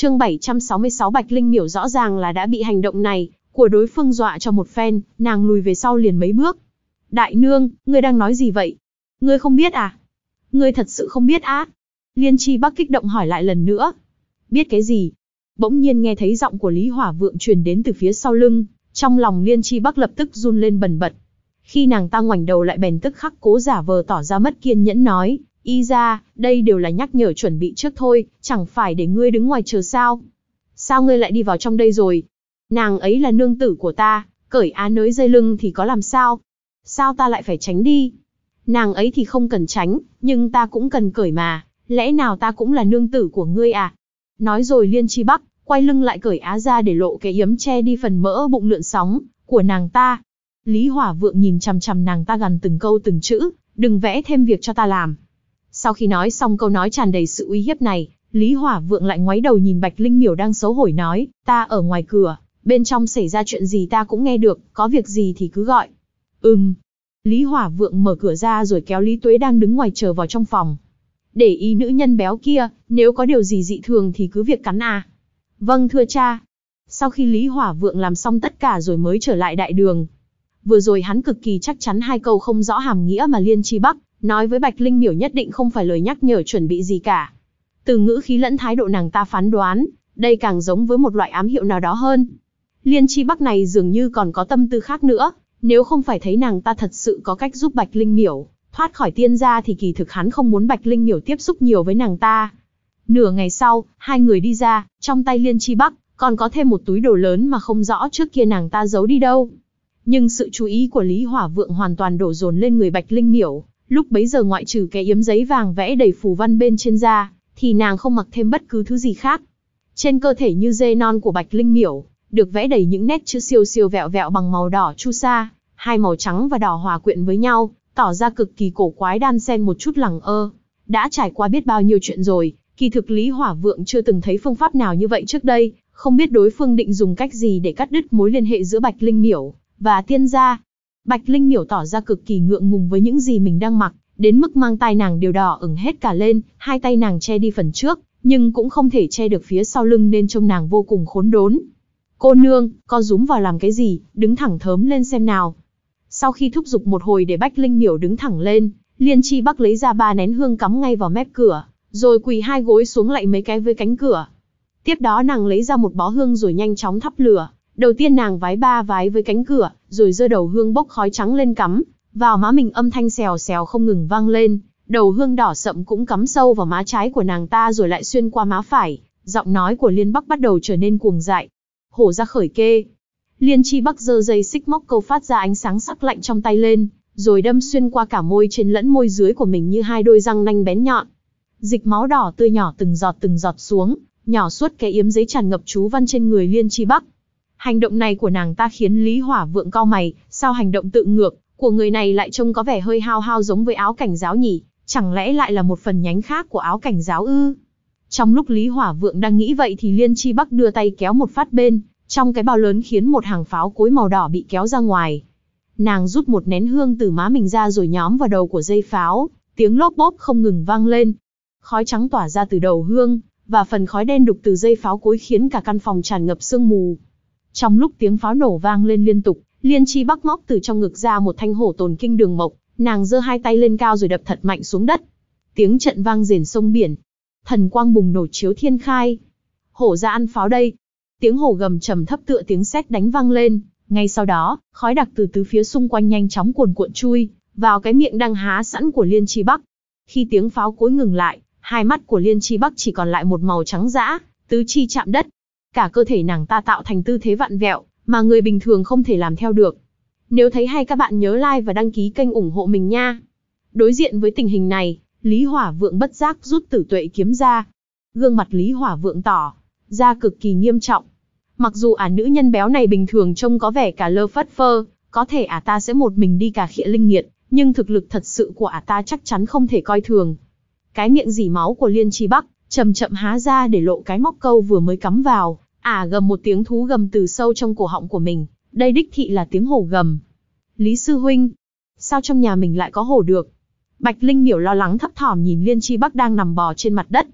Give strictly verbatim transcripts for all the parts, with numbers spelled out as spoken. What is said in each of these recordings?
Chương bảy trăm sáu mươi sáu Bạch Linh Miểu rõ ràng là đã bị hành động này của đối phương dọa cho một phen, nàng lùi về sau liền mấy bước. Đại nương, ngươi đang nói gì vậy? Ngươi không biết à? Ngươi thật sự không biết á? Liên Chi Bắc kích động hỏi lại lần nữa. Biết cái gì? Bỗng nhiên nghe thấy giọng của Lý Hỏa Vượng truyền đến từ phía sau lưng, trong lòng Liên Chi Bắc lập tức run lên bần bật. Khi nàng ta ngoảnh đầu lại bèn tức khắc cố giả vờ tỏ ra mất kiên nhẫn nói, y ra, đây đều là nhắc nhở chuẩn bị trước thôi, chẳng phải để ngươi đứng ngoài chờ sao? Sao ngươi lại đi vào trong đây rồi? Nàng ấy là nương tử của ta, cởi á nới dây lưng thì có làm sao? Sao ta lại phải tránh đi? Nàng ấy thì không cần tránh, nhưng ta cũng cần cởi mà, lẽ nào ta cũng là nương tử của ngươi à? Nói rồi Liên Chi Bắc, quay lưng lại cởi á ra để lộ cái yếm che đi phần mỡ bụng lượn sóng của nàng ta. Lý Hỏa Vượng nhìn chằm chằm nàng ta gằn từng câu từng chữ, đừng vẽ thêm việc cho ta làm. Sau khi nói xong câu nói tràn đầy sự uy hiếp này, Lý Hỏa Vượng lại ngoái đầu nhìn Bạch Linh Miểu đang xấu hổ nói, ta ở ngoài cửa, bên trong xảy ra chuyện gì ta cũng nghe được, có việc gì thì cứ gọi. Ừm. Lý Hỏa Vượng mở cửa ra rồi kéo Lý Tuế đang đứng ngoài chờ vào trong phòng. Để ý nữ nhân béo kia, nếu có điều gì dị thường thì cứ việc cắn à. Vâng thưa cha. Sau khi Lý Hỏa Vượng làm xong tất cả rồi mới trở lại đại đường. Vừa rồi hắn cực kỳ chắc chắn hai câu không rõ hàm nghĩa mà Liên Chi Bắc nói với Bạch Linh Miểu nhất định không phải lời nhắc nhở chuẩn bị gì cả. Từ ngữ khí lẫn thái độ nàng ta phán đoán, đây càng giống với một loại ám hiệu nào đó hơn. Liên Chi Bắc này dường như còn có tâm tư khác nữa, nếu không phải thấy nàng ta thật sự có cách giúp Bạch Linh Miểu thoát khỏi tiên gia thì kỳ thực hắn không muốn Bạch Linh Miểu tiếp xúc nhiều với nàng ta. Nửa ngày sau, hai người đi ra, trong tay Liên Chi Bắc còn có thêm một túi đồ lớn mà không rõ trước kia nàng ta giấu đi đâu. Nhưng sự chú ý của Lý Hỏa Vượng hoàn toàn đổ dồn lên người Bạch Linh Miểu, lúc bấy giờ ngoại trừ cái yếm giấy vàng vẽ đầy phù văn bên trên da, thì nàng không mặc thêm bất cứ thứ gì khác. Trên cơ thể như dê non của Bạch Linh Miểu, được vẽ đầy những nét chữ siêu siêu vẹo vẹo bằng màu đỏ chu sa, hai màu trắng và đỏ hòa quyện với nhau, tỏ ra cực kỳ cổ quái đan xen một chút lẳng ơ. Đã trải qua biết bao nhiêu chuyện rồi, kỳ thực Lý Hỏa Vượng chưa từng thấy phương pháp nào như vậy trước đây, không biết đối phương định dùng cách gì để cắt đứt mối liên hệ giữa Bạch Linh Miểu và tiên gia. Bạch Linh Miểu tỏ ra cực kỳ ngượng ngùng với những gì mình đang mặc, đến mức mang tai nàng đều đỏ ửng hết cả lên, hai tay nàng che đi phần trước, nhưng cũng không thể che được phía sau lưng nên trông nàng vô cùng khốn đốn. Cô nương, co rúm vào làm cái gì, đứng thẳng thớm lên xem nào. Sau khi thúc giục một hồi để Bạch Linh Miểu đứng thẳng lên, Liên Chi Bắc lấy ra ba nén hương cắm ngay vào mép cửa, rồi quỳ hai gối xuống lạy mấy cái với cánh cửa. Tiếp đó nàng lấy ra một bó hương rồi nhanh chóng thắp lửa. Đầu tiên nàng vái ba vái với cánh cửa, rồi giơ đầu hương bốc khói trắng lên cắm vào má mình, âm thanh xèo xèo không ngừng vang lên. Đầu hương đỏ sậm cũng cắm sâu vào má trái của nàng ta rồi lại xuyên qua má phải. Giọng nói của Liên Bắc bắt đầu trở nên cuồng dại. Hổ ra khởi kê. Liên Chi Bắc giơ dây xích móc câu phát ra ánh sáng sắc lạnh trong tay lên, rồi đâm xuyên qua cả môi trên lẫn môi dưới của mình như hai đôi răng nanh bén nhọn. Dịch máu đỏ tươi nhỏ từng giọt từng giọt xuống, nhỏ suốt cái yếm giấy tràn ngập chú văn trên người Liên Chi Bắc. Hành động này của nàng ta khiến Lý Hỏa Vượng cau mày, sao hành động tự ngược của người này lại trông có vẻ hơi hao hao giống với áo cảnh giáo nhỉ, chẳng lẽ lại là một phần nhánh khác của áo cảnh giáo ư? Trong lúc Lý Hỏa Vượng đang nghĩ vậy thì Liên Chi Bắc đưa tay kéo một phát bên, trong cái bao lớn khiến một hàng pháo cối màu đỏ bị kéo ra ngoài. Nàng rút một nén hương từ má mình ra rồi nhóm vào đầu của dây pháo, tiếng lốp bốp không ngừng vang lên. Khói trắng tỏa ra từ đầu hương, và phần khói đen đục từ dây pháo cối khiến cả căn phòng tràn ngập sương mù. Trong lúc tiếng pháo nổ vang lên liên tục, Liên Chi Bắc móc từ trong ngực ra một thanh hổ tồn kinh đường mộc, nàng giơ hai tay lên cao rồi đập thật mạnh xuống đất. Tiếng trận vang rền sông biển, thần quang bùng nổ chiếu thiên khai. Hổ ra ăn pháo đây. Tiếng hổ gầm trầm thấp tựa tiếng sét đánh vang lên. Ngay sau đó, khói đặc từ tứ phía xung quanh nhanh chóng cuồn cuộn chui vào cái miệng đang há sẵn của Liên Chi Bắc. Khi tiếng pháo cối ngừng lại, hai mắt của Liên Chi Bắc chỉ còn lại một màu trắng dã, tứ chi chạm đất. Cả cơ thể nàng ta tạo thành tư thế vặn vẹo, mà người bình thường không thể làm theo được. Nếu thấy hay các bạn nhớ like và đăng ký kênh ủng hộ mình nha. Đối diện với tình hình này, Lý Hỏa Vượng bất giác rút tử tuệ kiếm ra. Gương mặt Lý Hỏa Vượng tỏ ra cực kỳ nghiêm trọng. Mặc dù ả nữ nhân béo này bình thường trông có vẻ cả lơ phất phơ, có thể ả ta sẽ một mình đi cả khịa linh nghiệt, nhưng thực lực thật sự của ả ta chắc chắn không thể coi thường. Cái miệng dỉ máu của Liên Chi Bắc chậm chậm há ra để lộ cái móc câu vừa mới cắm vào. Ả gầm một tiếng thú gầm từ sâu trong cổ họng của mình, đây đích thị là tiếng hổ gầm. Lý sư huynh, sao trong nhà mình lại có hổ được? Bạch Linh Miểu lo lắng thấp thỏm nhìn Liên Chi Bắc đang nằm bò trên mặt đất.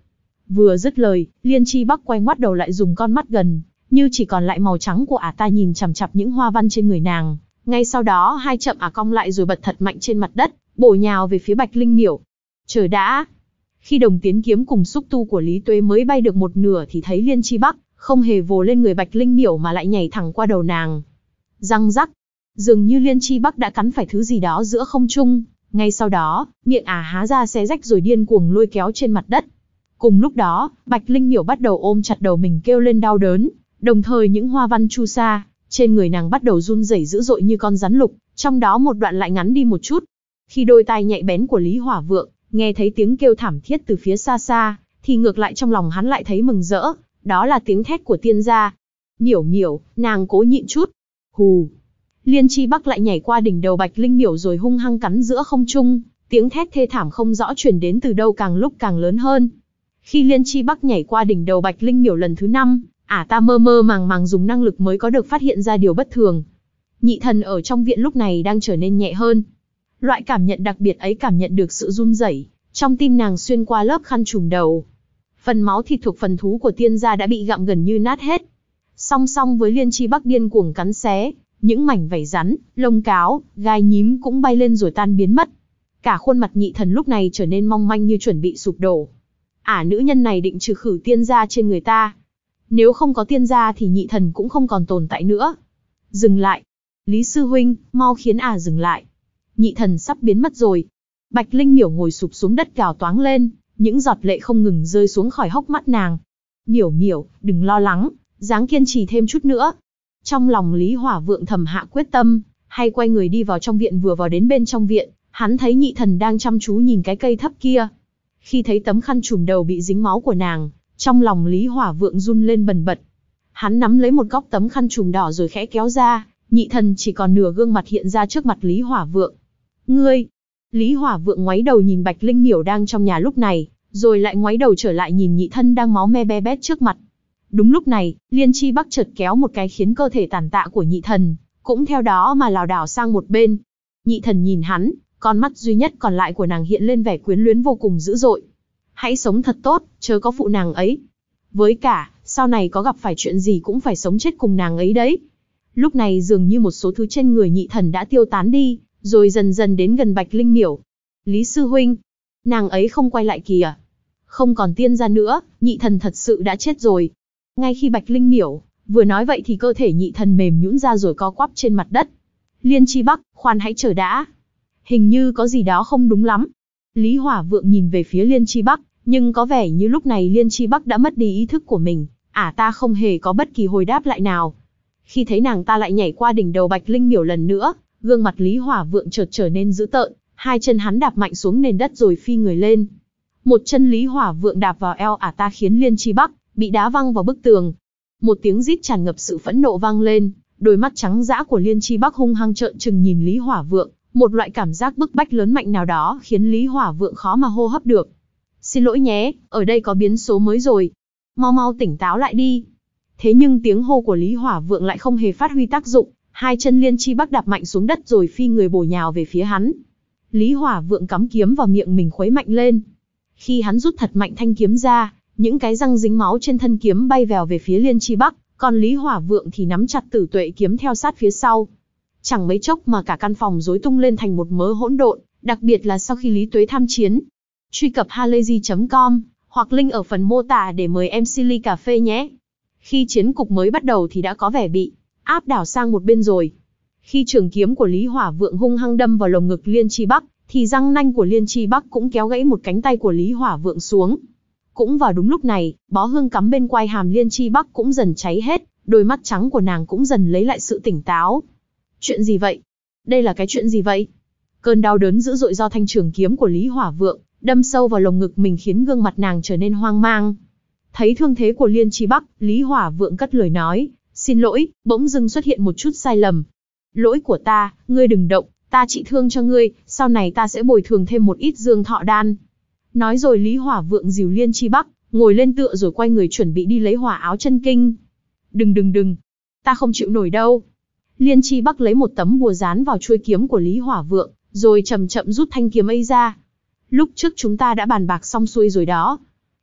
Vừa dứt lời, Liên Chi Bắc quay ngoắt đầu lại dùng con mắt gần, như chỉ còn lại màu trắng của ả ta nhìn chằm chằm những hoa văn trên người nàng. Ngay sau đó hai chậm ả cong lại rồi bật thật mạnh trên mặt đất, bổ nhào về phía Bạch Linh Miểu. Chờ đã. Khi đồng tiến kiếm cùng xúc tu của Lý Tuế mới bay được một nửa thì thấy Liên Chi Bắc không hề vồ lên người Bạch Linh Miểu mà lại nhảy thẳng qua đầu nàng. Răng rắc. Dường như Liên Chi Bắc đã cắn phải thứ gì đó giữa không trung. Ngay sau đó, miệng ả há ra xé rách rồi điên cuồng lôi kéo trên mặt đất. Cùng lúc đó, Bạch Linh Miểu bắt đầu ôm chặt đầu mình kêu lên đau đớn, đồng thời những hoa văn chu sa trên người nàng bắt đầu run rẩy dữ dội như con rắn lục, trong đó một đoạn lại ngắn đi một chút. Khi đôi tai nhạy bén của Lý Hỏa Vượng nghe thấy tiếng kêu thảm thiết từ phía xa xa, thì ngược lại trong lòng hắn lại thấy mừng rỡ, đó là tiếng thét của tiên gia. Miểu Miểu, nàng cố nhịn chút. Hù. Liên Chi Bắc lại nhảy qua đỉnh đầu Bạch Linh Miểu rồi hung hăng cắn giữa không trung, tiếng thét thê thảm không rõ truyền đến từ đâu càng lúc càng lớn hơn. Khi Liên Chi Bắc nhảy qua đỉnh đầu Bạch Linh Miểu lần thứ năm, ả ta mơ mơ màng màng dùng năng lực mới có được phát hiện ra điều bất thường. Nhị thần ở trong viện lúc này đang trở nên nhẹ hơn. Loại cảm nhận đặc biệt ấy cảm nhận được sự run rẩy trong tim nàng xuyên qua lớp khăn trùm đầu. Phần máu thịt thuộc phần thú của tiên gia đã bị gặm gần như nát hết. Song song với Liên Chi Bắc điên cuồng cắn xé, những mảnh vảy rắn, lông cáo, gai nhím cũng bay lên rồi tan biến mất. Cả khuôn mặt nhị thần lúc này trở nên mong manh như chuẩn bị sụp đổ. Ả nữ nhân này định trừ khử tiên gia trên người ta. Nếu không có tiên gia thì nhị thần cũng không còn tồn tại nữa. Dừng lại. Lý sư huynh, mau khiến ả dừng lại. Nhị thần sắp biến mất rồi. Bạch Linh Miểu ngồi sụp xuống đất gào toáng lên, những giọt lệ không ngừng rơi xuống khỏi hốc mắt nàng. Miểu Miểu, đừng lo lắng, ráng kiên trì thêm chút nữa. Trong lòng Lý Hỏa Vượng thầm hạ quyết tâm, hay quay người đi vào trong viện. Vừa vào đến bên trong viện, hắn thấy nhị thần đang chăm chú nhìn cái cây thấp kia. Khi thấy tấm khăn trùm đầu bị dính máu của nàng, trong lòng Lý Hỏa Vượng run lên bần bật. Hắn nắm lấy một góc tấm khăn trùm đỏ rồi khẽ kéo ra, nhị thần chỉ còn nửa gương mặt hiện ra trước mặt Lý Hỏa Vượng. Ngươi! Lý Hỏa Vượng ngoáy đầu nhìn Bạch Linh Miểu đang trong nhà lúc này, rồi lại ngoáy đầu trở lại nhìn nhị thân đang máu me be bét trước mặt. Đúng lúc này, Liên Chi Bắc chợt kéo một cái khiến cơ thể tàn tạ của nhị thần cũng theo đó mà lảo đảo sang một bên. Nhị thần nhìn hắn, con mắt duy nhất còn lại của nàng hiện lên vẻ quyến luyến vô cùng dữ dội. Hãy sống thật tốt, chớ có phụ nàng ấy. Với cả, sau này có gặp phải chuyện gì cũng phải sống chết cùng nàng ấy đấy. Lúc này dường như một số thứ trên người nhị thần đã tiêu tán đi, rồi dần dần đến gần Bạch Linh Miểu. Lý sư huynh, nàng ấy không quay lại kìa. Không còn tiên gia nữa, nhị thần thật sự đã chết rồi. Ngay khi Bạch Linh Miểu vừa nói vậy thì cơ thể nhị thần mềm nhũn ra rồi co quắp trên mặt đất. Liên Chi Bắc, khoan hãy chờ đã. Hình như có gì đó không đúng lắm. Lý Hỏa Vượng nhìn về phía Liên Chi Bắc, nhưng có vẻ như lúc này Liên Chi Bắc đã mất đi ý thức của mình. Ả ta không hề có bất kỳ hồi đáp lại nào. Khi thấy nàng ta lại nhảy qua đỉnh đầu Bạch Linh Miểu lần nữa, gương mặt Lý Hỏa Vượng chợt trở nên dữ tợn, hai chân hắn đạp mạnh xuống nền đất rồi phi người lên. Một chân Lý Hỏa Vượng đạp vào eo ả ta khiến Liên Chi Bắc bị đá văng vào bức tường. Một tiếng rít tràn ngập sự phẫn nộ vang lên, đôi mắt trắng dã của Liên Chi Bắc hung hăng trợn trừng nhìn Lý Hỏa Vượng, một loại cảm giác bức bách lớn mạnh nào đó khiến Lý Hỏa Vượng khó mà hô hấp được. Xin lỗi nhé, ở đây có biến số mới rồi. Mau mau tỉnh táo lại đi. Thế nhưng tiếng hô của Lý Hỏa Vượng lại không hề phát huy tác dụng, hai chân Liên Chi Bắc đạp mạnh xuống đất rồi phi người bổ nhào về phía hắn. Lý Hỏa Vượng cắm kiếm vào miệng mình khuấy mạnh lên. Khi hắn rút thật mạnh thanh kiếm ra, những cái răng dính máu trên thân kiếm bay vèo về phía Liên Chi Bắc, còn Lý Hỏa Vượng thì nắm chặt Tử Tuệ kiếm theo sát phía sau. Chẳng mấy chốc mà cả căn phòng rối tung lên thành một mớ hỗn độn, đặc biệt là sau khi Lý Tuế tham chiến. Truy cập halayzi chấm com hoặc link ở phần mô tả để mời em xê ly cà phê nhé. Khi chiến cục mới bắt đầu thì đã có vẻ bị áp đảo sang một bên rồi. Khi trường kiếm của Lý Hỏa Vượng hung hăng đâm vào lồng ngực Liên Chi Bắc, thì răng nanh của Liên Chi Bắc cũng kéo gãy một cánh tay của Lý Hỏa Vượng xuống. Cũng vào đúng lúc này, bó hương cắm bên quai hàm Liên Chi Bắc cũng dần cháy hết, đôi mắt trắng của nàng cũng dần lấy lại sự tỉnh táo. Chuyện gì vậy? Đây là cái chuyện gì vậy? Cơn đau đớn dữ dội do thanh trường kiếm của Lý Hỏa Vượng đâm sâu vào lồng ngực mình khiến gương mặt nàng trở nên hoang mang. Thấy thương thế của Liên Chi Bắc, Lý Hỏa Vượng cất lời nói, xin lỗi, bỗng dưng xuất hiện một chút sai lầm. Lỗi của ta, ngươi đừng động, ta trị thương cho ngươi, sau này ta sẽ bồi thường thêm một ít dương thọ đan. Nói rồi Lý Hỏa Vượng dìu Liên Chi Bắc, ngồi lên tựa rồi quay người chuẩn bị đi lấy hỏa áo chân kinh. Đừng đừng đừng, ta không chịu nổi đâu. Liên Chi Bắc lấy một tấm bùa dán vào chuôi kiếm của Lý Hỏa Vượng, rồi chậm chậm rút thanh kiếm ấy ra. Lúc trước chúng ta đã bàn bạc xong xuôi rồi đó.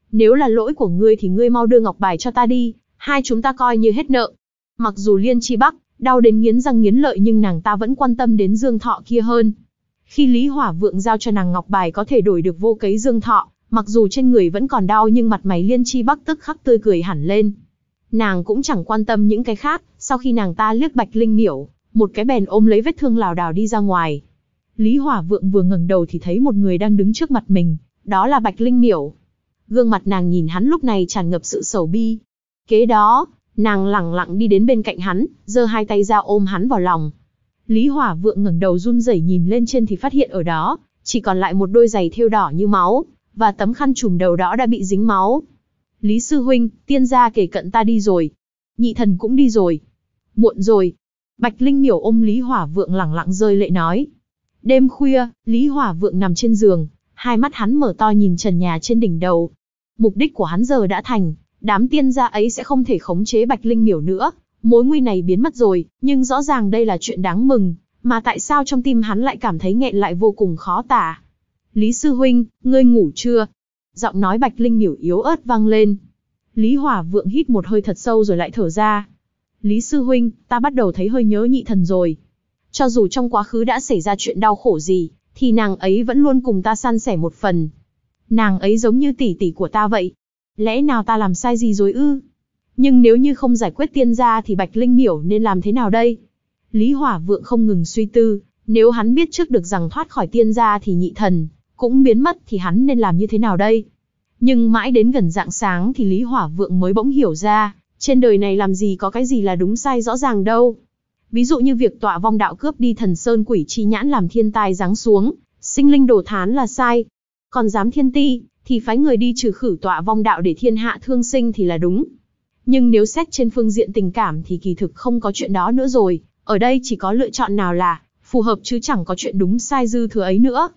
Nếu là lỗi của ngươi thì ngươi mau đưa ngọc bài cho ta đi, hai chúng ta coi như hết nợ. Mặc dù Liên Chi Bắc đau đến nghiến răng nghiến lợi nhưng nàng ta vẫn quan tâm đến Dương Thọ kia hơn. Khi Lý Hỏa Vượng giao cho nàng ngọc bài có thể đổi được vô cấy Dương Thọ, mặc dù trên người vẫn còn đau nhưng mặt mày Liên Chi Bắc tức khắc tươi cười hẳn lên. Nàng cũng chẳng quan tâm những cái khác, sau khi nàng ta liếc Bạch Linh Miểu, một cái bèn ôm lấy vết thương lảo đảo đi ra ngoài. Lý Hỏa Vượng vừa ngẩng đầu thì thấy một người đang đứng trước mặt mình, đó là Bạch Linh Miểu. Gương mặt nàng nhìn hắn lúc này tràn ngập sự sầu bi. Kế đó, nàng lẳng lặng đi đến bên cạnh hắn, giơ hai tay ra ôm hắn vào lòng. Lý Hỏa Vượng ngẩng đầu run rẩy nhìn lên trên thì phát hiện ở đó chỉ còn lại một đôi giày thêu đỏ như máu, và tấm khăn trùm đầu đó đã bị dính máu. Lý sư huynh, tiên gia kể cận ta đi rồi. Nhị thần cũng đi rồi. Muộn rồi. Bạch Linh Miểu ôm Lý Hỏa Vượng lẳng lặng rơi lệ nói. Đêm khuya, Lý Hỏa Vượng nằm trên giường, hai mắt hắn mở to nhìn trần nhà trên đỉnh đầu. Mục đích của hắn giờ đã thành, đám tiên gia ấy sẽ không thể khống chế Bạch Linh Miểu nữa. Mối nguy này biến mất rồi, nhưng rõ ràng đây là chuyện đáng mừng, mà tại sao trong tim hắn lại cảm thấy nghẹn lại vô cùng khó tả. Lý sư huynh, ngươi ngủ chưa? Giọng nói Bạch Linh Miểu yếu ớt vang lên. Lý Hỏa Vượng hít một hơi thật sâu rồi lại thở ra. Lý sư huynh, ta bắt đầu thấy hơi nhớ nhị thần rồi. Cho dù trong quá khứ đã xảy ra chuyện đau khổ gì, thì nàng ấy vẫn luôn cùng ta san sẻ một phần. Nàng ấy giống như tỷ tỷ của ta vậy. Lẽ nào ta làm sai gì rồi ư? Nhưng nếu như không giải quyết tiên gia thì Bạch Linh Miểu nên làm thế nào đây? Lý Hỏa Vượng không ngừng suy tư, nếu hắn biết trước được rằng thoát khỏi tiên gia thì nhị thần cũng biến mất thì hắn nên làm như thế nào đây? Nhưng mãi đến gần rạng sáng thì Lý Hỏa Vượng mới bỗng hiểu ra, trên đời này làm gì có cái gì là đúng sai rõ ràng đâu. Ví dụ như việc Tọa Vong Đạo cướp đi Thần Sơn Quỷ Chi Nhãn làm thiên tai giáng xuống, sinh linh đổ thán là sai. Còn Giám Thiên Ti thì phái người đi trừ khử Tọa Vong Đạo để thiên hạ thương sinh thì là đúng. Nhưng nếu xét trên phương diện tình cảm thì kỳ thực không có chuyện đó nữa rồi, ở đây chỉ có lựa chọn nào là phù hợp chứ chẳng có chuyện đúng sai dư thừa ấy nữa.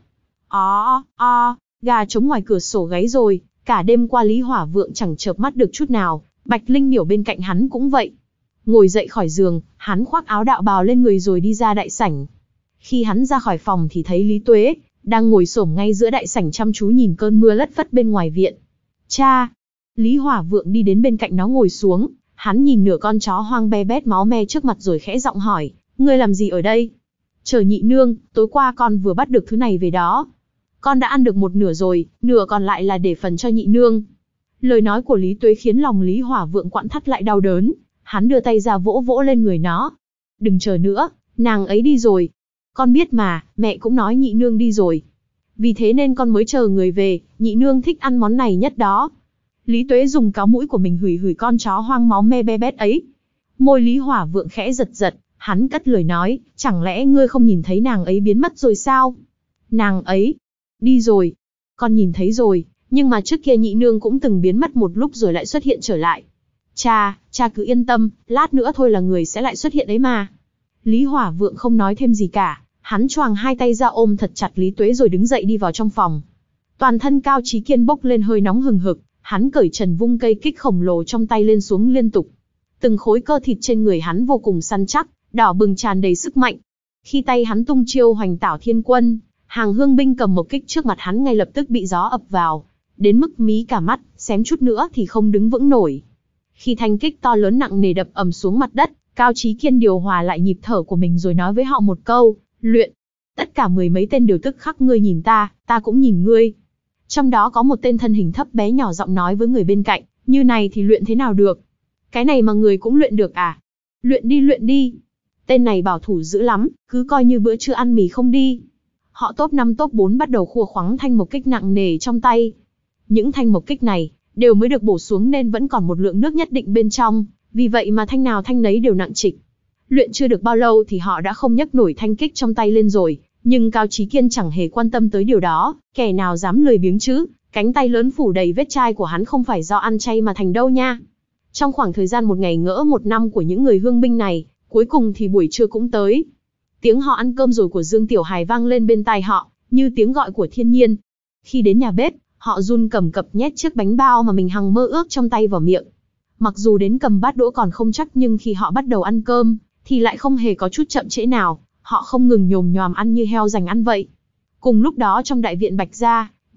Ó, ó, gà trống ngoài cửa sổ gáy rồi, cả đêm qua Lý Hỏa Vượng chẳng chợp mắt được chút nào, Bạch Linh Miểu bên cạnh hắn cũng vậy. Ngồi dậy khỏi giường, hắn khoác áo đạo bào lên người rồi đi ra đại sảnh. Khi hắn ra khỏi phòng thì thấy Lý Tuế đang ngồi xổm ngay giữa đại sảnh chăm chú nhìn cơn mưa lất phất bên ngoài viện. Cha! Lý Hỏa Vượng đi đến bên cạnh nó ngồi xuống, hắn nhìn nửa con chó hoang be bét máu me trước mặt rồi khẽ giọng hỏi, ngươi làm gì ở đây? Chờ nhị nương, tối qua con vừa bắt được thứ này về đó. Con đã ăn được một nửa rồi, nửa còn lại là để phần cho nhị nương. Lời nói của Lý Tuế khiến lòng Lý Hỏa Vượng quặn thắt lại đau đớn, hắn đưa tay ra vỗ vỗ lên người nó. Đừng chờ nữa, nàng ấy đi rồi. Con biết mà, mẹ cũng nói nhị nương đi rồi. Vì thế nên con mới chờ người về, nhị nương thích ăn món này nhất đó. Lý Tuế dùng cáo mũi của mình hửi hửi con chó hoang máu me be bét ấy. Môi Lý Hỏa Vượng khẽ giật giật, hắn cất lời nói, chẳng lẽ ngươi không nhìn thấy nàng ấy biến mất rồi sao? Nàng ấy đi rồi. Con nhìn thấy rồi, nhưng mà trước kia nhị nương cũng từng biến mất một lúc rồi lại xuất hiện trở lại. Cha, cha cứ yên tâm, lát nữa thôi là người sẽ lại xuất hiện đấy mà. Lý Hỏa Vượng không nói thêm gì cả, hắn choàng hai tay ra ôm thật chặt Lý Tuế rồi đứng dậy đi vào trong phòng. Toàn thân Cao Chí Kiên bốc lên hơi nóng hừng hực, hắn cởi trần vung cây kích khổng lồ trong tay lên xuống liên tục. Từng khối cơ thịt trên người hắn vô cùng săn chắc, đỏ bừng tràn đầy sức mạnh. Khi tay hắn tung chiêu Hoành Tảo Thiên Quân, hàng hương binh cầm một kích trước mặt hắn ngay lập tức bị gió ập vào, đến mức mí cả mắt, xém chút nữa thì không đứng vững nổi. Khi thanh kích to lớn nặng nề đập ầm xuống mặt đất, Cao Chí Kiên điều hòa lại nhịp thở của mình rồi nói với họ một câu, luyện. Tất cả mười mấy tên đều tức khắc ngươi nhìn ta, ta cũng nhìn ngươi. Trong đó có một tên thân hình thấp bé nhỏ giọng nói với người bên cạnh, như này thì luyện thế nào được? Cái này mà người cũng luyện được à? Luyện đi luyện đi. Tên này bảo thủ dữ lắm, cứ coi như bữa trưa ăn mì không đi. Họ top năm top bốn bắt đầu khua khoắng thanh mộc kích nặng nề trong tay. Những thanh mộc kích này đều mới được bổ xuống nên vẫn còn một lượng nước nhất định bên trong, vì vậy mà thanh nào thanh nấy đều nặng trịch. Luyện chưa được bao lâu thì họ đã không nhấc nổi thanh kích trong tay lên rồi, nhưng Cao Chí Kiên chẳng hề quan tâm tới điều đó, kẻ nào dám lười biếng chứ, cánh tay lớn phủ đầy vết chai của hắn không phải do ăn chay mà thành đâu nha. Trong khoảng thời gian một ngày ngỡ một năm của những người hương binh này, cuối cùng thì buổi trưa cũng tới. Tiếng họ ăn cơm rồi của Dương Tiểu Hài vang lên bên tai họ, như tiếng gọi của thiên nhiên. Khi đến nhà bếp, họ run cầm cập nhét chiếc bánh bao mà mình hằng mơ ước trong tay vào miệng. Mặc dù đến cầm bát đũa còn không chắc nhưng khi họ bắt đầu ăn cơm, thì lại không hề có chút chậm trễ nào, họ không ngừng nhồm nhoàm ăn như heo dành ăn vậy. Cùng lúc đó trong đại viện Bạch Gia,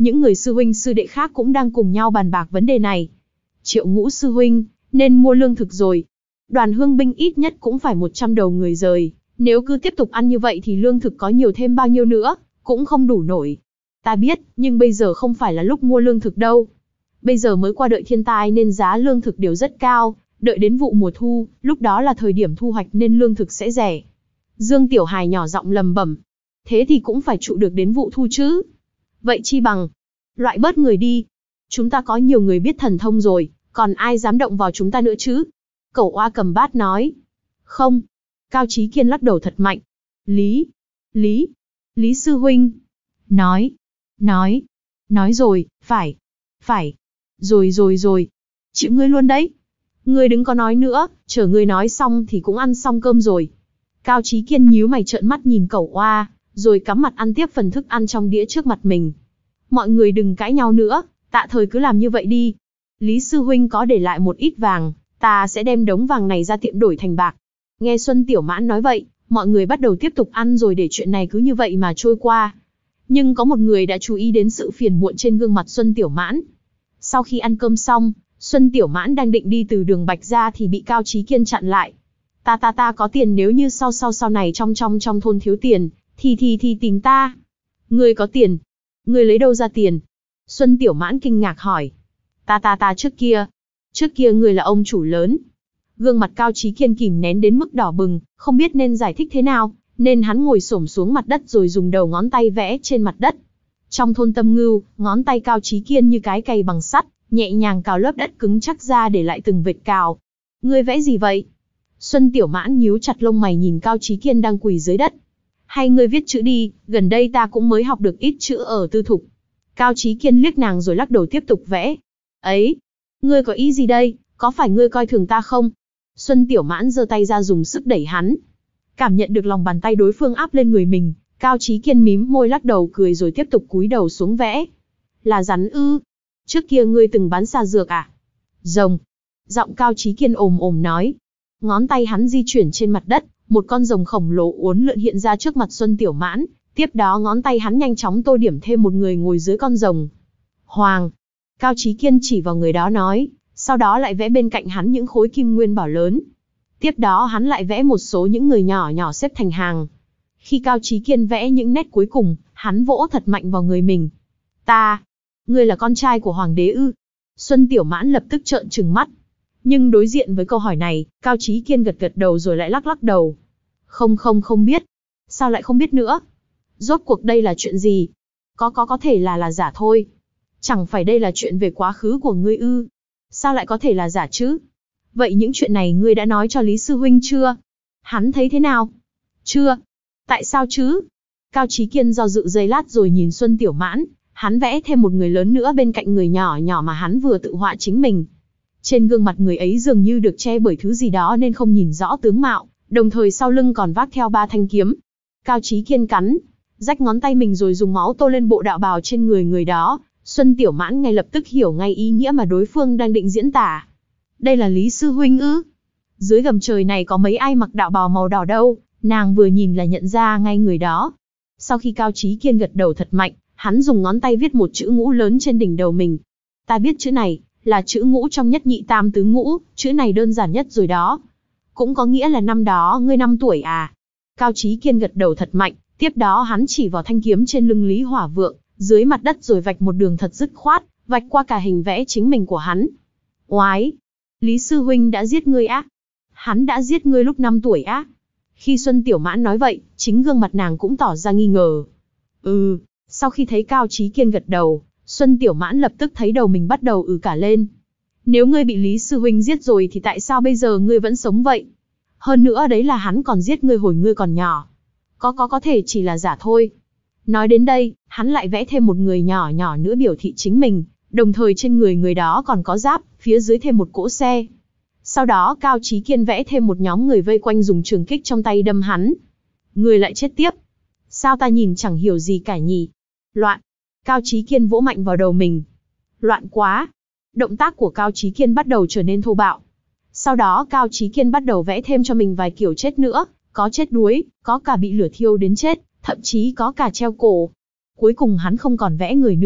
Những người sư huynh sư đệ khác cũng đang cùng nhau bàn bạc vấn đề này. Triệu Ngũ sư huynh, nên mua lương thực rồi. Đoàn hương binh ít nhất cũng phải một trăm đầu người rời. Nếu cứ tiếp tục ăn như vậy thì lương thực có nhiều thêm bao nhiêu nữa, cũng không đủ nổi. Ta biết, nhưng bây giờ không phải là lúc mua lương thực đâu. Bây giờ mới qua đợi thiên tai nên giá lương thực đều rất cao. Đợi đến vụ mùa thu, lúc đó là thời điểm thu hoạch nên lương thực sẽ rẻ. Dương Tiểu Hài nhỏ giọng lầm bẩm. Thế thì cũng phải trụ được đến vụ thu chứ. Vậy chi bằng, loại bớt người đi. Chúng ta có nhiều người biết thần thông rồi, còn ai dám động vào chúng ta nữa chứ? Cẩu Oa Cầm Bát nói. Không. Cao Chí Kiên lắc đầu thật mạnh. Lý, Lý, Lý sư huynh. Nói, nói, nói rồi, phải, phải, rồi rồi rồi. Chịu ngươi luôn đấy. Ngươi đừng có nói nữa, chờ ngươi nói xong thì cũng ăn xong cơm rồi. Cao Chí Kiên nhíu mày trợn mắt nhìn Cẩu Oa, rồi cắm mặt ăn tiếp phần thức ăn trong đĩa trước mặt mình. Mọi người đừng cãi nhau nữa, tạ thời cứ làm như vậy đi. Lý sư huynh có để lại một ít vàng, ta sẽ đem đống vàng này ra tiệm đổi thành bạc. Nghe Xuân Tiểu Mãn nói vậy, mọi người bắt đầu tiếp tục ăn rồi để chuyện này cứ như vậy mà trôi qua. Nhưng có một người đã chú ý đến sự phiền muộn trên gương mặt Xuân Tiểu Mãn. Sau khi ăn cơm xong, Xuân Tiểu Mãn đang định đi từ đường Bạch ra thì bị Cao Chí Kiên chặn lại. Ta ta ta có tiền, nếu như sau sau sau này trong trong trong thôn thiếu tiền, thì thì thì tìm ta. Ngươi có tiền? Ngươi lấy đâu ra tiền? Xuân Tiểu Mãn kinh ngạc hỏi. Ta ta ta trước kia. Trước kia ngươi là ông chủ lớn. Gương mặt Cao Chí Kiên kìm nén đến mức đỏ bừng, không biết nên giải thích thế nào, nên hắn ngồi xổm xuống mặt đất rồi dùng đầu ngón tay vẽ trên mặt đất. Trong thôn Tâm Ngưu, ngón tay Cao Chí Kiên như cái cày bằng sắt, nhẹ nhàng cào lớp đất cứng chắc ra để lại từng vệt cào. Ngươi vẽ gì vậy? Xuân Tiểu Mãn nhíu chặt lông mày nhìn Cao Chí Kiên đang quỳ dưới đất. Hay ngươi viết chữ đi, gần đây ta cũng mới học được ít chữ ở tư thục. Cao Chí Kiên liếc nàng rồi lắc đầu tiếp tục vẽ. Ấy, ngươi có ý gì đây, có phải ngươi coi thường ta không? Xuân Tiểu Mãn giơ tay ra dùng sức đẩy hắn. Cảm nhận được lòng bàn tay đối phương áp lên người mình, Cao Chí Kiên mím môi lắc đầu cười rồi tiếp tục cúi đầu xuống vẽ. Là rắn ư? Trước kia ngươi từng bán xà dược à? Rồng. Giọng Cao Chí Kiên ồm ồm nói. Ngón tay hắn di chuyển trên mặt đất, một con rồng khổng lồ uốn lượn hiện ra trước mặt Xuân Tiểu Mãn. Tiếp đó ngón tay hắn nhanh chóng tô điểm thêm một người ngồi dưới con rồng. Hoàng. Cao Chí Kiên chỉ vào người đó nói, sau đó lại vẽ bên cạnh hắn những khối kim nguyên bảo lớn. Tiếp đó hắn lại vẽ một số những người nhỏ nhỏ xếp thành hàng. Khi Cao Chí Kiên vẽ những nét cuối cùng, hắn vỗ thật mạnh vào người mình. Ta, ngươi là con trai của hoàng đế ư? Xuân Tiểu Mãn lập tức trợn trừng mắt. Nhưng đối diện với câu hỏi này, Cao Chí Kiên gật gật đầu rồi lại lắc lắc đầu. Không không không biết. Sao lại không biết nữa? Rốt cuộc đây là chuyện gì? Có có có thể là là giả thôi. Chẳng phải đây là chuyện về quá khứ của ngươi ư? Sao lại có thể là giả chứ? Vậy những chuyện này ngươi đã nói cho Lý Sư Huynh chưa? Hắn thấy thế nào? Chưa. Tại sao chứ? Cao Chí Kiên do dự giây lát rồi nhìn Xuân Tiểu Mãn, hắn vẽ thêm một người lớn nữa bên cạnh người nhỏ nhỏ mà hắn vừa tự họa chính mình. Trên gương mặt người ấy dường như được che bởi thứ gì đó nên không nhìn rõ tướng mạo, đồng thời sau lưng còn vác theo ba thanh kiếm. Cao Chí Kiên cắn, rách ngón tay mình rồi dùng máu tô lên bộ đạo bào trên người người đó. Xuân Tiểu Mãn ngay lập tức hiểu ngay ý nghĩa mà đối phương đang định diễn tả. Đây là Lý Sư Huynh ư? Dưới gầm trời này có mấy ai mặc đạo bào màu đỏ đâu, nàng vừa nhìn là nhận ra ngay người đó. Sau khi Cao Chí Kiên gật đầu thật mạnh, hắn dùng ngón tay viết một chữ ngũ lớn trên đỉnh đầu mình. Ta biết chữ này, là chữ ngũ trong nhất nhị tam tứ ngũ, chữ này đơn giản nhất rồi đó. Cũng có nghĩa là năm đó ngươi năm tuổi à? Cao Chí Kiên gật đầu thật mạnh, tiếp đó hắn chỉ vào thanh kiếm trên lưng Lý Hỏa Vượng, dưới mặt đất rồi vạch một đường thật dứt khoát, vạch qua cả hình vẽ chính mình của hắn. Oái! Lý Sư Huynh đã giết ngươi á? Hắn đã giết ngươi lúc năm tuổi á? Khi Xuân Tiểu Mãn nói vậy, chính gương mặt nàng cũng tỏ ra nghi ngờ. Ừ, sau khi thấy Cao Chí Kiên gật đầu, Xuân Tiểu Mãn lập tức thấy đầu mình bắt đầu ừ cả lên. Nếu ngươi bị Lý Sư Huynh giết rồi thì tại sao bây giờ ngươi vẫn sống vậy? Hơn nữa đấy là hắn còn giết ngươi hồi ngươi còn nhỏ. Có có có thể chỉ là giả thôi. Nói đến đây, hắn lại vẽ thêm một người nhỏ nhỏ nữa biểu thị chính mình, đồng thời trên người người đó còn có giáp, phía dưới thêm một cỗ xe. Sau đó Cao Chí Kiên vẽ thêm một nhóm người vây quanh dùng trường kích trong tay đâm hắn. Người lại chết tiếp. Sao ta nhìn chẳng hiểu gì cả nhỉ? Loạn. Cao Chí Kiên vỗ mạnh vào đầu mình. Loạn quá. Động tác của Cao Chí Kiên bắt đầu trở nên thô bạo. Sau đó Cao Chí Kiên bắt đầu vẽ thêm cho mình vài kiểu chết nữa, có chết đuối, có cả bị lửa thiêu đến chết, thậm chí có cả treo cổ. Cuối cùng hắn không còn vẽ người nữa,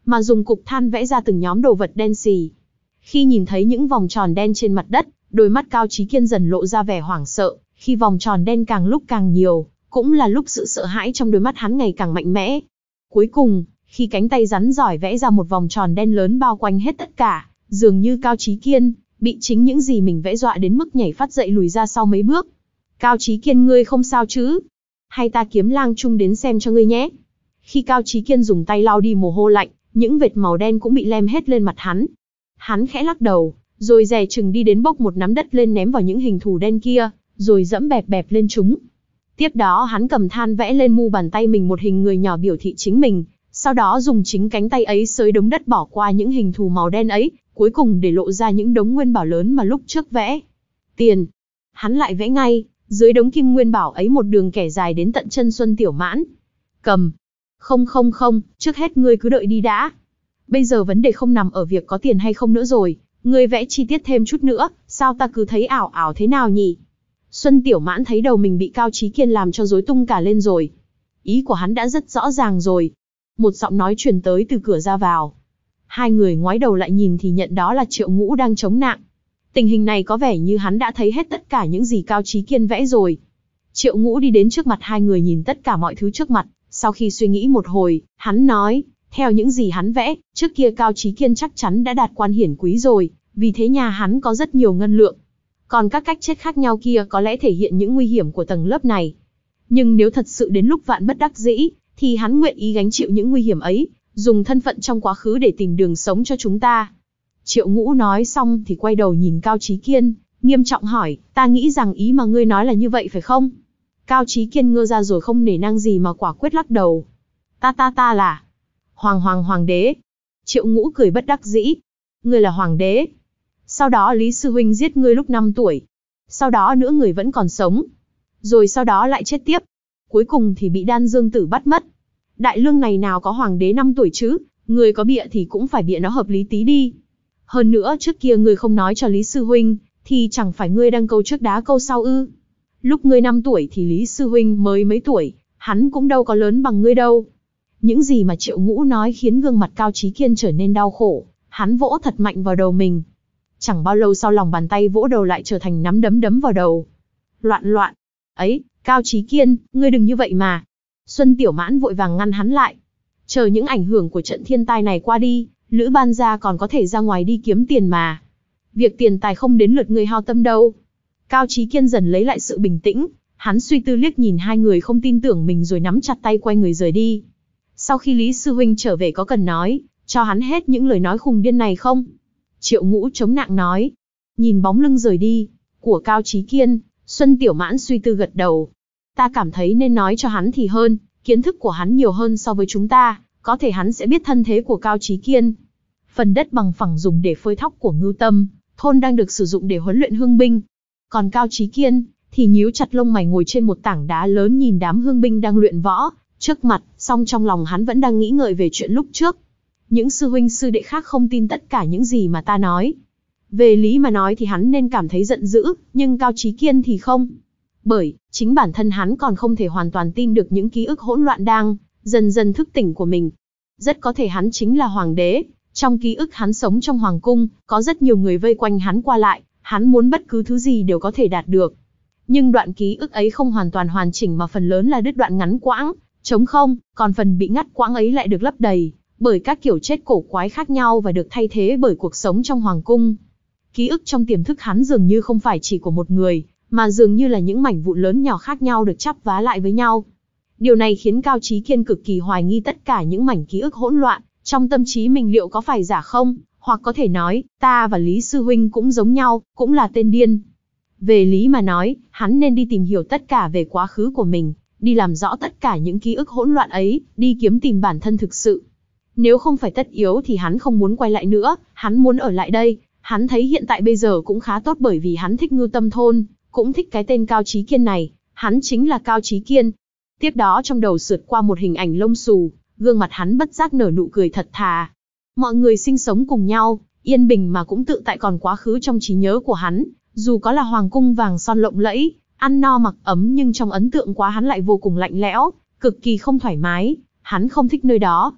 mà dùng cục than vẽ ra từng nhóm đồ vật đen xì. Khi nhìn thấy những vòng tròn đen trên mặt đất, đôi mắt Cao Chí Kiên dần lộ ra vẻ hoảng sợ, khi vòng tròn đen càng lúc càng nhiều, cũng là lúc sự sợ hãi trong đôi mắt hắn ngày càng mạnh mẽ. Cuối cùng, khi cánh tay rắn giỏi vẽ ra một vòng tròn đen lớn bao quanh hết tất cả, dường như Cao Chí Kiên bị chính những gì mình vẽ dọa đến mức nhảy phát dậy lùi ra sau mấy bước. Cao Chí Kiên, ngươi không sao chứ? Hay ta kiếm lang trung đến xem cho ngươi nhé? Khi Cao Chí Kiên dùng tay lau đi mồ hôi lạnh, những vệt màu đen cũng bị lem hết lên mặt hắn. Hắn khẽ lắc đầu, rồi dè chừng đi đến bốc một nắm đất lên ném vào những hình thù đen kia, rồi dẫm bẹp bẹp lên chúng. Tiếp đó hắn cầm than vẽ lên mu bàn tay mình một hình người nhỏ biểu thị chính mình, sau đó dùng chính cánh tay ấy xới đống đất bỏ qua những hình thù màu đen ấy, cuối cùng để lộ ra những đống nguyên bảo lớn mà lúc trước vẽ. Tiền. Hắn lại vẽ ngay, dưới đống kim nguyên bảo ấy một đường kẻ dài đến tận chân Xuân Tiểu Mãn. Cầm. Không không không, trước hết ngươi cứ đợi đi đã. Bây giờ vấn đề không nằm ở việc có tiền hay không nữa rồi, ngươi vẽ chi tiết thêm chút nữa, sao ta cứ thấy ảo ảo thế nào nhỉ? Xuân Tiểu Mãn thấy đầu mình bị Cao Chí Kiên làm cho rối tung cả lên rồi. Ý của hắn đã rất rõ ràng rồi. Một giọng nói truyền tới từ cửa ra vào. Hai người ngoái đầu lại nhìn thì nhận đó là Triệu Ngũ đang chống nạng. Tình hình này có vẻ như hắn đã thấy hết tất cả những gì Cao Chí Kiên vẽ rồi. Triệu Ngũ đi đến trước mặt hai người nhìn tất cả mọi thứ trước mặt, sau khi suy nghĩ một hồi, hắn nói, theo những gì hắn vẽ, trước kia Cao Chí Kiên chắc chắn đã đạt quan hiển quý rồi, vì thế nhà hắn có rất nhiều ngân lượng. Còn các cách chết khác nhau kia có lẽ thể hiện những nguy hiểm của tầng lớp này. Nhưng nếu thật sự đến lúc vạn bất đắc dĩ, thì hắn nguyện ý gánh chịu những nguy hiểm ấy, dùng thân phận trong quá khứ để tìm đường sống cho chúng ta. Triệu Ngũ nói xong thì quay đầu nhìn Cao Chí Kiên, nghiêm trọng hỏi, ta nghĩ rằng ý mà ngươi nói là như vậy phải không? Cao Chí Kiên ngơ ra rồi không nể nang gì mà quả quyết lắc đầu. Ta ta ta là Hoàng Hoàng Hoàng đế. Triệu Ngũ cười bất đắc dĩ. Ngươi là Hoàng đế. Sau đó Lý Sư Huynh giết ngươi lúc năm tuổi. Sau đó nữa người vẫn còn sống. Rồi sau đó lại chết tiếp. Cuối cùng thì bị Đan Dương Tử bắt mất. Đại lương này nào có Hoàng đế năm tuổi chứ, người có bịa thì cũng phải bịa nó hợp lý tí đi. Hơn nữa trước kia ngươi không nói cho Lý Sư Huynh, thì chẳng phải ngươi đang câu trước đá câu sau ư. Lúc ngươi năm tuổi thì Lý Sư Huynh mới mấy tuổi, hắn cũng đâu có lớn bằng ngươi đâu. Những gì mà Triệu Ngũ nói khiến gương mặt Cao Chí Kiên trở nên đau khổ, hắn vỗ thật mạnh vào đầu mình. Chẳng bao lâu sau lòng bàn tay vỗ đầu lại trở thành nắm đấm đấm vào đầu. Loạn loạn. Ấy, Cao Chí Kiên, ngươi đừng như vậy mà. Xuân Tiểu Mãn vội vàng ngăn hắn lại. Chờ những ảnh hưởng của trận thiên tai này qua đi, Lữ Ban gia còn có thể ra ngoài đi kiếm tiền mà. Việc tiền tài không đến lượt ngươi hao tâm đâu. Cao Chí Kiên dần lấy lại sự bình tĩnh, hắn suy tư liếc nhìn hai người không tin tưởng mình rồi nắm chặt tay quay người rời đi. Sau khi Lý Sư Huynh trở về có cần nói, cho hắn hết những lời nói khùng điên này không? Triệu Ngũ chống nạng nói. Nhìn bóng lưng rời đi của Cao Chí Kiên, Xuân Tiểu Mãn suy tư gật đầu. Ta cảm thấy nên nói cho hắn thì hơn, kiến thức của hắn nhiều hơn so với chúng ta, có thể hắn sẽ biết thân thế của Cao Chí Kiên. Phần đất bằng phẳng dùng để phơi thóc của Ngưu Tâm, thôn đang được sử dụng để huấn luyện hương binh. Còn Cao Chí Kiên, thì nhíu chặt lông mày ngồi trên một tảng đá lớn nhìn đám hương binh đang luyện võ, trước mặt, song trong lòng hắn vẫn đang nghĩ ngợi về chuyện lúc trước. Những sư huynh sư đệ khác không tin tất cả những gì mà ta nói. Về lý mà nói thì hắn nên cảm thấy giận dữ, nhưng Cao Chí Kiên thì không. Bởi, chính bản thân hắn còn không thể hoàn toàn tin được những ký ức hỗn loạn đang dần dần thức tỉnh của mình. Rất có thể hắn chính là hoàng đế, trong ký ức hắn sống trong hoàng cung, có rất nhiều người vây quanh hắn qua lại, hắn muốn bất cứ thứ gì đều có thể đạt được. Nhưng đoạn ký ức ấy không hoàn toàn hoàn chỉnh mà phần lớn là đứt đoạn ngắn quãng, trống không, còn phần bị ngắt quãng ấy lại được lấp đầy bởi các kiểu chết cổ quái khác nhau và được thay thế bởi cuộc sống trong hoàng cung. Ký ức trong tiềm thức hắn dường như không phải chỉ của một người, mà dường như là những mảnh vụn lớn nhỏ khác nhau được chắp vá lại với nhau. Điều này khiến Cao Chí Kiên cực kỳ hoài nghi tất cả những mảnh ký ức hỗn loạn trong tâm trí mình liệu có phải giả không, hoặc có thể nói, ta và Lý Sư Huynh cũng giống nhau, cũng là tên điên. Về lý mà nói, hắn nên đi tìm hiểu tất cả về quá khứ của mình, đi làm rõ tất cả những ký ức hỗn loạn ấy, đi kiếm tìm bản thân thực sự. Nếu không phải tất yếu thì hắn không muốn quay lại nữa, hắn muốn ở lại đây, hắn thấy hiện tại bây giờ cũng khá tốt bởi vì hắn thích Ngưu Tâm thôn, cũng thích cái tên Cao Chí Kiên này, hắn chính là Cao Chí Kiên. Tiếp đó trong đầu sượt qua một hình ảnh lông xù, gương mặt hắn bất giác nở nụ cười thật thà. Mọi người sinh sống cùng nhau, yên bình mà cũng tự tại còn quá khứ trong trí nhớ của hắn, dù có là hoàng cung vàng son lộng lẫy, ăn no mặc ấm nhưng trong ấn tượng quá hắn lại vô cùng lạnh lẽo, cực kỳ không thoải mái, hắn không thích nơi đó.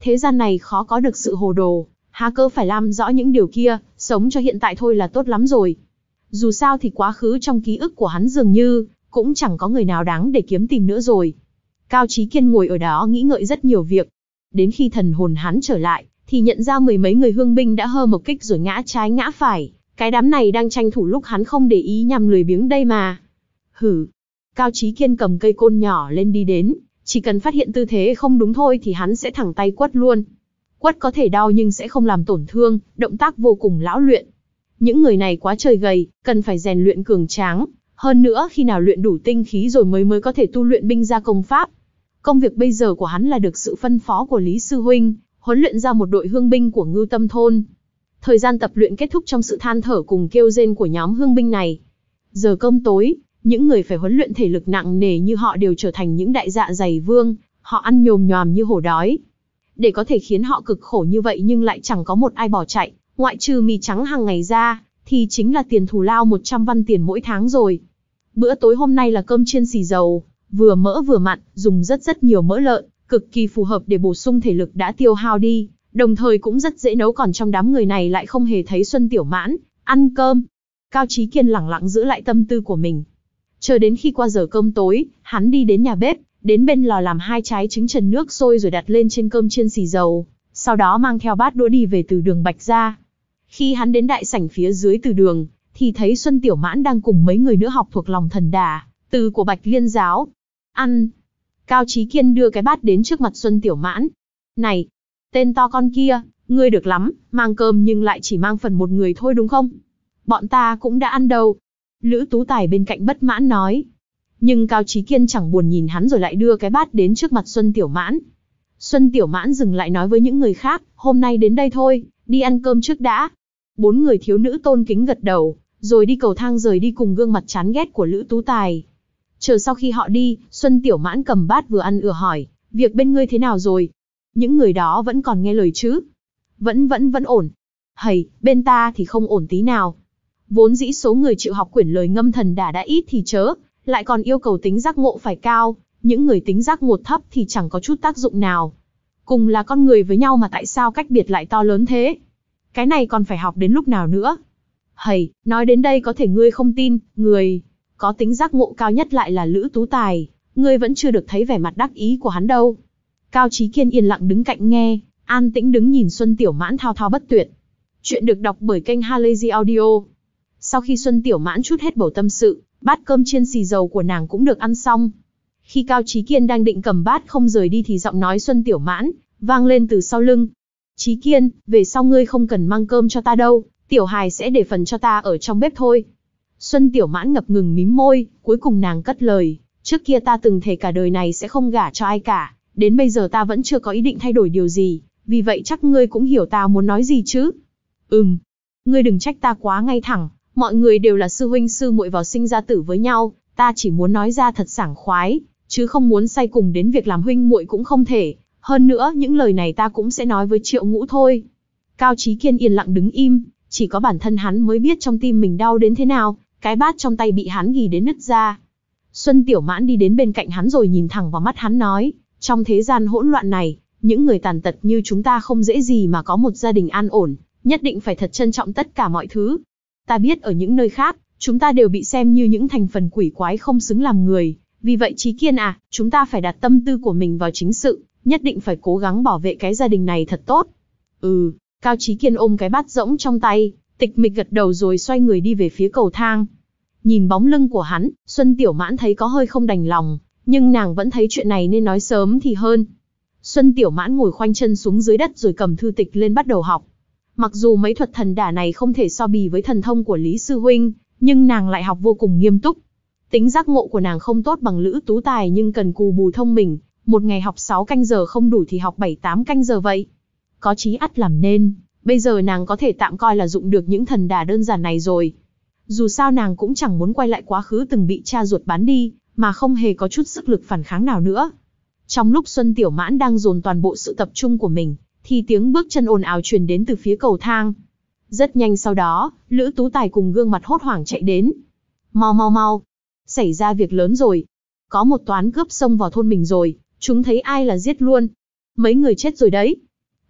Thế gian này khó có được sự hồ đồ, há cơ phải làm rõ những điều kia, sống cho hiện tại thôi là tốt lắm rồi. Dù sao thì quá khứ trong ký ức của hắn dường như, cũng chẳng có người nào đáng để kiếm tìm nữa rồi. Cao Chí Kiên ngồi ở đó nghĩ ngợi rất nhiều việc. Đến khi thần hồn hắn trở lại, thì nhận ra mười mấy người hương binh đã hơ một kích rồi ngã trái ngã phải. Cái đám này đang tranh thủ lúc hắn không để ý nhằm lười biếng đây mà. Hử. Cao Chí Kiên cầm cây côn nhỏ lên đi đến. Chỉ cần phát hiện tư thế không đúng thôi thì hắn sẽ thẳng tay quất luôn. Quất có thể đau nhưng sẽ không làm tổn thương, động tác vô cùng lão luyện. Những người này quá trời gầy, cần phải rèn luyện cường tráng. Hơn nữa khi nào luyện đủ tinh khí rồi mới mới có thể tu luyện binh gia công pháp. Công việc bây giờ của hắn là được sự phân phó của Lý Sư Huynh, huấn luyện ra một đội hương binh của Ngưu Tâm Thôn. Thời gian tập luyện kết thúc trong sự than thở cùng kêu rên của nhóm hương binh này. Giờ cơm tối, những người phải huấn luyện thể lực nặng nề như họ đều trở thành những đại dạ dày vương, họ ăn nhồm nhòm như hổ đói. Để có thể khiến họ cực khổ như vậy nhưng lại chẳng có một ai bỏ chạy, ngoại trừ mì trắng hàng ngày ra, thì chính là tiền thù lao một trăm văn tiền mỗi tháng rồi. Bữa tối hôm nay là cơm chiên xì dầu, vừa mỡ vừa mặn, dùng rất rất nhiều mỡ lợn, cực kỳ phù hợp để bổ sung thể lực đã tiêu hao đi, đồng thời cũng rất dễ nấu. Còn trong đám người này lại không hề thấy Xuân Tiểu Mãn ăn cơm. Cao Chí Kiên lẳng lặng giữ lại tâm tư của mình. Chờ đến khi qua giờ cơm tối, hắn đi đến nhà bếp, đến bên lò làm hai trái trứng trần nước sôi rồi đặt lên trên cơm chiên xì dầu, sau đó mang theo bát đũa đi về từ đường Bạch gia. Khi hắn đến đại sảnh phía dưới từ đường, thì thấy Xuân Tiểu Mãn đang cùng mấy người nữa học thuộc lòng thần đà, từ của Bạch Liên giáo. Ăn. Cao Chí Kiên đưa cái bát đến trước mặt Xuân Tiểu Mãn. Này, tên to con kia, ngươi được lắm, mang cơm nhưng lại chỉ mang phần một người thôi đúng không? Bọn ta cũng đã ăn đâu. Lữ Tú Tài bên cạnh bất mãn nói. Nhưng Cao Chí Kiên chẳng buồn nhìn hắn rồi lại đưa cái bát đến trước mặt Xuân Tiểu Mãn. Xuân Tiểu Mãn dừng lại nói với những người khác, hôm nay đến đây thôi, đi ăn cơm trước đã. Bốn người thiếu nữ tôn kính gật đầu, rồi đi cầu thang rời đi cùng gương mặt chán ghét của Lữ Tú Tài. Chờ sau khi họ đi, Xuân Tiểu Mãn cầm bát vừa ăn vừa hỏi, việc bên ngươi thế nào rồi? Những người đó vẫn còn nghe lời chứ? Vẫn vẫn vẫn ổn. Hầy, bên ta thì không ổn tí nào. Vốn dĩ số người chịu học quyển lời ngâm thần đà đã ít thì chớ, lại còn yêu cầu tính giác ngộ phải cao, những người tính giác ngộ thấp thì chẳng có chút tác dụng nào. Cùng là con người với nhau mà tại sao cách biệt lại to lớn thế? Cái này còn phải học đến lúc nào nữa? Hầy, nói đến đây có thể ngươi không tin, người có tính giác ngộ cao nhất lại là Lữ Tú Tài, ngươi vẫn chưa được thấy vẻ mặt đắc ý của hắn đâu. Cao Chí Kiên yên lặng đứng cạnh nghe, an tĩnh đứng nhìn Xuân Tiểu Mãn thao thao bất tuyệt. Chuyện được đọc bởi kênh Halazy Audio. Sau khi Xuân Tiểu Mãn trút hết bầu tâm sự, bát cơm chiên xì dầu của nàng cũng được ăn xong. Khi Cao Chí Kiên đang định cầm bát không rời đi thì giọng nói Xuân Tiểu Mãn vang lên từ sau lưng. Chí Kiên, về sau ngươi không cần mang cơm cho ta đâu, Tiểu Hài sẽ để phần cho ta ở trong bếp thôi. Xuân Tiểu Mãn ngập ngừng mím môi, cuối cùng nàng cất lời, trước kia ta từng thề cả đời này sẽ không gả cho ai cả, đến bây giờ ta vẫn chưa có ý định thay đổi điều gì, vì vậy chắc ngươi cũng hiểu ta muốn nói gì chứ. Ừm, ngươi đừng trách ta quá ngay thẳng, mọi người đều là sư huynh sư muội vào sinh ra tử với nhau, ta chỉ muốn nói ra thật sảng khoái, chứ không muốn say cùng đến việc làm huynh muội cũng không thể, hơn nữa những lời này ta cũng sẽ nói với Triệu Ngũ thôi. Cao Chí Kiên yên lặng đứng im, chỉ có bản thân hắn mới biết trong tim mình đau đến thế nào, cái bát trong tay bị hắn ghì đến nứt ra. Xuân Tiểu Mãn đi đến bên cạnh hắn rồi nhìn thẳng vào mắt hắn nói, trong thế gian hỗn loạn này, những người tàn tật như chúng ta không dễ gì mà có một gia đình an ổn, nhất định phải thật trân trọng tất cả mọi thứ. Ta biết ở những nơi khác, chúng ta đều bị xem như những thành phần quỷ quái không xứng làm người, vì vậy Chí Kiên à, chúng ta phải đặt tâm tư của mình vào chính sự, nhất định phải cố gắng bảo vệ cái gia đình này thật tốt. Ừ, Cao Chí Kiên ôm cái bát rỗng trong tay, tịch mịch gật đầu rồi xoay người đi về phía cầu thang. Nhìn bóng lưng của hắn, Xuân Tiểu Mãn thấy có hơi không đành lòng, nhưng nàng vẫn thấy chuyện này nên nói sớm thì hơn. Xuân Tiểu Mãn ngồi khoanh chân xuống dưới đất rồi cầm thư tịch lên bắt đầu học. Mặc dù mấy thuật thần đả này không thể so bì với thần thông của Lý Sư Huynh, nhưng nàng lại học vô cùng nghiêm túc. Tính giác ngộ của nàng không tốt bằng Lữ Tú Tài nhưng cần cù bù thông minh, một ngày học sáu canh giờ không đủ thì học bảy tám canh giờ vậy. Có chí ắt làm nên, bây giờ nàng có thể tạm coi là dụng được những thần đả đơn giản này rồi. Dù sao nàng cũng chẳng muốn quay lại quá khứ từng bị cha ruột bán đi, mà không hề có chút sức lực phản kháng nào nữa. Trong lúc Xuân Tiểu Mãn đang dồn toàn bộ sự tập trung của mình, thì tiếng bước chân ồn ào truyền đến từ phía cầu thang. Rất nhanh sau đó, Lữ Tú Tài cùng gương mặt hốt hoảng chạy đến. Mau mau mau, xảy ra việc lớn rồi. Có một toán cướp xông vào thôn mình rồi, chúng thấy ai là giết luôn. Mấy người chết rồi đấy.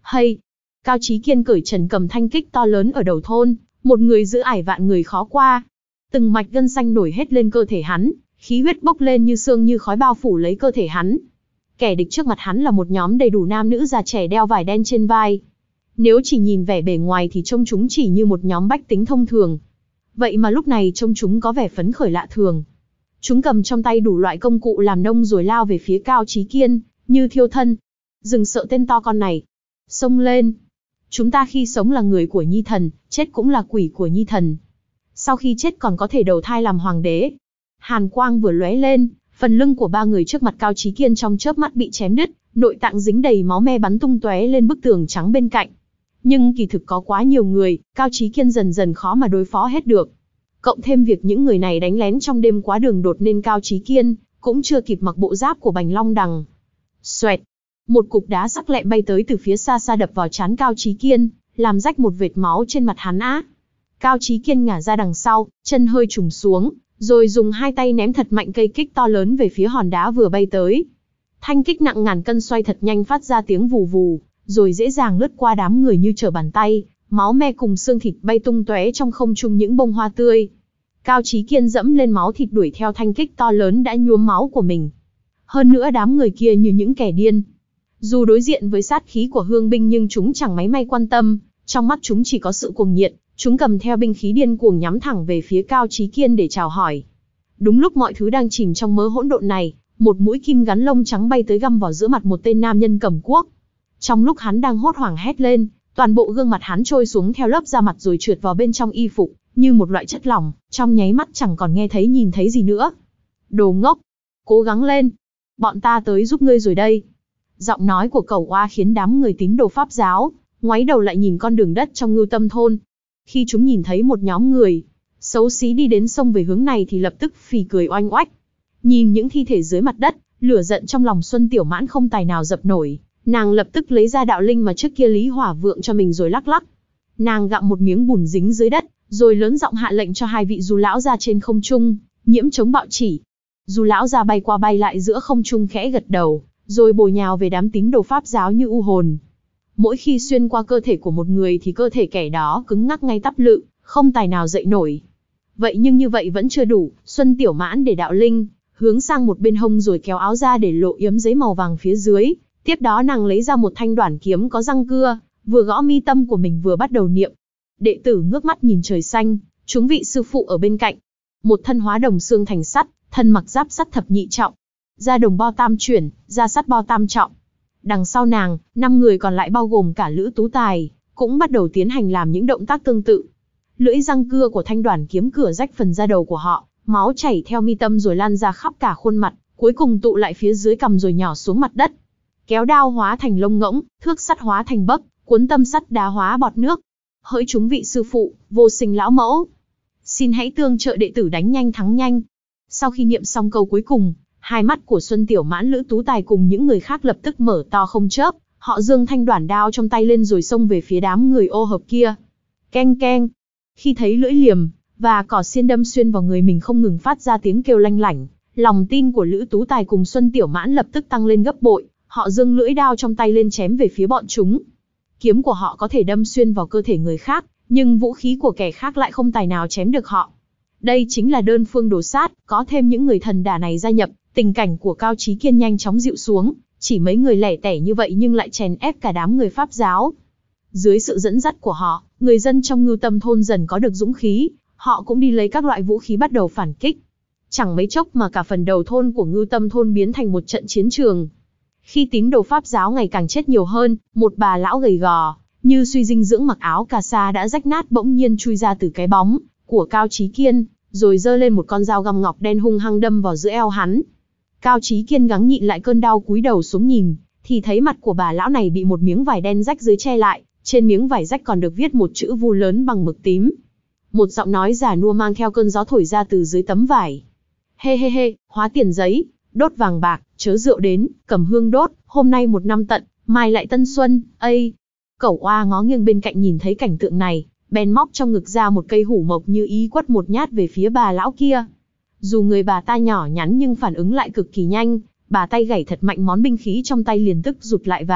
Hay! Cao Chí Kiên cởi trần cầm thanh kích to lớn ở đầu thôn, một người giữ ải vạn người khó qua. Từng mạch gân xanh nổi hết lên cơ thể hắn, khí huyết bốc lên như sương như khói bao phủ lấy cơ thể hắn. Kẻ địch trước mặt hắn là một nhóm đầy đủ nam nữ già trẻ đeo vải đen trên vai. Nếu chỉ nhìn vẻ bề ngoài thì trông chúng chỉ như một nhóm bách tính thông thường. Vậy mà lúc này trông chúng có vẻ phấn khởi lạ thường. Chúng cầm trong tay đủ loại công cụ làm nông rồi lao về phía Cao Chí Kiên, như thiêu thân. Đừng sợ tên to con này. Xông lên. Chúng ta khi sống là người của Nhi Thần, chết cũng là quỷ của Nhi Thần. Sau khi chết còn có thể đầu thai làm hoàng đế. Hàn quang vừa lóe lên, phần lưng của ba người trước mặt Cao Chí Kiên trong chớp mắt bị chém đứt, nội tạng dính đầy máu me bắn tung tóe lên bức tường trắng bên cạnh. Nhưng kỳ thực có quá nhiều người, Cao Chí Kiên dần dần khó mà đối phó hết được. Cộng thêm việc những người này đánh lén trong đêm quá đường đột nên Cao Chí Kiên cũng chưa kịp mặc bộ giáp của Bành Long Đằng. Xoẹt! Một cục đá sắc lẹm bay tới từ phía xa xa đập vào trán Cao Chí Kiên, làm rách một vệt máu trên mặt hắn á. Cao Chí Kiên ngả ra đằng sau, chân hơi trùng xuống, rồi dùng hai tay ném thật mạnh cây kích to lớn về phía hòn đá vừa bay tới. Thanh kích nặng ngàn cân xoay thật nhanh phát ra tiếng vù vù, rồi dễ dàng lướt qua đám người như trở bàn tay, máu me cùng xương thịt bay tung tóe trong không trung những bông hoa tươi. Cao Chí Kiên dẫm lên máu thịt đuổi theo thanh kích to lớn đã nhuốm máu của mình. Hơn nữa đám người kia như những kẻ điên. Dù đối diện với sát khí của hương binh nhưng chúng chẳng mấy may quan tâm, trong mắt chúng chỉ có sự cuồng nhiệt, chúng cầm theo binh khí điên cuồng nhắm thẳng về phía Cao Chí Kiên để chào hỏi. Đúng lúc mọi thứ đang chìm trong mớ hỗn độn này, một mũi kim gắn lông trắng bay tới găm vào giữa mặt một tên nam nhân cầm cuốc. Trong lúc hắn đang hốt hoảng hét lên, toàn bộ gương mặt hắn trôi xuống theo lớp da mặt rồi trượt vào bên trong y phục, như một loại chất lỏng, trong nháy mắt chẳng còn nghe thấy nhìn thấy gì nữa. Đồ ngốc! Cố gắng lên! Bọn ta tới giúp ngươi rồi đây! Giọng nói của Cẩu Oa khiến đám người tín đồ Pháp giáo ngoáy đầu lại nhìn con đường đất trong Ngưu Tâm thôn. Khi chúng nhìn thấy một nhóm người xấu xí đi đến sông về hướng này thì lập tức phì cười oanh oách. Nhìn những thi thể dưới mặt đất, lửa giận trong lòng Xuân Tiểu Mãn không tài nào dập nổi, nàng lập tức lấy ra đạo linh mà trước kia Lý Hỏa Vượng cho mình rồi lắc lắc. Nàng gặm một miếng bùn dính dưới đất, rồi lớn giọng hạ lệnh cho hai vị Du lão gia trên không trung, nhiễm chống bạo chỉ. Du lão gia bay qua bay lại giữa không trung khẽ gật đầu, rồi bổ nhào về đám tín đồ Pháp giáo như u hồn. Mỗi khi xuyên qua cơ thể của một người thì cơ thể kẻ đó cứng ngắc ngay tắp lự, không tài nào dậy nổi. Vậy nhưng như vậy vẫn chưa đủ, Xuân Tiểu Mãn để đạo linh hướng sang một bên hông rồi kéo áo ra để lộ yếm giấy màu vàng phía dưới. Tiếp đó nàng lấy ra một thanh đoản kiếm có răng cưa, vừa gõ mi tâm của mình vừa bắt đầu niệm. Đệ tử ngước mắt nhìn trời xanh, chúng vị sư phụ ở bên cạnh. Một thân hóa đồng xương thành sắt, thân mặc giáp sắt thập nhị trọng, da đồng bo tam chuyển, da sắt bo tam trọng. Đằng sau nàng, năm người còn lại bao gồm cả Lữ Tú Tài, cũng bắt đầu tiến hành làm những động tác tương tự. Lưỡi răng cưa của thanh đoản kiếm cưa rách phần da đầu của họ, máu chảy theo mi tâm rồi lan ra khắp cả khuôn mặt, cuối cùng tụ lại phía dưới cằm rồi nhỏ xuống mặt đất. Kéo đao hóa thành lông ngỗng, thước sắt hóa thành bấc, cuốn tâm sắt đá hóa bọt nước. Hỡi chúng vị sư phụ, vô sinh lão mẫu, xin hãy tương trợ đệ tử đánh nhanh thắng nhanh. Sau khi niệm xong câu cuối cùng, hai mắt của Xuân Tiểu Mãn, Lữ Tú Tài cùng những người khác lập tức mở to không chớp, họ giương thanh đoản đao trong tay lên rồi xông về phía đám người ô hợp kia. Keng keng. Khi thấy lưỡi liềm và cỏ xiên đâm xuyên vào người mình không ngừng phát ra tiếng kêu lanh lảnh, lòng tin của Lữ Tú Tài cùng Xuân Tiểu Mãn lập tức tăng lên gấp bội, họ giương lưỡi đao trong tay lên chém về phía bọn chúng. Kiếm của họ có thể đâm xuyên vào cơ thể người khác, nhưng vũ khí của kẻ khác lại không tài nào chém được họ. Đây chính là đơn phương đồ sát, có thêm những người thần đả này gia nhập, tình cảnh của Cao Chí Kiên nhanh chóng dịu xuống, chỉ mấy người lẻ tẻ như vậy nhưng lại chèn ép cả đám người Pháp giáo. Dưới sự dẫn dắt của họ, người dân trong Ngưu Tâm thôn dần có được dũng khí, họ cũng đi lấy các loại vũ khí bắt đầu phản kích. Chẳng mấy chốc mà cả phần đầu thôn của Ngưu Tâm thôn biến thành một trận chiến trường. Khi tín đồ Pháp giáo ngày càng chết nhiều hơn, một bà lão gầy gò, như suy dinh dưỡng mặc áo cà sa đã rách nát bỗng nhiên chui ra từ cái bóng của Cao Chí Kiên, rồi giơ lên một con dao găm ngọc đen hung hăng đâm vào giữa eo hắn. Cao Chí Kiên gắng nhịn lại cơn đau cúi đầu xuống nhìn, thì thấy mặt của bà lão này bị một miếng vải đen rách dưới che lại, trên miếng vải rách còn được viết một chữ vu lớn bằng mực tím. Một giọng nói già nua mang theo cơn gió thổi ra từ dưới tấm vải. Hê hê hê, hóa tiền giấy, đốt vàng bạc, chớ rượu đến, cầm hương đốt, hôm nay một năm tận, mai lại tân xuân, ây. Cẩu Oa ngó nghiêng bên cạnh nhìn thấy cảnh tượng này, bèn móc trong ngực ra một cây hủ mộc như ý quất một nhát về phía bà lão kia. Dù người bà ta nhỏ nhắn nhưng phản ứng lại cực kỳ nhanh, bà tay gảy thật mạnh món binh khí trong tay liền tức rụt lại vào,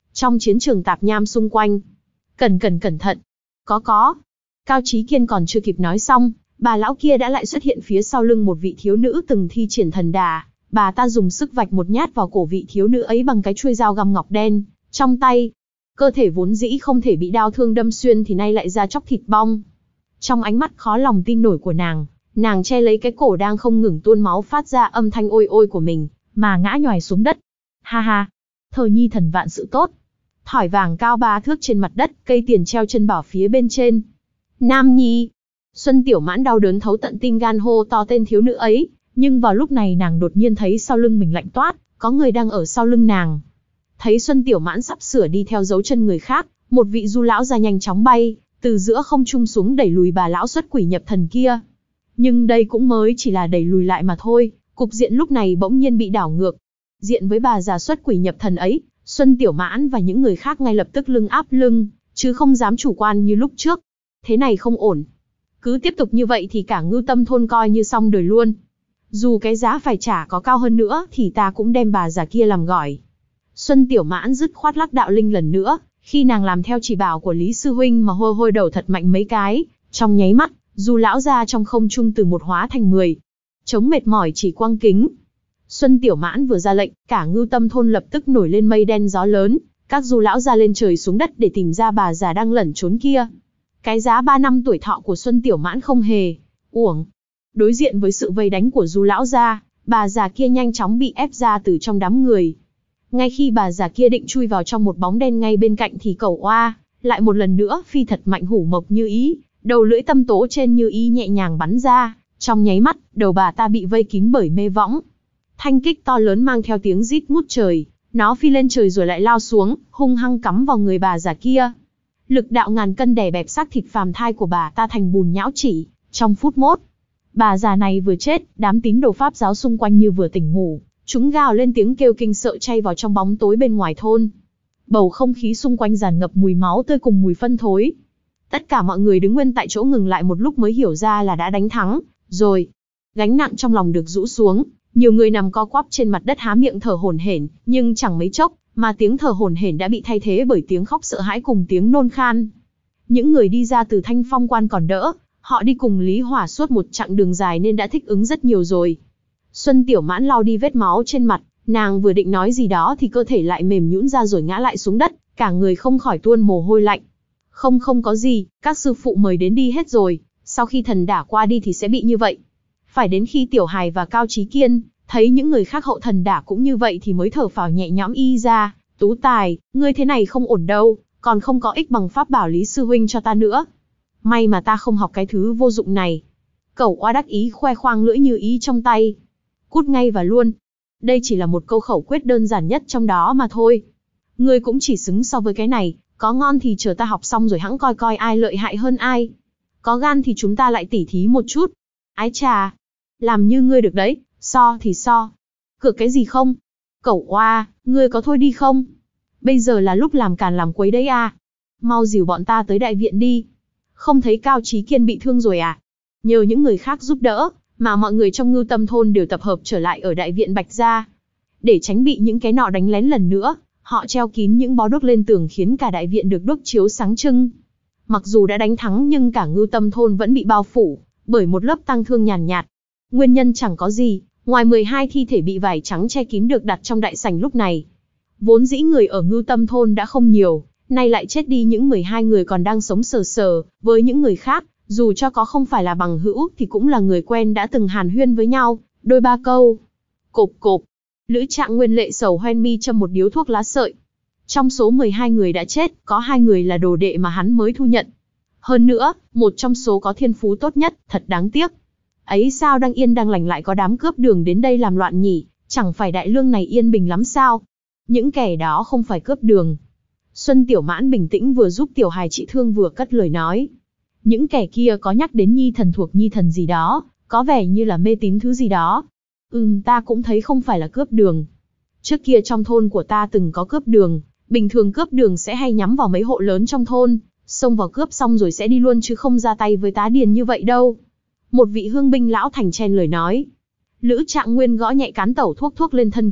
Trong chiến trường tạp nham xung quanh. Cẩn cẩn cẩn thận. Có có. Cao Chí Kiên còn chưa kịp nói xong, bà lão kia đã lại xuất hiện phía sau lưng một vị thiếu nữ từng thi triển thần đà. Bà ta dùng sức vạch một nhát vào cổ vị thiếu nữ ấy bằng cái chuôi dao găm ngọc đen trong tay. Cơ thể vốn dĩ không thể bị đao thương đâm xuyên thì nay lại ra chóc thịt bong. Trong ánh mắt khó lòng tin nổi của nàng, nàng che lấy cái cổ đang không ngừng tuôn máu phát ra âm thanh ôi ôi của mình, mà ngã nhoài xuống đất. Ha ha, Thờ nhi thần vạn sự tốt. Thỏi vàng cao ba thước trên mặt đất, cây tiền treo chân bảo phía bên trên. Nam nhi. Xuân Tiểu Mãn đau đớn thấu tận tim gan hô to tên thiếu nữ ấy, nhưng vào lúc này nàng đột nhiên thấy sau lưng mình lạnh toát, có người đang ở sau lưng nàng. Thấy Xuân Tiểu Mãn sắp sửa đi theo dấu chân người khác, một vị du lão ra nhanh chóng bay, từ giữa không trung xuống đẩy lùi bà lão xuất quỷ nhập thần kia. Nhưng đây cũng mới chỉ là đẩy lùi lại mà thôi, cục diện lúc này bỗng nhiên bị đảo ngược. Diện với bà già xuất quỷ nhập thần ấy, Xuân Tiểu Mãn và những người khác ngay lập tức lưng áp lưng, chứ không dám chủ quan như lúc trước. Thế này không ổn. Cứ tiếp tục như vậy thì cả Ngưu Tâm thôn coi như xong đời luôn. Dù cái giá phải trả có cao hơn nữa thì ta cũng đem bà già kia làm gỏi. Xuân Tiểu Mãn dứt khoát lắc đạo linh lần nữa, khi nàng làm theo chỉ bảo của Lý Sư Huynh mà hôi hôi đầu thật mạnh mấy cái, trong nháy mắt, dù lão ra trong không trung từ một hóa thành mười. Chống mệt mỏi chỉ quang kính. Xuân Tiểu Mãn vừa ra lệnh, cả Ngưu Tâm thôn lập tức nổi lên mây đen gió lớn, các du lão ra lên trời xuống đất để tìm ra bà già đang lẩn trốn kia. Cái giá ba năm tuổi thọ của Xuân Tiểu Mãn không hề uổng. Đối diện với sự vây đánh của du lão gia, bà già kia nhanh chóng bị ép ra từ trong đám người. Ngay khi bà già kia định chui vào trong một bóng đen ngay bên cạnh thì Cẩu Oa lại một lần nữa phi thật mạnh hủ mộc Như Ý, đầu lưỡi tâm tố trên Như Ý nhẹ nhàng bắn ra, trong nháy mắt, đầu bà ta bị vây kín bởi mê võng. Thanh kích to lớn mang theo tiếng rít ngút trời, nó phi lên trời rồi lại lao xuống, hung hăng cắm vào người bà già kia. Lực đạo ngàn cân đè bẹp xác thịt phàm thai của bà ta thành bùn nhão chỉ, trong phút mốt. Bà già này vừa chết, đám tín đồ Pháp giáo xung quanh như vừa tỉnh ngủ, chúng gào lên tiếng kêu kinh sợ chay vào trong bóng tối bên ngoài thôn. Bầu không khí xung quanh tràn ngập mùi máu tươi cùng mùi phân thối. Tất cả mọi người đứng nguyên tại chỗ ngừng lại một lúc mới hiểu ra là đã đánh thắng, rồi. Gánh nặng trong lòng được rũ xuống, nhiều người nằm co quắp trên mặt đất há miệng thở hổn hển, nhưng chẳng mấy chốc, mà tiếng thở hổn hển đã bị thay thế bởi tiếng khóc sợ hãi cùng tiếng nôn khan. Những người đi ra từ Thanh Phong Quan còn đỡ, họ đi cùng Lý Hỏa suốt một chặng đường dài nên đã thích ứng rất nhiều rồi. Xuân Tiểu Mãn lau đi vết máu trên mặt, nàng vừa định nói gì đó thì cơ thể lại mềm nhũn ra rồi ngã lại xuống đất, cả người không khỏi tuôn mồ hôi lạnh. Không không có gì, các sư phụ mời đến đi hết rồi, sau khi thần đả qua đi thì sẽ bị như vậy. Phải đến khi Tiểu Hài và Cao Chí Kiên thấy những người khác hậu thần đả cũng như vậy thì mới thở phào nhẹ nhõm y ra. Tú Tài, ngươi thế này không ổn đâu, còn không có ích bằng pháp bảo Lý Sư Huynh cho ta nữa. May mà ta không học cái thứ vô dụng này. Cẩu Oa đắc ý khoe khoang lưỡi Như Ý trong tay. Cút ngay và luôn. Đây chỉ là một câu khẩu quyết đơn giản nhất trong đó mà thôi. Ngươi cũng chỉ xứng so với cái này, có ngon thì chờ ta học xong rồi hẵng coi coi ai lợi hại hơn ai. Có gan thì chúng ta lại tỉ thí một chút. Ái chà, làm như ngươi được đấy, so thì so. Cược cái gì không? Cẩu Oa, ngươi có thôi đi không? Bây giờ là lúc làm càn làm quấy đấy à? Mau dìu bọn ta tới đại viện đi. Không thấy Cao Chí Kiên bị thương rồi à? Nhờ những người khác giúp đỡ, mà mọi người trong Ngưu Tâm thôn đều tập hợp trở lại ở đại viện Bạch Gia. Để tránh bị những cái nọ đánh lén lần nữa, họ treo kín những bó đuốc lên tường khiến cả đại viện được đuốc chiếu sáng trưng. Mặc dù đã đánh thắng nhưng cả Ngưu Tâm thôn vẫn bị bao phủ bởi một lớp tang thương nhàn nhạt. Nguyên nhân chẳng có gì, ngoài mười hai thi thể bị vải trắng che kín được đặt trong đại sảnh lúc này. Vốn dĩ người ở Ngưu Tâm thôn đã không nhiều, nay lại chết đi những mười hai người còn đang sống sờ sờ, với những người khác, dù cho có không phải là bằng hữu thì cũng là người quen đã từng hàn huyên với nhau, đôi ba câu. Cộp cộp, Lữ Trạng Nguyên lệ sầu hoen mi châm một điếu thuốc lá sợi. Trong số mười hai người đã chết, có hai người là đồ đệ mà hắn mới thu nhận. Hơn nữa, một trong số có thiên phú tốt nhất, thật đáng tiếc. Ấy sao đang yên đang lành lại có đám cướp đường đến đây làm loạn nhỉ, chẳng phải đại lương này yên bình lắm sao? Những kẻ đó không phải cướp đường. Xuân Tiểu Mãn bình tĩnh vừa giúp Tiểu Hài trị thương vừa cất lời nói. Những kẻ kia có nhắc đến nhi thần thuộc nhi thần gì đó, có vẻ như là mê tín thứ gì đó. Ừm, ta cũng thấy không phải là cướp đường. Trước kia trong thôn của ta từng có cướp đường, bình thường cướp đường sẽ hay nhắm vào mấy hộ lớn trong thôn, xông vào cướp xong rồi sẽ đi luôn chứ không ra tay với tá điền như vậy đâu. Một vị hương binh lão thành chen lời nói. Lữ Trạng Nguyên gõ nhẹ cán tẩu thuốc thuốc lên thân cột,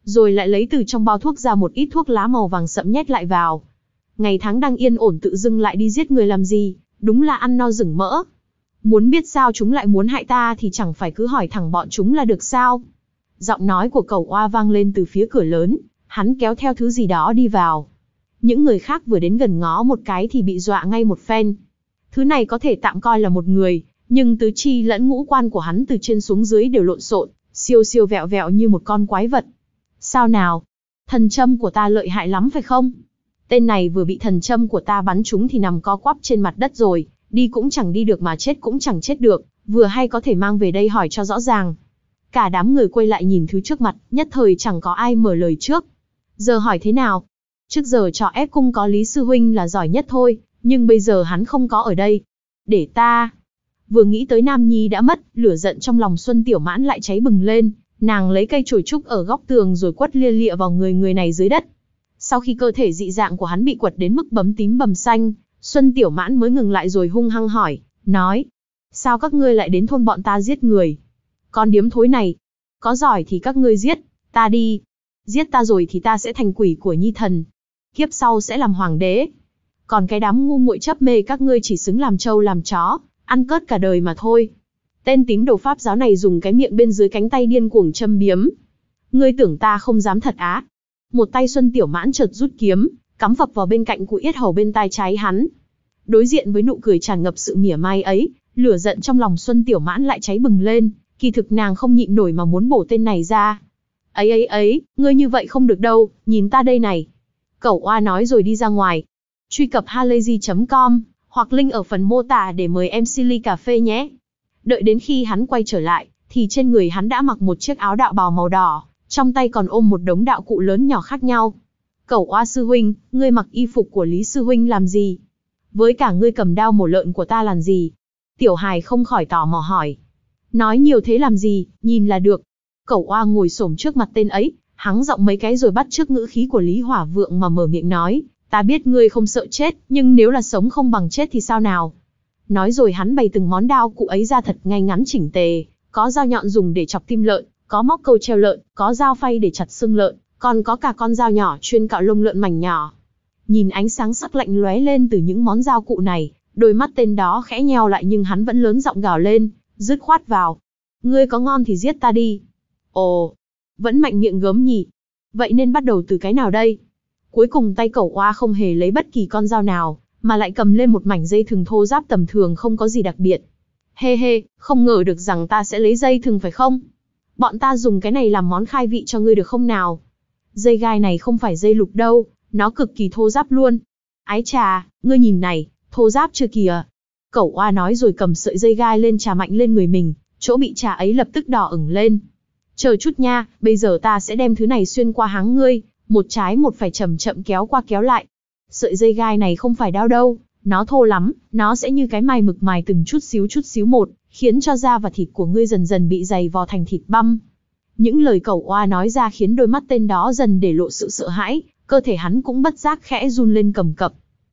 rồi lại lấy từ trong bao thuốc ra một ít thuốc lá màu vàng sậm nhét lại vào. Ngày tháng đang yên ổn tự dưng lại đi giết người làm gì, đúng là ăn no rừng mỡ. Muốn biết sao chúng lại muốn hại ta thì chẳng phải cứ hỏi thẳng bọn chúng là được sao? Giọng nói của Cẩu Oa vang lên từ phía cửa lớn, hắn kéo theo thứ gì đó đi vào. Những người khác vừa đến gần ngó một cái thì bị dọa ngay một phen. Thứ này có thể tạm coi là một người, nhưng tứ chi lẫn ngũ quan của hắn từ trên xuống dưới đều lộn xộn, siêu siêu vẹo vẹo như một con quái vật. Sao nào? Thần châm của ta lợi hại lắm phải không? Tên này vừa bị thần châm của ta bắn trúng thì nằm co quắp trên mặt đất rồi, đi cũng chẳng đi được mà chết cũng chẳng chết được, vừa hay có thể mang về đây hỏi cho rõ ràng. Cả đám người quay lại nhìn thứ trước mặt, nhất thời chẳng có ai mở lời trước. Giờ hỏi thế nào? Trước giờ trò ép cung có Lý Sư Huynh là giỏi nhất thôi, nhưng bây giờ hắn không có ở đây. Để ta... Vừa nghĩ tới Nam Nhi đã mất, lửa giận trong lòng Xuân Tiểu Mãn lại cháy bừng lên, nàng lấy cây chổi trúc ở góc tường rồi quất lia lịa vào người người này dưới đất. Sau khi cơ thể dị dạng của hắn bị quật đến mức bầm tím bầm xanh, Xuân Tiểu Mãn mới ngừng lại rồi hung hăng hỏi, nói: sao các ngươi lại đến thôn bọn ta giết người? Con điếm thối này, có giỏi thì các ngươi giết ta đi. Giết ta rồi thì ta sẽ thành quỷ của Nhi Thần. Kiếp sau sẽ làm hoàng đế. Còn cái đám ngu muội chấp mê các ngươi chỉ xứng làm trâu làm chó, ăn cớt cả đời mà thôi. Tên tín đồ Pháp giáo này dùng cái miệng bên dưới cánh tay điên cuồng châm biếm. Ngươi tưởng ta không dám thật á? Một tay Xuân Tiểu Mãn chợt rút kiếm, cắm phập vào bên cạnh của yết hầu bên tai trái hắn. Đối diện với nụ cười tràn ngập sự mỉa mai ấy, lửa giận trong lòng Xuân Tiểu Mãn lại cháy bừng lên, kỳ thực nàng không nhịn nổi mà muốn bổ tên này ra. Ấy ấy ấy, ngươi như vậy không được đâu, nhìn ta đây này. Cẩu Oa nói rồi đi ra ngoài. Truy cập halayzi chấm com, hoặc link ở phần mô tả để mời em xê ly cà phê nhé. Đợi đến khi hắn quay trở lại, thì trên người hắn đã mặc một chiếc áo đạo bào màu đỏ, trong tay còn ôm một đống đạo cụ lớn nhỏ khác nhau. Cẩu Oa sư huynh, ngươi mặc y phục của Lý sư huynh làm gì? Với cả ngươi cầm đao mổ lợn của ta làm gì? Tiểu hài không khỏi tò mò hỏi. Nói nhiều thế làm gì, nhìn là được. Cẩu Oa ngồi xổm trước mặt tên ấy, hắng giọng mấy cái rồi bắt chước ngữ khí của Lý Hỏa Vượng mà mở miệng nói, ta biết ngươi không sợ chết, nhưng nếu là sống không bằng chết thì sao nào? Nói rồi hắn bày từng món đao cụ ấy ra thật ngay ngắn chỉnh tề, có dao nhọn dùng để chọc tim lợn, có móc câu treo lợn, có dao phay để chặt xương lợn, còn có cả con dao nhỏ chuyên cạo lông lợn mảnh nhỏ. Nhìn ánh sáng sắc lạnh lóe lên từ những món dao cụ này, đôi mắt tên đó khẽ nheo lại nhưng hắn vẫn lớn giọng gào lên, dứt khoát vào. Ngươi có ngon thì giết ta đi. Ồ, vẫn mạnh miệng gớm nhỉ. Vậy nên bắt đầu từ cái nào đây? Cuối cùng tay Cẩu Oa không hề lấy bất kỳ con dao nào, mà lại cầm lên một mảnh dây thừng thô ráp tầm thường không có gì đặc biệt. Hê hê, không ngờ được rằng ta sẽ lấy dây thừng phải không? Bọn ta dùng cái này làm món khai vị cho ngươi được không nào? Dây gai này không phải dây lục đâu, nó cực kỳ thô ráp luôn. Ái chà, ngươi nhìn này, thô ráp chưa kìa. Cẩu Oa nói rồi cầm sợi dây gai lên chà mạnh lên người mình, chỗ bị chà ấy lập tức đỏ ửng lên. Chờ chút nha, bây giờ ta sẽ đem thứ này xuyên qua háng ngươi, một trái một phải chậm chậm kéo qua kéo lại. Sợi dây gai này không phải đau đâu, nó thô lắm, nó sẽ như cái mài mực mài từng chút xíu chút xíu một, khiến cho da và thịt của ngươi dần dần bị dày vò thành thịt băm. Những lời Cẩu Oa nói ra khiến đôi mắt tên đó dần để lộ sự sợ hãi, cơ thể hắn cũng bất giác khẽ run lên cầm cập.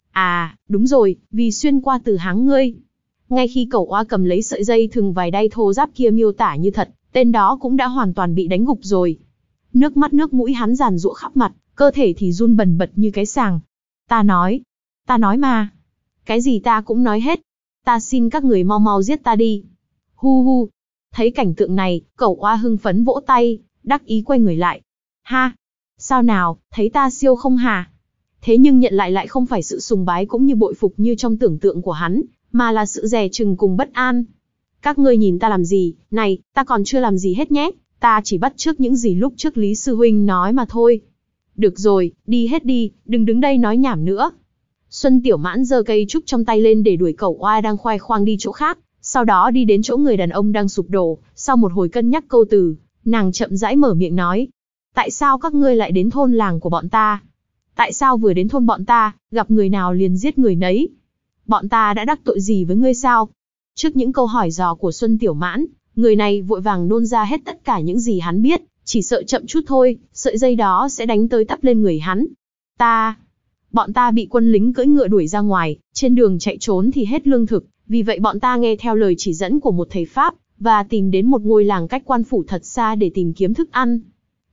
À, đúng rồi, vì xuyên qua từ háng ngươi. Ngay khi Cẩu Oa cầm lấy sợi dây thừng vài đay thô ráp kia miêu tả như thật, tên đó cũng đã hoàn toàn bị đánh gục rồi. Nước mắt nước mũi hắn giàn giụa khắp mặt, cơ thể thì run bần bật như cái sàng. Ta nói, ta nói mà. Cái gì ta cũng nói hết. Ta xin các người mau mau giết ta đi. Hu hu. Thấy cảnh tượng này, Cẩu Oa hưng phấn vỗ tay, đắc ý quay người lại. Ha! Sao nào, thấy ta siêu không hả? Thế nhưng nhận lại lại không phải sự sùng bái cũng như bội phục như trong tưởng tượng của hắn, mà là sự dè chừng cùng bất an. Các ngươi nhìn ta làm gì, này, ta còn chưa làm gì hết nhé, ta chỉ bắt chước những gì lúc trước Lý Sư Huynh nói mà thôi. Được rồi, đi hết đi, đừng đứng đây nói nhảm nữa. Xuân Tiểu Mãn giơ cây trúc trong tay lên để đuổi Cẩu Oa đang khoe khoang đi chỗ khác, sau đó đi đến chỗ người đàn ông đang sụp đổ, sau một hồi cân nhắc câu từ, nàng chậm rãi mở miệng nói. Tại sao các ngươi lại đến thôn làng của bọn ta? Tại sao vừa đến thôn bọn ta, gặp người nào liền giết người nấy? Bọn ta đã đắc tội gì với ngươi sao? Trước những câu hỏi dò của Xuân Tiểu Mãn, người này vội vàng nôn ra hết tất cả những gì hắn biết, chỉ sợ chậm chút thôi, sợi dây đó sẽ đánh tới tấp lên người hắn. Ta... Bọn ta bị quân lính cưỡi ngựa đuổi ra ngoài, trên đường chạy trốn thì hết lương thực, vì vậy bọn ta nghe theo lời chỉ dẫn của một thầy Pháp, và tìm đến một ngôi làng cách quan phủ thật xa để tìm kiếm thức ăn.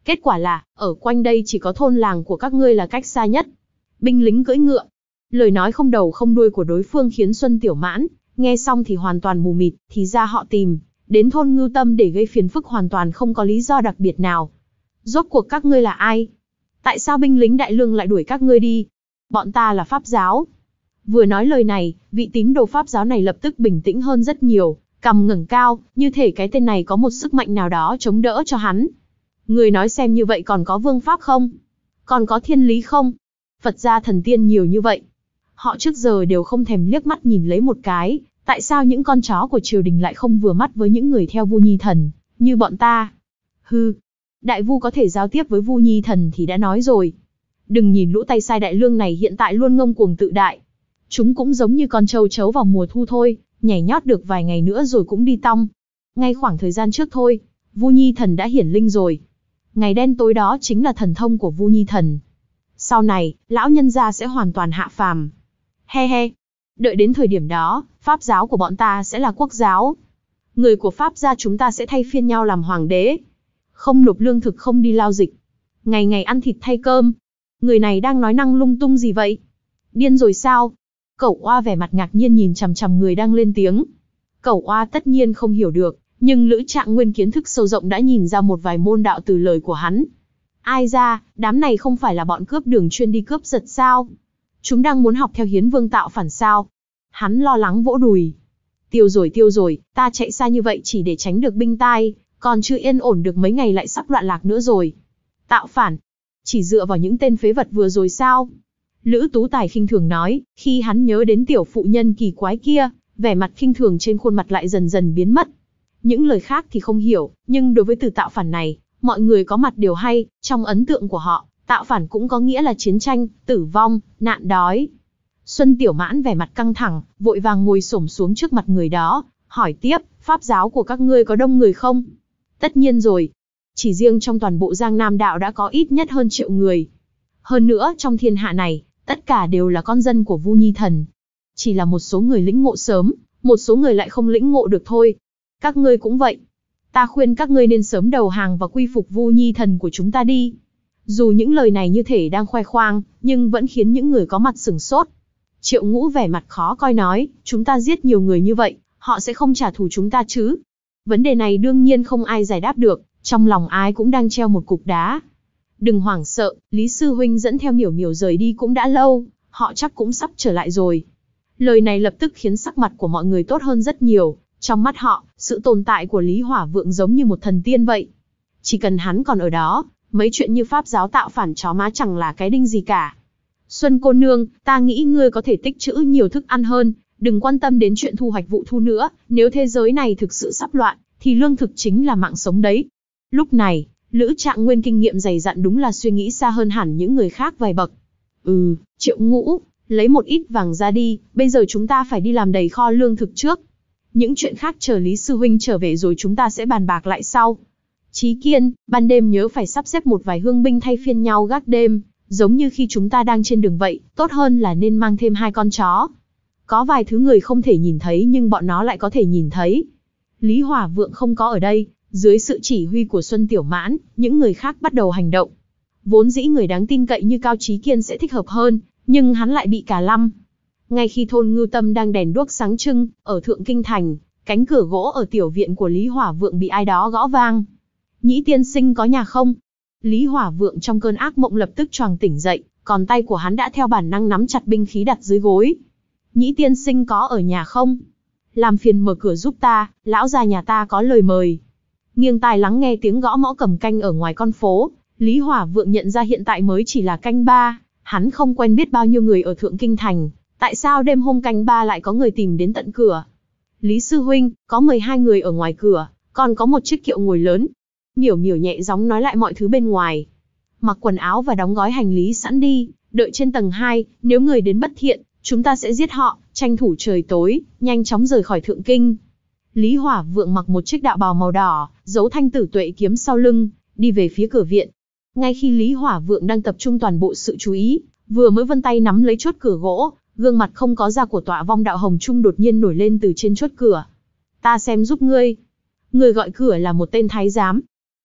Kết quả là, ở quanh đây chỉ có thôn làng của các ngươi là cách xa nhất. Binh lính cưỡi ngựa. Lời nói không đầu không đuôi của đối phương khiến Xuân Tiểu Mãn nghe xong thì hoàn toàn mù mịt, thì ra họ tìm đến thôn Ngưu Tâm để gây phiền phức hoàn toàn không có lý do đặc biệt nào. Rốt cuộc các ngươi là ai? Tại sao binh lính Đại Lương lại đuổi các ngươi đi? Bọn ta là Pháp giáo. Vừa nói lời này, vị tín đồ Pháp giáo này lập tức bình tĩnh hơn rất nhiều, cằm ngẩng cao, như thể cái tên này có một sức mạnh nào đó chống đỡ cho hắn. Người nói xem như vậy còn có vương pháp không? Còn có thiên lý không? Phật gia thần tiên nhiều như vậy. Họ trước giờ đều không thèm liếc mắt nhìn lấy một cái, tại sao những con chó của triều đình lại không vừa mắt với những người theo Vu Nhi Thần, như bọn ta? Hừ, đại vu có thể giao tiếp với Vu Nhi Thần thì đã nói rồi. Đừng nhìn lũ tay sai Đại Lương này hiện tại luôn ngông cuồng tự đại. Chúng cũng giống như con trâu trấu vào mùa thu thôi, nhảy nhót được vài ngày nữa rồi cũng đi tong. Ngay khoảng thời gian trước thôi, Vu Nhi Thần đã hiển linh rồi. Ngày đen tối đó chính là thần thông của Vu Nhi Thần. Sau này, lão nhân gia sẽ hoàn toàn hạ phàm. He he. Đợi đến thời điểm đó, Pháp giáo của bọn ta sẽ là quốc giáo. Người của Pháp gia chúng ta sẽ thay phiên nhau làm hoàng đế. Không nộp lương thực, không đi lao dịch. Ngày ngày ăn thịt thay cơm. Người này đang nói năng lung tung gì vậy? Điên rồi sao? Cẩu Oa vẻ mặt ngạc nhiên nhìn chằm chằm người đang lên tiếng. Cẩu Oa tất nhiên không hiểu được, nhưng Lữ Trạng Nguyên kiến thức sâu rộng đã nhìn ra một vài môn đạo từ lời của hắn. Ai ra, đám này không phải là bọn cướp đường chuyên đi cướp giật sao? Chúng đang muốn học theo Hiến Vương tạo phản sao? Hắn lo lắng vỗ đùi. Tiêu rồi tiêu rồi, ta chạy xa như vậy chỉ để tránh được binh tai, còn chưa yên ổn được mấy ngày lại sắp loạn lạc nữa rồi. Tạo phản? Chỉ dựa vào những tên phế vật vừa rồi sao? Lữ Tú Tài khinh thường nói, khi hắn nhớ đến tiểu phụ nhân kỳ quái kia, vẻ mặt khinh thường trên khuôn mặt lại dần dần biến mất. Những lời khác thì không hiểu, nhưng đối với từ tạo phản này, mọi người có mặt đều hay, trong ấn tượng của họ, tạo phản cũng có nghĩa là chiến tranh, tử vong, nạn đói. Xuân Tiểu Mãn vẻ mặt căng thẳng, vội vàng ngồi xổm xuống trước mặt người đó, hỏi tiếp, Pháp giáo của các ngươi có đông người không? Tất nhiên rồi. Chỉ riêng trong toàn bộ Giang Nam Đạo đã có ít nhất hơn triệu người. Hơn nữa, trong thiên hạ này, tất cả đều là con dân của Vu Nhi Thần. Chỉ là một số người lĩnh ngộ sớm, một số người lại không lĩnh ngộ được thôi. Các ngươi cũng vậy. Ta khuyên các ngươi nên sớm đầu hàng và quy phục Vu Nhi Thần của chúng ta đi. Dù những lời này như thể đang khoe khoang, nhưng vẫn khiến những người có mặt sửng sốt. Triệu Ngũ vẻ mặt khó coi nói, chúng ta giết nhiều người như vậy, họ sẽ không trả thù chúng ta chứ? Vấn đề này đương nhiên không ai giải đáp được, trong lòng ai cũng đang treo một cục đá. Đừng hoảng sợ, Lý Sư Huynh dẫn theo Miểu Miểu rời đi cũng đã lâu, họ chắc cũng sắp trở lại rồi. Lời này lập tức khiến sắc mặt của mọi người tốt hơn rất nhiều, trong mắt họ, sự tồn tại của Lý Hỏa Vượng giống như một thần tiên vậy. Chỉ cần hắn còn ở đó, mấy chuyện như Pháp giáo tạo phản chó má chẳng là cái đinh gì cả. Xuân cô nương, ta nghĩ ngươi có thể tích trữ nhiều thức ăn hơn, đừng quan tâm đến chuyện thu hoạch vụ thu nữa, nếu thế giới này thực sự sắp loạn, thì lương thực chính là mạng sống đấy. Lúc này, Lữ Trạng Nguyên kinh nghiệm dày dặn đúng là suy nghĩ xa hơn hẳn những người khác vài bậc. Ừ, Triệu Ngũ, lấy một ít vàng ra đi, bây giờ chúng ta phải đi làm đầy kho lương thực trước. Những chuyện khác chờ Lý Sư Huynh trở về rồi chúng ta sẽ bàn bạc lại sau. Chí Kiên, ban đêm nhớ phải sắp xếp một vài hương binh thay phiên nhau gác đêm, giống như khi chúng ta đang trên đường vậy, tốt hơn là nên mang thêm hai con chó. Có vài thứ người không thể nhìn thấy nhưng bọn nó lại có thể nhìn thấy. Lý Hỏa Vượng không có ở đây, dưới sự chỉ huy của Xuân Tiểu Mãn, những người khác bắt đầu hành động. Vốn dĩ người đáng tin cậy như Cao Chí Kiên sẽ thích hợp hơn, nhưng hắn lại bị cả lăm. Ngay khi thôn Ngưu Tâm đang đèn đuốc sáng trưng, ở Thượng Kinh Thành, cánh cửa gỗ ở tiểu viện của Lý Hỏa Vượng bị ai đó gõ vang. Nhĩ tiên sinh có nhà không? Lý Hỏa Vượng trong cơn ác mộng lập tức choàng tỉnh dậy, còn tay của hắn đã theo bản năng nắm chặt binh khí đặt dưới gối. Nhĩ tiên sinh có ở nhà không? Làm phiền mở cửa giúp ta, lão già nhà ta có lời mời. Nghiêng tai lắng nghe tiếng gõ mõ cầm canh ở ngoài con phố, Lý Hỏa Vượng nhận ra hiện tại mới chỉ là canh ba, hắn không quen biết bao nhiêu người ở Thượng Kinh Thành, tại sao đêm hôm canh ba lại có người tìm đến tận cửa? Lý Sư Huynh, có mười hai người ở ngoài cửa, còn có một chiếc kiệu ngồi lớn. Miểu Miểu nhẹ giọng nói lại mọi thứ bên ngoài. Mặc quần áo và đóng gói hành lý sẵn đi, đợi trên tầng hai, nếu người đến bất thiện, chúng ta sẽ giết họ, tranh thủ trời tối, nhanh chóng rời khỏi Thượng Kinh. Lý Hỏa Vượng mặc một chiếc đạo bào màu đỏ, giấu thanh tử tuệ kiếm sau lưng, đi về phía cửa viện. Ngay khi Lý Hỏa Vượng đang tập trung toàn bộ sự chú ý, vừa mới vươn tay nắm lấy chốt cửa gỗ, gương mặt không có da của Tọa Vong Đạo Hồng Trung đột nhiên nổi lên từ trên chốt cửa. Ta xem giúp ngươi. Người gọi cửa là một tên thái giám.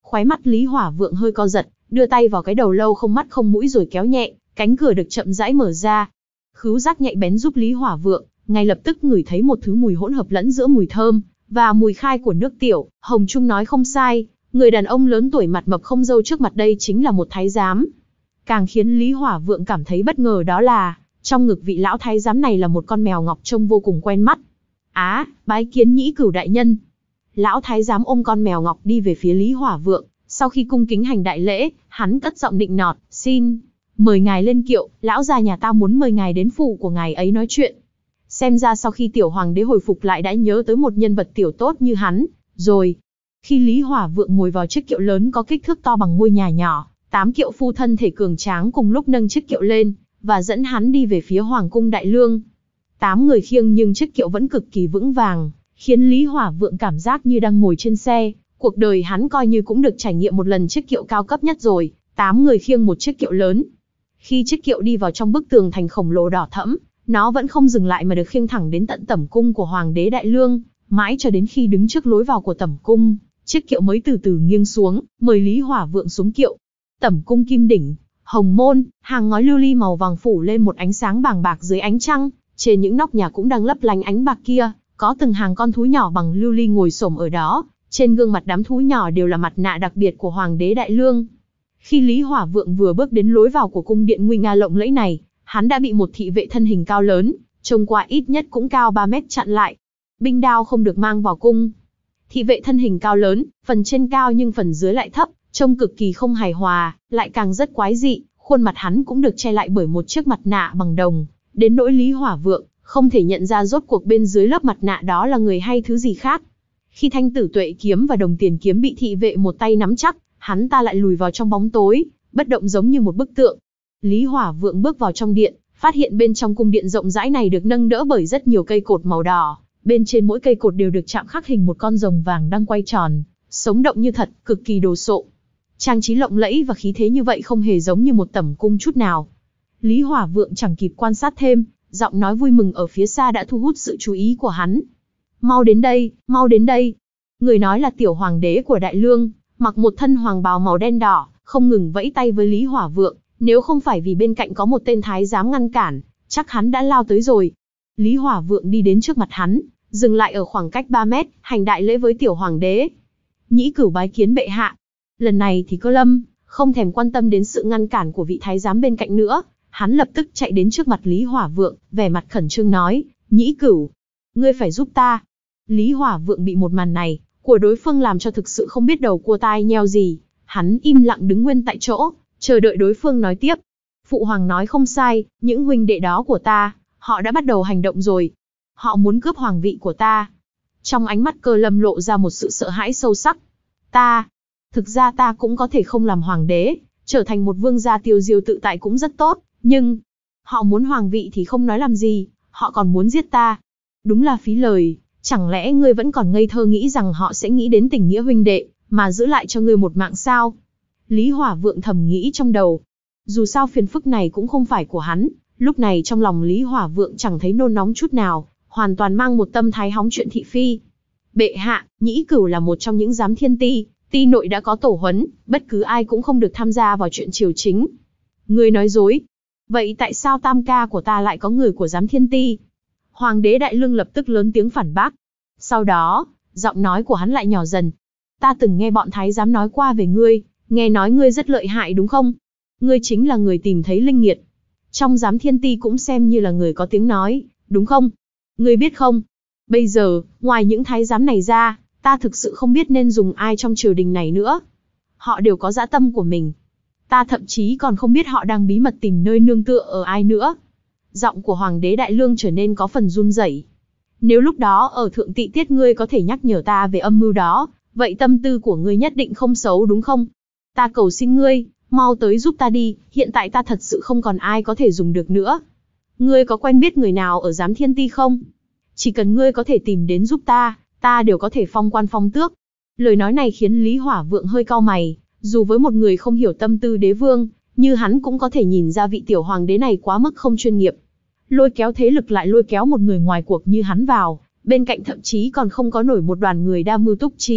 Khóe mắt Lý Hỏa Vượng hơi co giật, đưa tay vào cái đầu lâu không mắt không mũi rồi kéo nhẹ, cánh cửa được chậm rãi mở ra. Khứu giác nhạy bén giúp Lý Hỏa Vượng ngay lập tức ngửi thấy một thứ mùi hỗn hợp lẫn giữa mùi thơm và mùi khai của nước tiểu. Hồng Trung nói không sai, người đàn ông lớn tuổi mặt mập không râu trước mặt đây chính là một thái giám. Càng khiến Lý Hỏa Vượng cảm thấy bất ngờ đó là, trong ngực vị lão thái giám này là một con mèo ngọc trông vô cùng quen mắt. Á, bái kiến Nhĩ Cửu đại nhân. Lão thái giám ôm con mèo ngọc đi về phía Lý Hỏa Vượng, sau khi cung kính hành đại lễ, hắn cất giọng nịnh nọt, xin, mời ngài lên kiệu, lão già nhà ta muốn mời ngài đến phủ của ngài ấy nói chuyện. Xem ra sau khi tiểu hoàng đế hồi phục lại đã nhớ tới một nhân vật tiểu tốt như hắn, rồi. Khi Lý Hỏa Vượng ngồi vào chiếc kiệu lớn có kích thước to bằng ngôi nhà nhỏ, tám kiệu phu thân thể cường tráng cùng lúc nâng chiếc kiệu lên, và dẫn hắn đi về phía Hoàng cung Đại Lương. Tám người khiêng nhưng chiếc kiệu vẫn cực kỳ vững vàng, khiến Lý Hỏa Vượng cảm giác như đang ngồi trên xe. Cuộc đời hắn coi như cũng được trải nghiệm một lần chiếc kiệu cao cấp nhất rồi, tám người khiêng một chiếc kiệu lớn. Khi chiếc kiệu đi vào trong bức tường thành khổng lồ đỏ thẫm, nó vẫn không dừng lại mà được khiêng thẳng đến tận tẩm cung của Hoàng đế Đại Lương, mãi cho đến khi đứng trước lối vào của tẩm cung, chiếc kiệu mới từ từ nghiêng xuống, mời Lý Hỏa Vượng xuống kiệu. Tẩm cung kim đỉnh, hồng môn, hàng ngói lưu ly màu vàng phủ lên một ánh sáng bàng bạc dưới ánh trăng, trên những nóc nhà cũng đang lấp lánh ánh bạc kia, có từng hàng con thú nhỏ bằng lưu ly ngồi xổm ở đó, trên gương mặt đám thú nhỏ đều là mặt nạ đặc biệt của Hoàng đế Đại Lương. Khi Lý Hỏa Vượng vừa bước đến lối vào của cung điện nguy nga lộng lẫy này, hắn đã bị một thị vệ thân hình cao lớn, trông qua ít nhất cũng cao ba mét chặn lại. Binh đao không được mang vào cung. Thị vệ thân hình cao lớn, phần trên cao nhưng phần dưới lại thấp, trông cực kỳ không hài hòa, lại càng rất quái dị, khuôn mặt hắn cũng được che lại bởi một chiếc mặt nạ bằng đồng, đến nỗi Lý Hỏa Vượng không thể nhận ra rốt cuộc bên dưới lớp mặt nạ đó là người hay thứ gì khác. Khi thanh tử tuệ kiếm và đồng tiền kiếm bị thị vệ một tay nắm chắc, hắn ta lại lùi vào trong bóng tối, bất động giống như một bức tượng. Lý Hỏa Vượng bước vào trong điện, phát hiện bên trong cung điện rộng rãi này được nâng đỡ bởi rất nhiều cây cột màu đỏ, bên trên mỗi cây cột đều được chạm khắc hình một con rồng vàng đang quay tròn, sống động như thật, cực kỳ đồ sộ. Trang trí lộng lẫy và khí thế như vậy không hề giống như một tẩm cung chút nào. Lý Hỏa Vượng chẳng kịp quan sát thêm, giọng nói vui mừng ở phía xa đã thu hút sự chú ý của hắn. Mau đến đây, mau đến đây. Người nói là tiểu hoàng đế của Đại Lương, mặc một thân hoàng bào màu đen đỏ, không ngừng vẫy tay với Lý Hỏa Vượng, nếu không phải vì bên cạnh có một tên thái giám ngăn cản, chắc hắn đã lao tới rồi. Lý Hỏa Vượng đi đến trước mặt hắn, dừng lại ở khoảng cách ba mét, hành đại lễ với tiểu hoàng đế. Nhĩ Cửu bái kiến bệ hạ. Lần này thì Cơ Lâm không thèm quan tâm đến sự ngăn cản của vị thái giám bên cạnh nữa, hắn lập tức chạy đến trước mặt Lý Hỏa Vượng, vẻ mặt khẩn trương nói, Nhĩ Cửu, ngươi phải giúp ta. Lý Hỏa Vượng bị một màn này của đối phương làm cho thực sự không biết đầu cua tai nheo gì, hắn im lặng đứng nguyên tại chỗ, chờ đợi đối phương nói tiếp. Phụ hoàng nói không sai, những huynh đệ đó của ta, họ đã bắt đầu hành động rồi. Họ muốn cướp hoàng vị của ta. Trong ánh mắt Cơ Lâm lộ ra một sự sợ hãi sâu sắc. Ta, thực ra ta cũng có thể không làm hoàng đế, trở thành một vương gia tiêu diêu tự tại cũng rất tốt, nhưng họ muốn hoàng vị thì không nói làm gì, họ còn muốn giết ta. Đúng là phí lời, chẳng lẽ ngươi vẫn còn ngây thơ nghĩ rằng họ sẽ nghĩ đến tình nghĩa huynh đệ, mà giữ lại cho ngươi một mạng sao? Lý Hỏa Vượng thầm nghĩ trong đầu. Dù sao phiền phức này cũng không phải của hắn, lúc này trong lòng Lý Hỏa Vượng chẳng thấy nôn nóng chút nào, hoàn toàn mang một tâm thái hóng chuyện thị phi. Bệ hạ, Nhĩ Cửu là một trong những giám thiên ti, ti nội đã có tổ huấn, bất cứ ai cũng không được tham gia vào chuyện triều chính. Ngươi nói dối. Vậy tại sao tam ca của ta lại có người của giám thiên ti? Hoàng đế Đại Lương lập tức lớn tiếng phản bác. Sau đó, giọng nói của hắn lại nhỏ dần. Ta từng nghe bọn thái giám nói qua về ngươi, nghe nói ngươi rất lợi hại đúng không? Ngươi chính là người tìm thấy linh nghiệt. Trong giám thiên ti cũng xem như là người có tiếng nói, đúng không? Ngươi biết không? Bây giờ, ngoài những thái giám này ra, ta thực sự không biết nên dùng ai trong triều đình này nữa. Họ đều có dã tâm của mình. Ta thậm chí còn không biết họ đang bí mật tìm nơi nương tựa ở ai nữa. Giọng của Hoàng đế Đại Lương trở nên có phần run rẩy. Nếu lúc đó ở thượng tị tiết ngươi có thể nhắc nhở ta về âm mưu đó, vậy tâm tư của ngươi nhất định không xấu đúng không? Ta cầu xin ngươi, mau tới giúp ta đi, hiện tại ta thật sự không còn ai có thể dùng được nữa. Ngươi có quen biết người nào ở giám thiên ti không? Chỉ cần ngươi có thể tìm đến giúp ta, ta đều có thể phong quan phong tước. Lời nói này khiến Lý Hỏa Vượng hơi cau mày, dù với một người không hiểu tâm tư đế vương, như hắn cũng có thể nhìn ra vị tiểu hoàng đế này quá mức không chuyên nghiệp. Lôi kéo thế lực lại lôi kéo một người ngoài cuộc như hắn vào, bên cạnh thậm chí còn không có nổi một đoàn người đa mưu túc trí,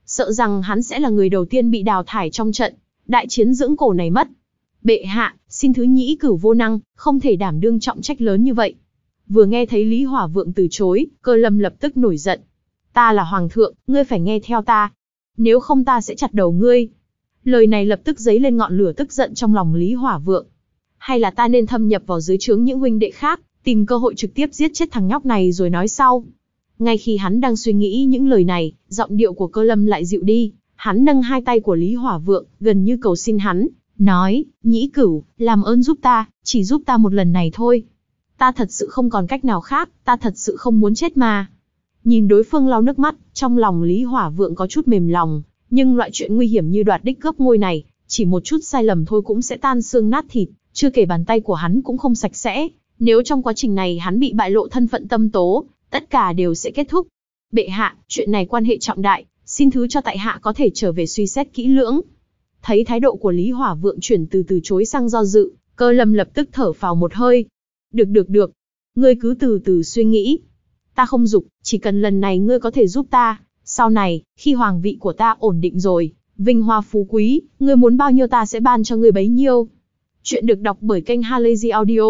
sợ rằng hắn sẽ là người đầu tiên bị đào thải trong trận đại chiến dưỡng cổ này mất. Bệ hạ, xin thứ Nhĩ Cửu vô năng, không thể đảm đương trọng trách lớn như vậy. Vừa nghe thấy Lý Hỏa Vượng từ chối, Cơ Lâm lập tức nổi giận. Ta là hoàng thượng, ngươi phải nghe theo ta. Nếu không ta sẽ chặt đầu ngươi. Lời này lập tức dấy lên ngọn lửa tức giận trong lòng Lý Hỏa Vượng. Hay là ta nên thâm nhập vào dưới trướng những huynh đệ khác, tìm cơ hội trực tiếp giết chết thằng nhóc này rồi nói sau. Ngay khi hắn đang suy nghĩ những lời này, giọng điệu của Cơ Lâm lại dịu đi. Hắn nâng hai tay của Lý Hỏa Vượng, gần như cầu xin hắn, nói, Nhĩ Cửu, làm ơn giúp ta, chỉ giúp ta một lần này thôi. Ta thật sự không còn cách nào khác, ta thật sự không muốn chết mà. Nhìn đối phương lau nước mắt, trong lòng Lý Hỏa Vượng có chút mềm lòng, nhưng loại chuyện nguy hiểm như đoạt đích cướp ngôi này, chỉ một chút sai lầm thôi cũng sẽ tan xương nát thịt, chưa kể bàn tay của hắn cũng không sạch sẽ. Nếu trong quá trình này hắn bị bại lộ thân phận tâm tố, tất cả đều sẽ kết thúc. Bệ hạ, chuyện này quan hệ trọng đại, xin thứ cho tại hạ có thể trở về suy xét kỹ lưỡng. Thấy thái độ của Lý Hỏa Vượng chuyển từ từ chối sang do dự, Cơ Lâm lập tức thở phào một hơi. Được được được, ngươi cứ từ từ suy nghĩ. Ta không giục, chỉ cần lần này ngươi có thể giúp ta, sau này, khi hoàng vị của ta ổn định rồi, vinh hoa phú quý, ngươi muốn bao nhiêu ta sẽ ban cho ngươi bấy nhiêu. Chuyện được đọc bởi kênh Halazy Audio.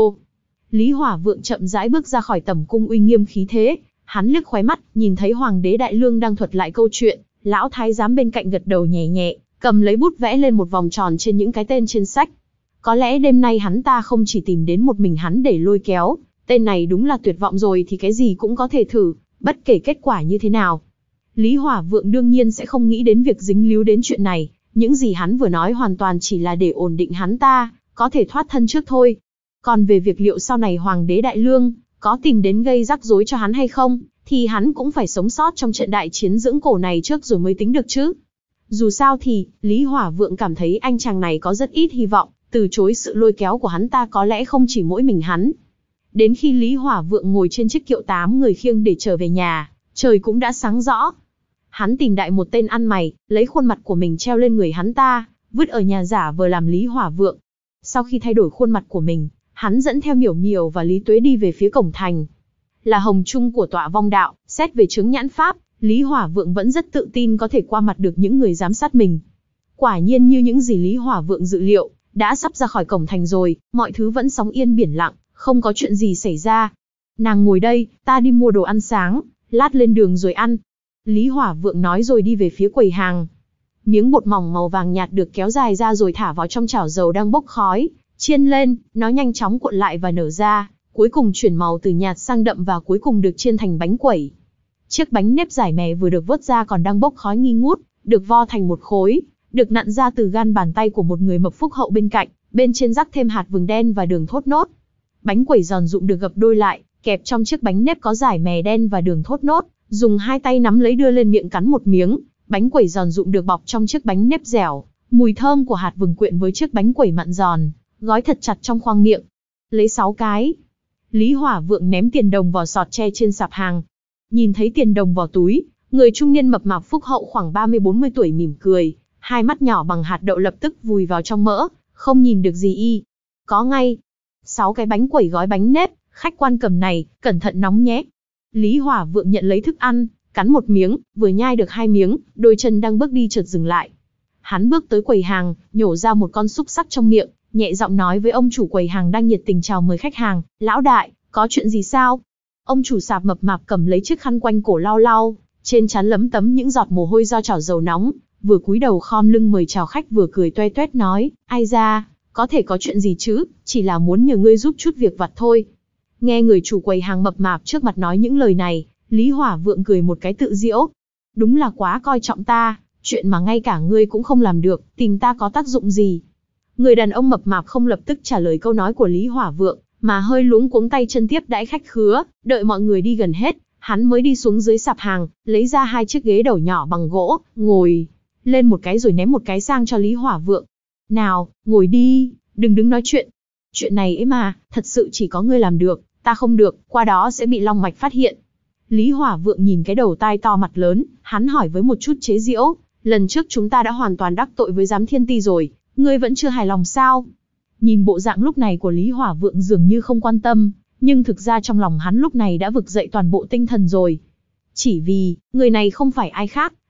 Lý Hỏa Vượng chậm rãi bước ra khỏi tẩm cung uy nghiêm khí thế, hắn liếc khóe mắt, nhìn thấy Hoàng đế Đại Lương đang thuật lại câu chuyện, lão thái giám bên cạnh gật đầu nhẹ nhẹ, cầm lấy bút vẽ lên một vòng tròn trên những cái tên trên sách. Có lẽ đêm nay hắn ta không chỉ tìm đến một mình hắn để lôi kéo, tên này đúng là tuyệt vọng rồi thì cái gì cũng có thể thử, bất kể kết quả như thế nào. Lý Hỏa Vượng đương nhiên sẽ không nghĩ đến việc dính líu đến chuyện này, những gì hắn vừa nói hoàn toàn chỉ là để ổn định hắn ta, có thể thoát thân trước thôi. Còn về việc liệu sau này Hoàng đế Đại Lương có tìm đến gây rắc rối cho hắn hay không, thì hắn cũng phải sống sót trong trận đại chiến dưỡng cổ này trước rồi mới tính được chứ. Dù sao thì, Lý Hỏa Vượng cảm thấy anh chàng này có rất ít hy vọng, từ chối sự lôi kéo của hắn ta có lẽ không chỉ mỗi mình hắn. Đến khi Lý Hỏa Vượng ngồi trên chiếc kiệu tám người khiêng để trở về nhà, trời cũng đã sáng rõ. Hắn tìm đại một tên ăn mày, lấy khuôn mặt của mình treo lên người hắn ta, vứt ở nhà giả vờ làm Lý Hỏa Vượng. Sau khi thay đổi khuôn mặt của mình, hắn dẫn theo Miểu Miểu và Lý Tuế đi về phía cổng thành. Là hồng trung của tọa vong đạo, xét về chứng nhãn pháp, Lý Hỏa Vượng vẫn rất tự tin có thể qua mặt được những người giám sát mình. Quả nhiên như những gì Lý Hỏa Vượng dự liệu, đã sắp ra khỏi cổng thành rồi, mọi thứ vẫn sóng yên biển lặng, không có chuyện gì xảy ra. Nàng ngồi đây, ta đi mua đồ ăn sáng, lát lên đường rồi ăn. Lý Hỏa Vượng nói rồi đi về phía quầy hàng. Miếng bột mỏng màu vàng nhạt được kéo dài ra rồi thả vào trong chảo dầu đang bốc khói, chiên lên, nó nhanh chóng cuộn lại và nở ra, cuối cùng chuyển màu từ nhạt sang đậm và cuối cùng được chiên thành bánh quẩy. Chiếc bánh nếp giải mè vừa được vớt ra còn đang bốc khói nghi ngút, được vo thành một khối, được nặn ra từ gan bàn tay của một người mập phúc hậu bên cạnh, bên trên rắc thêm hạt vừng đen và đường thốt nốt. Bánh quẩy giòn rụm được gập đôi lại, kẹp trong chiếc bánh nếp có giải mè đen và đường thốt nốt, dùng hai tay nắm lấy đưa lên miệng cắn một miếng. Bánh quẩy giòn rụm được bọc trong chiếc bánh nếp dẻo, mùi thơm của hạt vừng quyện với chiếc bánh quẩy mặn giòn, gói thật chặt trong khoang miệng. Lấy sáu cái. Lý Hỏa Vượng ném tiền đồng vào sọt tre trên sạp hàng. Nhìn thấy tiền đồng vào túi, người trung niên mập mạp phúc hậu khoảng ba mươi bốn mươi tuổi mỉm cười, hai mắt nhỏ bằng hạt đậu lập tức vùi vào trong mỡ, không nhìn được gì y. Có ngay. Sáu cái bánh quẩy gói bánh nếp, khách quan cầm này, cẩn thận nóng nhé. Lý Hỏa Vượng nhận lấy thức ăn, cắn một miếng, vừa nhai được hai miếng, đôi chân đang bước đi chợt dừng lại. Hắn bước tới quầy hàng, nhổ ra một con xúc xắc trong miệng, nhẹ giọng nói với ông chủ quầy hàng đang nhiệt tình chào mời khách hàng, lão đại, có chuyện gì sao? Ông chủ sạp mập mạp cầm lấy chiếc khăn quanh cổ lau lau, trên trán lấm tấm những giọt mồ hôi do chảo dầu nóng, vừa cúi đầu khom lưng mời chào khách vừa cười toe toét nói, ai da, có thể có chuyện gì chứ, chỉ là muốn nhờ ngươi giúp chút việc vặt thôi. Nghe người chủ quầy hàng mập mạp trước mặt nói những lời này, Lý Hỏa Vượng cười một cái tự giễu. Đúng là quá coi trọng ta, chuyện mà ngay cả ngươi cũng không làm được, tìm ta có tác dụng gì? Người đàn ông mập mạp không lập tức trả lời câu nói của Lý Hỏa Vượng, mà hơi luống cuống tay chân tiếp đãi khách khứa, đợi mọi người đi gần hết, hắn mới đi xuống dưới sạp hàng, lấy ra hai chiếc ghế đầu nhỏ bằng gỗ, ngồi lên một cái rồi ném một cái sang cho Lý Hỏa Vượng. Nào, ngồi đi, đừng đứng nói chuyện. Chuyện này ấy mà, thật sự chỉ có ngươi làm được, ta không được, qua đó sẽ bị long mạch phát hiện. Lý Hỏa Vượng nhìn cái đầu tai to mặt lớn, hắn hỏi với một chút chế giễu, lần trước chúng ta đã hoàn toàn đắc tội với giám thiên ti rồi, ngươi vẫn chưa hài lòng sao? Nhìn bộ dạng lúc này của Lý Hỏa Vượng dường như không quan tâm, nhưng thực ra trong lòng hắn lúc này đã vực dậy toàn bộ tinh thần rồi. Chỉ vì, người này không phải ai khác,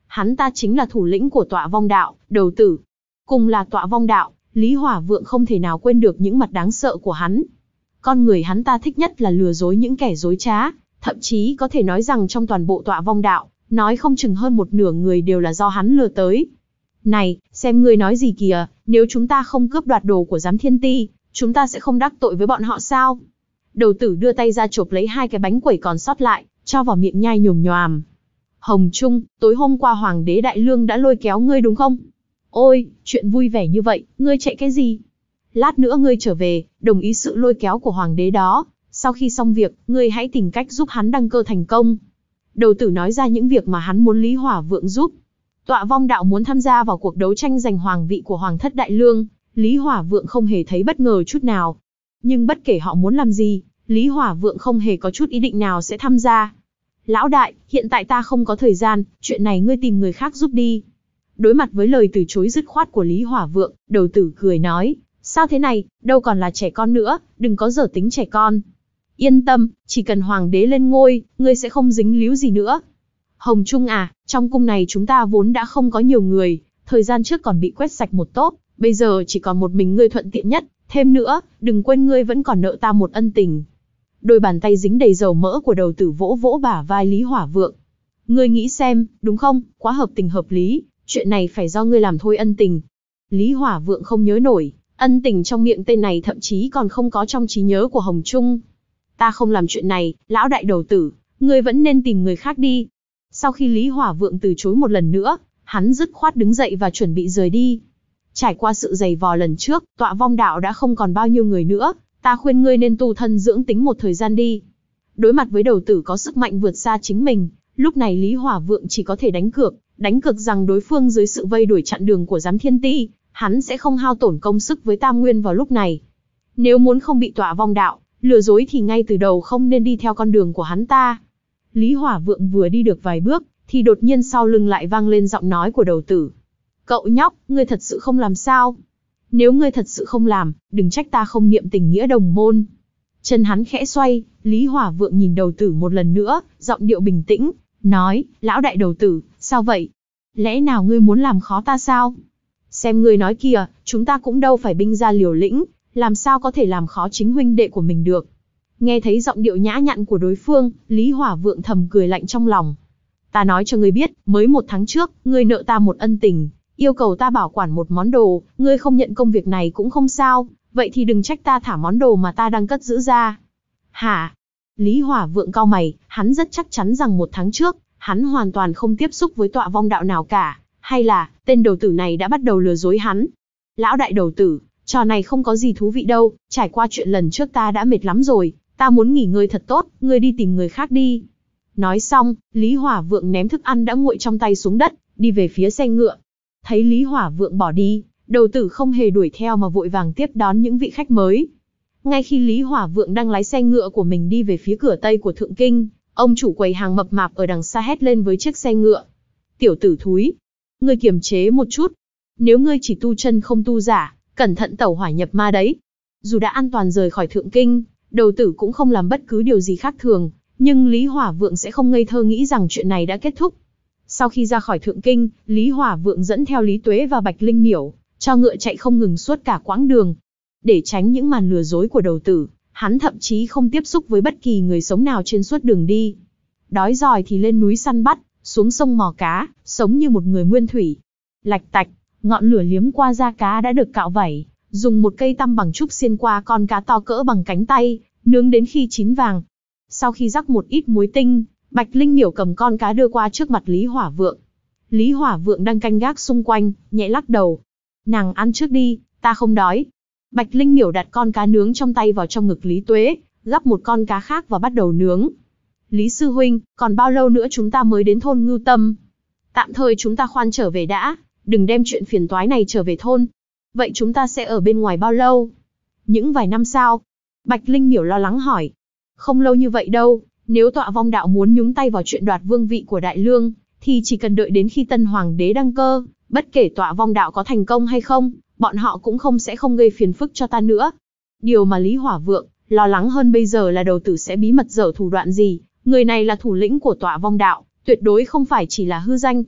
hắn ta chính là thủ lĩnh của Tọa Vong Đạo, Đầu Tử. Cùng là Tọa Vong Đạo, Lý Hỏa Vượng không thể nào quên được những mặt đáng sợ của hắn. Con người hắn ta thích nhất là lừa dối những kẻ dối trá, thậm chí có thể nói rằng trong toàn bộ Tọa Vong Đạo, nói không chừng hơn một nửa người đều là do hắn lừa tới. Này, xem ngươi nói gì kìa, nếu chúng ta không cướp đoạt đồ của Giám Thiên Ti, chúng ta sẽ không đắc tội với bọn họ sao? Đầu Tử đưa tay ra chộp lấy hai cái bánh quẩy còn sót lại, cho vào miệng nhai nhồm nhoàm. Hồng Trung, tối hôm qua Hoàng đế Đại Lương đã lôi kéo ngươi đúng không? Ôi, chuyện vui vẻ như vậy, ngươi chạy cái gì? Lát nữa ngươi trở về, đồng ý sự lôi kéo của Hoàng đế đó. Sau khi xong việc, ngươi hãy tìm cách giúp hắn đăng cơ thành công. Đầu Tử nói ra những việc mà hắn muốn Lý Hỏa Vượng giúp. Tọa Vong Đạo muốn tham gia vào cuộc đấu tranh giành hoàng vị của Hoàng thất Đại Lương, Lý Hỏa Vượng không hề thấy bất ngờ chút nào. Nhưng bất kể họ muốn làm gì, Lý Hỏa Vượng không hề có chút ý định nào sẽ tham gia. Lão đại, hiện tại ta không có thời gian, chuyện này ngươi tìm người khác giúp đi. Đối mặt với lời từ chối dứt khoát của Lý Hỏa Vượng, Đầu Tử cười nói, sao thế này, đâu còn là trẻ con nữa, đừng có dở tính trẻ con. Yên tâm, chỉ cần Hoàng đế lên ngôi, ngươi sẽ không dính líu gì nữa. Hồng Trung à, trong cung này chúng ta vốn đã không có nhiều người, thời gian trước còn bị quét sạch một tốp, bây giờ chỉ còn một mình ngươi thuận tiện nhất, thêm nữa, đừng quên ngươi vẫn còn nợ ta một ân tình. Đôi bàn tay dính đầy dầu mỡ của Đầu Tử vỗ vỗ bả vai Lý Hỏa Vượng. Ngươi nghĩ xem, đúng không, quá hợp tình hợp lý, chuyện này phải do ngươi làm thôi ân tình. Lý Hỏa Vượng không nhớ nổi, ân tình trong miệng tên này thậm chí còn không có trong trí nhớ của Hồng Trung. Ta không làm chuyện này, lão đại Đầu Tử, ngươi vẫn nên tìm người khác đi. Sau khi Lý Hỏa Vượng từ chối một lần nữa, hắn dứt khoát đứng dậy và chuẩn bị rời đi. Trải qua sự giày vò lần trước, Tọa Vong Đạo đã không còn bao nhiêu người nữa, ta khuyên ngươi nên tu thân dưỡng tính một thời gian đi. Đối mặt với Đầu Tử có sức mạnh vượt xa chính mình, lúc này Lý Hỏa Vượng chỉ có thể đánh cược, đánh cược rằng đối phương dưới sự vây đuổi chặn đường của Giám Thiên Ti, hắn sẽ không hao tổn công sức với Tam Nguyên vào lúc này. Nếu muốn không bị Tọa Vong Đạo lừa dối thì ngay từ đầu không nên đi theo con đường của hắn ta. Lý Hỏa Vượng vừa đi được vài bước, thì đột nhiên sau lưng lại vang lên giọng nói của Đầu Tử. Cậu nhóc, ngươi thật sự không làm sao? Nếu ngươi thật sự không làm, đừng trách ta không niệm tình nghĩa đồng môn. Chân hắn khẽ xoay, Lý Hỏa Vượng nhìn Đầu Tử một lần nữa, giọng điệu bình tĩnh, nói, lão đại Đầu Tử, sao vậy? Lẽ nào ngươi muốn làm khó ta sao? Xem ngươi nói kìa, chúng ta cũng đâu phải binh gia liều lĩnh, làm sao có thể làm khó chính huynh đệ của mình được. Nghe thấy giọng điệu nhã nhặn của đối phương, Lý Hỏa Vượng thầm cười lạnh trong lòng. Ta nói cho ngươi biết, mới một tháng trước, ngươi nợ ta một ân tình, yêu cầu ta bảo quản một món đồ, ngươi không nhận công việc này cũng không sao, vậy thì đừng trách ta thả món đồ mà ta đang cất giữ ra. Hả? Lý Hỏa Vượng cau mày, hắn rất chắc chắn rằng một tháng trước, hắn hoàn toàn không tiếp xúc với Tọa Vong Đạo nào cả, hay là, tên đầu tử này đã bắt đầu lừa dối hắn. Lão đại Đầu Tử, trò này không có gì thú vị đâu, trải qua chuyện lần trước ta đã mệt lắm rồi, ta muốn nghỉ ngơi thật tốt, ngươi đi tìm người khác đi. Nói xong, Lý Hỏa Vượng ném thức ăn đã nguội trong tay xuống đất, đi về phía xe ngựa. Thấy Lý Hỏa Vượng bỏ đi, Đầu Tử không hề đuổi theo mà vội vàng tiếp đón những vị khách mới. Ngay khi Lý Hỏa Vượng đang lái xe ngựa của mình đi về phía cửa Tây của Thượng Kinh, ông chủ quầy hàng mập mạp ở đằng xa hét lên với chiếc xe ngựa. Tiểu tử thúi, ngươi kiềm chế một chút. Nếu ngươi chỉ tu chân không tu giả, cẩn thận tẩu hỏa nhập ma đấy. Dù đã an toàn rời khỏi Thượng Kinh, Đầu Tử cũng không làm bất cứ điều gì khác thường, nhưng Lý Hỏa Vượng sẽ không ngây thơ nghĩ rằng chuyện này đã kết thúc. Sau khi ra khỏi Thượng Kinh, Lý Hỏa Vượng dẫn theo Lý Tuế và Bạch Linh Miểu, cho ngựa chạy không ngừng suốt cả quãng đường. Để tránh những màn lừa dối của Đầu Tử, hắn thậm chí không tiếp xúc với bất kỳ người sống nào trên suốt đường đi. Đói giỏi thì lên núi săn bắt, xuống sông mò cá, sống như một người nguyên thủy. Lạch tạch, ngọn lửa liếm qua da cá đã được cạo vẩy, dùng một cây tăm bằng trúc xiên qua con cá to cỡ bằng cánh tay, nướng đến khi chín vàng. Sau khi rắc một ít muối tinh, Bạch Linh Miểu cầm con cá đưa qua trước mặt Lý Hỏa Vượng. Lý Hỏa Vượng đang canh gác xung quanh, nhẹ lắc đầu. Nàng ăn trước đi, ta không đói. Bạch Linh Miểu đặt con cá nướng trong tay vào trong ngực Lý Tuế, gắp một con cá khác và bắt đầu nướng. Lý sư huynh, còn bao lâu nữa chúng ta mới đến thôn Ngưu Tâm? Tạm thời chúng ta khoan trở về đã, đừng đem chuyện phiền toái này trở về thôn. Vậy chúng ta sẽ ở bên ngoài bao lâu? Những vài năm sao? Bạch Linh Miểu lo lắng hỏi. Không lâu như vậy đâu, nếu Tọa Vong Đạo muốn nhúng tay vào chuyện đoạt vương vị của Đại Lương, thì chỉ cần đợi đến khi tân hoàng đế đăng cơ, bất kể Tọa Vong Đạo có thành công hay không, bọn họ cũng không sẽ không gây phiền phức cho ta nữa. Điều mà Lý Hỏa Vượng lo lắng hơn bây giờ là Đầu Tử sẽ bí mật dở thủ đoạn gì, người này là thủ lĩnh của Tọa Vong Đạo, tuyệt đối không phải chỉ là hư danh.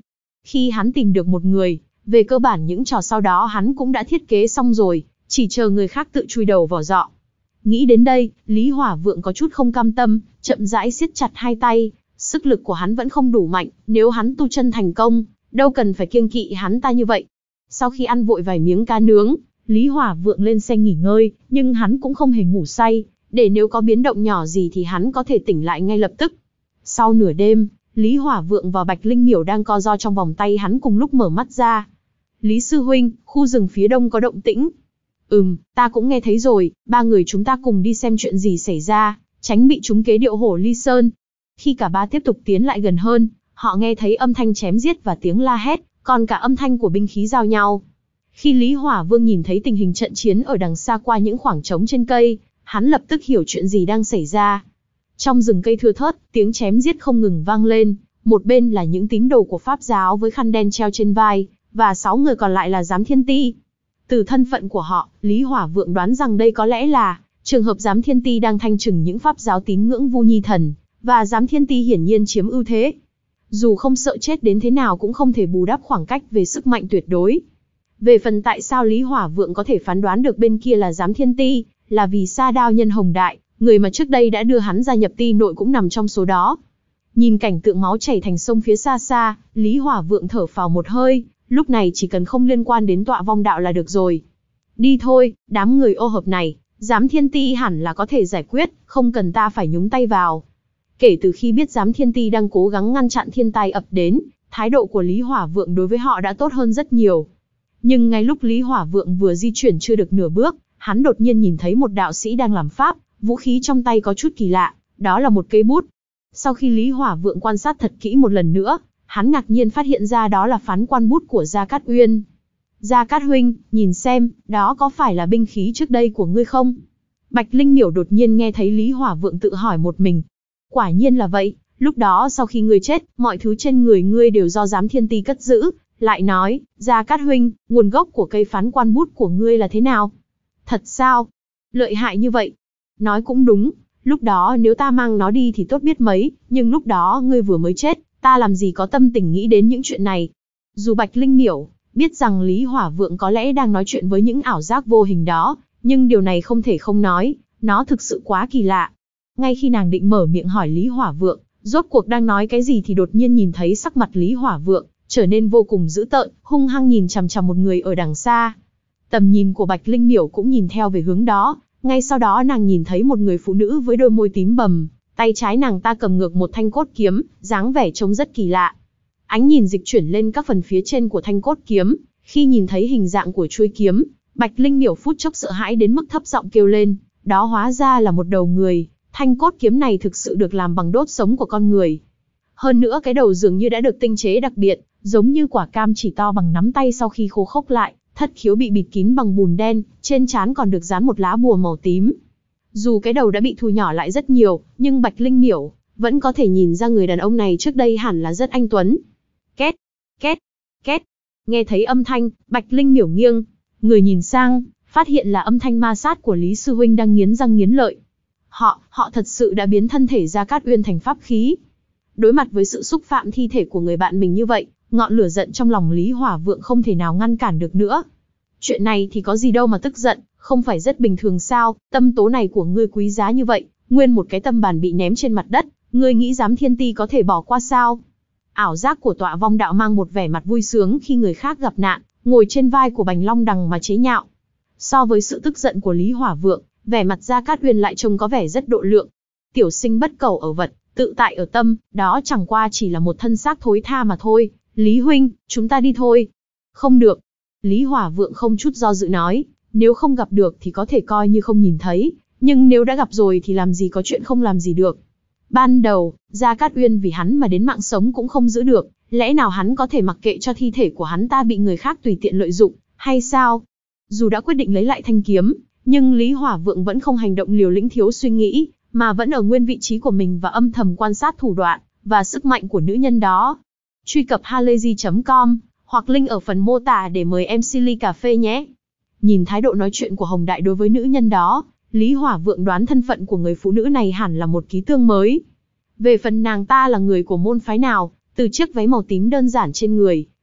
Khi hắn tìm được một người, về cơ bản những trò sau đó hắn cũng đã thiết kế xong rồi, chỉ chờ người khác tự chui đầu vào giọ. Nghĩ đến đây, Lý Hỏa Vượng có chút không cam tâm, chậm rãi siết chặt hai tay, sức lực của hắn vẫn không đủ mạnh, nếu hắn tu chân thành công, đâu cần phải kiêng kỵ hắn ta như vậy. Sau khi ăn vội vài miếng cá nướng, Lý Hỏa Vượng lên xe nghỉ ngơi, nhưng hắn cũng không hề ngủ say, để nếu có biến động nhỏ gì thì hắn có thể tỉnh lại ngay lập tức. Sau nửa đêm, Lý Hỏa Vượng và Bạch Linh Miểu đang co ro trong vòng tay hắn cùng lúc mở mắt ra. Lý sư huynh, khu rừng phía đông có động tĩnh. Ừm, ta cũng nghe thấy rồi, ba người chúng ta cùng đi xem chuyện gì xảy ra, tránh bị trúng kế điệu hổ ly sơn. Khi cả ba tiếp tục tiến lại gần hơn, họ nghe thấy âm thanh chém giết và tiếng la hét, còn cả âm thanh của binh khí giao nhau. Khi Lý Hỏa Vương nhìn thấy tình hình trận chiến ở đằng xa qua những khoảng trống trên cây, hắn lập tức hiểu chuyện gì đang xảy ra. Trong rừng cây thưa thớt, tiếng chém giết không ngừng vang lên, một bên là những tín đồ của Pháp giáo với khăn đen treo trên vai, và sáu người còn lại là giám thiên ti. Từ thân phận của họ, Lý Hỏa Vượng đoán rằng đây có lẽ là trường hợp giám thiên ti đang thanh trừng những Pháp giáo tín ngưỡng Vu Nhi Thần, và giám thiên ti hiển nhiên chiếm ưu thế. Dù không sợ chết đến thế nào cũng không thể bù đắp khoảng cách về sức mạnh tuyệt đối. Về phần tại sao Lý Hỏa Vượng có thể phán đoán được bên kia là giám thiên ti, là vì Sa Đao Nhân Hồng Đại, người mà trước đây đã đưa hắn gia nhập ti nội cũng nằm trong số đó. Nhìn cảnh tượng máu chảy thành sông phía xa xa, Lý Hỏa Vượng thở phào một hơi, lúc này chỉ cần không liên quan đến tọa vong đạo là được rồi. Đi thôi, đám người ô hợp này, giám thiên ti hẳn là có thể giải quyết, không cần ta phải nhúng tay vào. Kể từ khi biết giám thiên ti đang cố gắng ngăn chặn thiên tai ập đến, thái độ của Lý Hỏa Vượng đối với họ đã tốt hơn rất nhiều. Nhưng ngay lúc Lý Hỏa Vượng vừa di chuyển chưa được nửa bước, hắn đột nhiên nhìn thấy một đạo sĩ đang làm pháp, vũ khí trong tay có chút kỳ lạ, đó là một cây bút. Sau khi Lý Hỏa Vượng quan sát thật kỹ một lần nữa, hắn ngạc nhiên phát hiện ra đó là phán quan bút của Gia Cát Uyên. Gia Cát huynh, nhìn xem, đó có phải là binh khí trước đây của ngươi không? Bạch Linh Miểu đột nhiên nghe thấy Lý Hỏa Vượng tự hỏi một mình. Quả nhiên là vậy, lúc đó sau khi ngươi chết, mọi thứ trên người ngươi đều do giám thiên ti cất giữ. Lại nói, Gia Cát huynh, nguồn gốc của cây phán quan bút của ngươi là thế nào? Thật sao? Lợi hại như vậy? Nói cũng đúng, lúc đó nếu ta mang nó đi thì tốt biết mấy, nhưng lúc đó ngươi vừa mới chết, ta làm gì có tâm tình nghĩ đến những chuyện này. Dù Bạch Linh Miểu biết rằng Lý Hỏa Vượng có lẽ đang nói chuyện với những ảo giác vô hình đó, nhưng điều này không thể không nói, nó thực sự quá kỳ lạ. Ngay khi nàng định mở miệng hỏi Lý Hỏa Vượng, rốt cuộc đang nói cái gì thì đột nhiên nhìn thấy sắc mặt Lý Hỏa Vượng trở nên vô cùng dữ tợn, hung hăng nhìn chằm chằm một người ở đằng xa. Tầm nhìn của Bạch Linh Miểu cũng nhìn theo về hướng đó, ngay sau đó nàng nhìn thấy một người phụ nữ với đôi môi tím bầm, tay trái nàng ta cầm ngược một thanh cốt kiếm, dáng vẻ trông rất kỳ lạ. Ánh nhìn dịch chuyển lên các phần phía trên của thanh cốt kiếm, khi nhìn thấy hình dạng của chuôi kiếm, Bạch Linh Miểu phút chốc sợ hãi đến mức thấp giọng kêu lên, đó hóa ra là một đầu người, thanh cốt kiếm này thực sự được làm bằng đốt sống của con người. Hơn nữa cái đầu dường như đã được tinh chế đặc biệt, giống như quả cam chỉ to bằng nắm tay sau khi khô khốc lại, thất khiếu bị bịt kín bằng bùn đen, trên trán còn được dán một lá bùa màu tím. Dù cái đầu đã bị thu nhỏ lại rất nhiều, nhưng Bạch Linh Miểu vẫn có thể nhìn ra người đàn ông này trước đây hẳn là rất anh tuấn. Két, két, két. Nghe thấy âm thanh, Bạch Linh Miểu nghiêng người nhìn sang, phát hiện là âm thanh ma sát của Lý sư huynh đang nghiến răng nghiến lợi. Họ, họ thật sự đã biến thân thể Gia Cát Uyên thành pháp khí. Đối mặt với sự xúc phạm thi thể của người bạn mình như vậy, ngọn lửa giận trong lòng Lý Hỏa Vượng không thể nào ngăn cản được nữa. Chuyện này thì có gì đâu mà tức giận, không phải rất bình thường sao, tâm tố này của ngươi quý giá như vậy, nguyên một cái tâm bàn bị ném trên mặt đất, ngươi nghĩ giám thiên ti có thể bỏ qua sao? Ảo giác của tọa vong đạo mang một vẻ mặt vui sướng khi người khác gặp nạn, ngồi trên vai của Bành Long Đằng mà chế nhạo. So với sự tức giận của Lý Hỏa Vượng, vẻ mặt Gia Cát Uyên lại trông có vẻ rất độ lượng. Tiểu sinh bất cầu ở vật, tự tại ở tâm, đó chẳng qua chỉ là một thân xác thối tha mà thôi. Lý huynh, chúng ta đi thôi. Không được. Lý Hỏa Vượng không chút do dự nói, nếu không gặp được thì có thể coi như không nhìn thấy, nhưng nếu đã gặp rồi thì làm gì có chuyện không làm gì được. Ban đầu, Gia Cát Uyên vì hắn mà đến mạng sống cũng không giữ được, lẽ nào hắn có thể mặc kệ cho thi thể của hắn ta bị người khác tùy tiện lợi dụng, hay sao? Dù đã quyết định lấy lại thanh kiếm, nhưng Lý Hỏa Vượng vẫn không hành động liều lĩnh thiếu suy nghĩ, mà vẫn ở nguyên vị trí của mình và âm thầm quan sát thủ đoạn và sức mạnh của nữ nhân đó. Truy cập halayzi chấm com hoặc link ở phần mô tả để mời em xê ly cà phê nhé. Nhìn thái độ nói chuyện của Hồng Đại đối với nữ nhân đó, Lý Hỏa Vượng đoán thân phận của người phụ nữ này hẳn là một ký tương mới. Về phần nàng ta là người của môn phái nào, từ chiếc váy màu tím đơn giản trên người,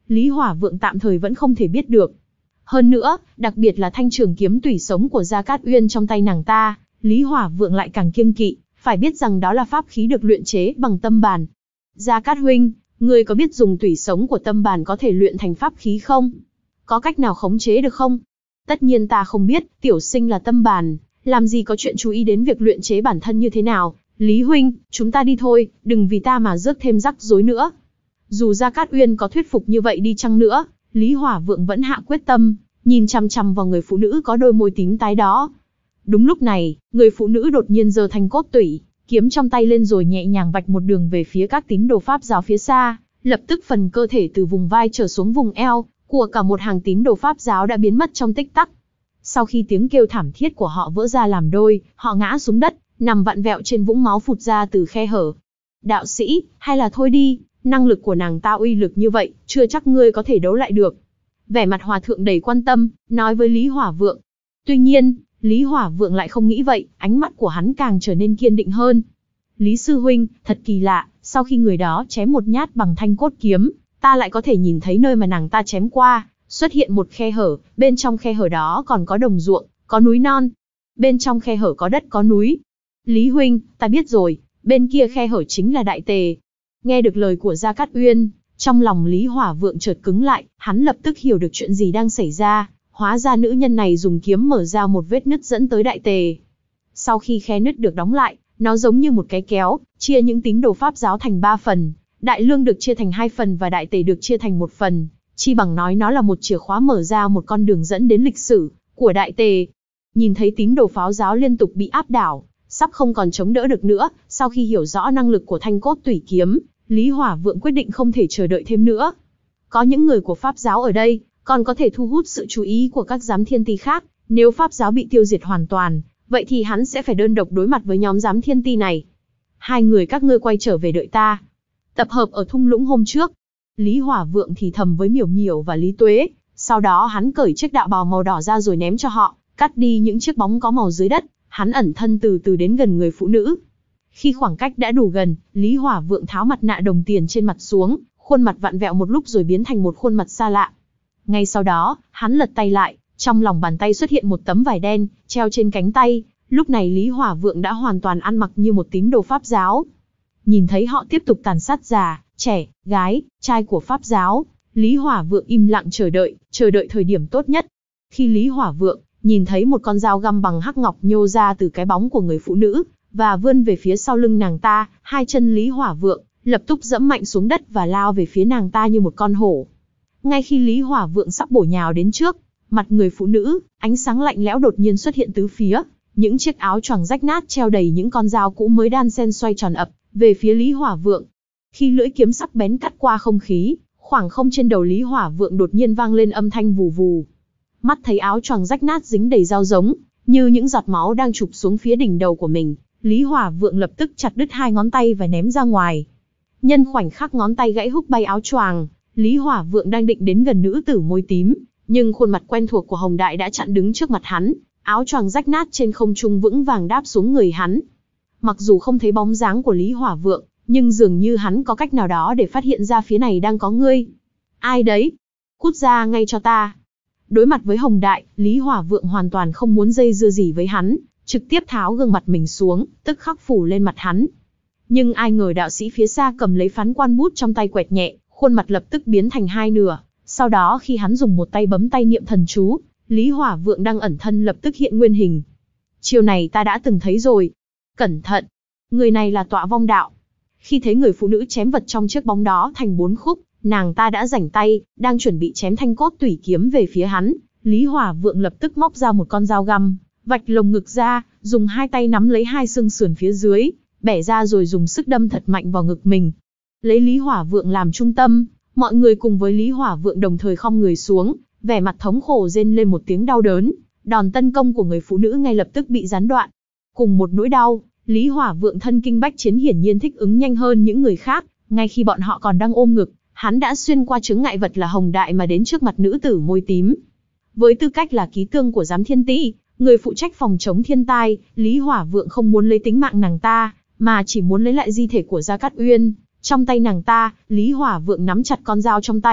Lý Hỏa Vượng tạm thời vẫn không thể biết được. Hơn nữa, đặc biệt là thanh trường kiếm tủy sống của Gia Cát Uyên trong tay nàng ta, Lý Hỏa Vượng lại càng kiêng kỵ, phải biết rằng đó là pháp khí được luyện chế bằng tâm bản. Gia Cát huynh, ngươi có biết dùng tủy sống của tâm bản có thể luyện thành pháp khí không? Có cách nào khống chế được không? Tất nhiên ta không biết, tiểu sinh là tâm bản, làm gì có chuyện chú ý đến việc luyện chế bản thân như thế nào. Lý huynh, chúng ta đi thôi, đừng vì ta mà rước thêm rắc rối nữa. Dù Gia Cát Uyên có thuyết phục như vậy đi chăng nữa, Lý Hỏa Vượng vẫn hạ quyết tâm, nhìn chằm chằm vào người phụ nữ có đôi môi tím tái đó. Đúng lúc này, người phụ nữ đột nhiên giơ thanh cốt tủy, kiếm trong tay lên rồi nhẹ nhàng vạch một đường về phía các tín đồ Pháp giáo phía xa, lập tức phần cơ thể từ vùng vai trở xuống vùng eo của cả một hàng tín đồ Pháp giáo đã biến mất trong tích tắc. Sau khi tiếng kêu thảm thiết của họ vỡ ra làm đôi, họ ngã xuống đất, nằm vặn vẹo trên vũng máu phụt ra từ khe hở. Đạo sĩ, hay là thôi đi, năng lực của nàng ta uy lực như vậy, chưa chắc ngươi có thể đấu lại được. Vẻ mặt hòa thượng đầy quan tâm, nói với Lý Hỏa Vượng. Tuy nhiên, Lý Hỏa Vượng lại không nghĩ vậy, ánh mắt của hắn càng trở nên kiên định hơn. Lý sư huynh, thật kỳ lạ, sau khi người đó chém một nhát bằng thanh cốt kiếm, ta lại có thể nhìn thấy nơi mà nàng ta chém qua, xuất hiện một khe hở, bên trong khe hở đó còn có đồng ruộng, có núi non. Bên trong khe hở có đất có núi. Lý huynh, ta biết rồi, bên kia khe hở chính là Đại Tề. Nghe được lời của Gia Cát Uyên, trong lòng Lý Hỏa Vượng chợt cứng lại, hắn lập tức hiểu được chuyện gì đang xảy ra, hóa ra nữ nhân này dùng kiếm mở ra một vết nứt dẫn tới Đại Tề. Sau khi khe nứt được đóng lại, nó giống như một cái kéo, chia những tín đồ Pháp giáo thành ba phần, Đại Lương được chia thành hai phần và Đại Tề được chia thành một phần, chi bằng nói nó là một chìa khóa mở ra một con đường dẫn đến lịch sử của Đại Tề. Nhìn thấy tín đồ Pháp giáo liên tục bị áp đảo, sắp không còn chống đỡ được nữa, sau khi hiểu rõ năng lực của thanh cốt tủy kiếm, Lý Hỏa Vượng quyết định không thể chờ đợi thêm nữa. Có những người của Pháp giáo ở đây, còn có thể thu hút sự chú ý của các giám thiên ti khác, nếu Pháp giáo bị tiêu diệt hoàn toàn, vậy thì hắn sẽ phải đơn độc đối mặt với nhóm giám thiên ti này. Hai người các ngươi quay trở về đợi ta. Tập hợp ở thung lũng hôm trước. Lý Hỏa Vượng thì thầm với Miểu Miểu và Lý Tuế, sau đó hắn cởi chiếc đạo bào màu đỏ ra rồi ném cho họ, cắt đi những chiếc bóng có màu dưới đất, hắn ẩn thân từ từ đến gần người phụ nữ. Khi khoảng cách đã đủ gần, Lý Hỏa Vượng tháo mặt nạ đồng tiền trên mặt xuống, khuôn mặt vặn vẹo một lúc rồi biến thành một khuôn mặt xa lạ. Ngay sau đó, hắn lật tay lại, trong lòng bàn tay xuất hiện một tấm vải đen, treo trên cánh tay. Lúc này Lý Hỏa Vượng đã hoàn toàn ăn mặc như một tín đồ Pháp giáo. Nhìn thấy họ tiếp tục tàn sát già, trẻ, gái, trai của Pháp giáo, Lý Hỏa Vượng im lặng chờ đợi, chờ đợi thời điểm tốt nhất. Khi Lý Hỏa Vượng nhìn thấy một con dao găm bằng hắc ngọc nhô ra từ cái bóng của người phụ nữ, và vươn về phía sau lưng nàng ta, hai chân Lý Hỏa Vượng lập tức giẫm mạnh xuống đất và lao về phía nàng ta như một con hổ. Ngay khi Lý Hỏa Vượng sắp bổ nhào đến trước mặt người phụ nữ, ánh sáng lạnh lẽo đột nhiên xuất hiện tứ phía, những chiếc áo choàng rách nát treo đầy những con dao cũ mới đan xen xoay tròn ập về phía Lý Hỏa Vượng. Khi lưỡi kiếm sắc bén cắt qua không khí, khoảng không trên đầu Lý Hỏa Vượng đột nhiên vang lên âm thanh vù vù. Mắt thấy áo choàng rách nát dính đầy dao giống, như những giọt máu đang chụp xuống phía đỉnh đầu của mình, Lý Hỏa Vượng lập tức chặt đứt hai ngón tay và ném ra ngoài. Nhân khoảnh khắc ngón tay gãy húc bay áo choàng, Lý Hỏa Vượng đang định đến gần nữ tử môi tím, nhưng khuôn mặt quen thuộc của Hồng Đại đã chặn đứng trước mặt hắn, áo choàng rách nát trên không trung vững vàng đáp xuống người hắn. Mặc dù không thấy bóng dáng của Lý Hỏa Vượng, nhưng dường như hắn có cách nào đó để phát hiện ra phía này đang có ngươi. Ai đấy? Cút ra ngay cho ta. Đối mặt với Hồng Đại, Lý Hỏa Vượng hoàn toàn không muốn dây dưa gì với hắn, trực tiếp tháo gương mặt mình xuống, tức khắc phủ lên mặt hắn. Nhưng ai ngờ đạo sĩ phía xa cầm lấy phán quan bút trong tay quẹt nhẹ, khuôn mặt lập tức biến thành hai nửa. Sau đó khi hắn dùng một tay bấm tay niệm thần chú, Lý Hỏa Vượng đang ẩn thân lập tức hiện nguyên hình. Chiêu này ta đã từng thấy rồi. Cẩn thận! Người này là Tọa Vong Đạo. Khi thấy người phụ nữ chém vật trong chiếc bóng đó thành bốn khúc, nàng ta đã rảnh tay, đang chuẩn bị chém thanh cốt tủy kiếm về phía hắn. Lý Hỏa Vượng lập tức móc ra một con dao găm, vạch lồng ngực ra, dùng hai tay nắm lấy hai xương sườn phía dưới, bẻ ra rồi dùng sức đâm thật mạnh vào ngực mình. Lấy Lý Hỏa Vượng làm trung tâm, mọi người cùng với Lý Hỏa Vượng đồng thời khom người xuống, vẻ mặt thống khổ rên lên một tiếng đau đớn. Đòn tấn công của người phụ nữ ngay lập tức bị gián đoạn. Cùng một nỗi đau, Lý Hỏa Vượng thân kinh bách chiến hiển nhiên thích ứng nhanh hơn những người khác. Ngay khi bọn họ còn đang ôm ngực, hắn đã xuyên qua chướng ngại vật là Hồng Đại mà đến trước mặt nữ tử môi tím. Với tư cách là ký tương của giám thiên ti, người phụ trách phòng chống thiên tai, Lý Hỏa Vượng không muốn lấy tính mạng nàng ta, mà chỉ muốn lấy lại di thể của Gia Cát Uyên. Trong tay nàng ta, Lý Hỏa Vượng nắm chặt con dao trong tay,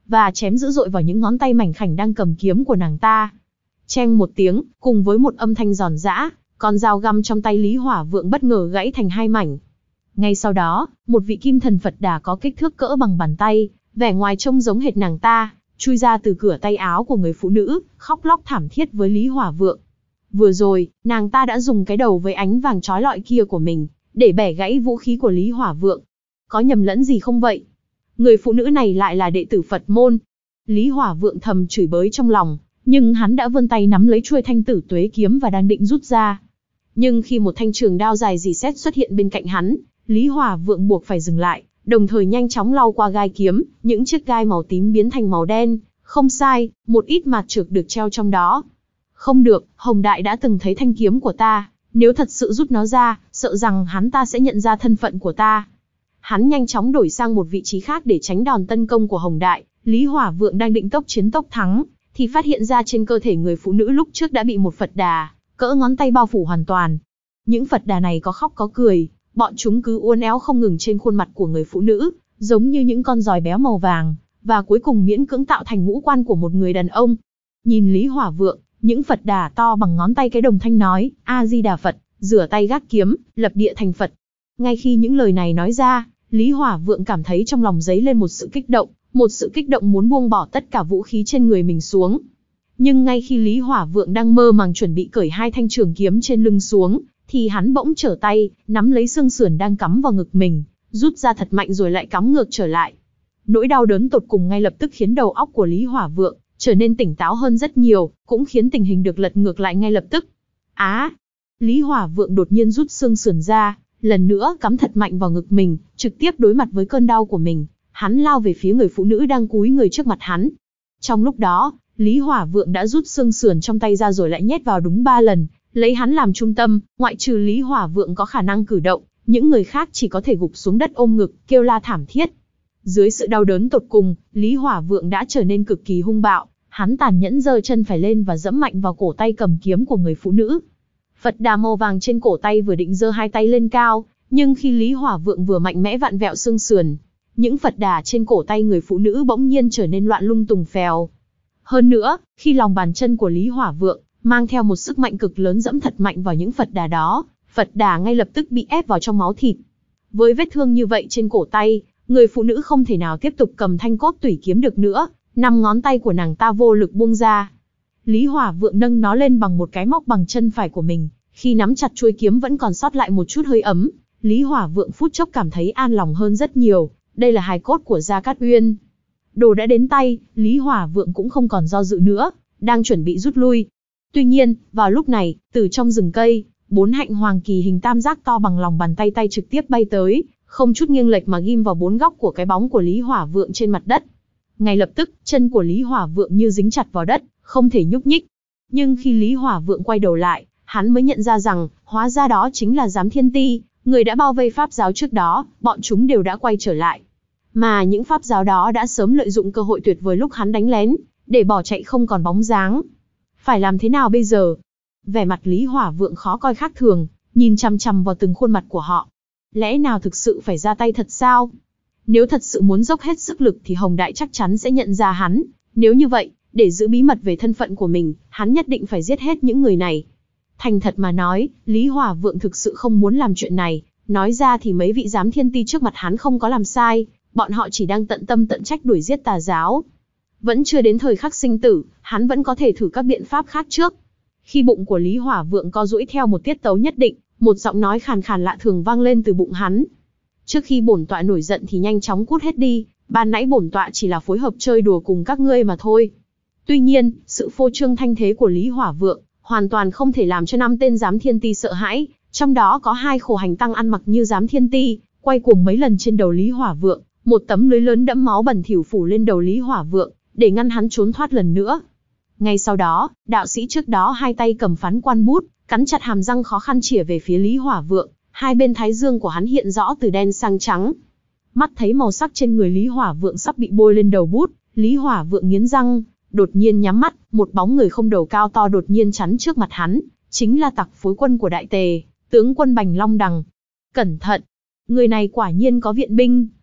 và chém dữ dội vào những ngón tay mảnh khảnh đang cầm kiếm của nàng ta. Cheng một tiếng, cùng với một âm thanh giòn giã, con dao găm trong tay Lý Hỏa Vượng bất ngờ gãy thành hai mảnh. Ngay sau đó, một vị kim thần Phật Đà có kích thước cỡ bằng bàn tay, vẻ ngoài trông giống hệt nàng ta, chui ra từ cửa tay áo của người phụ nữ, khóc lóc thảm thiết với Lý Hỏa Vượng. Vừa rồi, nàng ta đã dùng cái đầu với ánh vàng chói lọi kia của mình, để bẻ gãy vũ khí của Lý Hỏa Vượng. Có nhầm lẫn gì không vậy? Người phụ nữ này lại là đệ tử Phật môn. Lý Hỏa Vượng thầm chửi bới trong lòng, nhưng hắn đã vươn tay nắm lấy chuôi thanh tử tuế kiếm và đang định rút ra. Nhưng khi một thanh trường đao dài rỉ sét xuất hiện bên cạnh hắn, Lý Hỏa Vượng buộc phải dừng lại, đồng thời nhanh chóng lau qua gai kiếm, những chiếc gai màu tím biến thành màu đen. Không sai, một ít mạt trược được treo trong đó. Không được, Hồng Đại đã từng thấy thanh kiếm của ta, nếu thật sự rút nó ra, sợ rằng hắn ta sẽ nhận ra thân phận của ta. Hắn nhanh chóng đổi sang một vị trí khác để tránh đòn tấn công của Hồng Đại. Lý Hỏa Vượng đang định tốc chiến tốc thắng, thì phát hiện ra trên cơ thể người phụ nữ lúc trước đã bị một Phật Đà, cỡ ngón tay bao phủ hoàn toàn. Những Phật Đà này có khóc có cười, bọn chúng cứ uốn éo không ngừng trên khuôn mặt của người phụ nữ, giống như những con giòi béo màu vàng, và cuối cùng miễn cưỡng tạo thành ngũ quan của một người đàn ông. Nhìn Lý Hỏa Vượng, những Phật Đà to bằng ngón tay cái đồng thanh nói, A-di-đà Phật, rửa tay gác kiếm, lập địa thành Phật. Ngay khi những lời này nói ra, Lý Hỏa Vượng cảm thấy trong lòng dấy lên một sự kích động, một sự kích động muốn buông bỏ tất cả vũ khí trên người mình xuống. Nhưng ngay khi Lý Hỏa Vượng đang mơ màng chuẩn bị cởi hai thanh trường kiếm trên lưng xuống, thì hắn bỗng trở tay, nắm lấy xương sườn đang cắm vào ngực mình, rút ra thật mạnh rồi lại cắm ngược trở lại. Nỗi đau đớn tột cùng ngay lập tức khiến đầu óc của Lý Hỏa Vượng trở nên tỉnh táo hơn rất nhiều, cũng khiến tình hình được lật ngược lại ngay lập tức. Á! À, Lý Hỏa Vượng đột nhiên rút xương sườn ra, lần nữa cắm thật mạnh vào ngực mình, trực tiếp đối mặt với cơn đau của mình. Hắn lao về phía người phụ nữ đang cúi người trước mặt hắn. Trong lúc đó, Lý Hỏa Vượng đã rút xương sườn trong tay ra rồi lại nhét vào đúng ba lần, lấy hắn làm trung tâm, ngoại trừ Lý Hỏa Vượng có khả năng cử động, những người khác chỉ có thể gục xuống đất ôm ngực, kêu la thảm thiết. Dưới sự đau đớn tột cùng, Lý Hỏa Vượng đã trở nên cực kỳ hung bạo, hắn tàn nhẫn giơ chân phải lên và giẫm mạnh vào cổ tay cầm kiếm của người phụ nữ. Phật Đà màu vàng trên cổ tay vừa định giơ hai tay lên cao, nhưng khi Lý Hỏa Vượng vừa mạnh mẽ vặn vẹo xương sườn, những Phật Đà trên cổ tay người phụ nữ bỗng nhiên trở nên loạn lung tùng phèo. Hơn nữa, khi lòng bàn chân của Lý Hỏa Vượng mang theo một sức mạnh cực lớn dẫm thật mạnh vào những Phật Đà đó, Phật Đà ngay lập tức bị ép vào trong máu thịt. Với vết thương như vậy trên cổ tay, người phụ nữ không thể nào tiếp tục cầm thanh cốt tủy kiếm được nữa, năm ngón tay của nàng ta vô lực buông ra. Lý Hỏa Vượng nâng nó lên bằng một cái móc bằng chân phải của mình, khi nắm chặt chuôi kiếm vẫn còn sót lại một chút hơi ấm, Lý Hỏa Vượng phút chốc cảm thấy an lòng hơn rất nhiều, đây là hài cốt của Gia Cát Uyên. Đồ đã đến tay, Lý Hỏa Vượng cũng không còn do dự nữa, đang chuẩn bị rút lui. Tuy nhiên, vào lúc này, từ trong rừng cây, bốn hạnh hoàng kỳ hình tam giác to bằng lòng bàn tay tay trực tiếp bay tới, không chút nghiêng lệch mà ghim vào bốn góc của cái bóng của Lý Hỏa Vượng trên mặt đất. Ngay lập tức, chân của Lý Hỏa Vượng như dính chặt vào đất, không thể nhúc nhích. Nhưng khi Lý Hỏa Vượng quay đầu lại, hắn mới nhận ra rằng, hóa ra đó chính là Giám Thiên Ti, người đã bao vây pháp giáo trước đó, bọn chúng đều đã quay trở lại. Mà những pháp giáo đó đã sớm lợi dụng cơ hội tuyệt vời lúc hắn đánh lén, để bỏ chạy không còn bóng dáng. Phải làm thế nào bây giờ? Vẻ mặt Lý Hỏa Vượng khó coi khác thường, nhìn chằm chằm vào từng khuôn mặt của họ. Lẽ nào thực sự phải ra tay thật sao? Nếu thật sự muốn dốc hết sức lực thì Hồng Đại chắc chắn sẽ nhận ra hắn. Nếu như vậy, để giữ bí mật về thân phận của mình, hắn nhất định phải giết hết những người này. Thành thật mà nói, Lý Hỏa Vượng thực sự không muốn làm chuyện này. Nói ra thì mấy vị Giám Thiên Ti trước mặt hắn không có làm sai, bọn họ chỉ đang tận tâm tận trách đuổi giết tà giáo. Vẫn chưa đến thời khắc sinh tử, hắn vẫn có thể thử các biện pháp khác trước. Khi bụng của Lý Hỏa Vượng co duỗi theo một tiết tấu nhất định, một giọng nói khàn khàn lạ thường vang lên từ bụng hắn. Trước khi bổn tọa nổi giận thì nhanh chóng cút hết đi, ban nãy bổn tọa chỉ là phối hợp chơi đùa cùng các ngươi mà thôi. Tuy nhiên, sự phô trương thanh thế của Lý Hỏa Vượng hoàn toàn không thể làm cho năm tên Giám Thiên Ti sợ hãi, trong đó có hai khổ hành tăng ăn mặc như Giám Thiên Ti, quay cuồng mấy lần trên đầu Lý Hỏa Vượng, một tấm lưới lớn đẫm máu bẩn thỉu phủ lên đầu Lý Hỏa Vượng, để ngăn hắn trốn thoát lần nữa. Ngay sau đó, đạo sĩ trước đó hai tay cầm phán quan bút, cắn chặt hàm răng khó khăn chĩa về phía Lý Hỏa Vượng, hai bên thái dương của hắn hiện rõ từ đen sang trắng. Mắt thấy màu sắc trên người Lý Hỏa Vượng sắp bị bôi lên đầu bút, Lý Hỏa Vượng nghiến răng, đột nhiên nhắm mắt, một bóng người không đầu cao to đột nhiên chắn trước mặt hắn, chính là Tặc Phối Quân của Đại Tề, tướng quân Bành Long Đằng. Cẩn thận, người này quả nhiên có viện binh.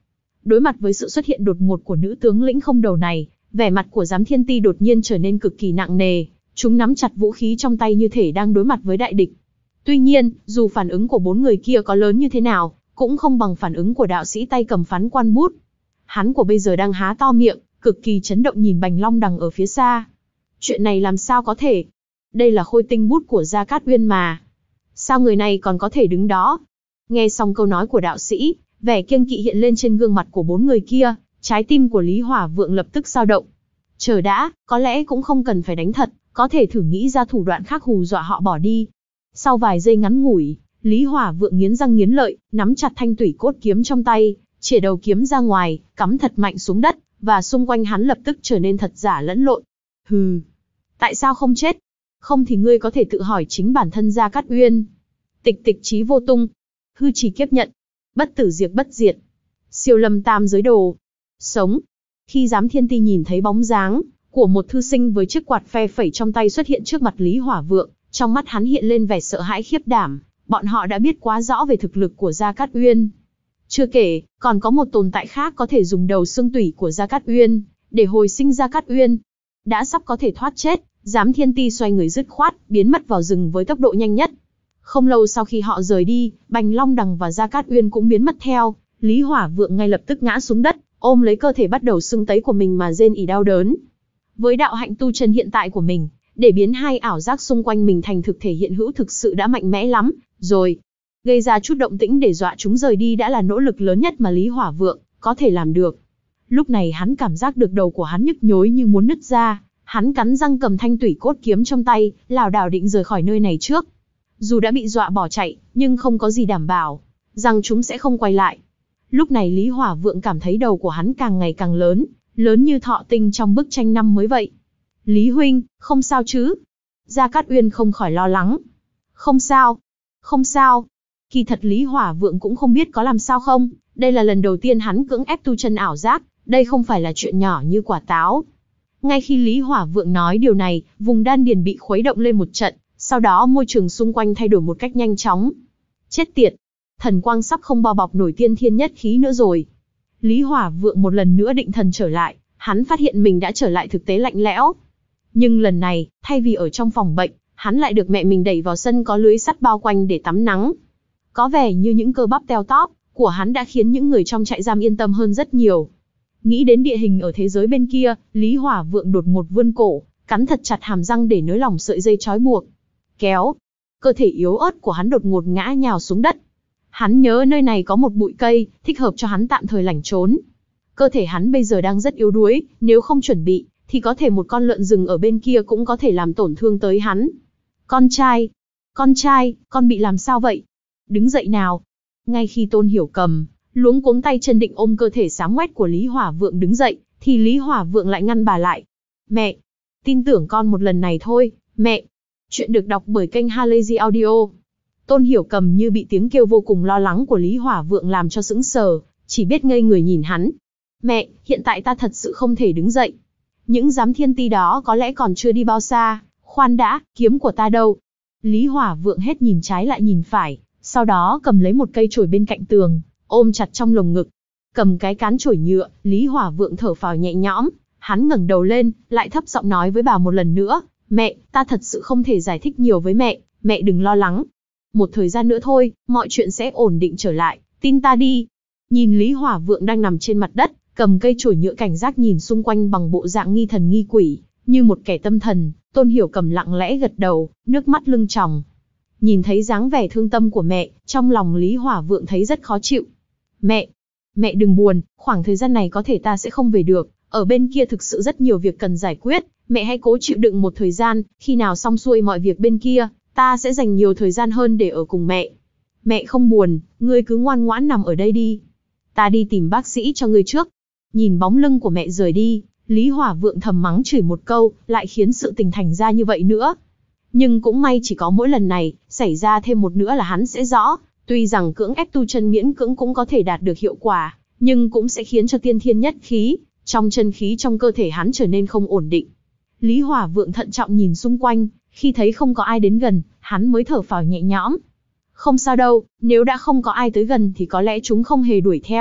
Đối mặt với sự xuất hiện đột ngột của nữ tướng lĩnh không đầu này, vẻ mặt của Giám Thiên Ti đột nhiên trở nên cực kỳ nặng nề, chúng nắm chặt vũ khí trong tay như thể đang đối mặt với đại địch. Tuy nhiên, dù phản ứng của bốn người kia có lớn như thế nào, cũng không bằng phản ứng của đạo sĩ tay cầm phán quan bút. Hắn của bây giờ đang há to miệng, cực kỳ chấn động nhìn Bành Long Đằng ở phía xa. Chuyện này làm sao có thể? Đây là khôi tinh bút của Gia Cát Uyên mà. Sao người này còn có thể đứng đó? Nghe xong câu nói của đạo sĩ, vẻ kiêng kỵ hiện lên trên gương mặt của bốn người kia, trái tim của Lý Hỏa Vượng lập tức dao động. Chờ đã, có lẽ cũng không cần phải đánh thật, có thể thử nghĩ ra thủ đoạn khác hù dọa họ bỏ đi. Sau vài giây ngắn ngủi, Lý Hỏa Vượng nghiến răng nghiến lợi, nắm chặt thanh thủy cốt kiếm trong tay, chĩa đầu kiếm ra ngoài, cắm thật mạnh xuống đất, và xung quanh hắn lập tức trở nên thật giả lẫn lộn. Hừ, tại sao không chết? Không thì ngươi có thể tự hỏi chính bản thân Gia Cát Uyên. Tịch tịch chí vô tung, hư trì kiếp nhận, bất tử diệt bất diệt, siêu lâm tam giới đồ, sống. Khi Giám Thiên Ti nhìn thấy bóng dáng của một thư sinh với chiếc quạt phe phẩy trong tay xuất hiện trước mặt Lý Hỏa Vượng, trong mắt hắn hiện lên vẻ sợ hãi khiếp đảm. Bọn họ đã biết quá rõ về thực lực của Gia Cát Uyên. Chưa kể, còn có một tồn tại khác có thể dùng đầu xương tủy của Gia Cát Uyên để hồi sinh Gia Cát Uyên. Đã sắp có thể thoát chết, Giám Thiên Ti xoay người dứt khoát, biến mất vào rừng với tốc độ nhanh nhất. Không lâu sau khi họ rời đi, Bành Long Đằng và Gia Cát Uyên cũng biến mất theo. Lý Hỏa Vượng ngay lập tức ngã xuống đất, ôm lấy cơ thể bắt đầu sưng tấy của mình mà rên ỉ đau đớn. Với đạo hạnh tu chân hiện tại của mình, để biến hai ảo giác xung quanh mình thành thực thể hiện hữu thực sự đã mạnh mẽ lắm rồi. Gây ra chút động tĩnh để dọa chúng rời đi đã là nỗ lực lớn nhất mà Lý Hỏa Vượng có thể làm được. Lúc này hắn cảm giác được đầu của hắn nhức nhối như muốn nứt ra, hắn cắn răng cầm thanh thủy cốt kiếm trong tay, lảo đảo định rời khỏi nơi này trước. Dù đã bị dọa bỏ chạy, nhưng không có gì đảm bảo rằng chúng sẽ không quay lại. Lúc này Lý Hỏa Vượng cảm thấy đầu của hắn càng ngày càng lớn, lớn như thọ tinh trong bức tranh năm mới vậy. Lý huynh, không sao chứ? Gia Cát Uyên không khỏi lo lắng. Không sao, không sao. Kỳ thật Lý Hỏa Vượng cũng không biết có làm sao không, đây là lần đầu tiên hắn cưỡng ép tu chân ảo giác, đây không phải là chuyện nhỏ như quả táo. Ngay khi Lý Hỏa Vượng nói điều này, vùng đan điền bị khuấy động lên một trận, sau đó môi trường xung quanh thay đổi một cách nhanh chóng. Chết tiệt, thần quang sắp không bao bọc nổi tiên thiên nhất khí nữa rồi. Lý Hỏa Vượng một lần nữa định thần trở lại, hắn phát hiện mình đã trở lại thực tế lạnh lẽo. Nhưng lần này, thay vì ở trong phòng bệnh, hắn lại được mẹ mình đẩy vào sân có lưới sắt bao quanh để tắm nắng. Có vẻ như những cơ bắp teo tóp của hắn đã khiến những người trong trại giam yên tâm hơn rất nhiều. Nghĩ đến địa hình ở thế giới bên kia, Lý Hỏa Vượng đột ngột vươn cổ, cắn thật chặt hàm răng để nới lỏng sợi dây trói buộc. Kéo, cơ thể yếu ớt của hắn đột ngột ngã nhào xuống đất. Hắn nhớ nơi này có một bụi cây, thích hợp cho hắn tạm thời lẩn trốn. Cơ thể hắn bây giờ đang rất yếu đuối, nếu không chuẩn bị, thì có thể một con lợn rừng ở bên kia cũng có thể làm tổn thương tới hắn. Con trai, con trai, con bị làm sao vậy? Đứng dậy nào. Ngay khi Tôn Hiểu Cầm luống cuống tay chân định ôm cơ thể xám ngoét của Lý Hỏa Vượng đứng dậy, thì Lý Hỏa Vượng lại ngăn bà lại. Mẹ, tin tưởng con một lần này thôi, mẹ. Chuyện được đọc bởi kênh Halazy Audio. Tôn Hiểu Cầm như bị tiếng kêu vô cùng lo lắng của Lý Hỏa Vượng làm cho sững sờ, chỉ biết ngây người nhìn hắn. Mẹ, hiện tại ta thật sự không thể đứng dậy. Những Giám Thiên Ti đó có lẽ còn chưa đi bao xa. Khoan đã, kiếm của ta đâu? Lý Hỏa Vượng hết nhìn trái lại nhìn phải, sau đó cầm lấy một cây chổi bên cạnh tường, ôm chặt trong lồng ngực. Cầm cái cán chổi nhựa, Lý Hỏa Vượng thở phào nhẹ nhõm, hắn ngẩng đầu lên, lại thấp giọng nói với bà một lần nữa, mẹ, ta thật sự không thể giải thích nhiều với mẹ, mẹ đừng lo lắng. Một thời gian nữa thôi, mọi chuyện sẽ ổn định trở lại, tin ta đi. Nhìn Lý Hỏa Vượng đang nằm trên mặt đất, cầm cây chổi nhựa cảnh giác nhìn xung quanh bằng bộ dạng nghi thần nghi quỷ, như một kẻ tâm thần, Tôn Hiểu Cầm lặng lẽ gật đầu, nước mắt lưng tròng. Nhìn thấy dáng vẻ thương tâm của mẹ, trong lòng Lý Hỏa Vượng thấy rất khó chịu. Mẹ, mẹ đừng buồn, khoảng thời gian này có thể ta sẽ không về được, ở bên kia thực sự rất nhiều việc cần giải quyết, mẹ hãy cố chịu đựng một thời gian, khi nào xong xuôi mọi việc bên kia, ta sẽ dành nhiều thời gian hơn để ở cùng mẹ. Mẹ không buồn, ngươi cứ ngoan ngoãn nằm ở đây đi. Ta đi tìm bác sĩ cho ngươi trước. Nhìn bóng lưng của mẹ rời đi, Lý Hỏa Vượng thầm mắng chửi một câu, lại khiến sự tình thành ra như vậy nữa. Nhưng cũng may chỉ có mỗi lần này, xảy ra thêm một nữa là hắn sẽ rõ, tuy rằng cưỡng ép tu chân miễn cưỡng cũng có thể đạt được hiệu quả, nhưng cũng sẽ khiến cho tiên thiên nhất khí, trong chân khí trong cơ thể hắn trở nên không ổn định. Lý Hỏa Vượng thận trọng nhìn xung quanh, khi thấy không có ai đến gần, hắn mới thở phào nhẹ nhõm. Không sao đâu, nếu đã không có ai tới gần thì có lẽ chúng không hề đuổi theo,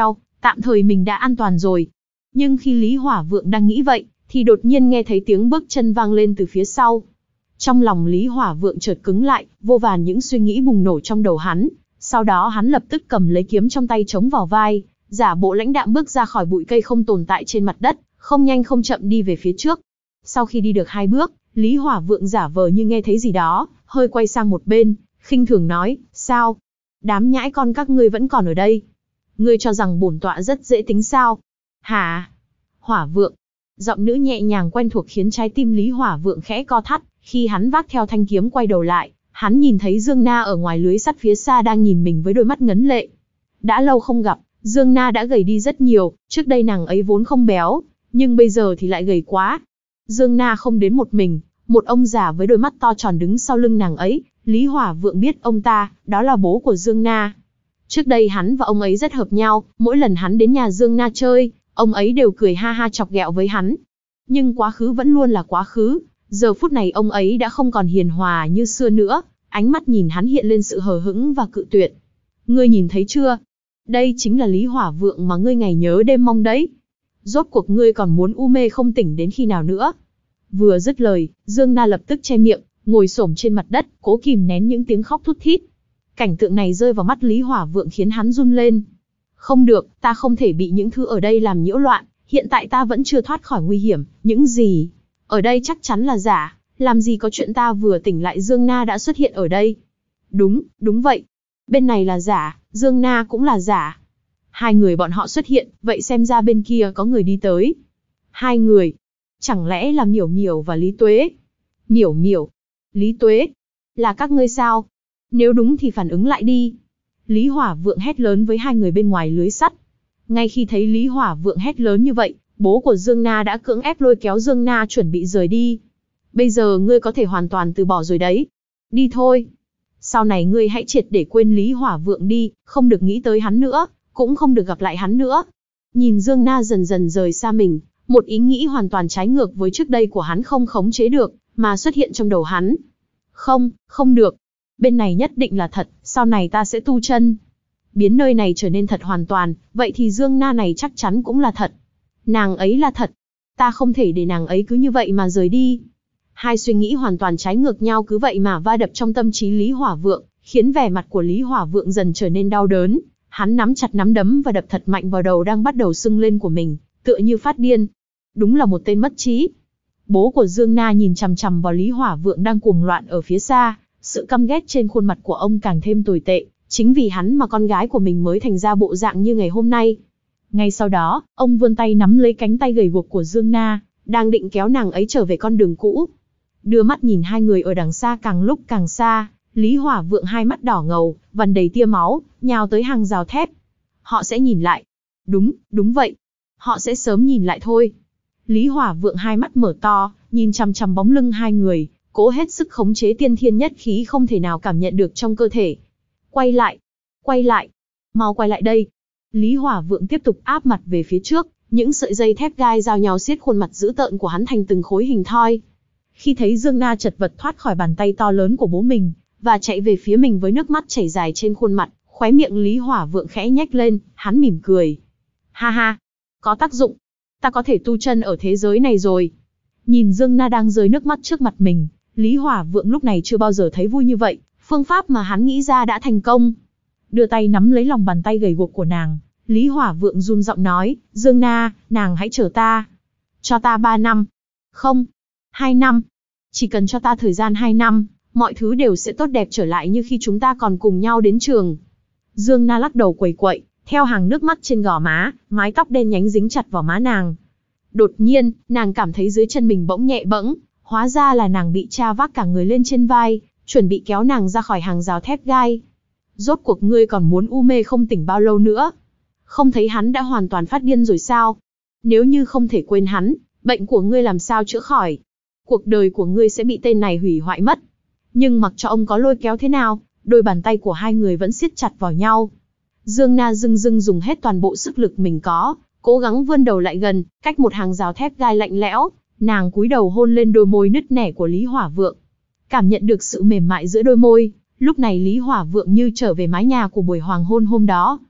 tạm thời mình đã an toàn rồi. Nhưng khi Lý Hỏa Vượng đang nghĩ vậy, thì đột nhiên nghe thấy tiếng bước chân vang lên từ phía sau. Trong lòng Lý Hỏa Vượng chợt cứng lại, vô vàn những suy nghĩ bùng nổ trong đầu hắn. Sau đó hắn lập tức cầm lấy kiếm trong tay chống vào vai, giả bộ lãnh đạm bước ra khỏi bụi cây không tồn tại trên mặt đất, không nhanh không chậm đi về phía trước. Sau khi đi được hai bước, Lý Hỏa Vượng giả vờ như nghe thấy gì đó, hơi quay sang một bên, khinh thường nói, sao? Đám nhãi con các ngươi vẫn còn ở đây. Ngươi cho rằng bổn tọa rất dễ tính sao? Hả? Hỏa Vượng. Giọng nữ nhẹ nhàng quen thuộc khiến trái tim Lý Hỏa Vượng khẽ co thắt, khi hắn vác theo thanh kiếm quay đầu lại, hắn nhìn thấy Dương Na ở ngoài lưới sắt phía xa đang nhìn mình với đôi mắt ngấn lệ. Đã lâu không gặp, Dương Na đã gầy đi rất nhiều, trước đây nàng ấy vốn không béo, nhưng bây giờ thì lại gầy quá. Dương Na không đến một mình, một ông già với đôi mắt to tròn đứng sau lưng nàng ấy, Lý Hỏa Vượng biết ông ta, đó là bố của Dương Na. Trước đây hắn và ông ấy rất hợp nhau, mỗi lần hắn đến nhà Dương Na chơi, ông ấy đều cười ha ha chọc ghẹo với hắn. Nhưng quá khứ vẫn luôn là quá khứ, giờ phút này ông ấy đã không còn hiền hòa như xưa nữa, ánh mắt nhìn hắn hiện lên sự hờ hững và cự tuyệt. Ngươi nhìn thấy chưa? Đây chính là Lý Hỏa Vượng mà ngươi ngày nhớ đêm mong đấy. Rốt cuộc ngươi còn muốn u mê không tỉnh đến khi nào nữa? Vừa dứt lời, Dương Na lập tức che miệng, ngồi xổm trên mặt đất, cố kìm nén những tiếng khóc thút thít. Cảnh tượng này rơi vào mắt Lý Hỏa Vượng khiến hắn run lên. Không được, ta không thể bị những thứ ở đây làm nhiễu loạn, hiện tại ta vẫn chưa thoát khỏi nguy hiểm, những gì ở đây chắc chắn là giả, làm gì có chuyện ta vừa tỉnh lại Dương Na đã xuất hiện ở đây. Đúng, đúng vậy. Bên này là giả, Dương Na cũng là giả. Hai người bọn họ xuất hiện, vậy xem ra bên kia có người đi tới. Hai người. Chẳng lẽ là Miểu Miểu và Lý Tuế? Miểu Miểu, Lý Tuế, là các ngươi sao? Nếu đúng thì phản ứng lại đi. Lý Hỏa Vượng hét lớn với hai người bên ngoài lưới sắt. Ngay khi thấy Lý Hỏa Vượng hét lớn như vậy, bố của Dương Na đã cưỡng ép lôi kéo Dương Na chuẩn bị rời đi. Bây giờ ngươi có thể hoàn toàn từ bỏ rồi đấy. Đi thôi. Sau này ngươi hãy triệt để quên Lý Hỏa Vượng đi, không được nghĩ tới hắn nữa, cũng không được gặp lại hắn nữa. Nhìn Dương Na dần dần rời xa mình, một ý nghĩ hoàn toàn trái ngược với trước đây của hắn không khống chế được, mà xuất hiện trong đầu hắn. Không, không được. Bên này nhất định là thật, sau này ta sẽ tu chân. Biến nơi này trở nên thật hoàn toàn, vậy thì Dương Na này chắc chắn cũng là thật. Nàng ấy là thật. Ta không thể để nàng ấy cứ như vậy mà rời đi. Hai suy nghĩ hoàn toàn trái ngược nhau cứ vậy mà va đập trong tâm trí Lý Hỏa Vượng, khiến vẻ mặt của Lý Hỏa Vượng dần trở nên đau đớn. Hắn nắm chặt nắm đấm và đập thật mạnh vào đầu đang bắt đầu sưng lên của mình, tựa như phát điên. Đúng là một tên mất trí. Bố của Dương Na nhìn chằm chằm vào Lý Hỏa Vượng đang cuồng loạn ở phía xa, sự căm ghét trên khuôn mặt của ông càng thêm tồi tệ, chính vì hắn mà con gái của mình mới thành ra bộ dạng như ngày hôm nay. Ngay sau đó, ông vươn tay nắm lấy cánh tay gầy guộc của Dương Na, đang định kéo nàng ấy trở về con đường cũ. Đưa mắt nhìn hai người ở đằng xa càng lúc càng xa, Lý Hỏa Vượng hai mắt đỏ ngầu, vằn đầy tia máu, nhào tới hàng rào thép. Họ sẽ nhìn lại. Đúng, đúng vậy. Họ sẽ sớm nhìn lại thôi. Lý Hỏa Vượng hai mắt mở to, nhìn chằm chằm bóng lưng hai người, cố hết sức khống chế tiên thiên nhất khí không thể nào cảm nhận được trong cơ thể. Quay lại, quay lại, mau quay lại đây. Lý Hỏa Vượng tiếp tục áp mặt về phía trước, những sợi dây thép gai giao nhau siết khuôn mặt dữ tợn của hắn thành từng khối hình thoi. Khi thấy Dương Na chật vật thoát khỏi bàn tay to lớn của bố mình, và chạy về phía mình với nước mắt chảy dài trên khuôn mặt, khóe miệng Lý Hỏa Vượng khẽ nhếch lên, hắn mỉm cười. Ha ha, có tác dụng. Ta có thể tu chân ở thế giới này rồi. Nhìn Dương Na đang rơi nước mắt trước mặt mình, Lý Hỏa Vượng lúc này chưa bao giờ thấy vui như vậy, phương pháp mà hắn nghĩ ra đã thành công. Đưa tay nắm lấy lòng bàn tay gầy guộc của nàng, Lý Hỏa Vượng run giọng nói, Dương Na, nàng hãy chờ ta. Cho ta ba năm. Không, hai năm. Chỉ cần cho ta thời gian hai năm, mọi thứ đều sẽ tốt đẹp trở lại như khi chúng ta còn cùng nhau đến trường. Dương Na lắc đầu quẩy quậy, theo hàng nước mắt trên gò má, mái tóc đen nhánh dính chặt vào má nàng. Đột nhiên, nàng cảm thấy dưới chân mình bỗng nhẹ bẫng, hóa ra là nàng bị cha vác cả người lên trên vai, chuẩn bị kéo nàng ra khỏi hàng rào thép gai. Rốt cuộc ngươi còn muốn u mê không tỉnh bao lâu nữa? Không thấy hắn đã hoàn toàn phát điên rồi sao? Nếu như không thể quên hắn, bệnh của ngươi làm sao chữa khỏi? Cuộc đời của ngươi sẽ bị tên này hủy hoại mất. Nhưng mặc cho ông có lôi kéo thế nào, đôi bàn tay của hai người vẫn siết chặt vào nhau. Dương Na dưng dưng dùng hết toàn bộ sức lực mình có, cố gắng vươn đầu lại gần, cách một hàng rào thép gai lạnh lẽo, nàng cúi đầu hôn lên đôi môi nứt nẻ của Lý Hỏa Vượng. Cảm nhận được sự mềm mại giữa đôi môi, lúc này Lý Hỏa Vượng như trở về mái nhà của buổi hoàng hôn hôm đó.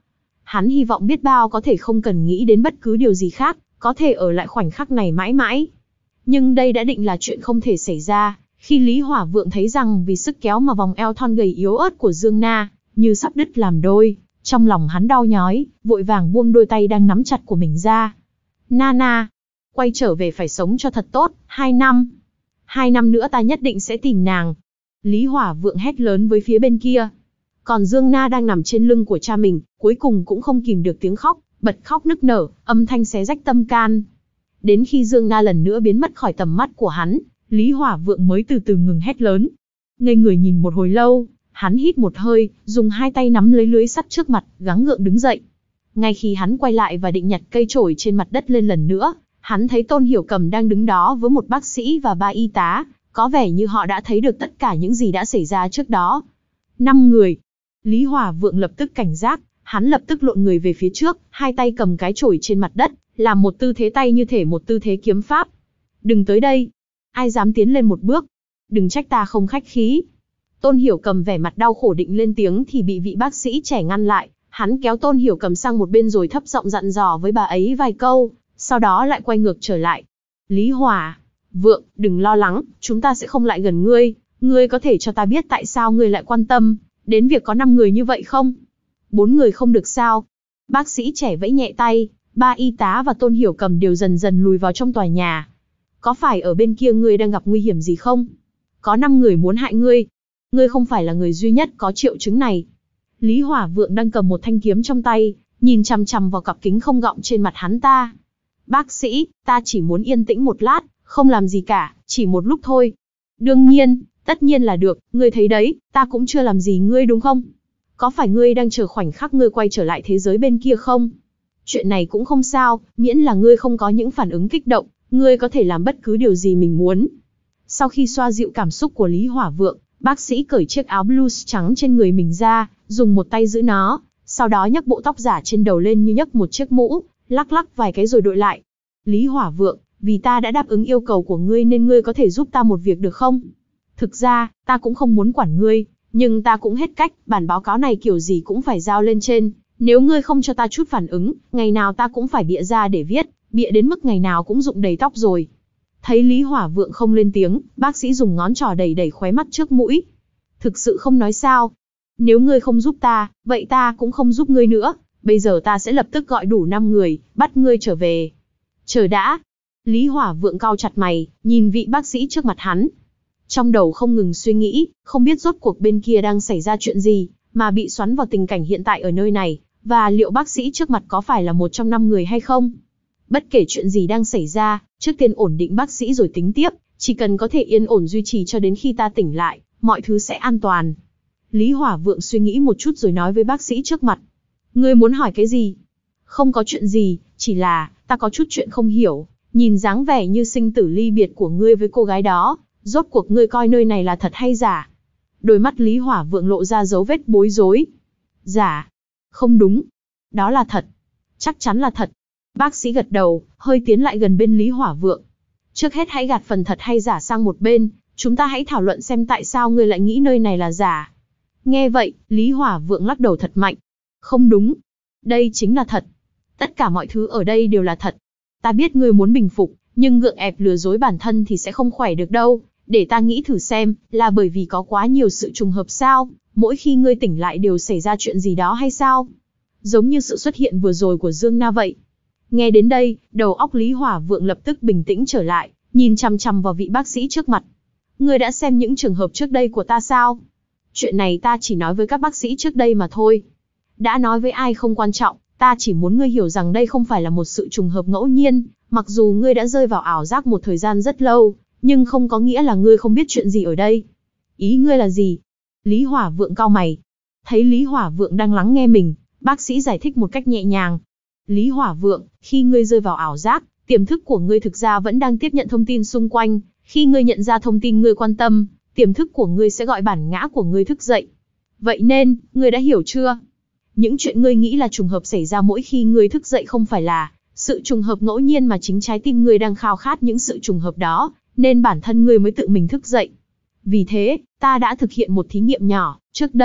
Hắn hy vọng biết bao có thể không cần nghĩ đến bất cứ điều gì khác, có thể ở lại khoảnh khắc này mãi mãi. Nhưng đây đã định là chuyện không thể xảy ra, khi Lý Hỏa Vượng thấy rằng vì sức kéo mà vòng eo thon gầy yếu ớt của Dương Na, như sắp đứt làm đôi, trong lòng hắn đau nhói, vội vàng buông đôi tay đang nắm chặt của mình ra. Nana, quay trở về phải sống cho thật tốt, hai năm. Hai năm nữa ta nhất định sẽ tìm nàng. Lý Hỏa Vượng hét lớn với phía bên kia. Còn Dương Na đang nằm trên lưng của cha mình, cuối cùng cũng không kìm được tiếng khóc, bật khóc nức nở, âm thanh xé rách tâm can. Đến khi Dương Na lần nữa biến mất khỏi tầm mắt của hắn, Lý Hỏa Vượng mới từ từ ngừng hét lớn. Ngây người nhìn một hồi lâu, hắn hít một hơi, dùng hai tay nắm lấy lưới sắt trước mặt, gắng gượng đứng dậy. Ngay khi hắn quay lại và định nhặt cây chổi trên mặt đất lên lần nữa, hắn thấy Tôn Hiểu Cầm đang đứng đó với một bác sĩ và ba y tá, có vẻ như họ đã thấy được tất cả những gì đã xảy ra trước đó. Năm người. Lý Hỏa Vượng lập tức cảnh giác, hắn lập tức lộn người về phía trước, hai tay cầm cái chổi trên mặt đất, làm một tư thế tay như thể một tư thế kiếm pháp. Đừng tới đây. Ai dám tiến lên một bước? Đừng trách ta không khách khí. Tôn Hiểu Cầm vẻ mặt đau khổ định lên tiếng thì bị vị bác sĩ trẻ ngăn lại. Hắn kéo Tôn Hiểu Cầm sang một bên rồi thấp giọng dặn dò với bà ấy vài câu, sau đó lại quay ngược trở lại. Lý Hỏa Vượng, đừng lo lắng, chúng ta sẽ không lại gần ngươi. Ngươi có thể cho ta biết tại sao ngươi lại quan tâm đến việc có năm người như vậy không? Bốn người không được sao? Bác sĩ trẻ vẫy nhẹ tay, ba y tá và Tôn Hiểu Cầm đều dần dần lùi vào trong tòa nhà. Có phải ở bên kia ngươi đang gặp nguy hiểm gì không? Có năm người muốn hại ngươi. Ngươi không phải là người duy nhất có triệu chứng này. Lý Hỏa Vượng đang cầm một thanh kiếm trong tay, nhìn chằm chằm vào cặp kính không gọng trên mặt hắn ta. Bác sĩ, ta chỉ muốn yên tĩnh một lát, không làm gì cả, chỉ một lúc thôi. Đương nhiên, tất nhiên là được, ngươi thấy đấy, ta cũng chưa làm gì ngươi đúng không? Có phải ngươi đang chờ khoảnh khắc ngươi quay trở lại thế giới bên kia không? Chuyện này cũng không sao, miễn là ngươi không có những phản ứng kích động, ngươi có thể làm bất cứ điều gì mình muốn. Sau khi xoa dịu cảm xúc của Lý Hỏa Vượng, bác sĩ cởi chiếc áo blues trắng trên người mình ra, dùng một tay giữ nó, sau đó nhấc bộ tóc giả trên đầu lên như nhấc một chiếc mũ, lắc lắc vài cái rồi đội lại. Lý Hỏa Vượng, vì ta đã đáp ứng yêu cầu của ngươi nên ngươi có thể giúp ta một việc được không? Thực ra, ta cũng không muốn quản ngươi, nhưng ta cũng hết cách, bản báo cáo này kiểu gì cũng phải giao lên trên. Nếu ngươi không cho ta chút phản ứng, ngày nào ta cũng phải bịa ra để viết, bịa đến mức ngày nào cũng rụng đầy tóc rồi. Thấy Lý Hỏa Vượng không lên tiếng, bác sĩ dùng ngón trỏ đẩy đẩy khóe mắt trước mũi. Thực sự không nói sao. Nếu ngươi không giúp ta, vậy ta cũng không giúp ngươi nữa. Bây giờ ta sẽ lập tức gọi đủ năm người, bắt ngươi trở về. Chờ đã. Lý Hỏa Vượng cau chặt mày, nhìn vị bác sĩ trước mặt hắn. Trong đầu không ngừng suy nghĩ, không biết rốt cuộc bên kia đang xảy ra chuyện gì, mà bị xoắn vào tình cảnh hiện tại ở nơi này, và liệu bác sĩ trước mặt có phải là một trong năm người hay không? Bất kể chuyện gì đang xảy ra, trước tiên ổn định bác sĩ rồi tính tiếp, chỉ cần có thể yên ổn duy trì cho đến khi ta tỉnh lại, mọi thứ sẽ an toàn. Lý Hỏa Vượng suy nghĩ một chút rồi nói với bác sĩ trước mặt. Ngươi muốn hỏi cái gì? Không có chuyện gì, chỉ là, ta có chút chuyện không hiểu, nhìn dáng vẻ như sinh tử ly biệt của ngươi với cô gái đó, rốt cuộc ngươi coi nơi này là thật hay giả? Đôi mắt Lý Hỏa Vượng lộ ra dấu vết bối rối. Giả? Không đúng. Đó là thật. Chắc chắn là thật. Bác sĩ gật đầu, hơi tiến lại gần bên Lý Hỏa Vượng. Trước hết hãy gạt phần thật hay giả sang một bên, chúng ta hãy thảo luận xem tại sao ngươi lại nghĩ nơi này là giả. Nghe vậy, Lý Hỏa Vượng lắc đầu thật mạnh. Không đúng. Đây chính là thật. Tất cả mọi thứ ở đây đều là thật. Ta biết ngươi muốn bình phục, nhưng gượng ép lừa dối bản thân thì sẽ không khỏe được đâu. Để ta nghĩ thử xem, là bởi vì có quá nhiều sự trùng hợp sao? Mỗi khi ngươi tỉnh lại đều xảy ra chuyện gì đó hay sao? Giống như sự xuất hiện vừa rồi của Dương Na vậy. Nghe đến đây, đầu óc Lý Hỏa Vượng lập tức bình tĩnh trở lại, nhìn chằm chằm vào vị bác sĩ trước mặt. Ngươi đã xem những trường hợp trước đây của ta sao? Chuyện này ta chỉ nói với các bác sĩ trước đây mà thôi. Đã nói với ai không quan trọng, ta chỉ muốn ngươi hiểu rằng đây không phải là một sự trùng hợp ngẫu nhiên, mặc dù ngươi đã rơi vào ảo giác một thời gian rất lâu, nhưng không có nghĩa là ngươi không biết chuyện gì ở đây. Ý ngươi là gì? Lý Hỏa Vượng cau mày. Thấy Lý Hỏa Vượng đang lắng nghe mình, bác sĩ giải thích một cách nhẹ nhàng. Lý Hỏa Vượng, khi ngươi rơi vào ảo giác, tiềm thức của ngươi thực ra vẫn đang tiếp nhận thông tin xung quanh. Khi ngươi nhận ra thông tin ngươi quan tâm, tiềm thức của ngươi sẽ gọi bản ngã của ngươi thức dậy. Vậy nên, ngươi đã hiểu chưa? Những chuyện ngươi nghĩ là trùng hợp xảy ra mỗi khi ngươi thức dậy không phải là sự trùng hợp ngẫu nhiên mà chính trái tim ngươi đang khao khát những sự trùng hợp đó, nên bản thân ngươi mới tự mình thức dậy. Vì thế, ta đã thực hiện một thí nghiệm nhỏ, trước đây,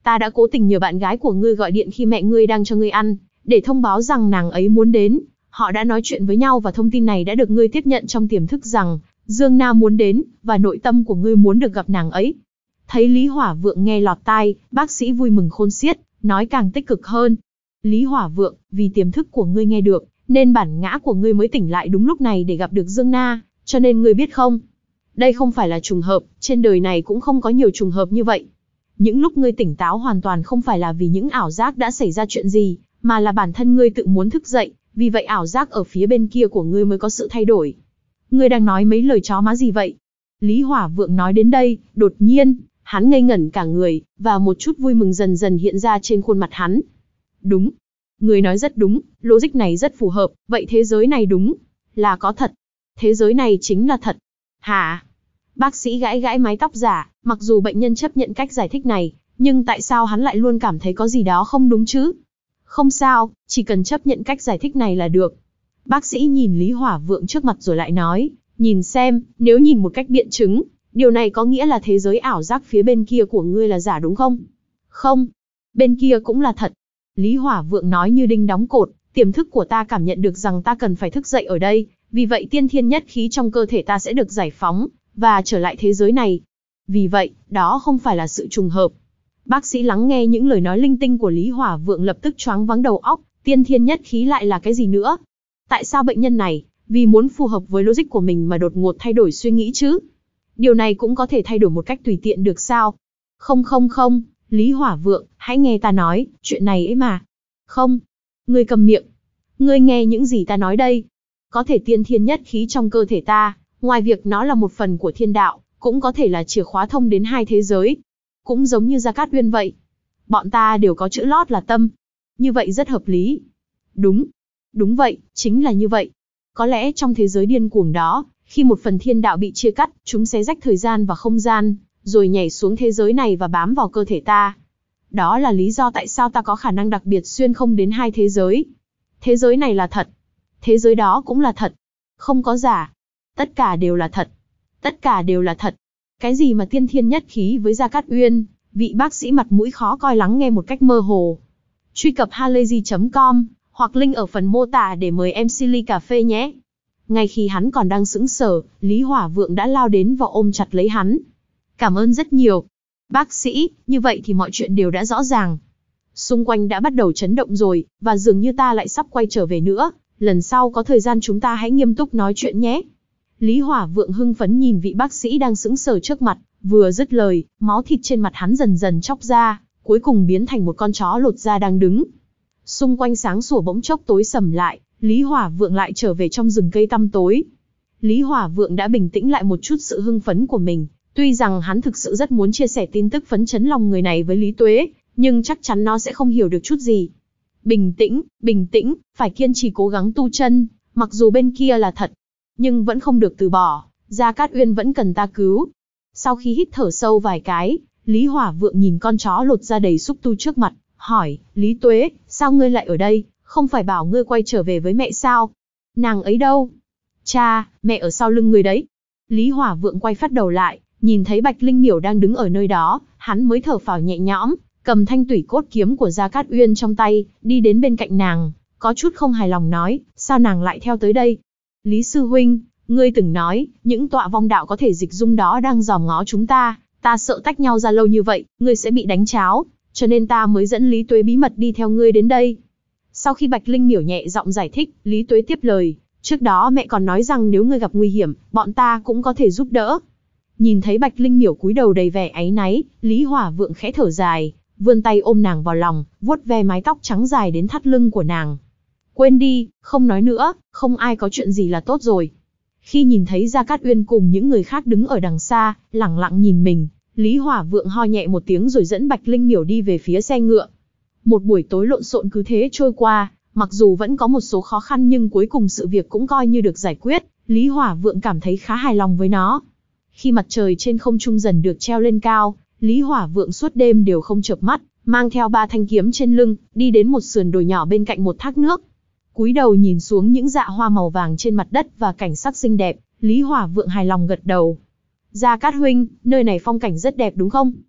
Ta đã cố tình nhờ bạn gái của ngươi gọi điện khi mẹ ngươi đang cho ngươi ăn, để thông báo rằng nàng ấy muốn đến. Họ đã nói chuyện với nhau và thông tin này đã được ngươi tiếp nhận trong tiềm thức rằng Dương Na muốn đến, và nội tâm của ngươi muốn được gặp nàng ấy. Thấy Lý Hỏa Vượng nghe lọt tai, bác sĩ vui mừng khôn xiết, nói càng tích cực hơn. Lý Hỏa Vượng, vì tiềm thức của ngươi nghe được, nên bản ngã của ngươi mới tỉnh lại đúng lúc này để gặp được Dương Na, cho nên ngươi biết không? Đây không phải là trùng hợp, trên đời này cũng không có nhiều trùng hợp như vậy. Những lúc ngươi tỉnh táo hoàn toàn không phải là vì những ảo giác đã xảy ra chuyện gì, mà là bản thân ngươi tự muốn thức dậy, vì vậy ảo giác ở phía bên kia của ngươi mới có sự thay đổi. Ngươi đang nói mấy lời chó má gì vậy? Lý Hỏa Vượng nói đến đây, đột nhiên, hắn ngây ngẩn cả người, và một chút vui mừng dần dần hiện ra trên khuôn mặt hắn. Đúng. Ngươi nói rất đúng, logic này rất phù hợp, vậy thế giới này đúng là có thật. Thế giới này chính là thật. Hả? Bác sĩ gãi gãi mái tóc giả, mặc dù bệnh nhân chấp nhận cách giải thích này, nhưng tại sao hắn lại luôn cảm thấy có gì đó không đúng chứ? Không sao, chỉ cần chấp nhận cách giải thích này là được. Bác sĩ nhìn Lý Hỏa Vượng trước mặt rồi lại nói, nhìn xem, nếu nhìn một cách biện chứng, điều này có nghĩa là thế giới ảo giác phía bên kia của ngươi là giả đúng không? Không, bên kia cũng là thật. Lý Hỏa Vượng nói như đinh đóng cột, tiềm thức của ta cảm nhận được rằng ta cần phải thức dậy ở đây, vì vậy tiên thiên nhất khí trong cơ thể ta sẽ được giải phóng, và trở lại thế giới này. Vì vậy, đó không phải là sự trùng hợp. Bác sĩ lắng nghe những lời nói linh tinh của Lý Hỏa Vượng lập tức choáng váng đầu óc, tiên thiên nhất khí lại là cái gì nữa? Tại sao bệnh nhân này, vì muốn phù hợp với logic của mình mà đột ngột thay đổi suy nghĩ chứ? Điều này cũng có thể thay đổi một cách tùy tiện được sao? Không không không, Lý Hỏa Vượng, hãy nghe ta nói, chuyện này ấy mà. Không, ngươi cầm miệng. Ngươi nghe những gì ta nói đây. Có thể tiên thiên nhất khí trong cơ thể ta, ngoài việc nó là một phần của thiên đạo, cũng có thể là chìa khóa thông đến hai thế giới. Cũng giống như Gia Cát Uyên vậy. Bọn ta đều có chữ lót là tâm. Như vậy rất hợp lý. Đúng. Đúng vậy, chính là như vậy. Có lẽ trong thế giới điên cuồng đó, khi một phần thiên đạo bị chia cắt, chúng xé rách thời gian và không gian, rồi nhảy xuống thế giới này và bám vào cơ thể ta. Đó là lý do tại sao ta có khả năng đặc biệt xuyên không đến hai thế giới. Thế giới này là thật. Thế giới đó cũng là thật. Không có giả. Tất cả đều là thật. Tất cả đều là thật. Cái gì mà tiên thiên nhất khí với Gia Cát Uyên, vị bác sĩ mặt mũi khó coi lắng nghe một cách mơ hồ. Truy cập halayzi chấm com, hoặc link ở phần mô tả để mời em xê ly cà phê nhé. Ngay khi hắn còn đang sững sờ, Lý Hỏa Vượng đã lao đến và ôm chặt lấy hắn. Cảm ơn rất nhiều. Bác sĩ, như vậy thì mọi chuyện đều đã rõ ràng. Xung quanh đã bắt đầu chấn động rồi, và dường như ta lại sắp quay trở về nữa. Lần sau có thời gian chúng ta hãy nghiêm túc nói chuyện nhé. Lý Hỏa Vượng hưng phấn nhìn vị bác sĩ đang sững sờ trước mặt, vừa dứt lời, máu thịt trên mặt hắn dần dần chóc ra, cuối cùng biến thành một con chó lột da đang đứng. Xung quanh sáng sủa bỗng chốc tối sầm lại, Lý Hỏa Vượng lại trở về trong rừng cây tăm tối. Lý Hỏa Vượng đã bình tĩnh lại một chút sự hưng phấn của mình, tuy rằng hắn thực sự rất muốn chia sẻ tin tức phấn chấn lòng người này với Lý Tuế, nhưng chắc chắn nó sẽ không hiểu được chút gì. Bình tĩnh, bình tĩnh, phải kiên trì cố gắng tu chân, mặc dù bên kia là thật, nhưng vẫn không được từ bỏ, Gia Cát Uyên vẫn cần ta cứu. Sau khi hít thở sâu vài cái, Lý Hỏa Vượng nhìn con chó lột da đầy xúc tu trước mặt, hỏi, Lý Tuế, sao ngươi lại ở đây, không phải bảo ngươi quay trở về với mẹ sao? Nàng ấy đâu? Cha, mẹ ở sau lưng ngươi đấy. Lý Hỏa Vượng quay phát đầu lại, nhìn thấy Bạch Linh Miểu đang đứng ở nơi đó, hắn mới thở phào nhẹ nhõm, cầm thanh tủy cốt kiếm của Gia Cát Uyên trong tay, đi đến bên cạnh nàng, có chút không hài lòng nói, sao nàng lại theo tới đây? Lý Sư Huynh, ngươi từng nói, những tọa vong đạo có thể dịch dung đó đang dòm ngó chúng ta, ta sợ tách nhau ra lâu như vậy, ngươi sẽ bị đánh cháo, cho nên ta mới dẫn Lý Tuế bí mật đi theo ngươi đến đây. Sau khi Bạch Linh Miểu nhẹ giọng giải thích, Lý Tuế tiếp lời, trước đó mẹ còn nói rằng nếu ngươi gặp nguy hiểm, bọn ta cũng có thể giúp đỡ. Nhìn thấy Bạch Linh Miểu cúi đầu đầy vẻ áy náy, Lý Hỏa Vượng khẽ thở dài, vươn tay ôm nàng vào lòng, vuốt ve mái tóc trắng dài đến thắt lưng của nàng. Quên đi, không nói nữa, không ai có chuyện gì là tốt rồi. Khi nhìn thấy Gia Cát Uyên cùng những người khác đứng ở đằng xa, lẳng lặng nhìn mình, Lý Hỏa Vượng ho nhẹ một tiếng rồi dẫn Bạch Linh Miểu đi về phía xe ngựa. Một buổi tối lộn xộn cứ thế trôi qua, mặc dù vẫn có một số khó khăn nhưng cuối cùng sự việc cũng coi như được giải quyết, Lý Hỏa Vượng cảm thấy khá hài lòng với nó. Khi mặt trời trên không trung dần được treo lên cao, Lý Hỏa Vượng suốt đêm đều không chợp mắt, mang theo ba thanh kiếm trên lưng, đi đến một sườn đồi nhỏ bên cạnh một thác nước. Cúi đầu nhìn xuống những dạ hoa màu vàng trên mặt đất và cảnh sắc xinh đẹp, Lý Hỏa Vượng hài lòng gật đầu. Gia Cát huynh, nơi này phong cảnh rất đẹp đúng không?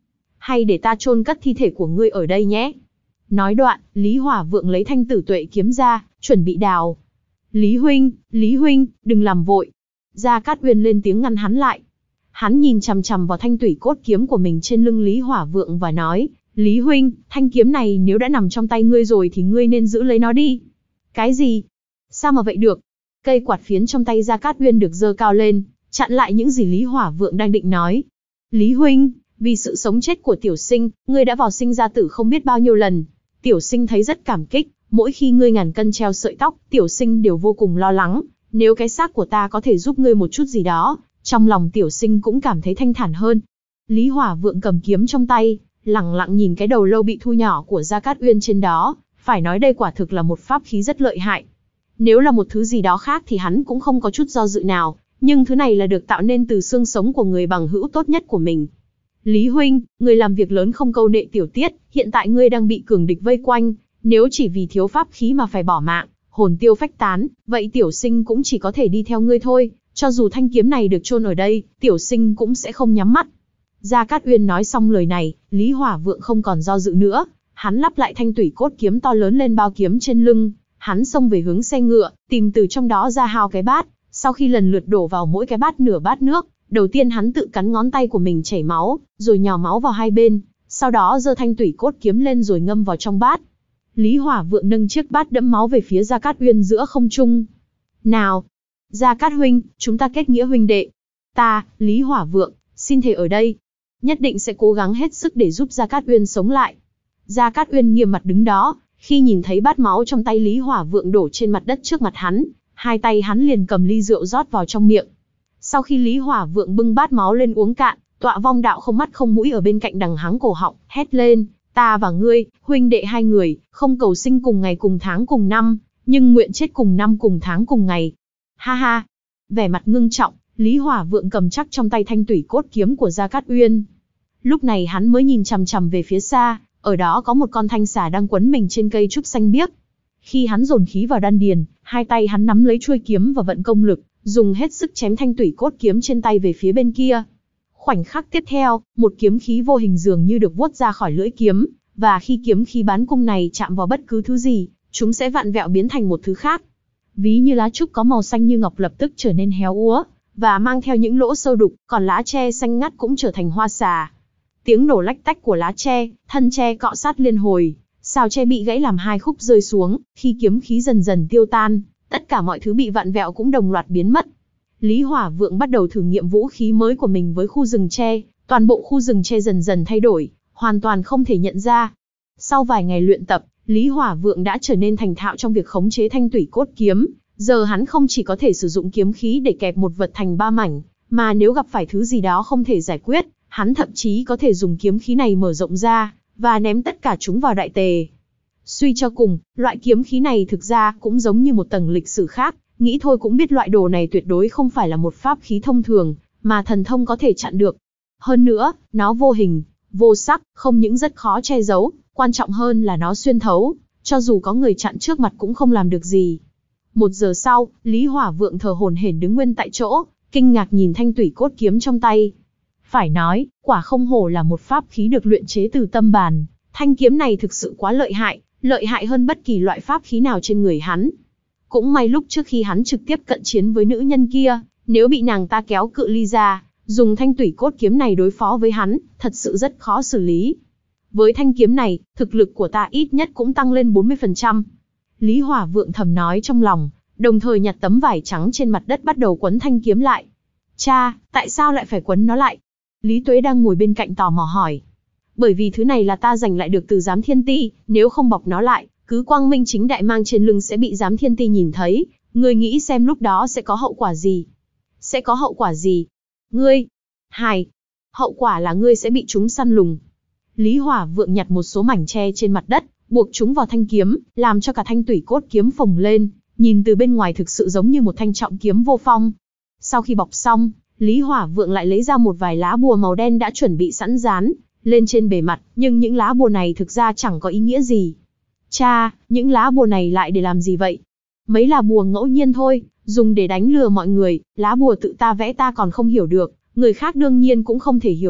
hay để ta chôn cất thi thể của ngươi ở đây nhé. Nói đoạn, Lý Hỏa Vượng lấy thanh tử tuệ kiếm ra, chuẩn bị đào. Lý huynh, Lý huynh, đừng làm vội. Gia Cát Uyên lên tiếng ngăn hắn lại. Hắn nhìn chằm chằm vào thanh tủy cốt kiếm của mình trên lưng Lý Hỏa Vượng và nói, Lý huynh, thanh kiếm này nếu đã nằm trong tay ngươi rồi thì ngươi nên giữ lấy nó đi. Cái gì? Sao mà vậy được? Cây quạt phiến trong tay Gia Cát Uyên được giơ cao lên, chặn lại những gì Lý Hỏa Vượng đang định nói. Lý huynh, vì sự sống chết của tiểu sinh, ngươi đã vào sinh ra tử không biết bao nhiêu lần. Tiểu sinh thấy rất cảm kích, mỗi khi ngươi ngàn cân treo sợi tóc, tiểu sinh đều vô cùng lo lắng. Nếu cái xác của ta có thể giúp ngươi một chút gì đó, trong lòng tiểu sinh cũng cảm thấy thanh thản hơn. Lý Hỏa Vượng cầm kiếm trong tay, lẳng lặng nhìn cái đầu lâu bị thu nhỏ của Gia Cát Uyên trên đó, phải nói đây quả thực là một pháp khí rất lợi hại. Nếu là một thứ gì đó khác thì hắn cũng không có chút do dự nào, nhưng thứ này là được tạo nên từ xương sống của người bằng hữu tốt nhất của mình. Lý huynh, người làm việc lớn không câu nệ tiểu tiết, hiện tại ngươi đang bị cường địch vây quanh, nếu chỉ vì thiếu pháp khí mà phải bỏ mạng, hồn tiêu phách tán, vậy tiểu sinh cũng chỉ có thể đi theo ngươi thôi, cho dù thanh kiếm này được chôn ở đây, tiểu sinh cũng sẽ không nhắm mắt. Gia Cát Uyên nói xong lời này, Lý Hỏa Vượng không còn do dự nữa, hắn lắp lại thanh tủy cốt kiếm to lớn lên bao kiếm trên lưng, hắn xông về hướng xe ngựa, tìm từ trong đó ra hao cái bát, sau khi lần lượt đổ vào mỗi cái bát nửa bát nước, đầu tiên hắn tự cắn ngón tay của mình chảy máu, rồi nhỏ máu vào hai bên, sau đó giơ thanh tủy cốt kiếm lên rồi ngâm vào trong bát. Lý Hỏa Vượng nâng chiếc bát đẫm máu về phía Gia Cát Uyên giữa không trung. Nào, Gia Cát huynh, chúng ta kết nghĩa huynh đệ. Ta, Lý Hỏa Vượng, xin thề ở đây, nhất định sẽ cố gắng hết sức để giúp Gia Cát Uyên sống lại. Gia Cát Uyên nghiêm mặt đứng đó, khi nhìn thấy bát máu trong tay Lý Hỏa Vượng đổ trên mặt đất trước mặt hắn, hai tay hắn liền cầm ly rượu rót vào trong miệng. Sau khi Lý Hỏa Vượng bưng bát máu lên uống cạn, Tọa Vong Đạo không mắt không mũi ở bên cạnh đằng hắng cổ họng, hét lên, ta và ngươi, huynh đệ hai người, không cầu sinh cùng ngày cùng tháng cùng năm, nhưng nguyện chết cùng năm cùng tháng cùng ngày. Ha ha. Vẻ mặt ngưng trọng, Lý Hỏa Vượng cầm chắc trong tay thanh tủy cốt kiếm của Gia Cát Uyên. Lúc này hắn mới nhìn chằm chằm về phía xa, ở đó có một con thanh xà đang quấn mình trên cây trúc xanh biếc. Khi hắn dồn khí vào đan điền, hai tay hắn nắm lấy chuôi kiếm và vận công lực, dùng hết sức chém thanh tủy cốt kiếm trên tay về phía bên kia. Khoảnh khắc tiếp theo, một kiếm khí vô hình dường như được vuốt ra khỏi lưỡi kiếm, và khi kiếm khí bán cung này chạm vào bất cứ thứ gì, chúng sẽ vặn vẹo biến thành một thứ khác. Ví như lá trúc có màu xanh như ngọc lập tức trở nên héo úa, và mang theo những lỗ sâu đục, còn lá tre xanh ngắt cũng trở thành hoa xà. Tiếng nổ lách tách của lá tre, thân tre cọ sát liên hồi, sào tre bị gãy làm hai khúc rơi xuống, khi kiếm khí dần dần tiêu tan, tất cả mọi thứ bị vặn vẹo cũng đồng loạt biến mất. Lý Hỏa Vượng bắt đầu thử nghiệm vũ khí mới của mình với khu rừng tre, toàn bộ khu rừng tre dần dần thay đổi, hoàn toàn không thể nhận ra. Sau vài ngày luyện tập, Lý Hỏa Vượng đã trở nên thành thạo trong việc khống chế thanh tủy cốt kiếm, giờ hắn không chỉ có thể sử dụng kiếm khí để kẹp một vật thành ba mảnh, mà nếu gặp phải thứ gì đó không thể giải quyết, hắn thậm chí có thể dùng kiếm khí này mở rộng ra, và ném tất cả chúng vào đại tề. Suy cho cùng, loại kiếm khí này thực ra cũng giống như một tầng lịch sử khác, nghĩ thôi cũng biết loại đồ này tuyệt đối không phải là một pháp khí thông thường, mà thần thông có thể chặn được. Hơn nữa, nó vô hình, vô sắc, không những rất khó che giấu, quan trọng hơn là nó xuyên thấu, cho dù có người chặn trước mặt cũng không làm được gì. Một giờ sau, Lý Hỏa Vượng thở hổn hển đứng nguyên tại chỗ, kinh ngạc nhìn thanh tủy cốt kiếm trong tay. Phải nói, quả không hổ là một pháp khí được luyện chế từ tâm bàn, thanh kiếm này thực sự quá lợi hại, lợi hại hơn bất kỳ loại pháp khí nào trên người hắn. Cũng may lúc trước khi hắn trực tiếp cận chiến với nữ nhân kia, nếu bị nàng ta kéo cự ly ra, dùng thanh tủy cốt kiếm này đối phó với hắn, thật sự rất khó xử lý. Với thanh kiếm này, thực lực của ta ít nhất cũng tăng lên bốn mươi phần trăm. Lý Hỏa Vượng thầm nói trong lòng, đồng thời nhặt tấm vải trắng trên mặt đất bắt đầu quấn thanh kiếm lại. Cha, tại sao lại phải quấn nó lại? Lý Tuế đang ngồi bên cạnh tò mò hỏi. Bởi vì thứ này là ta giành lại được từ Giám Thiên Ti, nếu không bọc nó lại, cứ quang minh chính đại mang trên lưng sẽ bị Giám Thiên Ti nhìn thấy, ngươi nghĩ xem lúc đó sẽ có hậu quả gì? Sẽ có hậu quả gì? Ngươi? Hài. Hậu quả là ngươi sẽ bị chúng săn lùng. Lý Hỏa Vượng nhặt một số mảnh tre trên mặt đất, buộc chúng vào thanh kiếm, làm cho cả thanh tủy cốt kiếm phồng lên, nhìn từ bên ngoài thực sự giống như một thanh trọng kiếm vô phong. Sau khi bọc xong, Lý Hỏa Vượng lại lấy ra một vài lá bùa màu đen đã chuẩn bị sẵn dán lên trên bề mặt, nhưng những lá bùa này thực ra chẳng có ý nghĩa gì. Cha, những lá bùa này lại để làm gì vậy? Mấy là bùa ngẫu nhiên thôi, dùng để đánh lừa mọi người, lá bùa tự ta vẽ ta còn không hiểu được, người khác đương nhiên cũng không thể hiểu được,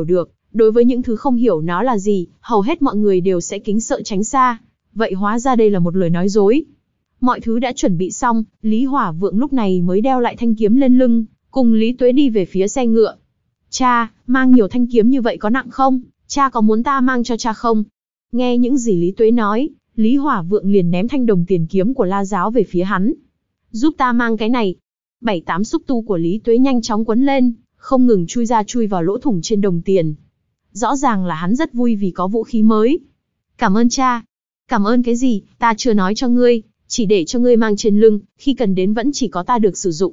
Đối với những thứ không hiểu nó là gì, hầu hết mọi người đều sẽ kính sợ tránh xa. Vậy hóa ra đây là một lời nói dối. Mọi thứ đã chuẩn bị xong, Lý Hỏa Vượng lúc này mới đeo lại thanh kiếm lên lưng, cùng Lý Tuế đi về phía xe ngựa. Cha, mang nhiều thanh kiếm như vậy có nặng không? Cha có muốn ta mang cho cha không? Nghe những gì Lý Tuế nói, Lý Hỏa Vượng liền ném thanh đồng tiền kiếm của La Giáo về phía hắn. Giúp ta mang cái này. Bảy tám xúc tu của Lý Tuế nhanh chóng quấn lên, không ngừng chui ra chui vào lỗ thủng trên đồng tiền. Rõ ràng là hắn rất vui vì có vũ khí mới. Cảm ơn cha. Cảm ơn cái gì, ta chưa nói cho ngươi, chỉ để cho ngươi mang trên lưng, khi cần đến vẫn chỉ có ta được sử dụng.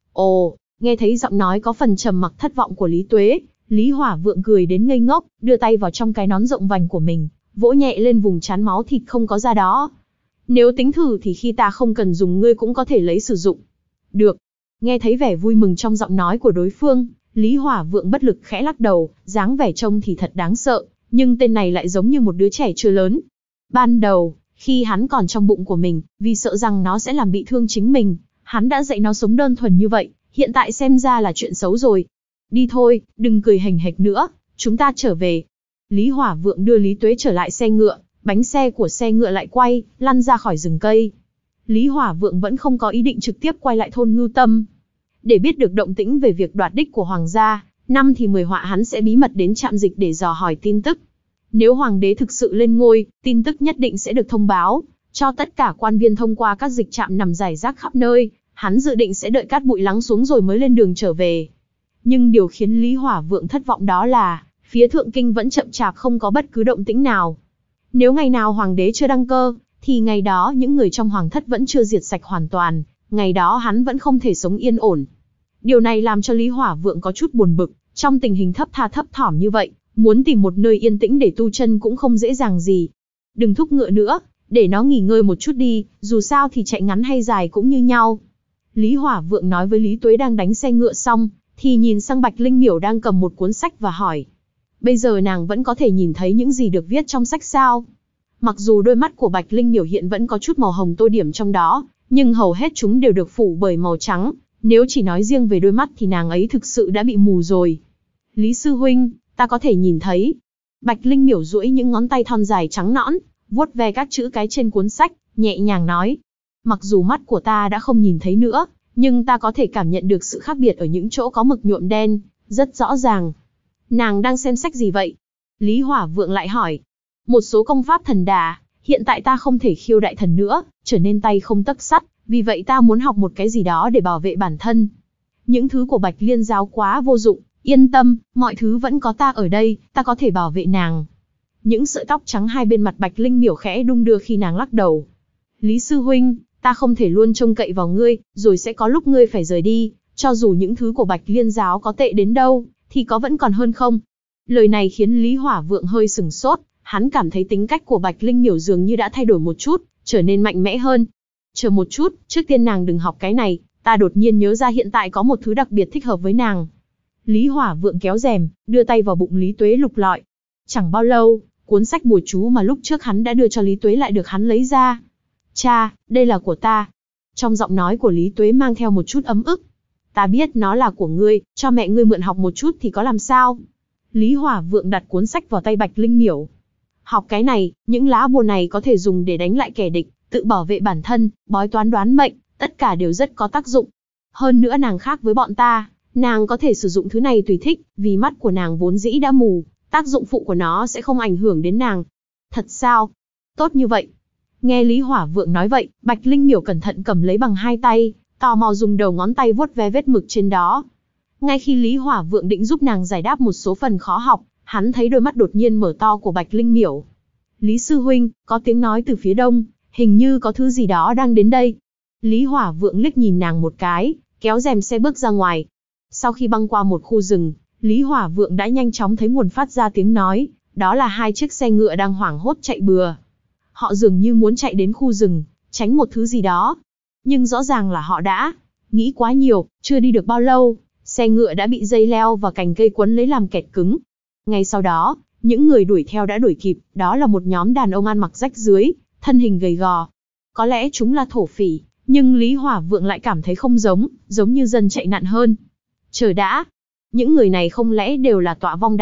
Ồ, nghe thấy giọng nói có phần trầm mặc thất vọng của Lý Tuế, Lý Hỏa Vượng cười đến ngây ngốc, đưa tay vào trong cái nón rộng vành của mình, vỗ nhẹ lên vùng trán máu thịt không có da đó. Nếu tính thử thì khi ta không cần dùng ngươi cũng có thể lấy sử dụng. Được. Nghe thấy vẻ vui mừng trong giọng nói của đối phương, Lý Hỏa Vượng bất lực khẽ lắc đầu, dáng vẻ trông thì thật đáng sợ, nhưng tên này lại giống như một đứa trẻ chưa lớn. Ban đầu, khi hắn còn trong bụng của mình, vì sợ rằng nó sẽ làm bị thương chính mình, hắn đã dạy nó sống đơn thuần như vậy, hiện tại xem ra là chuyện xấu rồi. Đi thôi, đừng cười hềnh hệch nữa, chúng ta trở về. Lý Hỏa Vượng đưa Lý Tuế trở lại xe ngựa, bánh xe của xe ngựa lại quay, lăn ra khỏi rừng cây. Lý Hỏa Vượng vẫn không có ý định trực tiếp quay lại thôn Ngưu Tâm. Để biết được động tĩnh về việc đoạt đích của Hoàng gia, năm thì mười họa hắn sẽ bí mật đến trạm dịch để dò hỏi tin tức. Nếu Hoàng đế thực sự lên ngôi, tin tức nhất định sẽ được thông báo, cho tất cả quan viên thông qua các dịch trạm nằm rải rác khắp nơi, hắn dự định sẽ đợi cát bụi lắng xuống rồi mới lên đường trở về. Nhưng điều khiến Lý Hỏa Vượng thất vọng đó là, phía Thượng Kinh vẫn chậm chạp không có bất cứ động tĩnh nào. Nếu ngày nào Hoàng đế chưa đăng cơ, thì ngày đó những người trong Hoàng thất vẫn chưa diệt sạch hoàn toàn, ngày đó hắn vẫn không thể sống yên ổn. Điều này làm cho Lý Hỏa Vượng có chút buồn bực, trong tình hình thấp tha thấp thỏm như vậy, muốn tìm một nơi yên tĩnh để tu chân cũng không dễ dàng gì. Đừng thúc ngựa nữa, để nó nghỉ ngơi một chút đi, dù sao thì chạy ngắn hay dài cũng như nhau. Lý Hỏa Vượng nói với Lý Tuế đang đánh xe ngựa xong, thì nhìn sang Bạch Linh Miểu đang cầm một cuốn sách và hỏi. Bây giờ nàng vẫn có thể nhìn thấy những gì được viết trong sách sao? Mặc dù đôi mắt của Bạch Linh Miểu hiện vẫn có chút màu hồng tô điểm trong đó, nhưng hầu hết chúng đều được phủ bởi màu trắng. Nếu chỉ nói riêng về đôi mắt thì nàng ấy thực sự đã bị mù rồi. Lý sư huynh, ta có thể nhìn thấy. Bạch Linh Miểu duỗi những ngón tay thon dài trắng nõn, vuốt ve các chữ cái trên cuốn sách, nhẹ nhàng nói. Mặc dù mắt của ta đã không nhìn thấy nữa, nhưng ta có thể cảm nhận được sự khác biệt ở những chỗ có mực nhuộm đen, rất rõ ràng. Nàng đang xem sách gì vậy? Lý Hỏa Vượng lại hỏi. Một số công pháp thần đà, hiện tại ta không thể khiêu đại thần nữa, trở nên tay không tấc sắt, vì vậy ta muốn học một cái gì đó để bảo vệ bản thân. Những thứ của Bạch Liên giáo quá vô dụng, yên tâm, mọi thứ vẫn có ta ở đây, ta có thể bảo vệ nàng. Những sợi tóc trắng hai bên mặt Bạch Linh Miểu khẽ đung đưa khi nàng lắc đầu. Lý sư huynh, ta không thể luôn trông cậy vào ngươi, rồi sẽ có lúc ngươi phải rời đi, cho dù những thứ của Bạch Liên giáo có tệ đến đâu, thì có vẫn còn hơn không? Lời này khiến Lý Hỏa Vượng hơi sừng sốt, hắn cảm thấy tính cách của Bạch Linh Miểu dường như đã thay đổi một chút, trở nên mạnh mẽ hơn. Chờ một chút, trước tiên nàng đừng học cái này, ta đột nhiên nhớ ra hiện tại có một thứ đặc biệt thích hợp với nàng. Lý Hỏa Vượng kéo rèm, đưa tay vào bụng Lý Tuế lục lọi. Chẳng bao lâu, cuốn sách bùa chú mà lúc trước hắn đã đưa cho Lý Tuế lại được hắn lấy ra. Cha, đây là của ta. Trong giọng nói của Lý Tuế mang theo một chút ấm ức. Ta biết nó là của ngươi, cho mẹ ngươi mượn học một chút thì có làm sao? Lý Hỏa Vượng đặt cuốn sách vào tay Bạch Linh Miểu. Học cái này, những lá bùa này có thể dùng để đánh lại kẻ địch, tự bảo vệ bản thân, bói toán đoán mệnh, tất cả đều rất có tác dụng. Hơn nữa nàng khác với bọn ta, nàng có thể sử dụng thứ này tùy thích, vì mắt của nàng vốn dĩ đã mù, tác dụng phụ của nó sẽ không ảnh hưởng đến nàng. Thật sao? Tốt như vậy. Nghe Lý Hỏa Vượng nói vậy, Bạch Linh Miểu cẩn thận cầm lấy bằng hai tay, tò mò dùng đầu ngón tay vuốt ve vết mực trên đó. Ngay khi Lý Hỏa Vượng định giúp nàng giải đáp một số phần khó học, hắn thấy đôi mắt đột nhiên mở to của Bạch Linh Miểu. Lý sư huynh, có tiếng nói từ phía đông, hình như có thứ gì đó đang đến đây. Lý Hỏa Vượng liếc nhìn nàng một cái, kéo rèm xe bước ra ngoài. Sau khi băng qua một khu rừng, Lý Hỏa Vượng đã nhanh chóng thấy nguồn phát ra tiếng nói, đó là hai chiếc xe ngựa đang hoảng hốt chạy bừa. Họ dường như muốn chạy đến khu rừng, tránh một thứ gì đó. Nhưng rõ ràng là họ đã nghĩ quá nhiều, chưa đi được bao lâu, xe ngựa đã bị dây leo và cành cây quấn lấy làm kẹt cứng. Ngay sau đó, những người đuổi theo đã đuổi kịp, đó là một nhóm đàn ông ăn mặc rách rưới, thân hình gầy gò. Có lẽ chúng là thổ phỉ, nhưng Lý Hỏa Vượng lại cảm thấy không giống, giống như dân chạy nạn hơn. Chờ đã, những người này không lẽ đều là Tọa Vong Đạo,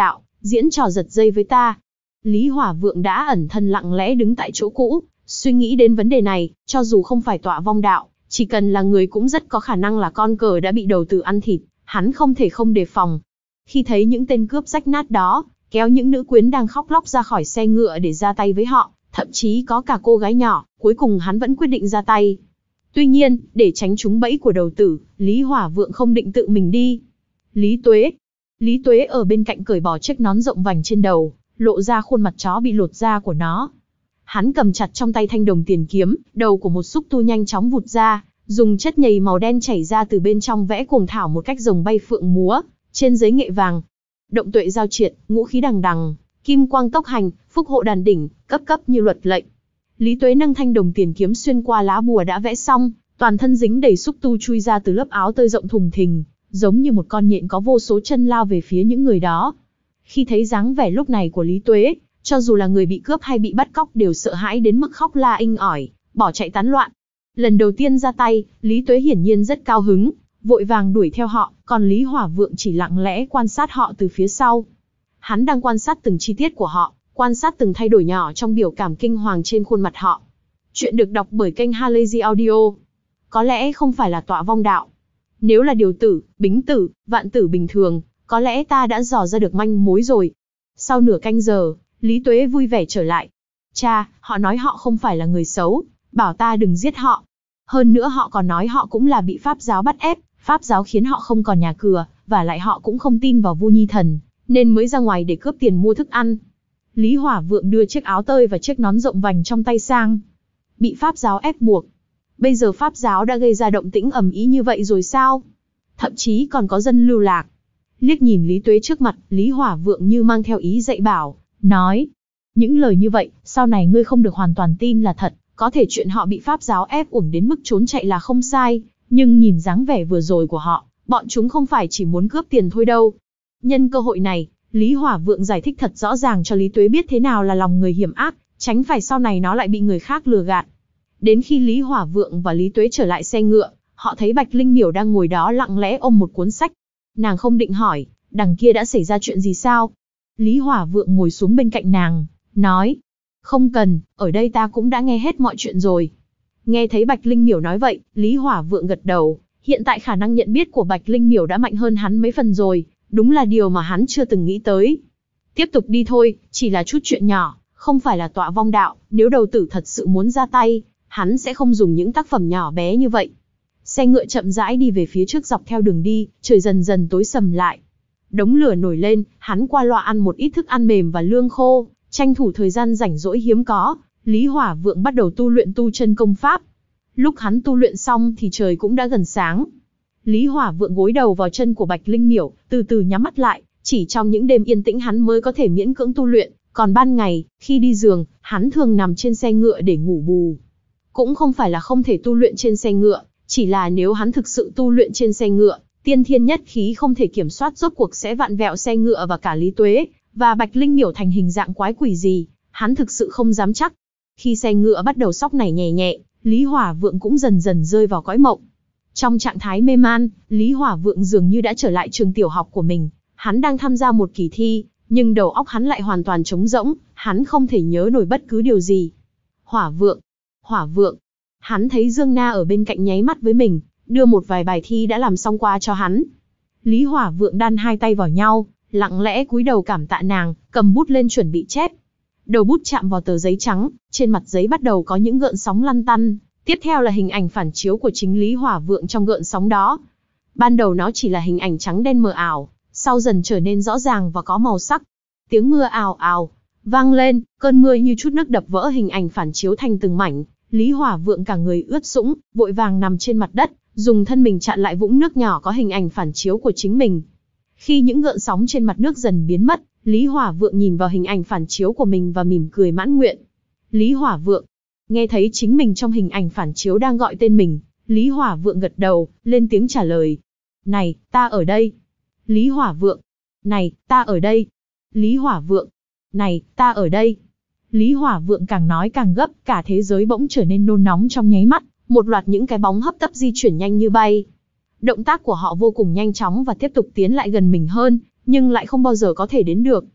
Diễn trò giật dây với ta. Lý Hỏa Vượng đã ẩn thân lặng lẽ đứng tại chỗ cũ, suy nghĩ đến vấn đề này, cho dù không phải tọa vong đạo, chỉ cần là người cũng rất có khả năng là con cờ đã bị đầu tử ăn thịt, hắn không thể không đề phòng. Khi thấy những tên cướp rách nát đó, kéo những nữ quyến đang khóc lóc ra khỏi xe ngựa để ra tay với họ, thậm chí có cả cô gái nhỏ, cuối cùng hắn vẫn quyết định ra tay. Tuy nhiên, để tránh trúng bẫy của đầu tử, Lý Hỏa Vượng không định tự mình đi. Lý Tuế. Lý Tuế ở bên cạnh cởi bỏ chiếc nón rộng vành trên đầu, lộ ra khuôn mặt chó bị lột da của nó. Hắn cầm chặt trong tay thanh đồng tiền kiếm, đầu của một xúc tu nhanh chóng vụt ra, dùng chất nhầy màu đen chảy ra từ bên trong vẽ cuồng thảo một cách rồng bay phượng múa, trên giấy nghệ vàng. Động tuệ giao triệt, ngũ khí đằng đằng, kim quang tốc hành, phúc hộ đàn đỉnh, cấp cấp như luật lệnh. Lý Tuế nâng thanh đồng tiền kiếm xuyên qua lá bùa đã vẽ xong, toàn thân dính đầy xúc tu chui ra từ lớp áo tơi rộng thùng thình, giống như một con nhện có vô số chân lao về phía những người đó. Khi thấy dáng vẻ lúc này của Lý Tuế, cho dù là người bị cướp hay bị bắt cóc đều sợ hãi đến mức khóc la inh ỏi, bỏ chạy tán loạn. Lần đầu tiên ra tay, Lý Tuế hiển nhiên rất cao hứng, vội vàng đuổi theo họ, còn Lý Hỏa Vượng chỉ lặng lẽ quan sát họ từ phía sau. Hắn đang quan sát từng chi tiết của họ, quan sát từng thay đổi nhỏ trong biểu cảm kinh hoàng trên khuôn mặt họ. Chuyện được đọc bởi kênh Halazy Audio. Có lẽ không phải là tọa vong đạo. Nếu là điều tử, bính tử, vạn tử bình thường, có lẽ ta đã dò ra được manh mối rồi. Sau nửa canh giờ, Lý Tuế vui vẻ trở lại. Cha, họ nói họ không phải là người xấu, bảo ta đừng giết họ. Hơn nữa họ còn nói họ cũng là bị Pháp giáo bắt ép, Pháp giáo khiến họ không còn nhà cửa, và lại họ cũng không tin vào Vu Nhi Thần, nên mới ra ngoài để cướp tiền mua thức ăn. Lý Hỏa Vượng đưa chiếc áo tơi và chiếc nón rộng vành trong tay sang. Bị Pháp giáo ép buộc. Bây giờ Pháp giáo đã gây ra động tĩnh ầm ĩ như vậy rồi sao? Thậm chí còn có dân lưu lạc. Liếc nhìn Lý Tuế trước mặt, Lý Hỏa Vượng như mang theo ý dạy bảo, nói. Những lời như vậy, sau này ngươi không được hoàn toàn tin là thật, có thể chuyện họ bị Pháp giáo ép uổng đến mức trốn chạy là không sai, nhưng nhìn dáng vẻ vừa rồi của họ, bọn chúng không phải chỉ muốn cướp tiền thôi đâu. Nhân cơ hội này, Lý Hỏa Vượng giải thích thật rõ ràng cho Lý Tuế biết thế nào là lòng người hiểm ác, tránh phải sau này nó lại bị người khác lừa gạt. Đến khi Lý Hỏa Vượng và Lý Tuế trở lại xe ngựa, họ thấy Bạch Linh Miểu đang ngồi đó lặng lẽ ôm một cuốn sách. Nàng không định hỏi, đằng kia đã xảy ra chuyện gì sao? Lý Hỏa Vượng ngồi xuống bên cạnh nàng, nói. Không cần, ở đây ta cũng đã nghe hết mọi chuyện rồi. Nghe thấy Bạch Linh Miểu nói vậy, Lý Hỏa Vượng gật đầu. Hiện tại khả năng nhận biết của Bạch Linh Miểu đã mạnh hơn hắn mấy phần rồi, đúng là điều mà hắn chưa từng nghĩ tới. Tiếp tục đi thôi, chỉ là chút chuyện nhỏ, không phải là tọa vong đạo, nếu đầu tử thật sự muốn ra tay, hắn sẽ không dùng những tác phẩm nhỏ bé như vậy. Xe ngựa chậm rãi đi về phía trước dọc theo đường đi, trời dần dần tối sầm lại. Đống lửa nổi lên, hắn qua loa ăn một ít thức ăn mềm và lương khô, tranh thủ thời gian rảnh rỗi hiếm có, Lý Hỏa Vượng bắt đầu tu luyện tu chân công pháp. Lúc hắn tu luyện xong thì trời cũng đã gần sáng. Lý Hỏa Vượng gối đầu vào chân của Bạch Linh Miểu, từ từ nhắm mắt lại, chỉ trong những đêm yên tĩnh hắn mới có thể miễn cưỡng tu luyện, còn ban ngày, khi đi giường, hắn thường nằm trên xe ngựa để ngủ bù. Cũng không phải là không thể tu luyện trên xe ngựa, chỉ là nếu hắn thực sự tu luyện trên xe ngựa, tiên thiên nhất khí không thể kiểm soát rốt cuộc sẽ vặn vẹo xe ngựa và cả Lý Tuế, và Bạch Linh Miểu thành hình dạng quái quỷ gì, hắn thực sự không dám chắc. Khi xe ngựa bắt đầu sóc nảy nhẹ nhẹ, Lý Hỏa Vượng cũng dần dần rơi vào cõi mộng. Trong trạng thái mê man, Lý Hỏa Vượng dường như đã trở lại trường tiểu học của mình, hắn đang tham gia một kỳ thi, nhưng đầu óc hắn lại hoàn toàn trống rỗng, hắn không thể nhớ nổi bất cứ điều gì. Hỏa Vượng, Hỏa Vượng, hắn thấy Dương Na ở bên cạnh nháy mắt với mình, đưa một vài bài thi đã làm xong qua cho hắn. Lý Hỏa Vượng đan hai tay vào nhau, lặng lẽ cúi đầu cảm tạ nàng, cầm bút lên chuẩn bị chép. Đầu bút chạm vào tờ giấy trắng, trên mặt giấy bắt đầu có những gợn sóng lăn tăn, tiếp theo là hình ảnh phản chiếu của chính Lý Hỏa Vượng trong gợn sóng đó. Ban đầu nó chỉ là hình ảnh trắng đen mờ ảo, sau dần trở nên rõ ràng và có màu sắc. Tiếng mưa ào ào vang lên, cơn mưa như chút nước đập vỡ hình ảnh phản chiếu thành từng mảnh. Lý Hỏa Vượng cả người ướt sũng, vội vàng nằm trên mặt đất, dùng thân mình chặn lại vũng nước nhỏ có hình ảnh phản chiếu của chính mình. Khi những gợn sóng trên mặt nước dần biến mất, Lý Hỏa Vượng nhìn vào hình ảnh phản chiếu của mình và mỉm cười mãn nguyện. Lý Hỏa Vượng, nghe thấy chính mình trong hình ảnh phản chiếu đang gọi tên mình, Lý Hỏa Vượng gật đầu, lên tiếng trả lời. Này, ta ở đây. Lý Hỏa Vượng. Này, ta ở đây. Lý Hỏa Vượng. Này, ta ở đây. Lý Hỏa Vượng càng nói càng gấp, cả thế giới bỗng trở nên nôn nóng trong nháy mắt, một loạt những cái bóng hấp tấp di chuyển nhanh như bay. Động tác của họ vô cùng nhanh chóng và tiếp tục tiến lại gần mình hơn, nhưng lại không bao giờ có thể đến được.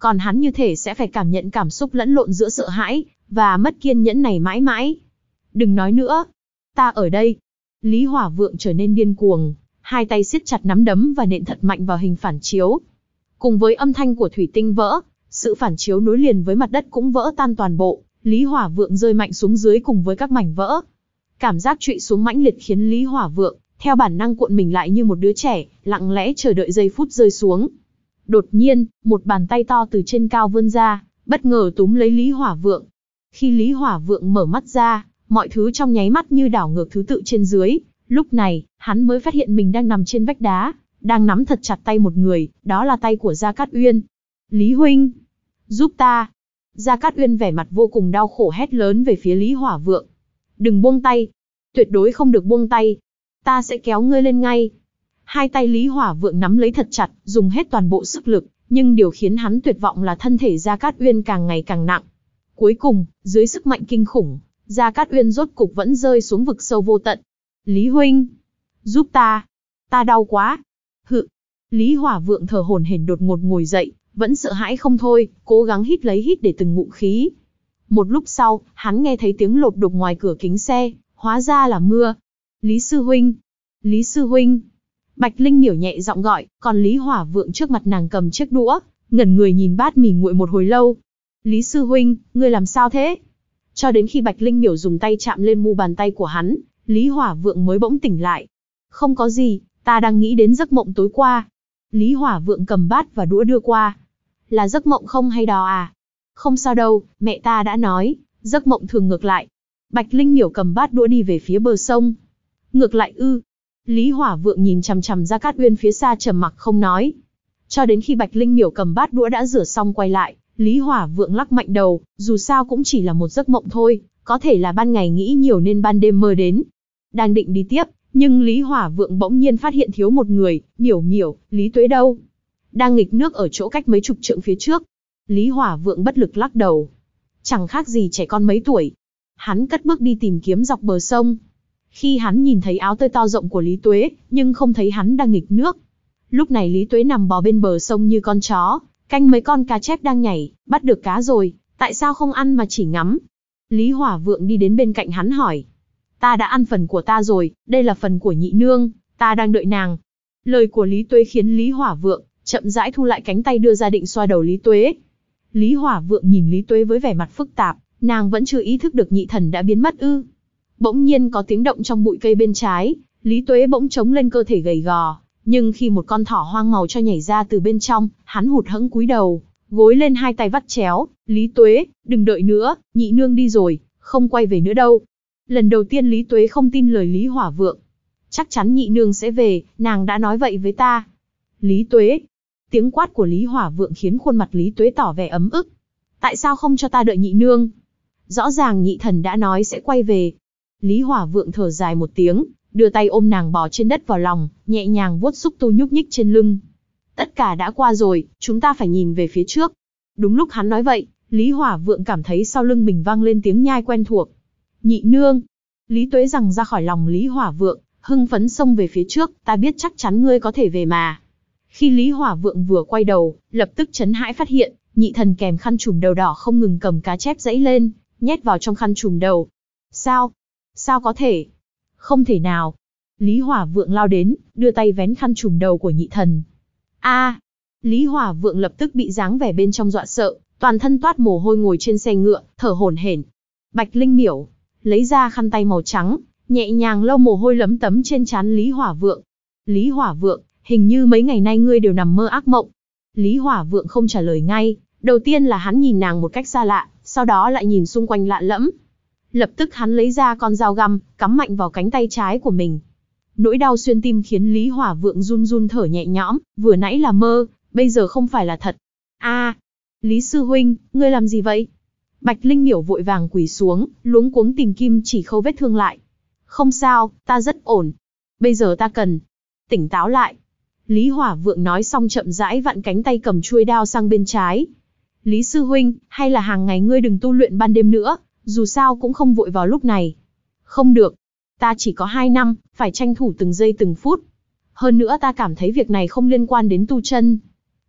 còn hắn như thể sẽ phải cảm nhận cảm xúc lẫn lộn giữa sợ hãi và mất kiên nhẫn này mãi mãi. Đừng nói nữa. Ta ở đây. Lý Hỏa Vượng trở nên điên cuồng, hai tay siết chặt nắm đấm và nện thật mạnh vào hình phản chiếu. Cùng với âm thanh của thủy tinh vỡ, sự phản chiếu nối liền với mặt đất cũng vỡ tan toàn bộ, Lý Hỏa Vượng rơi mạnh xuống dưới cùng với các mảnh vỡ. Cảm giác trụy xuống mãnh liệt khiến Lý Hỏa Vượng, theo bản năng cuộn mình lại như một đứa trẻ, lặng lẽ chờ đợi giây phút rơi xuống. Đột nhiên, một bàn tay to từ trên cao vươn ra, bất ngờ túm lấy Lý Hỏa Vượng. Khi Lý Hỏa Vượng mở mắt ra, mọi thứ trong nháy mắt như đảo ngược thứ tự trên dưới. Lúc này, hắn mới phát hiện mình đang nằm trên vách đá, đang nắm thật chặt tay một người, đó là tay của Gia Cát Uyên. Lý huynh, giúp ta. Gia Cát Uyên vẻ mặt vô cùng đau khổ hét lớn về phía Lý Hỏa Vượng. Đừng buông tay. Tuyệt đối không được buông tay. Ta sẽ kéo ngươi lên ngay. Hai tay Lý Hỏa Vượng nắm lấy thật chặt, dùng hết toàn bộ sức lực, nhưng điều khiến hắn tuyệt vọng là thân thể Gia Cát Uyên càng ngày càng nặng. Cuối cùng, dưới sức mạnh kinh khủng, Gia Cát Uyên rốt cục vẫn rơi xuống vực sâu vô tận. Lý huynh, giúp ta. Ta đau quá. Hự. Lý Hỏa Vượng thở hổn hển đột ngột ngồi dậy, vẫn sợ hãi không thôi, cố gắng hít lấy hít để từng ngụm khí. Một lúc sau, hắn nghe thấy tiếng lột đột ngoài cửa kính xe, hóa ra là mưa. Lý sư huynh. Lý sư huynh. Bạch Linh Miểu nhẹ giọng gọi, còn Lý Hỏa Vượng trước mặt nàng cầm chiếc đũa, ngẩn người nhìn bát mì nguội một hồi lâu. Lý sư huynh, ngươi làm sao thế? Cho đến khi Bạch Linh Miểu dùng tay chạm lên mu bàn tay của hắn, Lý Hỏa Vượng mới bỗng tỉnh lại. Không có gì, ta đang nghĩ đến giấc mộng tối qua. Lý Hỏa Vượng cầm bát và đũa đưa qua. Là giấc mộng không hay đò à? Không sao đâu, mẹ ta đã nói, giấc mộng thường ngược lại. Bạch Linh Miểu cầm bát đũa đi về phía bờ sông. Ngược lại ư? Lý Hỏa Vượng nhìn chằm chằm Gia Cát Uyên phía xa trầm mặc không nói. Cho đến khi Bạch Linh Miểu cầm bát đũa đã rửa xong quay lại, Lý Hỏa Vượng lắc mạnh đầu, dù sao cũng chỉ là một giấc mộng thôi, có thể là ban ngày nghĩ nhiều nên ban đêm mơ đến. Đang định đi tiếp, nhưng Lý Hỏa Vượng bỗng nhiên phát hiện thiếu một người. Miểu Miểu, Lý Tuế đâu? Đang nghịch nước ở chỗ cách mấy chục trượng phía trước. Lý Hỏa Vượng bất lực lắc đầu. Chẳng khác gì trẻ con mấy tuổi. Hắn cất bước đi tìm kiếm dọc bờ sông. Khi hắn nhìn thấy áo tơi to rộng của Lý Tuế, nhưng không thấy hắn đang nghịch nước. Lúc này Lý Tuế nằm bò bên bờ sông như con chó, canh mấy con cá chép đang nhảy, bắt được cá rồi, tại sao không ăn mà chỉ ngắm? Lý Hỏa Vượng đi đến bên cạnh hắn hỏi. Ta đã ăn phần của ta rồi, đây là phần của nhị nương, ta đang đợi nàng. Lời của Lý Tuế khiến Lý Hỏa Vượng chậm rãi thu lại cánh tay đưa ra định xoa đầu Lý Tuế. Lý Hỏa Vượng nhìn Lý Tuế với vẻ mặt phức tạp, nàng vẫn chưa ý thức được nhị thần đã biến mất ư? Bỗng nhiên có tiếng động trong bụi cây bên trái, Lý Tuế bỗng chống lên cơ thể gầy gò, nhưng khi một con thỏ hoang màu cho nhảy ra từ bên trong, hắn hụt hẫng cúi đầu, gối lên hai tay vắt chéo. Lý Tuế, đừng đợi nữa, nhị nương đi rồi, không quay về nữa đâu. Lần đầu tiên Lý Tuế không tin lời Lý Hỏa Vượng. Chắc chắn nhị nương sẽ về, nàng đã nói vậy với ta. Lý Tuế. Tiếng quát của Lý Hỏa Vượng khiến khuôn mặt Lý Tuế tỏ vẻ ấm ức. Tại sao không cho ta đợi nhị nương? Rõ ràng nhị thần đã nói sẽ quay về. Lý Hỏa Vượng thở dài một tiếng, đưa tay ôm nàng bò trên đất vào lòng, nhẹ nhàng vuốt xúc tu nhúc nhích trên lưng. Tất cả đã qua rồi, chúng ta phải nhìn về phía trước. Đúng lúc hắn nói vậy, Lý Hỏa Vượng cảm thấy sau lưng mình vang lên tiếng nhai quen thuộc. Nhị nương. Lý Tuế giằng ra khỏi lòng Lý Hỏa Vượng, hưng phấn xông về phía trước, ta biết chắc chắn ngươi có thể về mà. Khi Lý Hỏa Vượng vừa quay đầu, lập tức chấn hãi phát hiện, nhị thần kèm khăn trùm đầu đỏ không ngừng cầm cá chép giãy lên, nhét vào trong khăn trùm đầu. Sao? Sao có thể? Không thể nào. Lý Hỏa Vượng lao đến, đưa tay vén khăn trùm đầu của nhị thần. A! À, Lý Hỏa Vượng lập tức bị dáng vẻ bên trong dọa sợ, toàn thân toát mồ hôi ngồi trên xe ngựa, thở hổn hển. Bạch Linh Miểu lấy ra khăn tay màu trắng, nhẹ nhàng lau mồ hôi lấm tấm trên trán Lý Hỏa Vượng. Lý Hỏa Vượng, hình như mấy ngày nay ngươi đều nằm mơ ác mộng. Lý Hỏa Vượng không trả lời ngay, đầu tiên là hắn nhìn nàng một cách xa lạ, sau đó lại nhìn xung quanh lạ lẫm. Lập tức hắn lấy ra con dao găm, cắm mạnh vào cánh tay trái của mình. Nỗi đau xuyên tim khiến Lý Hỏa Vượng run run thở nhẹ nhõm, vừa nãy là mơ, bây giờ không phải là thật. A, à, Lý sư huynh, ngươi làm gì vậy? Bạch Linh Miểu vội vàng quỳ xuống, luống cuống tìm kim chỉ khâu vết thương lại. Không sao, ta rất ổn. Bây giờ ta cần tỉnh táo lại. Lý Hỏa Vượng nói xong chậm rãi vặn cánh tay cầm chuôi đao sang bên trái. Lý sư huynh, hay là hàng ngày ngươi đừng tu luyện ban đêm nữa, dù sao cũng không vội vào lúc này. Không được. Ta chỉ có hai năm, phải tranh thủ từng giây từng phút. Hơn nữa ta cảm thấy việc này không liên quan đến tu chân.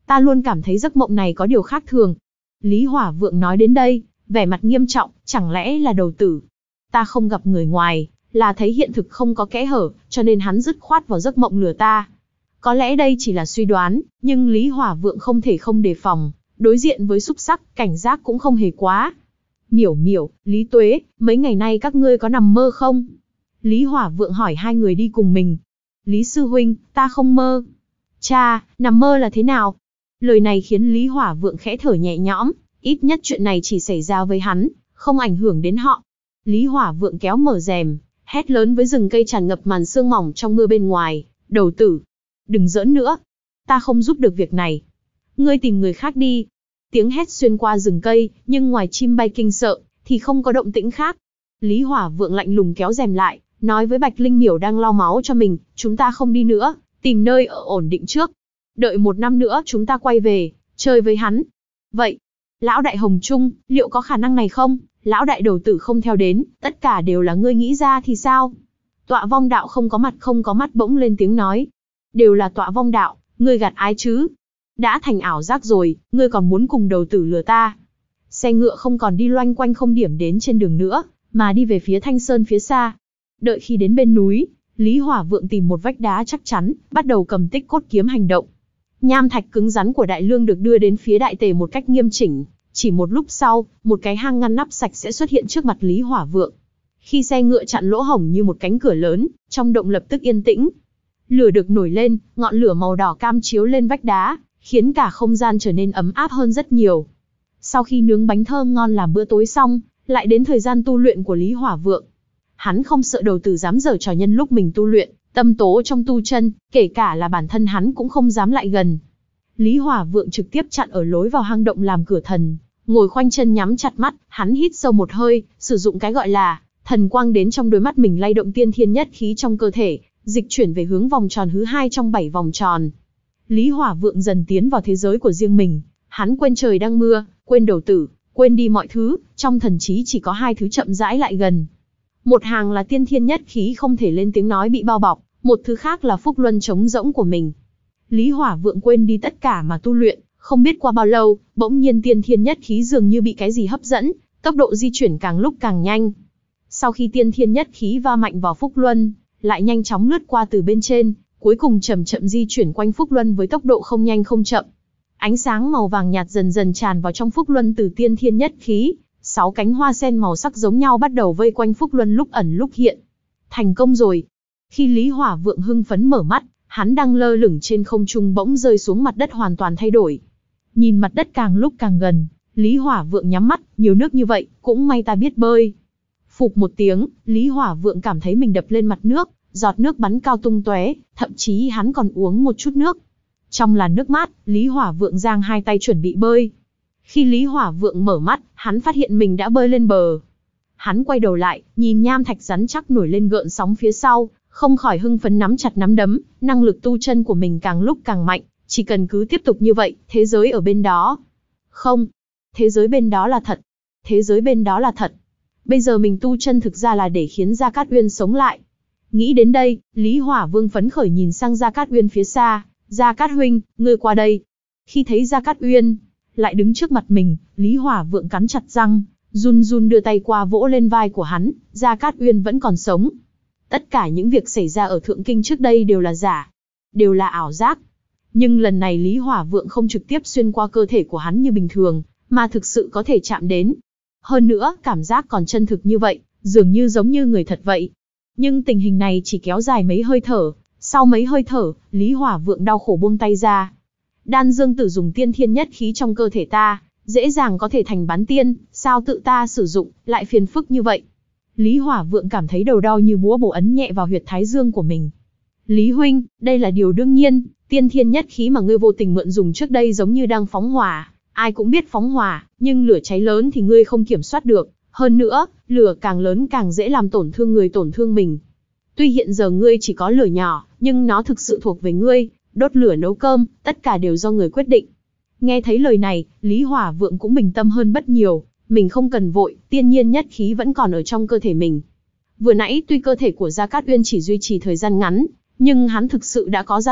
Ta luôn cảm thấy giấc mộng này có điều khác thường. Lý Hỏa Vượng nói đến đây, vẻ mặt nghiêm trọng, chẳng lẽ là đầu tử. Ta không gặp người ngoài, là thấy hiện thực không có kẽ hở, cho nên hắn dứt khoát vào giấc mộng lừa ta. Có lẽ đây chỉ là suy đoán, nhưng Lý Hỏa Vượng không thể không đề phòng, đối diện với xúc sắc, cảnh giác cũng không hề quá. Miểu Miểu, Lý Tuế, mấy ngày nay các ngươi có nằm mơ không? Lý Hỏa Vượng hỏi hai người đi cùng mình. Lý sư huynh, ta không mơ. Cha, nằm mơ là thế nào? Lời này khiến Lý Hỏa Vượng khẽ thở nhẹ nhõm, ít nhất chuyện này chỉ xảy ra với hắn, không ảnh hưởng đến họ. Lý Hỏa Vượng kéo mở rèm, hét lớn với rừng cây tràn ngập màn sương mỏng trong mưa bên ngoài, đầu tử. Đừng giỡn nữa, ta không giúp được việc này. Ngươi tìm người khác đi. Tiếng hét xuyên qua rừng cây, nhưng ngoài chim bay kinh sợ, thì không có động tĩnh khác. Lý Hỏa Vượng lạnh lùng kéo rèm lại, nói với Bạch Linh Miểu đang lau máu cho mình, chúng ta không đi nữa, tìm nơi ở ổn định trước. Đợi một năm nữa chúng ta quay về, chơi với hắn. Vậy, lão đại Hồng Trung, liệu có khả năng này không? Lão đại đầu tử không theo đến, tất cả đều là ngươi nghĩ ra thì sao? Tọa Vong Đạo không có mặt không có mắt bỗng lên tiếng nói. Đều là Tọa Vong Đạo, ngươi gạt ai chứ? Đã thành ảo giác rồi, ngươi còn muốn cùng đầu tử lừa ta? Xe ngựa không còn đi loanh quanh không điểm đến trên đường nữa, mà đi về phía Thanh Sơn phía xa. Đợi khi đến bên núi, Lý Hỏa Vượng tìm một vách đá chắc chắn, bắt đầu cầm tích cốt kiếm hành động. Nham thạch cứng rắn của Đại Lương được đưa đến phía Đại Tề một cách nghiêm chỉnh. Chỉ một lúc sau, một cái hang ngăn nắp sạch sẽ xuất hiện trước mặt Lý Hỏa Vượng. Khi xe ngựa chặn lỗ hổng như một cánh cửa lớn, trong động lập tức yên tĩnh. Lửa được nổi lên, ngọn lửa màu đỏ cam chiếu lên vách đá, khiến cả không gian trở nên ấm áp hơn rất nhiều. Sau khi nướng bánh thơm ngon làm bữa tối xong, lại đến thời gian tu luyện của Lý Hỏa Vượng. Hắn không sợ đầu tử dám giở trò nhân lúc mình tu luyện, tâm tố trong tu chân, kể cả là bản thân hắn cũng không dám lại gần. Lý Hỏa Vượng trực tiếp chặn ở lối vào hang động làm cửa thần, ngồi khoanh chân nhắm chặt mắt, hắn hít sâu một hơi, sử dụng cái gọi là thần quang đến trong đôi mắt mình lay động tiên thiên nhất khí trong cơ thể, dịch chuyển về hướng vòng tròn thứ hai trong bảy vòng tròn. Lý Hỏa Vượng dần tiến vào thế giới của riêng mình, hắn quên trời đang mưa, quên đầu tử, quên đi mọi thứ, trong thần trí chỉ có hai thứ chậm rãi lại gần. Một hàng là tiên thiên nhất khí không thể lên tiếng nói bị bao bọc, một thứ khác là phúc luân trống rỗng của mình. Lý Hỏa Vượng quên đi tất cả mà tu luyện, không biết qua bao lâu, bỗng nhiên tiên thiên nhất khí dường như bị cái gì hấp dẫn, tốc độ di chuyển càng lúc càng nhanh. Sau khi tiên thiên nhất khí va mạnh vào phúc luân, lại nhanh chóng lướt qua từ bên trên, cuối cùng chậm chậm di chuyển quanh phúc luân với tốc độ không nhanh không chậm. Ánh sáng màu vàng nhạt dần dần tràn vào trong phúc luân từ tiên thiên nhất khí, sáu cánh hoa sen màu sắc giống nhau bắt đầu vây quanh phúc luân lúc ẩn lúc hiện. Thành công rồi. Khi Lý Hỏa Vượng hưng phấn mở mắt, hắn đang lơ lửng trên không trung bỗng rơi xuống mặt đất hoàn toàn thay đổi. Nhìn mặt đất càng lúc càng gần, Lý Hỏa Vượng nhắm mắt, nhiều nước như vậy, cũng may ta biết bơi. Phụp một tiếng, Lý Hỏa Vượng cảm thấy mình đập lên mặt nước, giọt nước bắn cao tung tóe, thậm chí hắn còn uống một chút nước. Trong làn nước mát, Lý Hỏa Vượng giang hai tay chuẩn bị bơi. Khi Lý Hỏa Vượng mở mắt, hắn phát hiện mình đã bơi lên bờ. Hắn quay đầu lại, nhìn nham thạch rắn chắc nổi lên gợn sóng phía sau, không khỏi hưng phấn nắm chặt nắm đấm, năng lực tu chân của mình càng lúc càng mạnh, chỉ cần cứ tiếp tục như vậy, thế giới ở bên đó. Không, thế giới bên đó là thật. Thế giới bên đó là thật. Bây giờ mình tu chân thực ra là để khiến Gia Cát Uyên sống lại. Nghĩ đến đây, Lý Hỏa Vương phấn khởi nhìn sang Gia Cát Uyên phía xa. Gia Cát huynh, ngươi qua đây. Khi thấy Gia Cát Uyên lại đứng trước mặt mình, Lý Hỏa Vượng cắn chặt răng, run run đưa tay qua vỗ lên vai của hắn. Gia Cát Uyên vẫn còn sống. Tất cả những việc xảy ra ở Thượng Kinh trước đây đều là giả, đều là ảo giác. Nhưng lần này Lý Hỏa Vượng không trực tiếp xuyên qua cơ thể của hắn như bình thường, mà thực sự có thể chạm đến. Hơn nữa, cảm giác còn chân thực như vậy, dường như giống như người thật vậy. Nhưng tình hình này chỉ kéo dài mấy hơi thở, sau mấy hơi thở, Lý Hỏa Vượng đau khổ buông tay ra. Đan Dương Tử dùng tiên thiên nhất khí trong cơ thể ta, dễ dàng có thể thành bán tiên, sao tự ta sử dụng, lại phiền phức như vậy. Lý Hỏa Vượng cảm thấy đầu đau như búa bổ ấn nhẹ vào huyệt thái dương của mình. Lý huynh, đây là điều đương nhiên, tiên thiên nhất khí mà ngươi vô tình mượn dùng trước đây giống như đang phóng hỏa. Ai cũng biết phóng hỏa, nhưng lửa cháy lớn thì ngươi không kiểm soát được. Hơn nữa, lửa càng lớn càng dễ làm tổn thương người tổn thương mình. Tuy hiện giờ ngươi chỉ có lửa nhỏ, nhưng nó thực sự thuộc về ngươi, đốt lửa nấu cơm, tất cả đều do người quyết định. Nghe thấy lời này, Lý Hỏa Vượng cũng bình tâm hơn bất nhiều, mình không cần vội, tiên nhiên nhất khí vẫn còn ở trong cơ thể mình. Vừa nãy tuy cơ thể của Gia Cát Uyên chỉ duy trì thời gian ngắn, nhưng hắn thực sự đã có da thịt,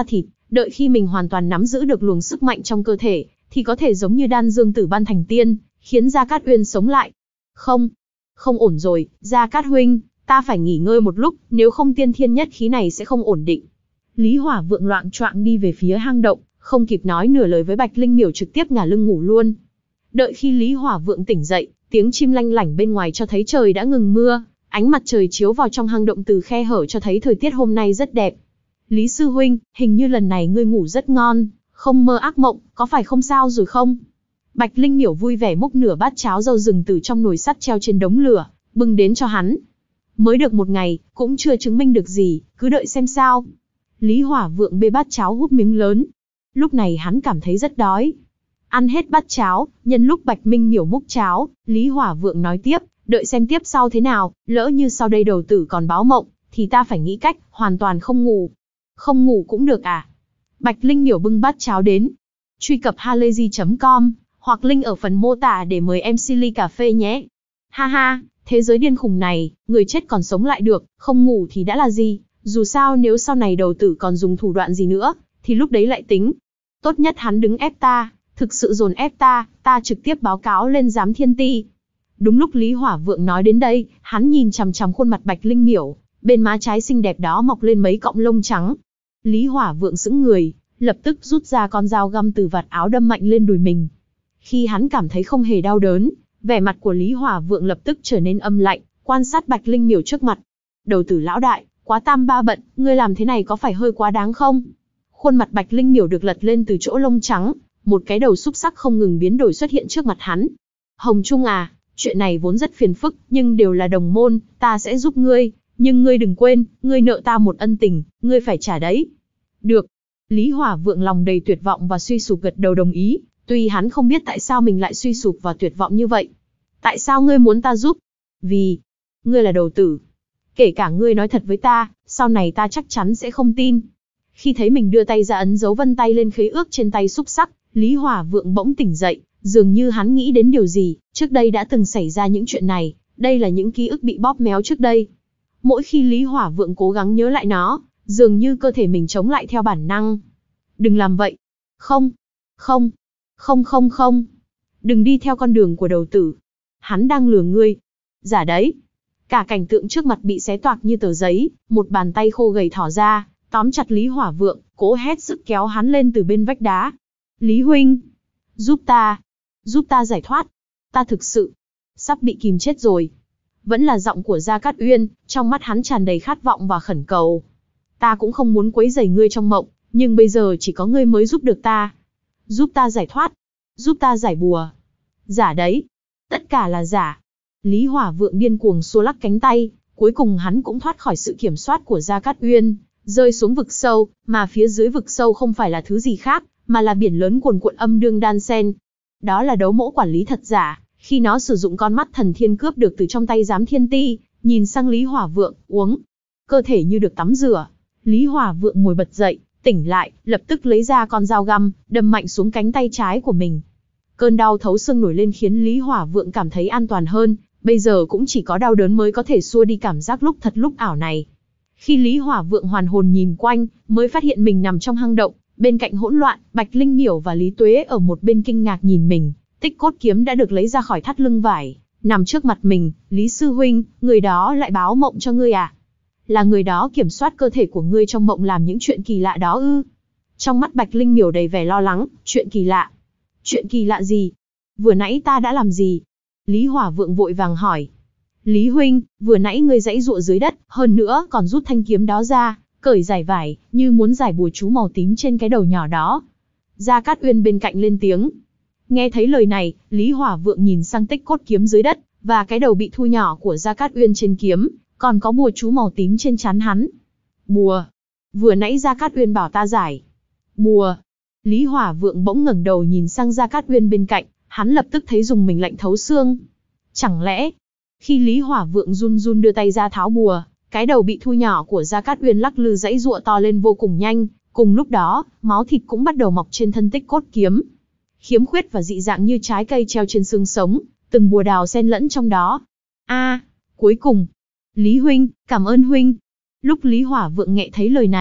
Đợi khi mình hoàn toàn nắm giữ được luồng sức mạnh trong cơ thể, thì có thể giống như đan dương tử ban thành tiên, khiến Gia Cát Uyên sống lại. Không, không ổn rồi, Gia Cát huynh, ta phải nghỉ ngơi một lúc, nếu không tiên thiên nhất khí này sẽ không ổn định. Lý Hỏa Vượng loạng choạng đi về phía hang động, không kịp nói nửa lời với Bạch Linh Miểu trực tiếp ngả lưng ngủ luôn. Đợi khi Lý Hỏa Vượng tỉnh dậy, tiếng chim lanh lảnh bên ngoài cho thấy trời đã ngừng mưa, ánh mặt trời chiếu vào trong hang động từ khe hở cho thấy thời tiết hôm nay rất đẹp. Lý sư huynh, hình như lần này ngươi ngủ rất ngon, không mơ ác mộng, có phải không sao rồi không? Bạch Linh Miểu vui vẻ múc nửa bát cháo rau rừng từ trong nồi sắt treo trên đống lửa, bưng đến cho hắn. Mới được một ngày, cũng chưa chứng minh được gì, cứ đợi xem sao. Lý Hỏa Vượng bê bát cháo húp miếng lớn. Lúc này hắn cảm thấy rất đói. Ăn hết bát cháo, nhân lúc Bạch Minh Miểu múc cháo, Lý Hỏa Vượng nói tiếp, đợi xem tiếp sau thế nào, lỡ như sau đây đầu tử còn báo mộng, thì ta phải nghĩ cách, hoàn toàn không ngủ. Không ngủ cũng được à? Bạch Linh Miểu bưng bát cháo đến. Truy cập halayzi chấm com, hoặc link ở phần mô tả để mời em xê ly cà phê nhé. Ha ha, thế giới điên khùng này, người chết còn sống lại được, không ngủ thì đã là gì? Dù sao nếu sau này đầu tử còn dùng thủ đoạn gì nữa, thì lúc đấy lại tính. Tốt nhất hắn đứng ép ta, thực sự dồn ép ta, ta trực tiếp báo cáo lên giám thiên ti. Đúng lúc Lý Hỏa Vượng nói đến đây, hắn nhìn chằm chằm khuôn mặt Bạch Linh Miểu, bên má trái xinh đẹp đó mọc lên mấy cọng lông trắng. Lý Hỏa Vượng sững người, lập tức rút ra con dao găm từ vạt áo đâm mạnh lên đùi mình. Khi hắn cảm thấy không hề đau đớn, vẻ mặt của Lý Hỏa Vượng lập tức trở nên âm lạnh, quan sát Bạch Linh Miểu trước mặt. Đầu tử lão đại, quá tam ba bận, ngươi làm thế này có phải hơi quá đáng không? Khuôn mặt Bạch Linh Miểu được lật lên từ chỗ lông trắng, một cái đầu xúc sắc không ngừng biến đổi xuất hiện trước mặt hắn. Hồng Trung à, chuyện này vốn rất phiền phức, nhưng đều là đồng môn, ta sẽ giúp ngươi, nhưng ngươi đừng quên, ngươi nợ ta một ân tình, ngươi phải trả đấy. Được. Lý Hỏa Vượng lòng đầy tuyệt vọng và suy sụp gật đầu đồng ý, tuy hắn không biết tại sao mình lại suy sụp và tuyệt vọng như vậy. Tại sao ngươi muốn ta giúp? Vì, ngươi là đầu tử. Kể cả ngươi nói thật với ta, sau này ta chắc chắn sẽ không tin. Khi thấy mình đưa tay ra ấn dấu vân tay lên khế ước trên tay xúc sắc, Lý Hỏa Vượng bỗng tỉnh dậy, dường như hắn nghĩ đến điều gì, trước đây đã từng xảy ra những chuyện này, đây là những ký ức bị bóp méo trước đây. Mỗi khi Lý Hỏa Vượng cố gắng nhớ lại nó, dường như cơ thể mình chống lại theo bản năng. Đừng làm vậy. Không. Không. Không không không. Đừng đi theo con đường của đầu tử. Hắn đang lừa ngươi. Giả đấy. Cả cảnh tượng trước mặt bị xé toạc như tờ giấy, một bàn tay khô gầy thỏ ra, tóm chặt Lý Hỏa Vượng, cố hết sức kéo hắn lên từ bên vách đá. Lý huynh, giúp ta, giúp ta giải thoát. Ta thực sự sắp bị kìm chết rồi. Vẫn là giọng của Gia Cát Uyên, trong mắt hắn tràn đầy khát vọng và khẩn cầu. Ta cũng không muốn quấy rầy ngươi trong mộng, nhưng bây giờ chỉ có ngươi mới giúp được ta. Giúp ta giải thoát, giúp ta giải bùa. Giả đấy, tất cả là giả. Lý Hỏa Vượng điên cuồng xua lắc cánh tay, cuối cùng hắn cũng thoát khỏi sự kiểm soát của Gia Cát Uyên, rơi xuống vực sâu, mà phía dưới vực sâu không phải là thứ gì khác, mà là biển lớn cuồn cuộn âm dương đan sen. Đó là đấu mẫu quản lý thật giả, khi nó sử dụng con mắt thần thiên cướp được từ trong tay giám thiên ti, nhìn sang Lý Hỏa Vượng, uống. Cơ thể như được tắm rửa. Lý Hỏa Vượng ngồi bật dậy, tỉnh lại, lập tức lấy ra con dao găm, đâm mạnh xuống cánh tay trái của mình. Cơn đau thấu xương nổi lên khiến Lý Hỏa Vượng cảm thấy an toàn hơn, bây giờ cũng chỉ có đau đớn mới có thể xua đi cảm giác lúc thật lúc ảo này. Khi Lý Hỏa Vượng hoàn hồn nhìn quanh, mới phát hiện mình nằm trong hang động, bên cạnh hỗn loạn, Bạch Linh Miểu và Lý Tuế ở một bên kinh ngạc nhìn mình, tích cốt kiếm đã được lấy ra khỏi thắt lưng vải, nằm trước mặt mình. Lý sư huynh, người đó lại báo mộng cho ngươi à? Là người đó kiểm soát cơ thể của ngươi trong mộng làm những chuyện kỳ lạ đó ư? Trong mắt Bạch Linh Miểu đầy vẻ lo lắng, chuyện kỳ lạ? Chuyện kỳ lạ gì? Vừa nãy ta đã làm gì? Lý Hỏa Vượng vội vàng hỏi. Lý huynh, vừa nãy ngươi giãy giụa dưới đất, hơn nữa còn rút thanh kiếm đó ra, cởi giải vải, như muốn giải bùa chú màu tím trên cái đầu nhỏ đó. Gia Cát Uyên bên cạnh lên tiếng. Nghe thấy lời này, Lý Hỏa Vượng nhìn sang tích cốt kiếm dưới đất, và cái đầu bị thu nhỏ của Gia Cát Uyên trên kiếm, còn có bùa chú màu tím trên trán hắn. Bùa. Vừa nãy Gia Cát Uyên bảo ta giải. Bùa. Lý Hỏa Vượng bỗng ngẩng đầu nhìn sang Gia Cát Uyên bên cạnh, hắn lập tức thấy dùng mình lạnh thấu xương. Chẳng lẽ... Khi Lý Hỏa Vượng run run đưa tay ra tháo bùa, cái đầu bị thu nhỏ của Gia Cát Uyên lắc lư giãy giụa to lên vô cùng nhanh, cùng lúc đó, máu thịt cũng bắt đầu mọc trên thân tích cốt kiếm. Khiếm khuyết và dị dạng như trái cây treo trên xương sống, từng bùa đào xen lẫn trong đó. A, à, cuối cùng, Lý huynh, cảm ơn huynh. Lúc Lý Hỏa Vượng nghe thấy lời này,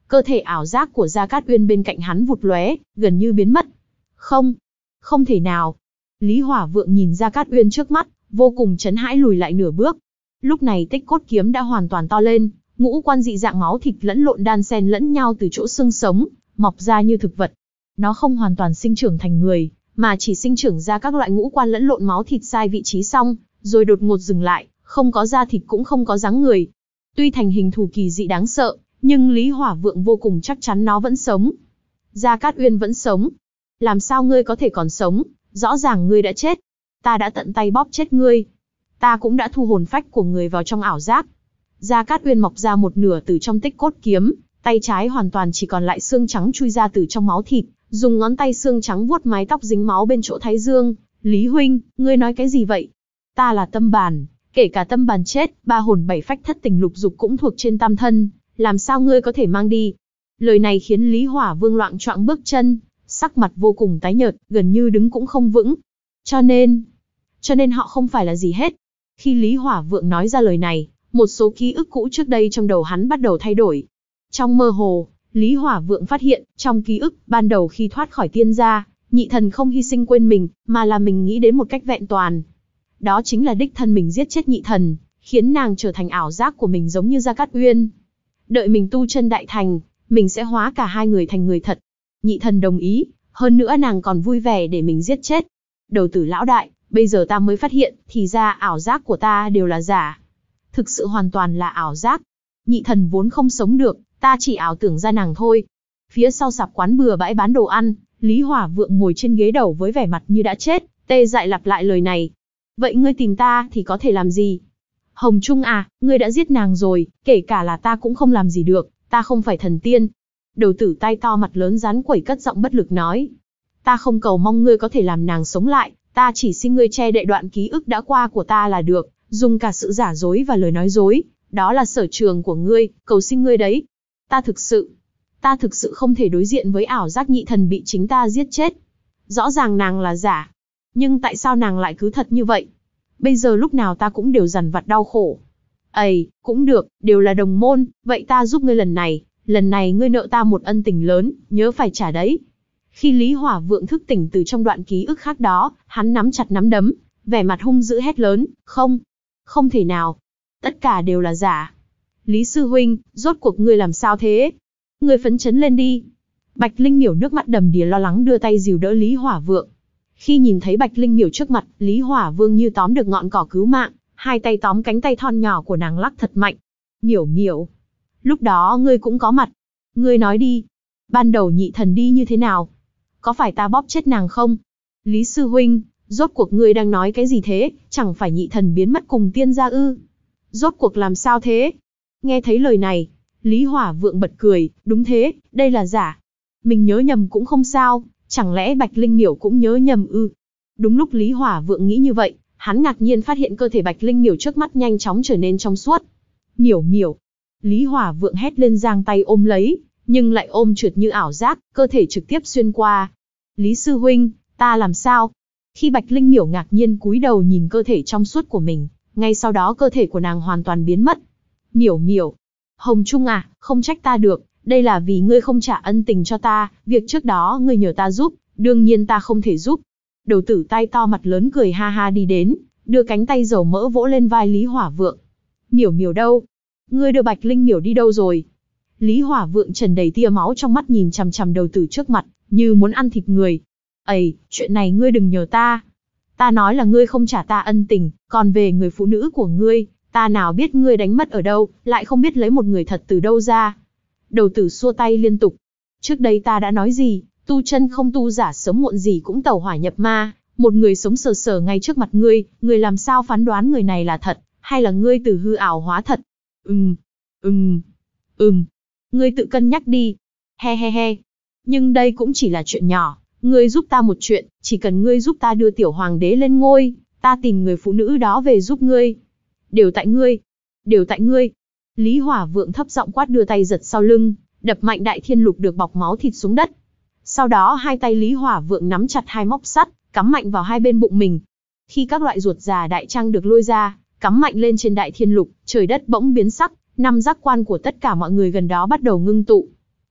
Cơ thể ảo giác của Gia Cát Uyên bên cạnh hắn vụt lóe, gần như biến mất. Không, không thể nào. Lý Hỏa Vượng nhìn Gia Cát Uyên trước mắt, vô cùng chấn hãi lùi lại nửa bước. Lúc này Tích Cốt kiếm đã hoàn toàn to lên, ngũ quan dị dạng máu thịt lẫn lộn đan xen lẫn nhau từ chỗ xương sống, mọc ra như thực vật. Nó không hoàn toàn sinh trưởng thành người, mà chỉ sinh trưởng ra các loại ngũ quan lẫn lộn máu thịt sai vị trí xong, rồi đột ngột dừng lại, không có da thịt cũng không có dáng người. Tuy thành hình thù kỳ dị đáng sợ, nhưng Lý Hỏa Vượng vô cùng chắc chắn nó vẫn sống. Gia Cát Uyên vẫn sống. Làm sao ngươi có thể còn sống? Rõ ràng ngươi đã chết. Ta đã tận tay bóp chết ngươi. Ta cũng đã thu hồn phách của người vào trong ảo giác. Gia Cát Uyên mọc ra một nửa từ trong Tích Cốt kiếm, tay trái hoàn toàn chỉ còn lại xương trắng chui ra từ trong máu thịt, dùng ngón tay xương trắng vuốt mái tóc dính máu bên chỗ thái dương. Lý huynh, ngươi nói cái gì vậy? Ta là tâm bàn, kể cả tâm bàn chết, ba hồn bảy phách thất tình lục dục cũng thuộc trên tam thân, làm sao ngươi có thể mang đi? Lời này khiến Lý Hỏa Vương loạng choạng bước chân, sắc mặt vô cùng tái nhợt, gần như đứng cũng không vững. Cho nên, cho nên họ không phải là gì hết. Khi Lý Hỏa Vượng nói ra lời này, một số ký ức cũ trước đây trong đầu hắn bắt đầu thay đổi. Trong mơ hồ, Lý Hỏa Vượng phát hiện, trong ký ức ban đầu khi thoát khỏi tiên gia, nhị thần không hy sinh quên mình, mà là mình nghĩ đến một cách vẹn toàn. Đó chính là đích thân mình giết chết nhị thần, khiến nàng trở thành ảo giác của mình giống như Gia Cát Uyên. Đợi mình tu chân đại thành, mình sẽ hóa cả hai người thành người thật. Nhị thần đồng ý, hơn nữa nàng còn vui vẻ để mình giết chết. Đầu tử lão đại, bây giờ ta mới phát hiện, thì ra ảo giác của ta đều là giả. Thực sự hoàn toàn là ảo giác. Nhị thần vốn không sống được, ta chỉ ảo tưởng ra nàng thôi. Phía sau sạp quán bừa bãi bán đồ ăn, Lý Hỏa Vượng ngồi trên ghế đầu với vẻ mặt như đã chết, tê dại lặp lại lời này. Vậy ngươi tìm ta thì có thể làm gì? Hồng Trung à, ngươi đã giết nàng rồi, kể cả là ta cũng không làm gì được, ta không phải thần tiên. Đầu tử tay to mặt lớn rắn quẩy cất giọng bất lực nói. Ta không cầu mong ngươi có thể làm nàng sống lại, ta chỉ xin ngươi che đậy đoạn ký ức đã qua của ta là được, dùng cả sự giả dối và lời nói dối, đó là sở trường của ngươi, cầu xin ngươi đấy. Ta thực sự, ta thực sự không thể đối diện với ảo giác nhị thần bị chính ta giết chết. Rõ ràng nàng là giả, nhưng tại sao nàng lại cứ thật như vậy? Bây giờ lúc nào ta cũng đều dằn vặt đau khổ. Ây, cũng được, đều là đồng môn, vậy ta giúp ngươi lần này, lần này ngươi nợ ta một ân tình lớn, nhớ phải trả đấy. Khi Lý Hỏa Vượng thức tỉnh từ trong đoạn ký ức khác đó, hắn nắm chặt nắm đấm, vẻ mặt hung dữ hét lớn, không, không thể nào, tất cả đều là giả. Lý sư huynh, rốt cuộc ngươi làm sao thế? Ngươi phấn chấn lên đi. Bạch Linh Miểu nước mắt đầm đìa lo lắng đưa tay dìu đỡ Lý Hỏa Vượng. Khi nhìn thấy Bạch Linh Miểu trước mặt, Lý Hỏa Vương như tóm được ngọn cỏ cứu mạng, hai tay tóm cánh tay thon nhỏ của nàng lắc thật mạnh. Miểu Miểu, lúc đó ngươi cũng có mặt. Ngươi nói đi, ban đầu nhị thần đi như thế nào? Có phải ta bóp chết nàng không? Lý sư huynh, rốt cuộc ngươi đang nói cái gì thế? Chẳng phải nhị thần biến mất cùng tiên gia ư? Rốt cuộc làm sao thế? Nghe thấy lời này, Lý Hỏa Vượng bật cười, đúng thế, đây là giả. Mình nhớ nhầm cũng không sao, chẳng lẽ Bạch Linh Miểu cũng nhớ nhầm ư? Đúng lúc Lý Hỏa Vượng nghĩ như vậy, hắn ngạc nhiên phát hiện cơ thể Bạch Linh Miểu trước mắt nhanh chóng trở nên trong suốt. Miểu Miểu, Lý Hỏa Vượng hét lên giang tay ôm lấy, nhưng lại ôm trượt như ảo giác, cơ thể trực tiếp xuyên qua. Lý sư huynh, ta làm sao? Khi Bạch Linh Miểu ngạc nhiên cúi đầu nhìn cơ thể trong suốt của mình, ngay sau đó cơ thể của nàng hoàn toàn biến mất. Miểu Miểu, Hồng Trung à, không trách ta được, đây là vì ngươi không trả ân tình cho ta, việc trước đó ngươi nhờ ta giúp, đương nhiên ta không thể giúp. Đầu tử tay to mặt lớn cười ha ha đi đến, đưa cánh tay dầu mỡ vỗ lên vai Lý Hỏa Vượng. Miểu Miểu đâu? Ngươi đưa Bạch Linh Miểu đi đâu rồi? Lý Hỏa Vượng trần đầy tia máu trong mắt nhìn chằm chằm đầu tử trước mặt, như muốn ăn thịt người. Ây, chuyện này ngươi đừng nhờ ta. Ta nói là ngươi không trả ta ân tình, còn về người phụ nữ của ngươi, ta nào biết ngươi đánh mất ở đâu, lại không biết lấy một người thật từ đâu ra. Đầu tử xua tay liên tục. Trước đây ta đã nói gì, tu chân không tu giả sớm muộn gì cũng tẩu hỏa nhập ma, một người sống sờ sờ ngay trước mặt ngươi, ngươi làm sao phán đoán người này là thật, hay là ngươi từ hư ảo hóa thật? Ừm, ừm, ừm, ngươi tự cân nhắc đi. He he he. Nhưng đây cũng chỉ là chuyện nhỏ, ngươi giúp ta một chuyện, chỉ cần ngươi giúp ta đưa tiểu hoàng đế lên ngôi, ta tìm người phụ nữ đó về giúp ngươi. Đều tại ngươi, đều tại ngươi. Lý Hỏa Vượng thấp giọng quát đưa tay giật sau lưng, đập mạnh đại thiên lục được bọc máu thịt xuống đất. Sau đó hai tay Lý Hỏa Vượng nắm chặt hai móc sắt, cắm mạnh vào hai bên bụng mình. Khi các loại ruột già đại trăng được lôi ra, cắm mạnh lên trên đại thiên lục, trời đất bỗng biến sắc, năm giác quan của tất cả mọi người gần đó bắt đầu ngưng tụ.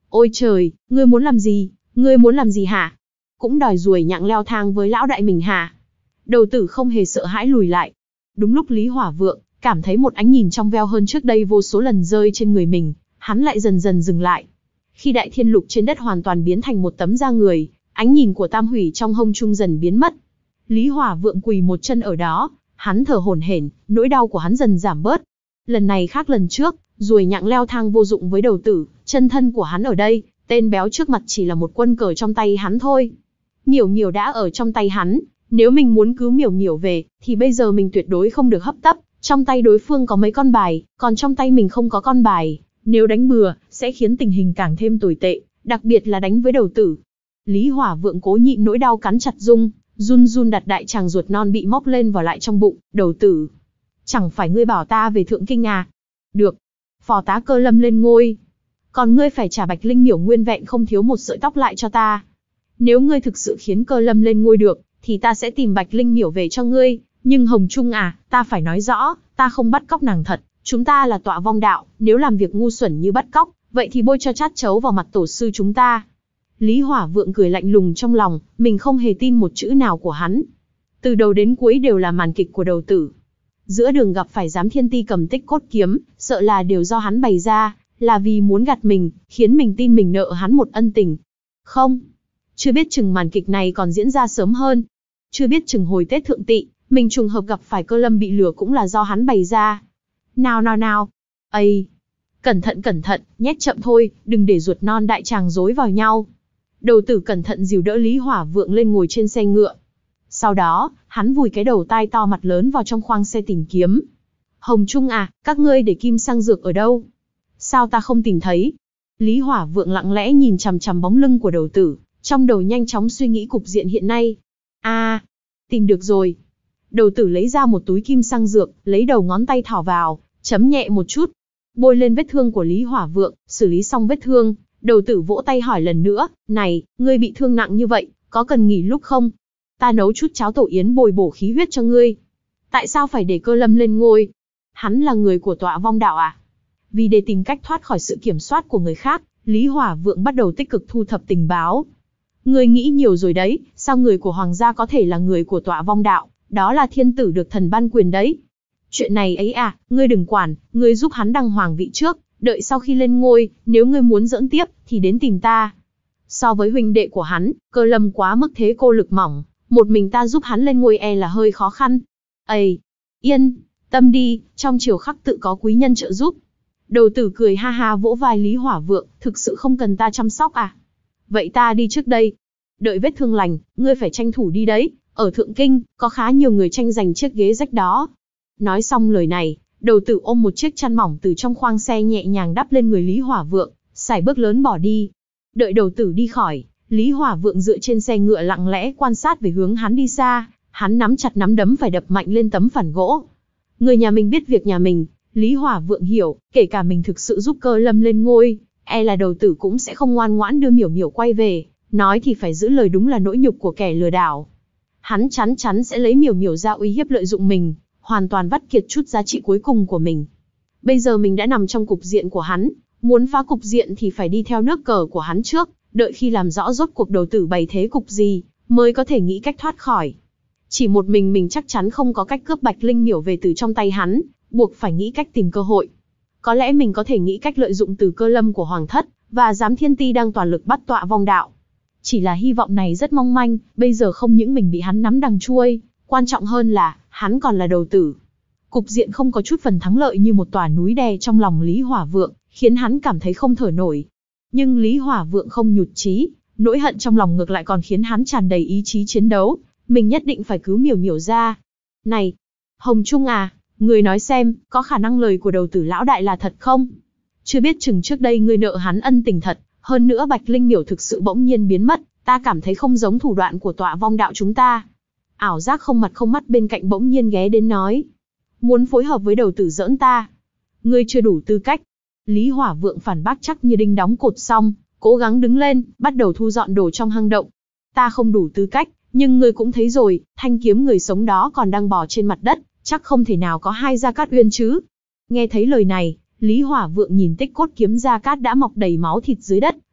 Ôi trời, ngươi muốn làm gì? Ngươi muốn làm gì hả? Cũng đòi ruồi nhặng leo thang với lão đại mình hả? Đầu tử không hề sợ hãi lùi lại. Đúng lúc Lý Hỏa Vượng cảm thấy một ánh nhìn trong veo hơn trước đây vô số lần rơi trên người mình, hắn lại dần dần dừng lại. Khi đại thiên lục trên đất hoàn toàn biến thành một tấm da người, ánh nhìn của Tam Hủy trong hông trung dần biến mất. Lý Hỏa Vượng quỳ một chân ở đó, hắn thở hổn hển, nỗi đau của hắn dần giảm bớt. Lần này khác lần trước, ruồi nhặng leo thang vô dụng với đầu tử, chân thân của hắn ở đây, tên béo trước mặt chỉ là một quân cờ trong tay hắn thôi. Miểu Miểu đã ở trong tay hắn, nếu mình muốn cứu Miểu Miểu về, thì bây giờ mình tuyệt đối không được hấp tấp. Trong tay đối phương có mấy con bài, còn trong tay mình không có con bài. Nếu đánh bừa, sẽ khiến tình hình càng thêm tồi tệ, đặc biệt là đánh với đầu tử. Lý Hỏa Vượng cố nhịn nỗi đau cắn chặt rung, run run đặt đại tràng ruột non bị móc lên vào lại trong bụng. Đầu tử, chẳng phải ngươi bảo ta về Thượng Kinh à? Được. Phò tá Cơ Lâm lên ngôi. Còn ngươi phải trả Bạch Linh Miểu nguyên vẹn không thiếu một sợi tóc lại cho ta. Nếu ngươi thực sự khiến Cơ Lâm lên ngôi được, thì ta sẽ tìm Bạch Linh Miểu về cho ngươi. Nhưng Hồng Trung à, ta phải nói rõ, ta không bắt cóc nàng thật. Chúng ta là tọa vong đạo, nếu làm việc ngu xuẩn như bắt cóc, vậy thì bôi cho chát chấu vào mặt tổ sư chúng ta. Lý Hỏa Vượng cười lạnh lùng trong lòng, mình không hề tin một chữ nào của hắn. Từ đầu đến cuối đều là màn kịch của đầu tử. Giữa đường gặp phải Giám Thiên Ti cầm Tích Cốt kiếm, sợ là đều do hắn bày ra, là vì muốn gạt mình, khiến mình tin mình nợ hắn một ân tình. Không, chưa biết chừng màn kịch này còn diễn ra sớm hơn. Chưa biết chừng hồi Tết Thượng Tỵ, mình trùng hợp gặp phải Cơ Lâm bị lừa cũng là do hắn bày ra. Nào nào nào, ây, cẩn thận cẩn thận, nhét chậm thôi, đừng để ruột non đại tràng rối vào nhau. Đầu tử cẩn thận dìu đỡ Lý Hỏa Vượng lên ngồi trên xe ngựa. Sau đó, hắn vùi cái đầu tai to mặt lớn vào trong khoang xe tìm kiếm. Hồng Trung à, các ngươi để kim sang dược ở đâu? Sao ta không tìm thấy? Lý Hỏa Vượng lặng lẽ nhìn chằm chằm bóng lưng của đầu tử, trong đầu nhanh chóng suy nghĩ cục diện hiện nay. À, tìm được rồi. Đầu tử lấy ra một túi kim sang dược, lấy đầu ngón tay thỏ vào, chấm nhẹ một chút, bôi lên vết thương của Lý Hỏa Vượng, xử lý xong vết thương, đầu tử vỗ tay hỏi lần nữa, này, ngươi bị thương nặng như vậy, có cần nghỉ lúc không? Ta nấu chút cháo tổ yến bồi bổ khí huyết cho ngươi. Tại sao phải để Cơ Lâm lên ngôi? Hắn là người của tọa vong đạo à? Vì để tìm cách thoát khỏi sự kiểm soát của người khác, Lý Hỏa Vượng bắt đầu tích cực thu thập tình báo. Ngươi nghĩ nhiều rồi đấy, sao người của Hoàng gia có thể là người của tọa vong đạo? Đó là thiên tử được thần ban quyền đấy. Chuyện này ấy à, ngươi đừng quản, ngươi giúp hắn đăng hoàng vị trước, đợi sau khi lên ngôi, nếu ngươi muốn giỡn tiếp, thì đến tìm ta. So với huynh đệ của hắn, Cơ Lâm quá mức thế cô lực mỏng, một mình ta giúp hắn lên ngôi e là hơi khó khăn. Ây, yên, tâm đi, trong triều khắc tự có quý nhân trợ giúp. Đầu tử cười ha ha vỗ vai Lý Hỏa Vượng, thực sự không cần ta chăm sóc à? Vậy ta đi trước đây. Đợi vết thương lành, ngươi phải tranh thủ đi đấy, ở Thượng Kinh, có khá nhiều người tranh giành chiếc ghế rách đó. Nói xong lời này, đầu tử ôm một chiếc chăn mỏng từ trong khoang xe nhẹ nhàng đắp lên người Lý Hỏa Vượng, sải bước lớn bỏ đi. Đợi đầu tử đi khỏi, Lý Hỏa Vượng dựa trên xe ngựa lặng lẽ quan sát về hướng hắn đi xa, hắn nắm chặt nắm đấm phải đập mạnh lên tấm phản gỗ. Người nhà mình biết việc nhà mình, Lý Hỏa Vượng hiểu, kể cả mình thực sự giúp Cơ Lâm lên ngôi, e là đầu tử cũng sẽ không ngoan ngoãn đưa Miểu Miểu quay về, nói thì phải giữ lời đúng là nỗi nhục của kẻ lừa đảo. Hắn chắn chắn sẽ lấy Miểu Miểu ra uy hiếp lợi dụng mình, hoàn toàn vắt kiệt chút giá trị cuối cùng của mình. Bây giờ mình đã nằm trong cục diện của hắn, muốn phá cục diện thì phải đi theo nước cờ của hắn trước, đợi khi làm rõ rốt cuộc đầu tử bày thế cục gì, mới có thể nghĩ cách thoát khỏi. Chỉ một mình mình chắc chắn không có cách cướp Bạch Linh Miểu về từ trong tay hắn, buộc phải nghĩ cách tìm cơ hội. Có lẽ mình có thể nghĩ cách lợi dụng từ Cơ Lâm của Hoàng thất, và Giám Thiên Ti đang toàn lực bắt tọa vong đạo. Chỉ là hy vọng này rất mong manh, bây giờ không những mình bị hắn nắm đằng chuôi, quan trọng hơn là, hắn còn là đầu tử. Cục diện không có chút phần thắng lợi như một tòa núi đè trong lòng Lý Hỏa Vượng, khiến hắn cảm thấy không thở nổi. Nhưng Lý Hỏa Vượng không nhụt chí, nỗi hận trong lòng ngược lại còn khiến hắn tràn đầy ý chí chiến đấu, mình nhất định phải cứu Miểu Miểu ra. Này, Hồng Trung à, người nói xem, có khả năng lời của đầu tử lão đại là thật không? Chưa biết chừng trước đây ngươi nợ hắn ân tình thật, hơn nữa Bạch Linh Miểu thực sự bỗng nhiên biến mất, ta cảm thấy không giống thủ đoạn của tọa vong đạo chúng ta. Ảo giác không mặt không mắt bên cạnh bỗng nhiên ghé đến nói. Muốn phối hợp với đầu tử giỡn ta. Ngươi chưa đủ tư cách. Lý Hỏa Vượng phản bác chắc như đinh đóng cột xong, cố gắng đứng lên, bắt đầu thu dọn đồ trong hang động. Ta không đủ tư cách, nhưng ngươi cũng thấy rồi, thanh kiếm người sống đó còn đang bò trên mặt đất, chắc không thể nào có hai Gia Cát Uyên chứ. Nghe thấy lời này, Lý Hỏa Vượng nhìn Tích Cốt kiếm Gia Cát đã mọc đầy máu thịt dưới đất,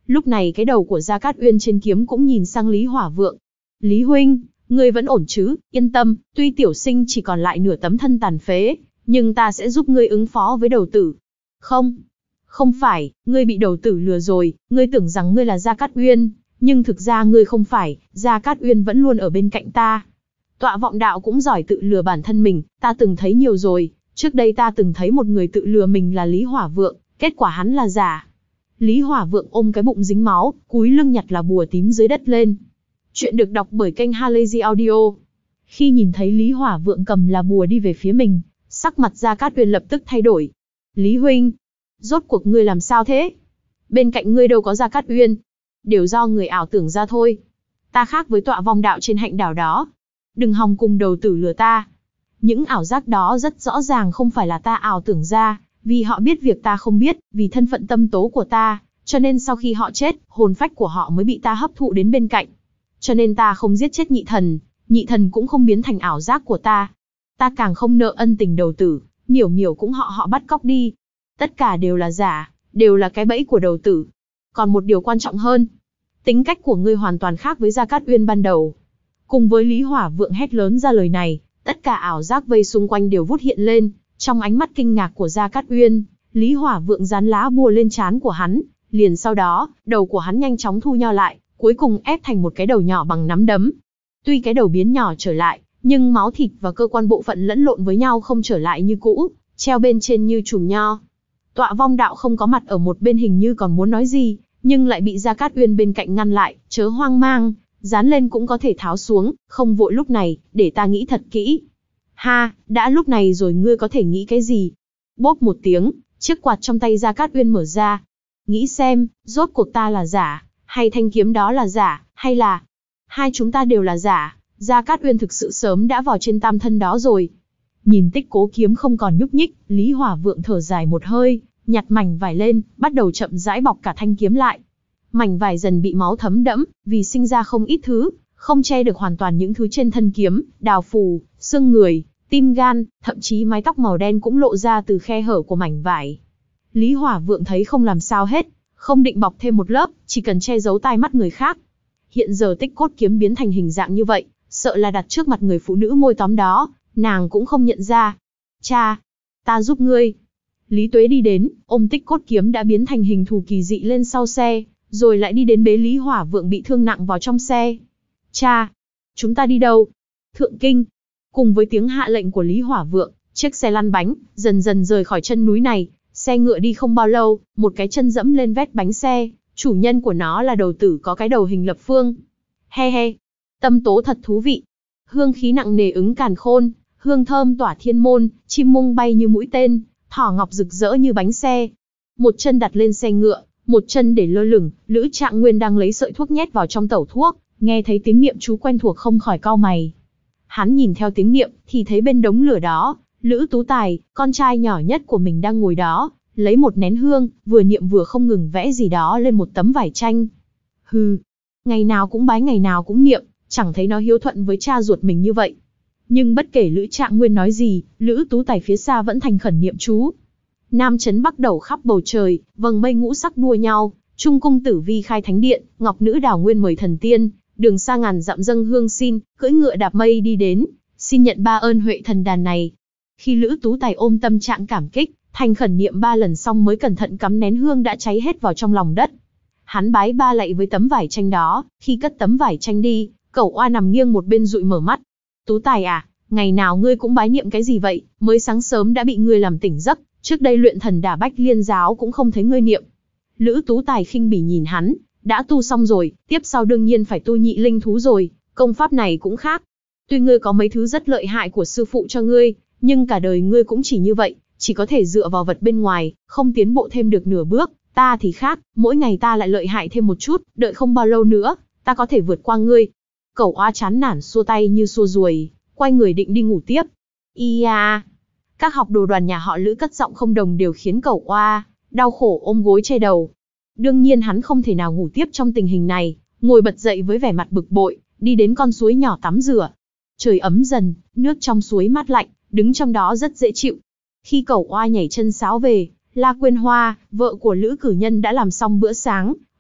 Lúc này cái đầu của Gia Cát Uyên trên kiếm cũng nhìn sang Lý Hỏa Vượng. Lý huynh, ngươi vẫn ổn chứ? Yên tâm, tuy tiểu sinh chỉ còn lại nửa tấm thân tàn phế, nhưng ta sẽ giúp ngươi ứng phó với đầu tử. Không, không phải, ngươi bị đầu tử lừa rồi, ngươi tưởng rằng ngươi là Gia Cát Uyên, nhưng thực ra ngươi không phải, Gia Cát Uyên vẫn luôn ở bên cạnh ta. Tọa Vọng Đạo cũng giỏi tự lừa bản thân mình, ta từng thấy nhiều rồi, trước đây ta từng thấy một người tự lừa mình là Lý Hỏa Vượng, kết quả hắn là giả. Lý Hỏa Vượng ôm cái bụng dính máu, cúi lưng nhặt là bùa tím dưới đất lên. Chuyện được đọc bởi kênh Halazy Audio. Khi nhìn thấy Lý Hỏa Vượng cầm là bùa đi về phía mình, sắc mặt Gia Cát Uyên lập tức thay đổi. Lý huynh, rốt cuộc ngươi làm sao thế? Bên cạnh ngươi đâu có Gia Cát Uyên. Đều do người ảo tưởng ra thôi. Ta khác với Tọa Vong Đạo trên hạnh đảo đó. Đừng hòng cùng đầu tử lừa ta. Những ảo giác đó rất rõ ràng không phải là ta ảo tưởng ra, vì họ biết việc ta không biết, vì thân phận tâm tố của ta, cho nên sau khi họ chết, hồn phách của họ mới bị ta hấp thụ đến bên cạnh. Cho nên ta không giết chết nhị thần, nhị thần cũng không biến thành ảo giác của ta. Ta càng không nợ ân tình đầu tử, miểu miểu cũng họ họ bắt cóc đi. Tất cả đều là giả, đều là cái bẫy của đầu tử. Còn một điều quan trọng hơn, tính cách của ngươi hoàn toàn khác với Gia Cát Uyên ban đầu. Cùng với Lý Hỏa Vượng hét lớn ra lời này, tất cả ảo giác vây xung quanh đều vút hiện lên, trong ánh mắt kinh ngạc của Gia Cát Uyên, Lý Hỏa Vượng dán lá bùa lên trán của hắn, liền sau đó, đầu của hắn nhanh chóng thu nho lại, cuối cùng ép thành một cái đầu nhỏ bằng nắm đấm. Tuy cái đầu biến nhỏ trở lại, nhưng máu thịt và cơ quan bộ phận lẫn lộn với nhau không trở lại như cũ, treo bên trên như chùm nho. Tọa Vong Đạo không có mặt ở một bên hình như còn muốn nói gì, nhưng lại bị Gia Cát Uyên bên cạnh ngăn lại, chớ hoang mang, dán lên cũng có thể tháo xuống, không vội lúc này, để ta nghĩ thật kỹ. Ha, đã lúc này rồi ngươi có thể nghĩ cái gì? Bốp một tiếng, chiếc quạt trong tay Gia Cát Uyên mở ra. Nghĩ xem, rốt cuộc ta là giả, hay thanh kiếm đó là giả, hay là hai chúng ta đều là giả, Gia Cát Uyên thực sự sớm đã vào trên tam thân đó rồi. Nhìn Tích Cố kiếm không còn nhúc nhích, Lý Hỏa Vượng thở dài một hơi, nhặt mảnh vải lên, bắt đầu chậm rãi bọc cả thanh kiếm lại. Mảnh vải dần bị máu thấm đẫm, vì sinh ra không ít thứ, không che được hoàn toàn những thứ trên thân kiếm, đào phù, xương người, tim gan, thậm chí mái tóc màu đen cũng lộ ra từ khe hở của mảnh vải. Lý Hỏa Vượng thấy không làm sao hết, không định bọc thêm một lớp, chỉ cần che giấu tai mắt người khác. Hiện giờ Tích Cốt kiếm biến thành hình dạng như vậy, sợ là đặt trước mặt người phụ nữ môi tóm đó, nàng cũng không nhận ra. Cha, ta giúp ngươi. Lý Tuế đi đến, ôm Tích Cốt kiếm đã biến thành hình thù kỳ dị lên sau xe, rồi lại đi đến bế Lý Hỏa Vượng bị thương nặng vào trong xe. Cha, chúng ta đi đâu? Thượng Kinh. Cùng với tiếng hạ lệnh của Lý Hỏa Vượng, chiếc xe lăn bánh, dần dần rời khỏi chân núi này. Xe ngựa đi không bao lâu, một cái chân dẫm lên vét bánh xe, chủ nhân của nó là đầu tử có cái đầu hình lập phương. He he, tâm tố thật thú vị. Hương khí nặng nề ứng càn khôn, hương thơm tỏa thiên môn, chim mung bay như mũi tên, thỏ ngọc rực rỡ như bánh xe. Một chân đặt lên xe ngựa, một chân để lơ lửng, Lữ Trạng Nguyên đang lấy sợi thuốc nhét vào trong tẩu thuốc, nghe thấy tiếng niệm chú quen thuộc không khỏi cau mày. Hắn nhìn theo tiếng niệm, thì thấy bên đống lửa đó, Lữ Tú Tài, con trai nhỏ nhất của mình đang ngồi đó, lấy một nén hương, vừa niệm vừa không ngừng vẽ gì đó lên một tấm vải tranh. Hừ, ngày nào cũng bái ngày nào cũng niệm, chẳng thấy nó hiếu thuận với cha ruột mình như vậy. Nhưng bất kể Lữ Trạng Nguyên nói gì, Lữ Tú Tài phía xa vẫn thành khẩn niệm chú. Nam chấn bắc đầu khắp bầu trời, vầng mây ngũ sắc đua nhau, trung cung tử vi khai thánh điện, ngọc nữ đào nguyên mời thần tiên, đường xa ngàn dặm dâng hương xin, cưỡi ngựa đạp mây đi đến, xin nhận ba ơn huệ thần đàn này. Khi Lữ Tú Tài ôm tâm trạng cảm kích, thành khẩn niệm ba lần xong mới cẩn thận cắm nén hương đã cháy hết vào trong lòng đất. Hắn bái ba lạy với tấm vải tranh đó, khi cất tấm vải tranh đi, Cẩu Oa nằm nghiêng một bên dụi mở mắt. Tú Tài à, ngày nào ngươi cũng bái niệm cái gì vậy, mới sáng sớm đã bị ngươi làm tỉnh giấc, trước đây luyện thần đả bách liên giáo cũng không thấy ngươi niệm. Lữ Tú Tài khinh bỉ nhìn hắn, đã tu xong rồi, tiếp sau đương nhiên phải tu nhị linh thú rồi, công pháp này cũng khác. Tuy ngươi có mấy thứ rất lợi hại của sư phụ cho ngươi, nhưng cả đời ngươi cũng chỉ như vậy, chỉ có thể dựa vào vật bên ngoài, không tiến bộ thêm được nửa bước. Ta thì khác, mỗi ngày ta lại lợi hại thêm một chút, đợi không bao lâu nữa, ta có thể vượt qua ngươi. Cẩu Oa chán nản xua tay như xua ruồi, quay người định đi ngủ tiếp. Ia, các học đồ đoàn nhà họ Lữ cất giọng không đồng đều khiến Cẩu Oa đau khổ ôm gối che đầu. Đương nhiên hắn không thể nào ngủ tiếp trong tình hình này, ngồi bật dậy với vẻ mặt bực bội, đi đến con suối nhỏ tắm rửa. Trời ấm dần, nước trong suối mát lạnh, đứng trong đó rất dễ chịu. Khi Cẩu Oa nhảy chân sáo về, La Quyên Hoa, vợ của Lữ Cử Nhân đã làm xong bữa sáng,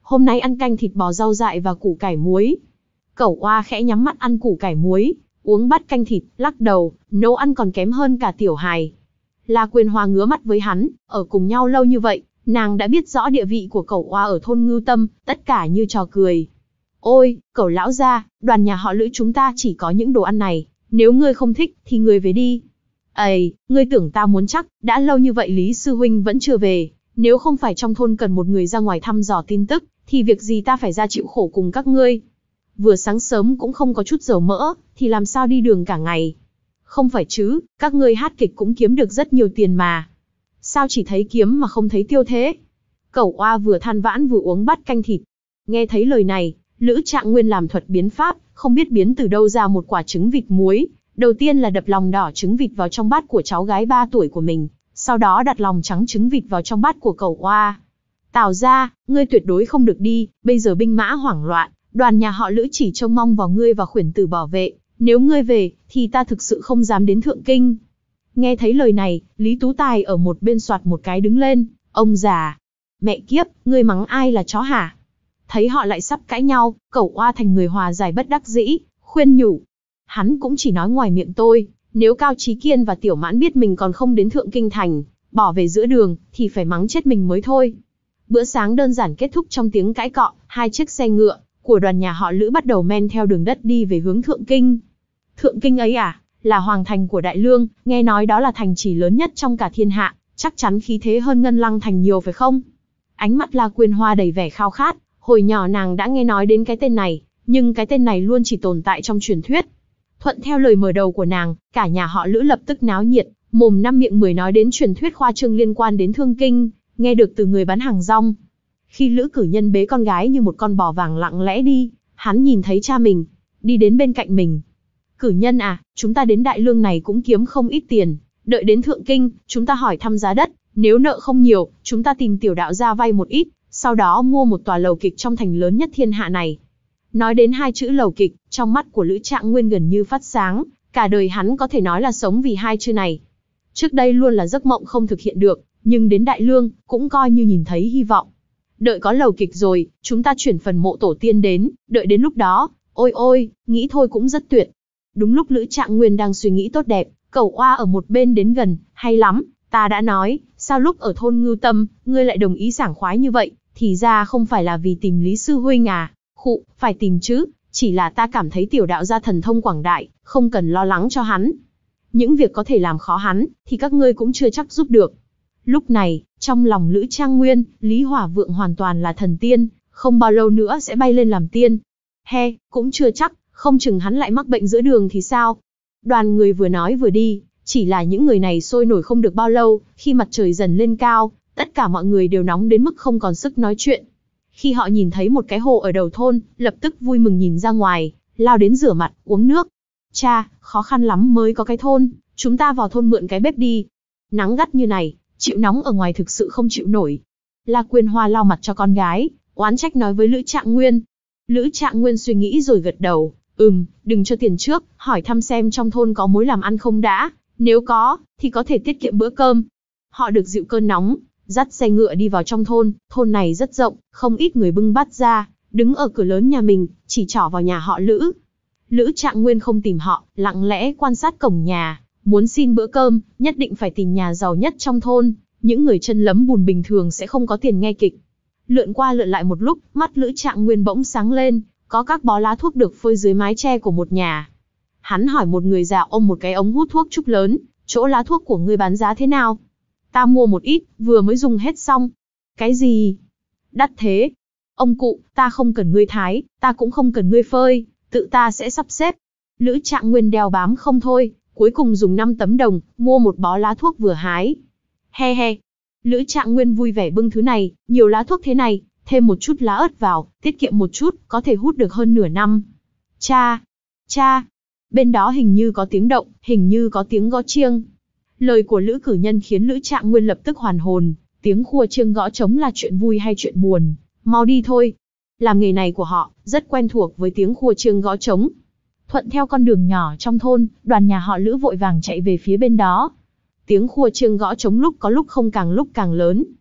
hôm nay ăn canh thịt bò rau dại và củ cải muối. Cẩu Oa khẽ nhắm mắt ăn củ cải muối, uống bát canh thịt, lắc đầu, nấu ăn còn kém hơn cả Tiểu Hài. La Quyên Hoa ngứa mắt với hắn, ở cùng nhau lâu như vậy, nàng đã biết rõ địa vị của Cẩu Oa ở thôn Ngưu Tâm, tất cả như trò cười. Ôi, Cẩu lão gia, đoàn nhà họ Lữ chúng ta chỉ có những đồ ăn này, nếu ngươi không thích, thì ngươi về đi. Ây, ngươi tưởng ta muốn chắc, đã lâu như vậy Lý Sư Huynh vẫn chưa về, nếu không phải trong thôn cần một người ra ngoài thăm dò tin tức, thì việc gì ta phải ra chịu khổ cùng các ngươi. Vừa sáng sớm cũng không có chút dầu mỡ, thì làm sao đi đường cả ngày. Không phải chứ, các ngươi hát kịch cũng kiếm được rất nhiều tiền mà. Sao chỉ thấy kiếm mà không thấy tiêu thế? Cẩu Oa vừa than vãn vừa uống bát canh thịt. Nghe thấy lời này, Lữ Trạng Nguyên làm thuật biến pháp, không biết biến từ đâu ra một quả trứng vịt muối. Đầu tiên là đập lòng đỏ trứng vịt vào trong bát của cháu gái ba tuổi của mình, sau đó đặt lòng trắng trứng vịt vào trong bát của Cẩu Oa. Tào gia, ngươi tuyệt đối không được đi, bây giờ binh mã hoảng loạn, đoàn nhà họ Lữ chỉ trông mong vào ngươi và Khuyển Tử bảo vệ, nếu ngươi về, thì ta thực sự không dám đến Thượng Kinh. Nghe thấy lời này, Lý Tú Tài ở một bên soạt một cái đứng lên, ông già. Mẹ kiếp, ngươi mắng ai là chó hả? Thấy họ lại sắp cãi nhau, Cẩu Oa thành người hòa giải bất đắc dĩ, khuyên nhủ. Hắn cũng chỉ nói ngoài miệng tôi, nếu Cao Chí Kiên và Tiểu Mãn biết mình còn không đến Thượng Kinh Thành, bỏ về giữa đường, thì phải mắng chết mình mới thôi. Bữa sáng đơn giản kết thúc trong tiếng cãi cọ, hai chiếc xe ngựa của đoàn nhà họ Lữ bắt đầu men theo đường đất đi về hướng Thượng Kinh. Thượng Kinh ấy à, là hoàng thành của Đại Lương, nghe nói đó là thành trì lớn nhất trong cả thiên hạ, chắc chắn khí thế hơn Ngân Lăng thành nhiều phải không? Ánh mắt La Quyên Hoa đầy vẻ khao khát, hồi nhỏ nàng đã nghe nói đến cái tên này, nhưng cái tên này luôn chỉ tồn tại trong truyền thuyết. Thuận theo lời mở đầu của nàng, cả nhà họ Lữ lập tức náo nhiệt, mồm năm miệng mười nói đến truyền thuyết khoa trương liên quan đến Thương Kinh, nghe được từ người bán hàng rong. Khi Lữ Cử Nhân bế con gái như một con bò vàng lặng lẽ đi, hắn nhìn thấy cha mình, đi đến bên cạnh mình. Cử Nhân à, chúng ta đến Đại Lương này cũng kiếm không ít tiền, đợi đến Thượng Kinh, chúng ta hỏi thăm giá đất, nếu nợ không nhiều, chúng ta tìm Tiểu đạo gia vay một ít, sau đó mua một tòa lầu kịch trong thành lớn nhất thiên hạ này. Nói đến hai chữ lầu kịch, trong mắt của Lữ Trạng Nguyên gần như phát sáng, cả đời hắn có thể nói là sống vì hai chữ này. Trước đây luôn là giấc mộng không thực hiện được, nhưng đến Đại Lương, cũng coi như nhìn thấy hy vọng. Đợi có lầu kịch rồi, chúng ta chuyển phần mộ tổ tiên đến, đợi đến lúc đó, ôi ôi, nghĩ thôi cũng rất tuyệt. Đúng lúc Lữ Trạng Nguyên đang suy nghĩ tốt đẹp, Cẩu Oa ở một bên đến gần, hay lắm, ta đã nói, sao lúc ở thôn Ngưu Tâm, ngươi lại đồng ý sảng khoái như vậy, thì ra không phải là vì tìm Lý Sư Huynh à, khụ, phải tìm chứ, chỉ là ta cảm thấy Tiểu đạo gia thần thông quảng đại, không cần lo lắng cho hắn. Những việc có thể làm khó hắn, thì các ngươi cũng chưa chắc giúp được. Lúc này, trong lòng Lữ Trạng Nguyên, Lý Hỏa Vượng hoàn toàn là thần tiên, không bao lâu nữa sẽ bay lên làm tiên. He, cũng chưa chắc, không chừng hắn lại mắc bệnh giữa đường thì sao? Đoàn người vừa nói vừa đi, chỉ là những người này sôi nổi không được bao lâu, khi mặt trời dần lên cao, tất cả mọi người đều nóng đến mức không còn sức nói chuyện. Khi họ nhìn thấy một cái hồ ở đầu thôn, lập tức vui mừng nhìn ra ngoài, lao đến rửa mặt, uống nước. Cha, khó khăn lắm mới có cái thôn, chúng ta vào thôn mượn cái bếp đi. Nắng gắt như này, chịu nóng ở ngoài thực sự không chịu nổi. La Quyên Hoa lau mặt cho con gái, oán trách nói với Lữ Trạng Nguyên. Lữ Trạng Nguyên suy nghĩ rồi gật đầu, ừm, đừng cho tiền trước, hỏi thăm xem trong thôn có mối làm ăn không đã, nếu có, thì có thể tiết kiệm bữa cơm. Họ được dịu cơn nóng, dắt xe ngựa đi vào trong thôn, thôn này rất rộng, không ít người bưng bát ra, đứng ở cửa lớn nhà mình, chỉ trỏ vào nhà họ Lữ. Lữ Trạng Nguyên không tìm họ, lặng lẽ quan sát cổng nhà, muốn xin bữa cơm, nhất định phải tìm nhà giàu nhất trong thôn, những người chân lấm bùn bình thường sẽ không có tiền nghe kịch. Lượn qua lượn lại một lúc, mắt Lữ Trạng Nguyên bỗng sáng lên, có các bó lá thuốc được phơi dưới mái che của một nhà. Hắn hỏi một người già ôm một cái ống hút thuốc trúc lớn, chỗ lá thuốc của ngươi bán giá thế nào? Ta mua một ít, vừa mới dùng hết xong. Cái gì? Đắt thế. Ông cụ, ta không cần ngươi thái, ta cũng không cần ngươi phơi, tự ta sẽ sắp xếp. Lữ Trạng Nguyên đeo bám không thôi, cuối cùng dùng năm tấm đồng, mua một bó lá thuốc vừa hái. He he. Lữ Trạng Nguyên vui vẻ bưng thứ này, nhiều lá thuốc thế này, thêm một chút lá ớt vào, tiết kiệm một chút, có thể hút được hơn nửa năm. Cha! Cha! Bên đó hình như có tiếng động, hình như có tiếng gõ chiêng. Lời của Lữ Cử Nhân khiến Lữ Trạng Nguyên lập tức hoàn hồn, tiếng khua chiêng gõ trống là chuyện vui hay chuyện buồn, mau đi thôi. Làm nghề này của họ, rất quen thuộc với tiếng khua chiêng gõ trống. Thuận theo con đường nhỏ trong thôn, đoàn nhà họ Lữ vội vàng chạy về phía bên đó. Tiếng khua chiêng gõ trống lúc có lúc không càng lúc càng lớn.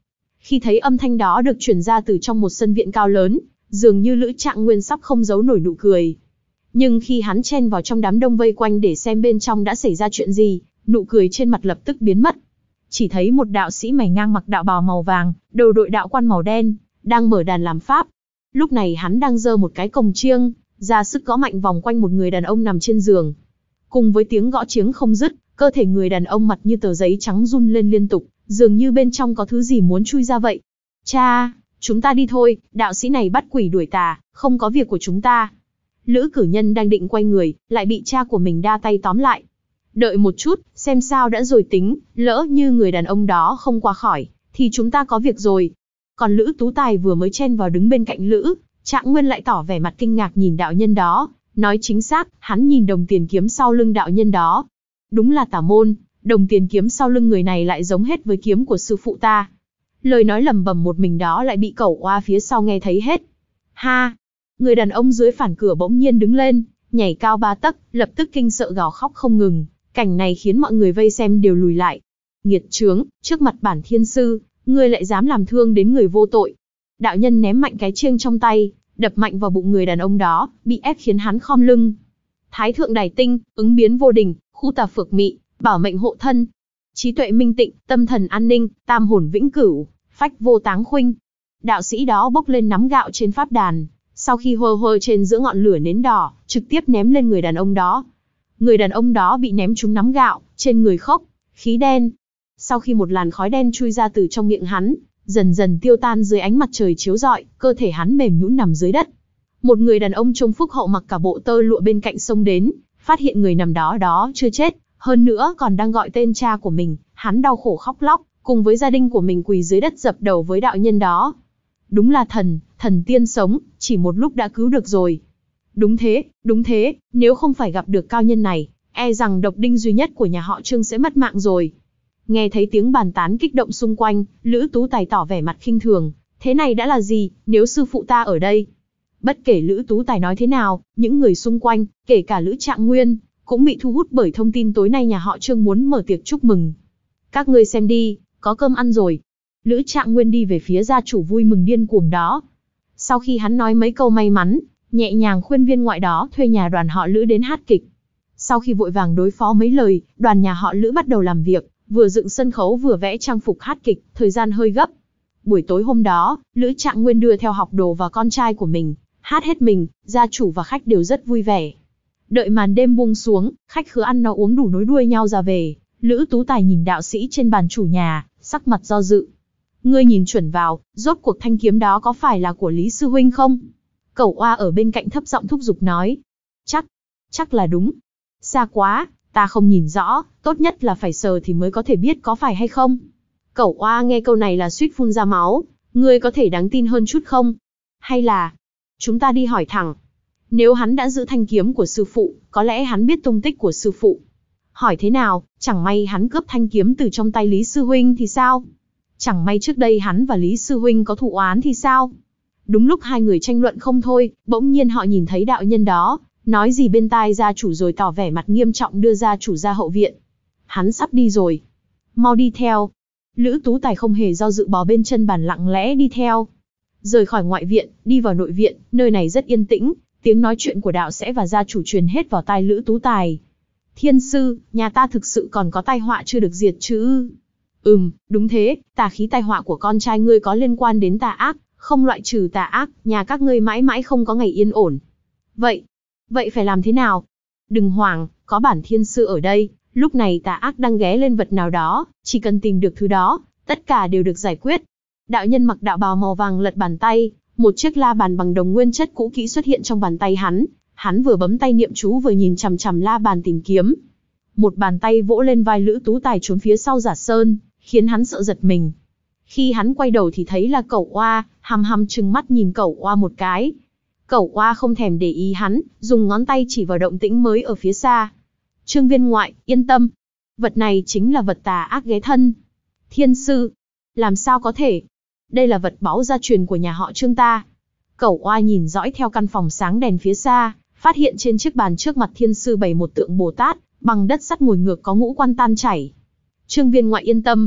Khi thấy âm thanh đó được truyền ra từ trong một sân viện cao lớn, dường như Lữ Trạng Nguyên sắp không giấu nổi nụ cười. Nhưng khi hắn chen vào trong đám đông vây quanh để xem bên trong đã xảy ra chuyện gì, nụ cười trên mặt lập tức biến mất. Chỉ thấy một đạo sĩ mày ngang mặc đạo bào màu vàng, đầu đội đạo quan màu đen, đang mở đàn làm pháp. Lúc này hắn đang giơ một cái cồng chiêng, ra sức gõ mạnh vòng quanh một người đàn ông nằm trên giường. Cùng với tiếng gõ chiếng không dứt, cơ thể người đàn ông mặt như tờ giấy trắng run lên liên tục, dường như bên trong có thứ gì muốn chui ra vậy. Cha, chúng ta đi thôi, đạo sĩ này bắt quỷ đuổi tà, không có việc của chúng ta. Lữ Cử Nhân đang định quay người, lại bị cha của mình đa tay tóm lại. Đợi một chút, xem sao đã rồi tính, lỡ như người đàn ông đó không qua khỏi, thì chúng ta có việc rồi. Còn Lữ Tú Tài vừa mới chen vào đứng bên cạnh Lữ Trạng Nguyên lại tỏ vẻ mặt kinh ngạc nhìn đạo nhân đó, nói chính xác, hắn nhìn đồng tiền kiếm sau lưng đạo nhân đó. Đúng là tà môn, đồng tiền kiếm sau lưng người này lại giống hết với kiếm của sư phụ ta. Lời nói lầm bầm một mình đó lại bị Cẩu Oa phía sau nghe thấy hết. Ha! Người đàn ông dưới phản cửa bỗng nhiên đứng lên, nhảy cao ba tấc, lập tức kinh sợ gào khóc không ngừng. Cảnh này khiến mọi người vây xem đều lùi lại. Nghiệt chướng, trước mặt bản thiên sư, ngươi lại dám làm thương đến người vô tội. Đạo nhân ném mạnh cái chiêng trong tay, đập mạnh vào bụng người đàn ông đó, bị ép khiến hắn khom lưng. Thái thượng đài tinh, ứng biến vô đình, khu tà phược mị, bảo mệnh hộ thân. Trí tuệ minh tịnh, tâm thần an ninh, tam hồn vĩnh cửu, phách vô táng khuynh. Đạo sĩ đó bốc lên nắm gạo trên pháp đàn, sau khi hơ hơ trên giữa ngọn lửa nến đỏ, trực tiếp ném lên người đàn ông đó. Người đàn ông đó bị ném trúng nắm gạo, trên người khốc, khí đen. Sau khi một làn khói đen chui ra từ trong miệng hắn, dần dần tiêu tan dưới ánh mặt trời chiếu rọi, cơ thể hắn mềm nhũn nằm dưới đất. Một người đàn ông trông phúc hậu mặc cả bộ tơ lụa bên cạnh xông đến, phát hiện người nằm đó đó chưa chết, hơn nữa còn đang gọi tên cha của mình, hắn đau khổ khóc lóc, cùng với gia đình của mình quỳ dưới đất dập đầu với đạo nhân đó. Đúng là thần, thần tiên sống, chỉ một lúc đã cứu được rồi. Đúng thế, đúng thế, nếu không phải gặp được cao nhân này, e rằng độc đinh duy nhất của nhà họ Trương sẽ mất mạng rồi. Nghe thấy tiếng bàn tán kích động xung quanh, Lữ Tú Tài tỏ vẻ mặt khinh thường, thế này đã là gì, nếu sư phụ ta ở đây. Bất kể Lữ Tú Tài nói thế nào, những người xung quanh, kể cả Lữ Trạng Nguyên, cũng bị thu hút bởi thông tin tối nay nhà họ Trương muốn mở tiệc chúc mừng. Các ngươi xem đi, có cơm ăn rồi. Lữ Trạng Nguyên đi về phía gia chủ vui mừng điên cuồng đó. Sau khi hắn nói mấy câu may mắn, nhẹ nhàng khuyên viên ngoại đó thuê nhà đoàn họ Lữ đến hát kịch. Sau khi vội vàng đối phó mấy lời, đoàn nhà họ Lữ bắt đầu làm việc, vừa dựng sân khấu vừa vẽ trang phục hát kịch, thời gian hơi gấp. Buổi tối hôm đó, Lữ Trạng Nguyên đưa theo học đồ và con trai của mình, hát hết mình, gia chủ và khách đều rất vui vẻ. Đợi màn đêm buông xuống, khách khứa ăn no uống đủ nối đuôi nhau ra về, Lữ Tú Tài nhìn đạo sĩ trên bàn chủ nhà, sắc mặt do dự. Ngươi nhìn chuẩn vào, rốt cuộc thanh kiếm đó có phải là của Lý Sư Huynh không? Cẩu Oa ở bên cạnh thấp giọng thúc giục nói. Chắc, chắc là đúng. Xa quá, ta không nhìn rõ, tốt nhất là phải sờ thì mới có thể biết có phải hay không. Cẩu Oa nghe câu này là suýt phun ra máu, ngươi có thể đáng tin hơn chút không? Hay là, chúng ta đi hỏi thẳng. Nếu hắn đã giữ thanh kiếm của sư phụ, có lẽ hắn biết tung tích của sư phụ. Hỏi thế nào, chẳng may hắn cướp thanh kiếm từ trong tay Lý Sư Huynh thì sao? Chẳng may trước đây hắn và Lý Sư Huynh có thù oán thì sao? Đúng lúc hai người tranh luận không thôi, bỗng nhiên họ nhìn thấy đạo nhân đó, nói gì bên tai gia chủ rồi tỏ vẻ mặt nghiêm trọng đưa gia chủ ra hậu viện. Hắn sắp đi rồi. Mau đi theo. Lữ Tú Tài không hề do dự bò bên chân bàn lặng lẽ đi theo. Rời khỏi ngoại viện, đi vào nội viện, nơi này rất yên tĩnh, tiếng nói chuyện của đạo sẽ và gia chủ truyền hết vào tai Lữ Tú Tài. Thiên sư, nhà ta thực sự còn có tai họa chưa được diệt chứ? Ừm, đúng thế, tà khí tai họa của con trai ngươi có liên quan đến tà ác, không loại trừ tà ác, nhà các ngươi mãi mãi không có ngày yên ổn. Vậy, vậy phải làm thế nào? Đừng hoảng, có bản thiên sư ở đây, lúc này tà ác đang ghé lên vật nào đó, chỉ cần tìm được thứ đó, tất cả đều được giải quyết. Đạo nhân mặc đạo bào màu vàng lật bàn tay, một chiếc la bàn bằng đồng nguyên chất cũ kỹ xuất hiện trong bàn tay hắn, hắn vừa bấm tay niệm chú vừa nhìn chằm chằm la bàn tìm kiếm. Một bàn tay vỗ lên vai Lữ Tú Tài trốn phía sau Giả Sơn, khiến hắn sợ giật mình. Khi hắn quay đầu thì thấy là Cẩu Oa, hăm hăm trừng mắt nhìn Cẩu Oa một cái. Cẩu Oa không thèm để ý hắn, dùng ngón tay chỉ vào động tĩnh mới ở phía xa. Trương viên ngoại, yên tâm. Vật này chính là vật tà ác ghé thân. Thiên sư, làm sao có thể? Đây là vật báu gia truyền của nhà họ Trương ta. Cẩu Oa nhìn dõi theo căn phòng sáng đèn phía xa, phát hiện trên chiếc bàn trước mặt thiên sư bày một tượng Bồ Tát, bằng đất sắt ngồi ngược có ngũ quan tan chảy. Trương viên ngoại yên tâm.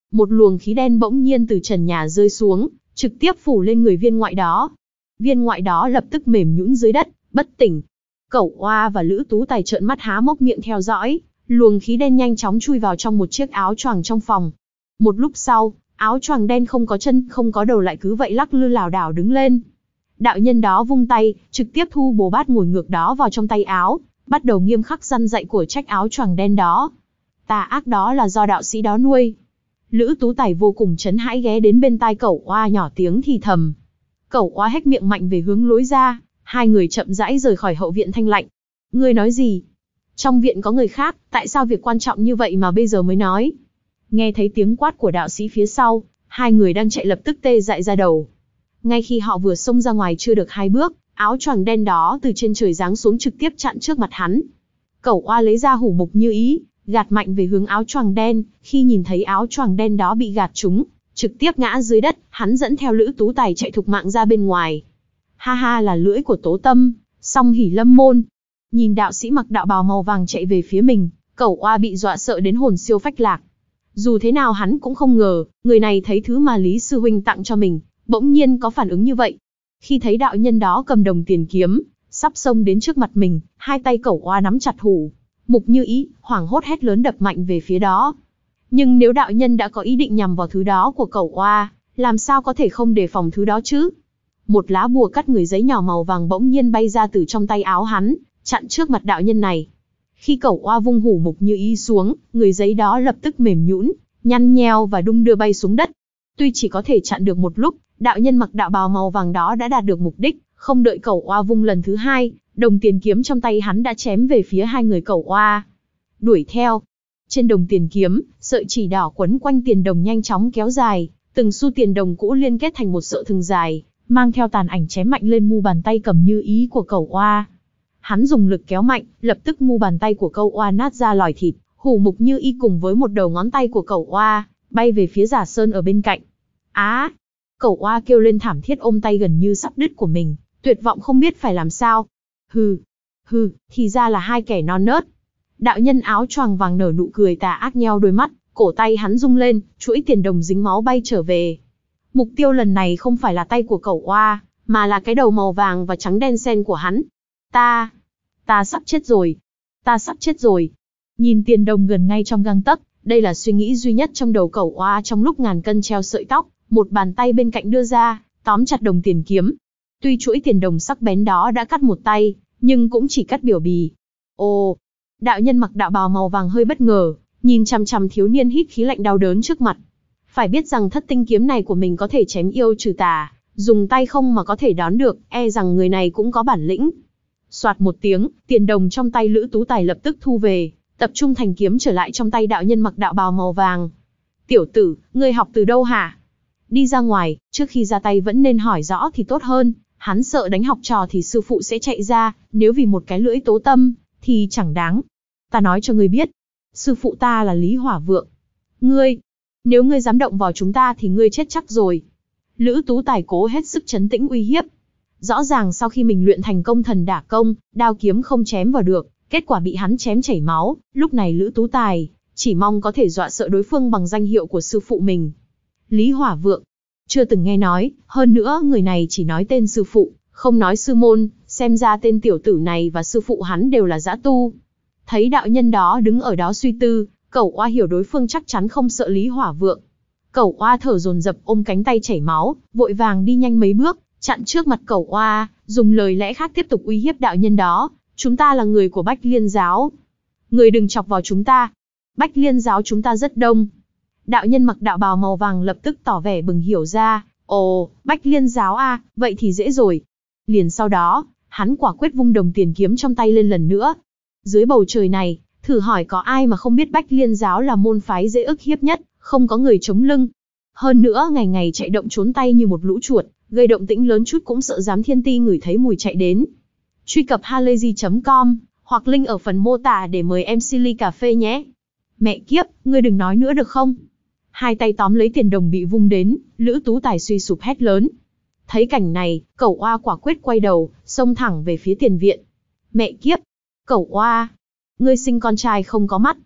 Một luồng khí đen bỗng nhiên từ trần nhà rơi xuống, trực tiếp phủ lên người viên ngoại đó. Viên ngoại đó lập tức mềm nhũn dưới đất, bất tỉnh. Cẩu Oa và Lữ Tú Tài trợn mắt há mốc miệng theo dõi, luồng khí đen nhanh chóng chui vào trong một chiếc áo choàng trong phòng. Một lúc sau, áo choàng đen không có chân, không có đầu lại cứ vậy lắc lư lảo đảo đứng lên. Đạo nhân đó vung tay, trực tiếp thu bồ bát ngồi ngược đó vào trong tay áo, bắt đầu nghiêm khắc răn dạy của trách áo choàng đen đó. Tà ác đó là do đạo sĩ đó nuôi. Lữ Tú Tài vô cùng chấn hãi ghé đến bên tai Cẩu Oa nhỏ tiếng thì thầm. Cẩu Oa hét miệng mạnh về hướng lối ra, hai người chậm rãi rời khỏi hậu viện thanh lạnh. Ngươi nói gì? Trong viện có người khác, tại sao việc quan trọng như vậy mà bây giờ mới nói? Nghe thấy tiếng quát của đạo sĩ phía sau, hai người đang chạy lập tức tê dại ra đầu. Ngay khi họ vừa xông ra ngoài chưa được hai bước, áo choàng đen đó từ trên trời giáng xuống trực tiếp chặn trước mặt hắn. Cẩu Oa lấy ra hủ mục như ý, gạt mạnh về hướng áo choàng đen, khi nhìn thấy áo choàng đen đó bị gạt trúng, trực tiếp ngã dưới đất, hắn dẫn theo Lữ Tú Tài chạy thục mạng ra bên ngoài. Ha ha, là lưỡi của Tố Tâm, Song Hỉ Lâm môn. Nhìn đạo sĩ mặc đạo bào màu vàng chạy về phía mình, Cẩu Oa bị dọa sợ đến hồn siêu phách lạc. Dù thế nào hắn cũng không ngờ, người này thấy thứ mà Lý sư huynh tặng cho mình, bỗng nhiên có phản ứng như vậy. Khi thấy đạo nhân đó cầm đồng tiền kiếm, sắp xông đến trước mặt mình, hai tay Cẩu Oa nắm chặt hủ mục như ý, hoảng hốt hét lớn đập mạnh về phía đó. Nhưng nếu đạo nhân đã có ý định nhằm vào thứ đó của Cẩu Oa, làm sao có thể không đề phòng thứ đó chứ? Một lá bùa cắt người giấy nhỏ màu vàng bỗng nhiên bay ra từ trong tay áo hắn, chặn trước mặt đạo nhân này. Khi Cẩu Oa vung hủ mục như ý xuống, người giấy đó lập tức mềm nhũn, nhăn nheo và đung đưa bay xuống đất. Tuy chỉ có thể chặn được một lúc, đạo nhân mặc đạo bào màu vàng đó đã đạt được mục đích, không đợi Cẩu Oa vung lần thứ hai, đồng tiền kiếm trong tay hắn đã chém về phía hai người Cẩu Oa. Đuổi theo. Trên đồng tiền kiếm, sợi chỉ đỏ quấn quanh tiền đồng nhanh chóng kéo dài, từng xu tiền đồng cũ liên kết thành một sợi thừng dài, mang theo tàn ảnh chém mạnh lên mu bàn tay cầm như ý của Cẩu Oa. Hắn dùng lực kéo mạnh, lập tức mu bàn tay của Cẩu Oa nát ra lòi thịt, hủ mục như ý cùng với một đầu ngón tay của Cẩu Oa bay về phía Giả Sơn ở bên cạnh. Á! Cẩu Oa kêu lên thảm thiết ôm tay gần như sắp đứt của mình, tuyệt vọng không biết phải làm sao. Hừ, hừ, thì ra là hai kẻ non nớt. Đạo nhân áo choàng vàng nở nụ cười tà ác nheo đôi mắt, cổ tay hắn rung lên, chuỗi tiền đồng dính máu bay trở về. Mục tiêu lần này không phải là tay của Cẩu Oa, mà là cái đầu màu vàng và trắng đen xen của hắn. Ta, ta sắp chết rồi, ta sắp chết rồi. Nhìn tiền đồng gần ngay trong gang tấc, đây là suy nghĩ duy nhất trong đầu Cẩu Oa trong lúc ngàn cân treo sợi tóc, một bàn tay bên cạnh đưa ra, tóm chặt đồng tiền kiếm. Tuy chuỗi tiền đồng sắc bén đó đã cắt một tay, nhưng cũng chỉ cắt biểu bì. Ồ, đạo nhân mặc đạo bào màu vàng hơi bất ngờ, nhìn chằm chằm thiếu niên hít khí lạnh đau đớn trước mặt. Phải biết rằng thất tinh kiếm này của mình có thể chém yêu trừ tà, dùng tay không mà có thể đón được, e rằng người này cũng có bản lĩnh. Soạt một tiếng, tiền đồng trong tay Lữ Tú Tài lập tức thu về, tập trung thành kiếm trở lại trong tay đạo nhân mặc đạo bào màu vàng. Tiểu tử, ngươi học từ đâu hả? Đi ra ngoài, trước khi ra tay vẫn nên hỏi rõ thì tốt hơn. Hắn sợ đánh học trò thì sư phụ sẽ chạy ra, nếu vì một cái lưỡi Tố Tâm, thì chẳng đáng. Ta nói cho ngươi biết, sư phụ ta là Lý Hỏa Vượng. Ngươi, nếu ngươi dám động vào chúng ta thì ngươi chết chắc rồi. Lữ Tú Tài cố hết sức trấn tĩnh uy hiếp. Rõ ràng sau khi mình luyện thành công thần đả công, đao kiếm không chém vào được, kết quả bị hắn chém chảy máu, lúc này Lữ Tú Tài chỉ mong có thể dọa sợ đối phương bằng danh hiệu của sư phụ mình. Lý Hỏa Vượng, chưa từng nghe nói, hơn nữa người này chỉ nói tên sư phụ, không nói sư môn, xem ra tên tiểu tử này và sư phụ hắn đều là dã tu. Thấy đạo nhân đó đứng ở đó suy tư, Cẩu Oa hiểu đối phương chắc chắn không sợ Lý Hỏa Vượng. Cẩu Oa thở dồn dập ôm cánh tay chảy máu, vội vàng đi nhanh mấy bước, chặn trước mặt Cẩu Oa, dùng lời lẽ khác tiếp tục uy hiếp đạo nhân đó. Chúng ta là người của Bách Liên giáo. Người đừng chọc vào chúng ta. Bách Liên giáo chúng ta rất đông. Đạo nhân mặc đạo bào màu vàng lập tức tỏ vẻ bừng hiểu ra. Ồ, Bách Liên giáo à, vậy thì dễ rồi. Liền sau đó, hắn quả quyết vung đồng tiền kiếm trong tay lên lần nữa. Dưới bầu trời này, thử hỏi có ai mà không biết Bách Liên giáo là môn phái dễ ức hiếp nhất, không có người chống lưng. Hơn nữa ngày ngày chạy động trốn tay như một lũ chuột, gây động tĩnh lớn chút cũng sợ dám thiên ti ngửi thấy mùi chạy đến. Truy cập halayzi chấm com, hoặc link ở phần mô tả để mời em xê ly cà phê nhé. Mẹ kiếp, ngươi đừng nói nữa được không? Hai tay tóm lấy tiền đồng bị vung đến, Lữ Tú Tài suy sụp hét lớn. Thấy cảnh này, Cẩu Oa quả quyết quay đầu, xông thẳng về phía tiền viện. Mẹ kiếp, Cẩu Oa, ngươi sinh con trai không có mắt.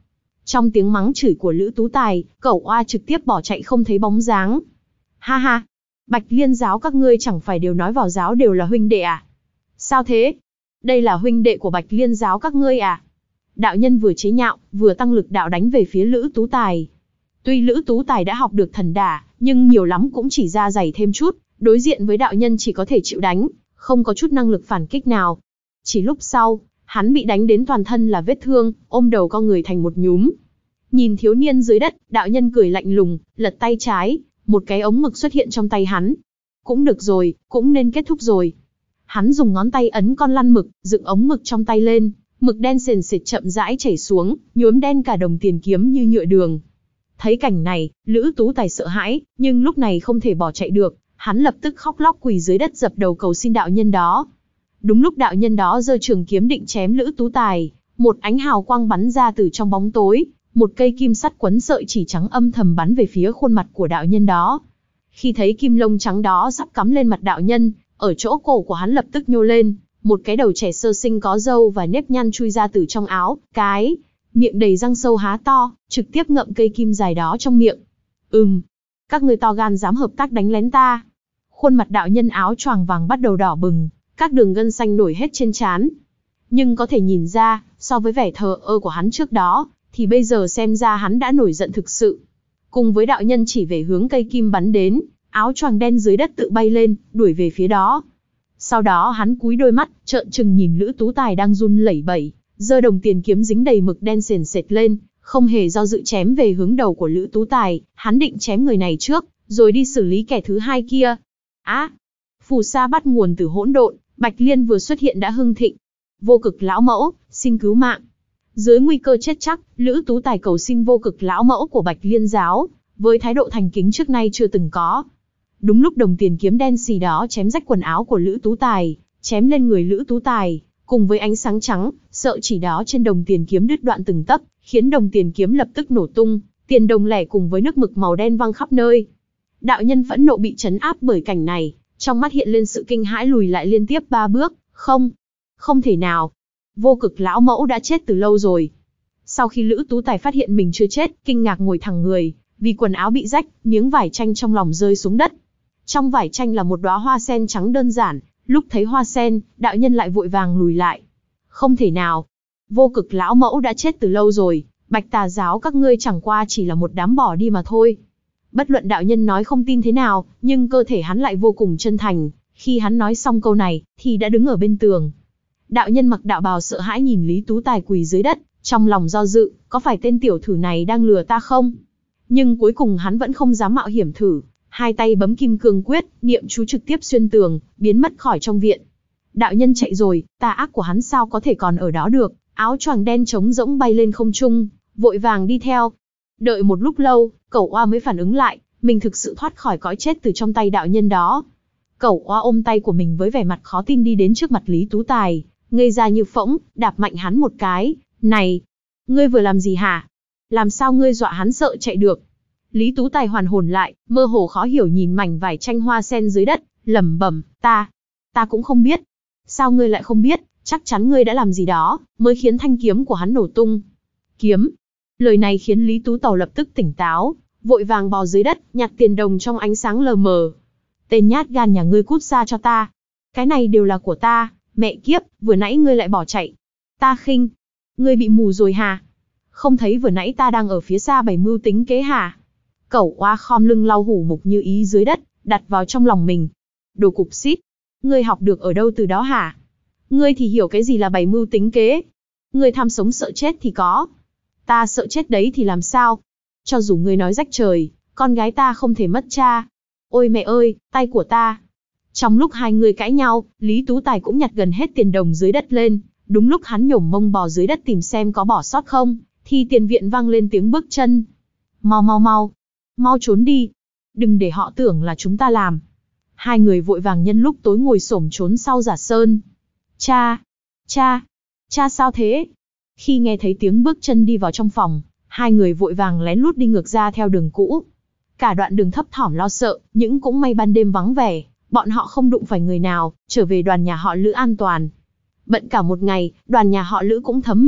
Trong tiếng mắng chửi của Lữ Tú Tài, Cẩu Oa trực tiếp bỏ chạy không thấy bóng dáng. Ha ha, Bạch Liên giáo các ngươi chẳng phải đều nói vào giáo đều là huynh đệ à? Sao thế? Đây là huynh đệ của Bạch Liên giáo các ngươi à? Đạo nhân vừa chế nhạo, vừa tăng lực đạo đánh về phía Lữ Tú Tài. Tuy Lữ Tú Tài đã học được thần đả, nhưng nhiều lắm cũng chỉ ra dày thêm chút, đối diện với đạo nhân chỉ có thể chịu đánh, không có chút năng lực phản kích nào. Chỉ lúc sau, hắn bị đánh đến toàn thân là vết thương, ôm đầu co người thành một nhúm. Nhìn thiếu niên dưới đất, đạo nhân cười lạnh lùng, lật tay trái, một cái ống mực xuất hiện trong tay hắn. Cũng được rồi, cũng nên kết thúc rồi. Hắn dùng ngón tay ấn con lăn mực, dựng ống mực trong tay lên, mực đen sền sệt chậm rãi chảy xuống, nhuốm đen cả đồng tiền kiếm như nhựa đường. Thấy cảnh này, Lữ Tú Tài sợ hãi, nhưng lúc này không thể bỏ chạy được, hắn lập tức khóc lóc quỳ dưới đất dập đầu cầu xin đạo nhân đó. Đúng lúc đạo nhân đó giơ trường kiếm định chém Lữ Tú Tài, một ánh hào quang bắn ra từ trong bóng tối, một cây kim sắt quấn sợi chỉ trắng âm thầm bắn về phía khuôn mặt của đạo nhân đó. Khi thấy kim lông trắng đó sắp cắm lên mặt đạo nhân, ở chỗ cổ của hắn lập tức nhô lên, một cái đầu trẻ sơ sinh có râu và nếp nhăn chui ra từ trong áo, cái miệng đầy răng sâu há to, trực tiếp ngậm cây kim dài đó trong miệng. Ừm, các ngươi to gan dám hợp tác đánh lén ta. Khuôn mặt đạo nhân áo choàng vàng bắt đầu đỏ bừng, các đường gân xanh nổi hết trên trán. Nhưng có thể nhìn ra, so với vẻ thờ ơ của hắn trước đó, thì bây giờ xem ra hắn đã nổi giận thực sự. Cùng với đạo nhân chỉ về hướng cây kim bắn đến, áo choàng đen dưới đất tự bay lên, đuổi về phía đó. Sau đó hắn cúi đôi mắt, trợn trừng nhìn Lữ Tú Tài đang run lẩy bẩy, giơ đồng tiền kiếm dính đầy mực đen sền sệt lên, không hề do dự chém về hướng đầu của Lữ Tú Tài. Hắn định chém người này trước, rồi đi xử lý kẻ thứ hai kia. Á, phù sa bắt nguồn từ hỗn độn, Bạch Liên vừa xuất hiện đã hưng thịnh. Vô Cực lão mẫu, xin cứu mạng. Dưới nguy cơ chết chắc, Lữ Tú Tài cầu xin Vô Cực lão mẫu của Bạch Liên giáo, với thái độ thành kính trước nay chưa từng có. Đúng lúc đồng tiền kiếm đen xì đó chém rách quần áo của Lữ Tú Tài, chém lên người Lữ Tú Tài, cùng với ánh sáng trắng, sợi chỉ đó trên đồng tiền kiếm đứt đoạn từng tấc, khiến đồng tiền kiếm lập tức nổ tung, tiền đồng lẻ cùng với nước mực màu đen văng khắp nơi. Đạo nhân phẫn nộ bị trấn áp bởi cảnh này, trong mắt hiện lên sự kinh hãi lùi lại liên tiếp ba bước, không, không thể nào. Vô Cực lão mẫu đã chết từ lâu rồi. Sau khi Lữ Tú Tài phát hiện mình chưa chết, kinh ngạc ngồi thẳng người, vì quần áo bị rách, miếng vải chanh trong lòng rơi xuống đất. Trong vải chanh là một đóa hoa sen trắng đơn giản, lúc thấy hoa sen, đạo nhân lại vội vàng lùi lại. Không thể nào. Vô Cực lão mẫu đã chết từ lâu rồi, Bạch Tà giáo các ngươi chẳng qua chỉ là một đám bỏ đi mà thôi. Bất luận đạo nhân nói không tin thế nào, nhưng cơ thể hắn lại vô cùng chân thành. Khi hắn nói xong câu này, thì đã đứng ở bên tường. Đạo nhân mặc đạo bào sợ hãi nhìn Lý Tú Tài quỳ dưới đất, trong lòng do dự, có phải tên tiểu thử này đang lừa ta không? Nhưng cuối cùng hắn vẫn không dám mạo hiểm thử, hai tay bấm kim cương quyết, niệm chú trực tiếp xuyên tường, biến mất khỏi trong viện. Đạo nhân chạy rồi, tà ác của hắn sao có thể còn ở đó được, áo choàng đen trống rỗng bay lên không trung, vội vàng đi theo. Đợi một lúc lâu, Cẩu Oa mới phản ứng lại, mình thực sự thoát khỏi cõi chết từ trong tay đạo nhân đó. Cẩu Oa ôm tay của mình với vẻ mặt khó tin đi đến trước mặt Lý Tú Tài, ngây ra như phỗng, đạp mạnh hắn một cái. Này, ngươi vừa làm gì hả? Làm sao ngươi dọa hắn sợ chạy được? Lý Tú Tài hoàn hồn lại, mơ hồ khó hiểu nhìn mảnh vải tranh hoa sen dưới đất, lẩm bẩm, ta, ta cũng không biết. Sao ngươi lại không biết? Chắc chắn ngươi đã làm gì đó, mới khiến thanh kiếm của hắn nổ tung. Kiếm? Lời này khiến Lý Tú Tàu lập tức tỉnh táo, vội vàng bò dưới đất, nhặt tiền đồng trong ánh sáng lờ mờ. Tên nhát gan nhà ngươi cút xa cho ta. Cái này đều là của ta, mẹ kiếp, vừa nãy ngươi lại bỏ chạy. Ta khinh. Ngươi bị mù rồi hả? Không thấy vừa nãy ta đang ở phía xa bày mưu tính kế hả? Cẩu Oa khom lưng lau hủ mục như ý dưới đất, đặt vào trong lòng mình. Đồ cục xít. Ngươi học được ở đâu từ đó hả? Ngươi thì hiểu cái gì là bày mưu tính kế? Ngươi tham sống sợ chết thì có. Ta sợ chết đấy thì làm sao? Cho dù ngươi nói rách trời, con gái ta không thể mất cha. Ôi mẹ ơi, tay của ta. Trong lúc hai người cãi nhau, Lý Tú Tài cũng nhặt gần hết tiền đồng dưới đất lên. Đúng lúc hắn nhổm mông bò dưới đất tìm xem có bỏ sót không, thì tiền viện vang lên tiếng bước chân. Mau mau mau, mau trốn đi. Đừng để họ tưởng là chúng ta làm. Hai người vội vàng nhân lúc tối ngồi xổm trốn sau giả sơn. Cha, cha, cha sao thế? Khi nghe thấy tiếng bước chân đi vào trong phòng, hai người vội vàng lén lút đi ngược ra theo đường cũ. Cả đoạn đường thấp thỏm lo sợ, nhưng cũng may ban đêm vắng vẻ, bọn họ không đụng phải người nào, trở về đoàn nhà họ Lữ an toàn. Bận cả một ngày, đoàn nhà họ Lữ cũng thấm mệt,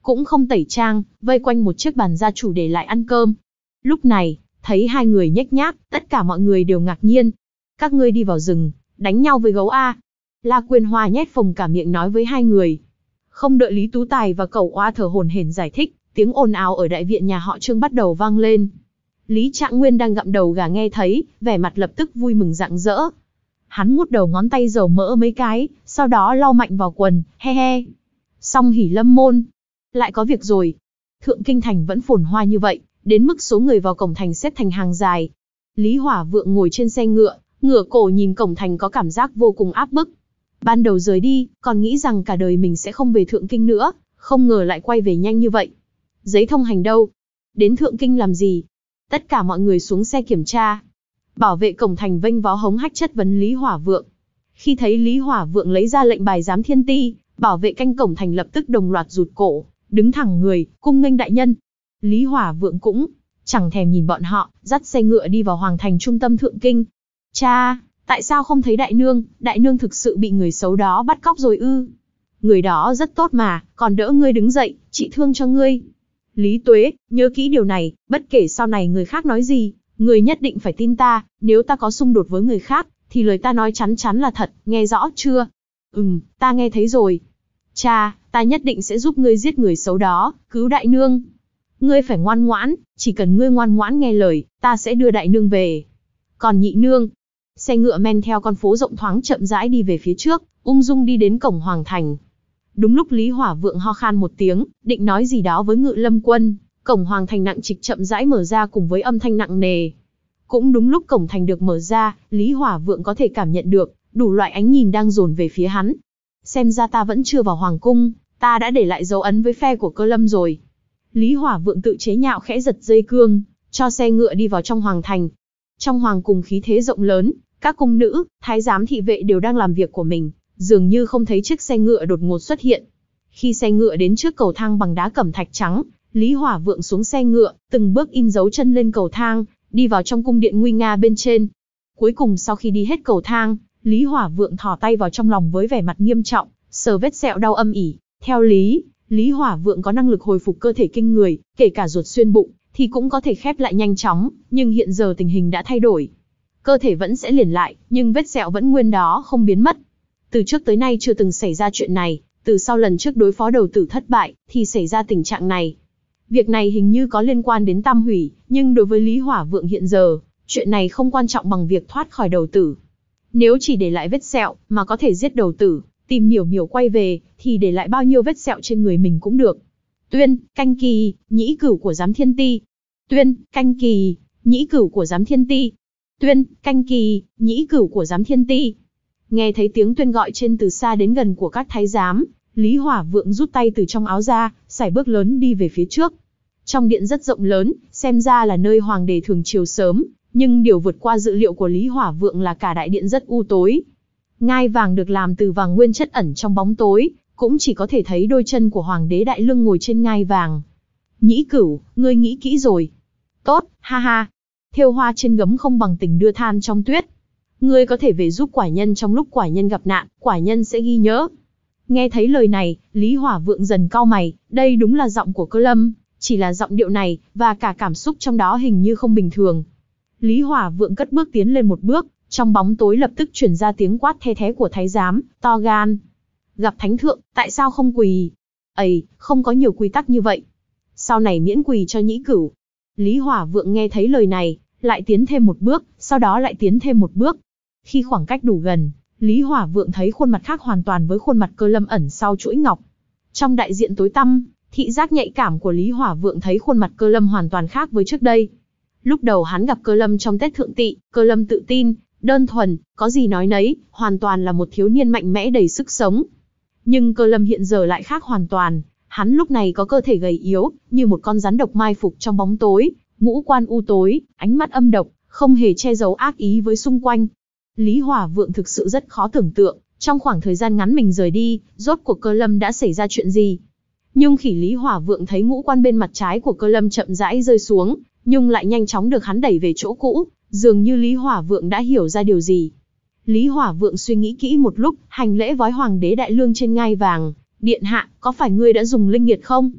cũng không tẩy trang, vây quanh một chiếc bàn gia chủ để lại ăn cơm. Lúc này, thấy hai người nhếch nhác, tất cả mọi người đều ngạc nhiên. Các ngươi đi vào rừng, đánh nhau với gấu A. La Quyên Hoa nhét phồng cả miệng nói với hai người. Không đợi Lý Tú Tài và Cẩu Oa thở hổn hển giải thích, tiếng ồn ào ở đại viện nhà họ Trương bắt đầu vang lên. Lý Trạng Nguyên đang gặm đầu gà nghe thấy, vẻ mặt lập tức vui mừng rạng rỡ. Hắn mút đầu ngón tay dầu mỡ mấy cái, sau đó lau mạnh vào quần, he he. Xong hỉ lâm môn. Lại có việc rồi. Thượng Kinh Thành vẫn phồn hoa như vậy, đến mức số người vào cổng thành xếp thành hàng dài. Lý Hỏa Vượng ngồi trên xe ngựa, ngửa cổ nhìn cổng thành có cảm giác vô cùng áp bức. Ban đầu rời đi, còn nghĩ rằng cả đời mình sẽ không về Thượng Kinh nữa, không ngờ lại quay về nhanh như vậy. Giấy thông hành đâu? Đến Thượng Kinh làm gì? Tất cả mọi người xuống xe kiểm tra. Bảo vệ cổng thành vênh váo hống hách chất vấn Lý Hỏa Vượng. Khi thấy Lý Hỏa Vượng lấy ra lệnh bài giám thiên ti, bảo vệ canh cổng thành lập tức đồng loạt rụt cổ, đứng thẳng người, cung nghênh đại nhân. Lý Hỏa Vượng cũng chẳng thèm nhìn bọn họ, dắt xe ngựa đi vào hoàng thành trung tâm Thượng Kinh. Cha, tại sao không thấy đại nương, đại nương thực sự bị người xấu đó bắt cóc rồi ư? Người đó rất tốt mà, còn đỡ ngươi đứng dậy, trị thương cho ngươi. Lý Tuế, nhớ kỹ điều này, bất kể sau này người khác nói gì, người nhất định phải tin ta, nếu ta có xung đột với người khác, thì lời ta nói chắn chắn là thật, nghe rõ chưa? Ừm, ta nghe thấy rồi. Cha, ta nhất định sẽ giúp ngươi giết người xấu đó, cứu đại nương. Ngươi phải ngoan ngoãn, chỉ cần ngươi ngoan ngoãn nghe lời, ta sẽ đưa đại nương về. Còn nhị nương, xe ngựa men theo con phố rộng thoáng chậm rãi đi về phía trước, ung dung đi đến cổng hoàng thành. Đúng lúc Lý Hỏa Vượng ho khan một tiếng, định nói gì đó với Ngự Lâm Quân, cổng hoàng thành nặng trịch chậm rãi mở ra cùng với âm thanh nặng nề. Cũng đúng lúc cổng thành được mở ra, Lý Hỏa Vượng có thể cảm nhận được đủ loại ánh nhìn đang dồn về phía hắn. Xem ra ta vẫn chưa vào hoàng cung, ta đã để lại dấu ấn với phe của Cơ Lâm rồi. Lý Hỏa Vượng tự chế nhạo khẽ giật dây cương, cho xe ngựa đi vào trong hoàng thành. Trong hoàng cung khí thế rộng lớn, các cung nữ, thái giám thị vệ đều đang làm việc của mình, dường như không thấy chiếc xe ngựa đột ngột xuất hiện. Khi xe ngựa đến trước cầu thang bằng đá cẩm thạch trắng, Lý Hỏa Vượng xuống xe ngựa, từng bước in dấu chân lên cầu thang, đi vào trong cung điện nguy nga bên trên. Cuối cùng sau khi đi hết cầu thang, Lý Hỏa Vượng thò tay vào trong lòng với vẻ mặt nghiêm trọng, sờ vết sẹo đau âm ỉ. Theo lý, Lý Hỏa Vượng có năng lực hồi phục cơ thể kinh người, kể cả ruột xuyên bụng, thì cũng có thể khép lại nhanh chóng, nhưng hiện giờ tình hình đã thay đổi. Cơ thể vẫn sẽ liền lại, nhưng vết sẹo vẫn nguyên đó không biến mất. Từ trước tới nay chưa từng xảy ra chuyện này, từ sau lần trước đối phó đầu tử thất bại, thì xảy ra tình trạng này. Việc này hình như có liên quan đến Tam Hủy, nhưng đối với Lý Hỏa Vượng hiện giờ, chuyện này không quan trọng bằng việc thoát khỏi đầu tử. Nếu chỉ để lại vết sẹo, mà có thể giết đầu tử, tìm Miểu Miểu quay về, thì để lại bao nhiêu vết sẹo trên người mình cũng được. Tuyên, canh kỳ, nhĩ cửu của giám thiên ti. Tuyên, canh kỳ, nhĩ cửu của giám thiên ti. Tuyên, canh kỳ, nhĩ cửu của giám thiên ti. Nghe thấy tiếng tuyên gọi trên từ xa đến gần của các thái giám, Lý Hỏa Vượng rút tay từ trong áo ra, sải bước lớn đi về phía trước. Trong điện rất rộng lớn, xem ra là nơi hoàng đế thường chiều sớm, nhưng điều vượt qua dự liệu của Lý Hỏa Vượng là cả đại điện rất u tối. Ngai vàng được làm từ vàng nguyên chất ẩn trong bóng tối, cũng chỉ có thể thấy đôi chân của hoàng đế Đại Lương ngồi trên ngai vàng. Nhĩ cửu, ngươi nghĩ kỹ rồi. Tốt, ha ha. Thêu hoa trên gấm không bằng tình đưa than trong tuyết. Ngươi có thể về giúp quả nhân trong lúc quả nhân gặp nạn, quả nhân sẽ ghi nhớ. Nghe thấy lời này, Lý Hỏa Vượng dần cau mày, đây đúng là giọng của Cơ Lâm, chỉ là giọng điệu này, và cả cảm xúc trong đó hình như không bình thường. Lý Hỏa Vượng cất bước tiến lên một bước, trong bóng tối lập tức truyền ra tiếng quát the thé của thái giám, to gan. Gặp thánh thượng, tại sao không quỳ? Ây, không có nhiều quy tắc như vậy. Sau này miễn quỳ cho nhĩ cửu. Lý Hỏa Vượng nghe thấy lời này, lại tiến thêm một bước, sau đó lại tiến thêm một bước. Khi khoảng cách đủ gần, Lý Hỏa Vượng thấy khuôn mặt khác hoàn toàn với khuôn mặt Cơ Lâm ẩn sau chuỗi ngọc. Trong đại diện tối tăm, thị giác nhạy cảm của Lý Hỏa Vượng thấy khuôn mặt Cơ Lâm hoàn toàn khác với trước đây. Lúc đầu hắn gặp Cơ Lâm trong Tết Thượng Tỵ, Cơ Lâm tự tin, đơn thuần, có gì nói nấy, hoàn toàn là một thiếu niên mạnh mẽ đầy sức sống. Nhưng Cơ Lâm hiện giờ lại khác hoàn toàn, hắn lúc này có cơ thể gầy yếu, như một con rắn độc mai phục trong bóng tối, ngũ quan u tối, ánh mắt âm độc, không hề che giấu ác ý với xung quanh. Lý Hỏa Vượng thực sự rất khó tưởng tượng, trong khoảng thời gian ngắn mình rời đi, rốt cuộc Cơ Lâm đã xảy ra chuyện gì. Nhưng khi Lý Hỏa Vượng thấy ngũ quan bên mặt trái của Cơ Lâm chậm rãi rơi xuống, nhưng lại nhanh chóng được hắn đẩy về chỗ cũ, dường như Lý Hỏa Vượng đã hiểu ra điều gì. Lý Hỏa Vượng suy nghĩ kỹ một lúc, hành lễ với hoàng đế Đại Lương trên ngai vàng, điện hạ, có phải ngươi đã dùng linh nghiệt không?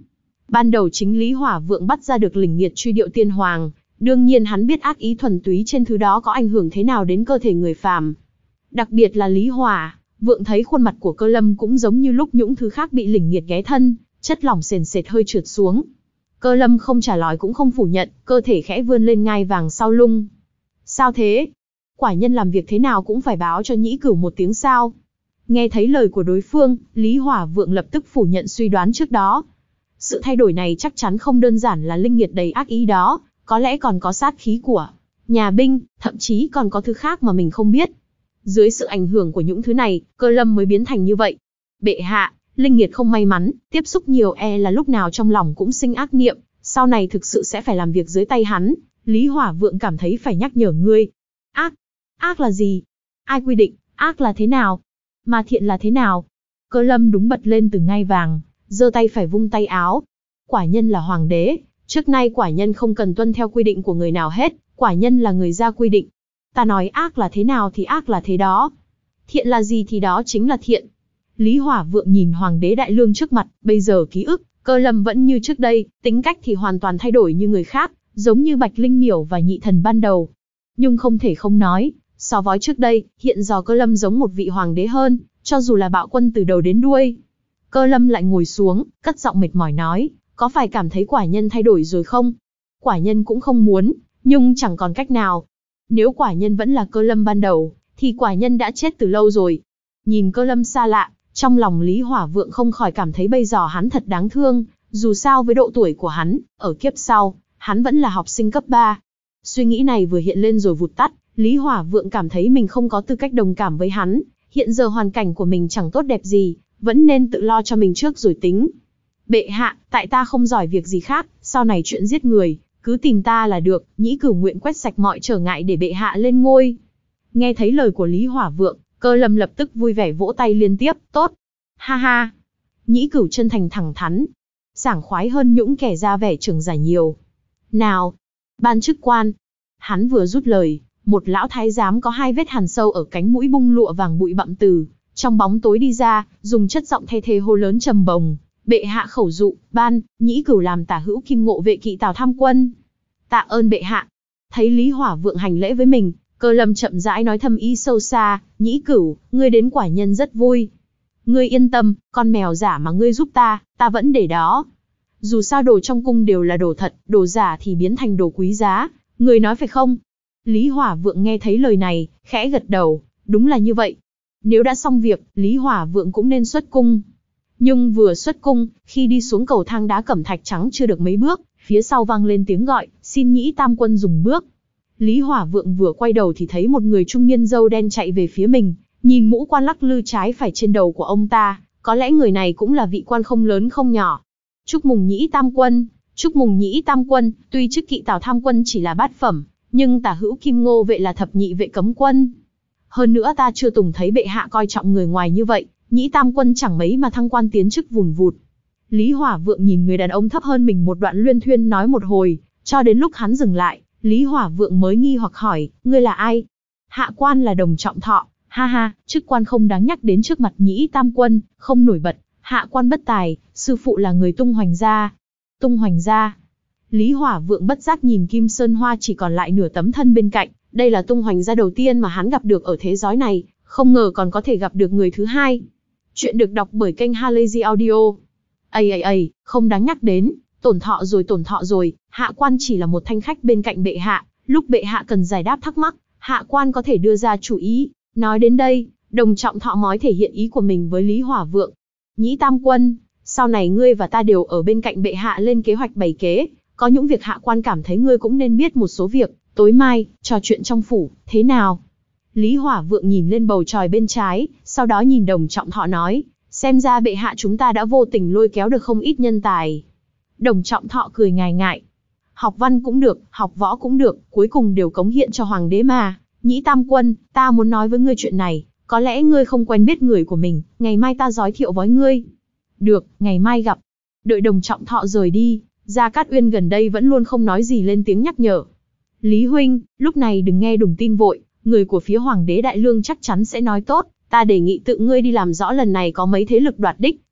Ban đầu chính Lý Hỏa Vượng bắt ra được Linh Nghiệt Truy Điệu Tiên Hoàng, đương nhiên hắn biết ác ý thuần túy trên thứ đó có ảnh hưởng thế nào đến cơ thể người phàm. Đặc biệt là Lý Hỏa Vượng thấy khuôn mặt của Cơ Lâm cũng giống như lúc những thứ khác bị Linh Nghiệt ghé thân, chất lỏng sền sệt hơi trượt xuống. Cơ Lâm không trả lời cũng không phủ nhận, cơ thể khẽ vươn lên ngai vàng sau lưng. Sao thế? Quả nhân làm việc thế nào cũng phải báo cho Nhĩ Cửu một tiếng sao? Nghe thấy lời của đối phương, Lý Hỏa Vượng lập tức phủ nhận suy đoán trước đó. Sự thay đổi này chắc chắn không đơn giản là linh nghiệt đầy ác ý đó, có lẽ còn có sát khí của nhà binh, thậm chí còn có thứ khác mà mình không biết. Dưới sự ảnh hưởng của những thứ này, Cơ Lâm mới biến thành như vậy. Bệ hạ, linh nghiệt không may mắn, tiếp xúc nhiều e là lúc nào trong lòng cũng sinh ác niệm, sau này thực sự sẽ phải làm việc dưới tay hắn. Lý Hỏa Vượng cảm thấy phải nhắc nhở ngươi. Ác? Ác là gì? Ai quy định, ác là thế nào? Mà thiện là thế nào? Cơ Lâm đúng bật lên từ ngai vàng, giơ tay phải vung tay áo. Quả nhân là hoàng đế, trước nay quả nhân không cần tuân theo quy định của người nào hết, quả nhân là người ra quy định. Ta nói ác là thế nào thì ác là thế đó. Thiện là gì thì đó chính là thiện. Lý Hỏa Vượng nhìn hoàng đế đại lương trước mặt, bây giờ ký ức, Cơ Lâm vẫn như trước đây, tính cách thì hoàn toàn thay đổi như người khác, giống như Bạch Linh Miểu và Nhị Thần ban đầu. Nhưng không thể không nói, so với trước đây, hiện giờ Cơ Lâm giống một vị hoàng đế hơn, cho dù là bạo quân từ đầu đến đuôi. Cơ Lâm lại ngồi xuống, cất giọng mệt mỏi nói, có phải cảm thấy quả nhân thay đổi rồi không? Quả nhân cũng không muốn, nhưng chẳng còn cách nào. Nếu quả nhân vẫn là Cơ Lâm ban đầu, thì quả nhân đã chết từ lâu rồi. Nhìn Cơ Lâm xa lạ, trong lòng Lý Hỏa Vượng không khỏi cảm thấy bây giờ hắn thật đáng thương, dù sao với độ tuổi của hắn, ở kiếp sau, hắn vẫn là học sinh cấp ba. Suy nghĩ này vừa hiện lên rồi vụt tắt, Lý Hỏa Vượng cảm thấy mình không có tư cách đồng cảm với hắn, hiện giờ hoàn cảnh của mình chẳng tốt đẹp gì, vẫn nên tự lo cho mình trước rồi tính. Bệ hạ, tại ta không giỏi việc gì khác, sau này chuyện giết người, cứ tìm ta là được, Nhĩ Cửu nguyện quét sạch mọi trở ngại để bệ hạ lên ngôi. Nghe thấy lời của Lý Hỏa Vượng, Cơ Lâm lập tức vui vẻ vỗ tay liên tiếp, tốt. Ha ha. Nhĩ Cửu chân thành thẳng thắn, sảng khoái hơn những kẻ ra vẻ trưởng giả nhiều. Nào, ban chức quan. Hắn vừa rút lời, một lão thái giám có hai vết hằn sâu ở cánh mũi bung lụa vàng bụi bặm từ trong bóng tối đi ra, dùng chất giọng the thê hô lớn trầm bồng, bệ hạ khẩu dụ, ban, Nhĩ Cửu làm tả hữu kim ngộ vệ kỵ Tào Tham quân. Tạ ơn bệ hạ. Thấy Lý Hỏa Vượng hành lễ với mình, Cơ Lâm chậm rãi nói thâm ý sâu xa, Nhĩ Cửu, ngươi đến quả nhân rất vui. Ngươi yên tâm, con mèo giả mà ngươi giúp ta, ta vẫn để đó. Dù sao đồ trong cung đều là đồ thật, đồ giả thì biến thành đồ quý giá, ngươi nói phải không? Lý Hỏa Vượng nghe thấy lời này, khẽ gật đầu, đúng là như vậy. Nếu đã xong việc, Lý Hỏa Vượng cũng nên xuất cung. Nhưng vừa xuất cung, khi đi xuống cầu thang đá cẩm thạch trắng chưa được mấy bước, phía sau vang lên tiếng gọi, xin Nhĩ Tam quân dùng bước. Lý Hỏa Vượng vừa quay đầu thì thấy một người trung niên râu đen chạy về phía mình, nhìn mũ quan lắc lư trái phải trên đầu của ông ta, có lẽ người này cũng là vị quan không lớn không nhỏ. Chúc mừng Nhĩ Tam quân, chúc mừng Nhĩ Tam quân, tuy chức kỵ Tào Tham quân chỉ là bát phẩm, nhưng tả hữu kim ngô vệ là thập nhị vệ cấm quân. Hơn nữa ta chưa từng thấy bệ hạ coi trọng người ngoài như vậy, Nhĩ Tam quân chẳng mấy mà thăng quan tiến chức vùn vụt. Lý Hỏa Vượng nhìn người đàn ông thấp hơn mình một đoạn luyên thuyên nói một hồi, cho đến lúc hắn dừng lại, Lý Hỏa Vượng mới nghi hoặc hỏi, ngươi là ai? Hạ quan là Đồng Trọng Thọ, ha ha, chức quan không đáng nhắc đến trước mặt Nhĩ Tam quân, không nổi bật, hạ quan bất tài, sư phụ là người Tung Hoành gia. Tung Hoành gia. Lý Hỏa Vượng bất giác nhìn Kim Sơn Hoa chỉ còn lại nửa tấm thân bên cạnh, đây là Tung Hoành gia đầu tiên mà hắn gặp được ở thế giới này, không ngờ còn có thể gặp được người thứ hai. Chuyện được đọc bởi kênh Halazy Audio. Ây ây ây, không đáng nhắc đến, tổn thọ rồi tổn thọ rồi, hạ quan chỉ là một thanh khách bên cạnh bệ hạ, lúc bệ hạ cần giải đáp thắc mắc, hạ quan có thể đưa ra chủ ý. Nói đến đây, Đồng Trọng Thọ mới thể hiện ý của mình với Lý Hỏa Vượng. Nhĩ Tam quân, sau này ngươi và ta đều ở bên cạnh bệ hạ lên kế hoạch bày kế, có những việc hạ quan cảm thấy ngươi cũng nên biết một số việc, tối mai, trò chuyện trong phủ, thế nào? Lý Hỏa Vượng nhìn lên bầu trời bên trái, sau đó nhìn Đồng Trọng Thọ nói, xem ra bệ hạ chúng ta đã vô tình lôi kéo được không ít nhân tài. Đồng Trọng Thọ cười ngại ngại, học văn cũng được, học võ cũng được, cuối cùng đều cống hiện cho hoàng đế mà. Nhĩ Tam quân, ta muốn nói với ngươi chuyện này, có lẽ ngươi không quen biết người của mình, ngày mai ta giới thiệu với ngươi. Được, ngày mai gặp. Đợi Đồng Trọng Thọ rời đi, Gia Cát Uyên gần đây vẫn luôn không nói gì lên tiếng nhắc nhở. Lý huynh, lúc này đừng nghe đùng tin vội, người của phía hoàng đế đại lương chắc chắn sẽ nói tốt, ta đề nghị tự ngươi đi làm rõ lần này có mấy thế lực đoạt đích,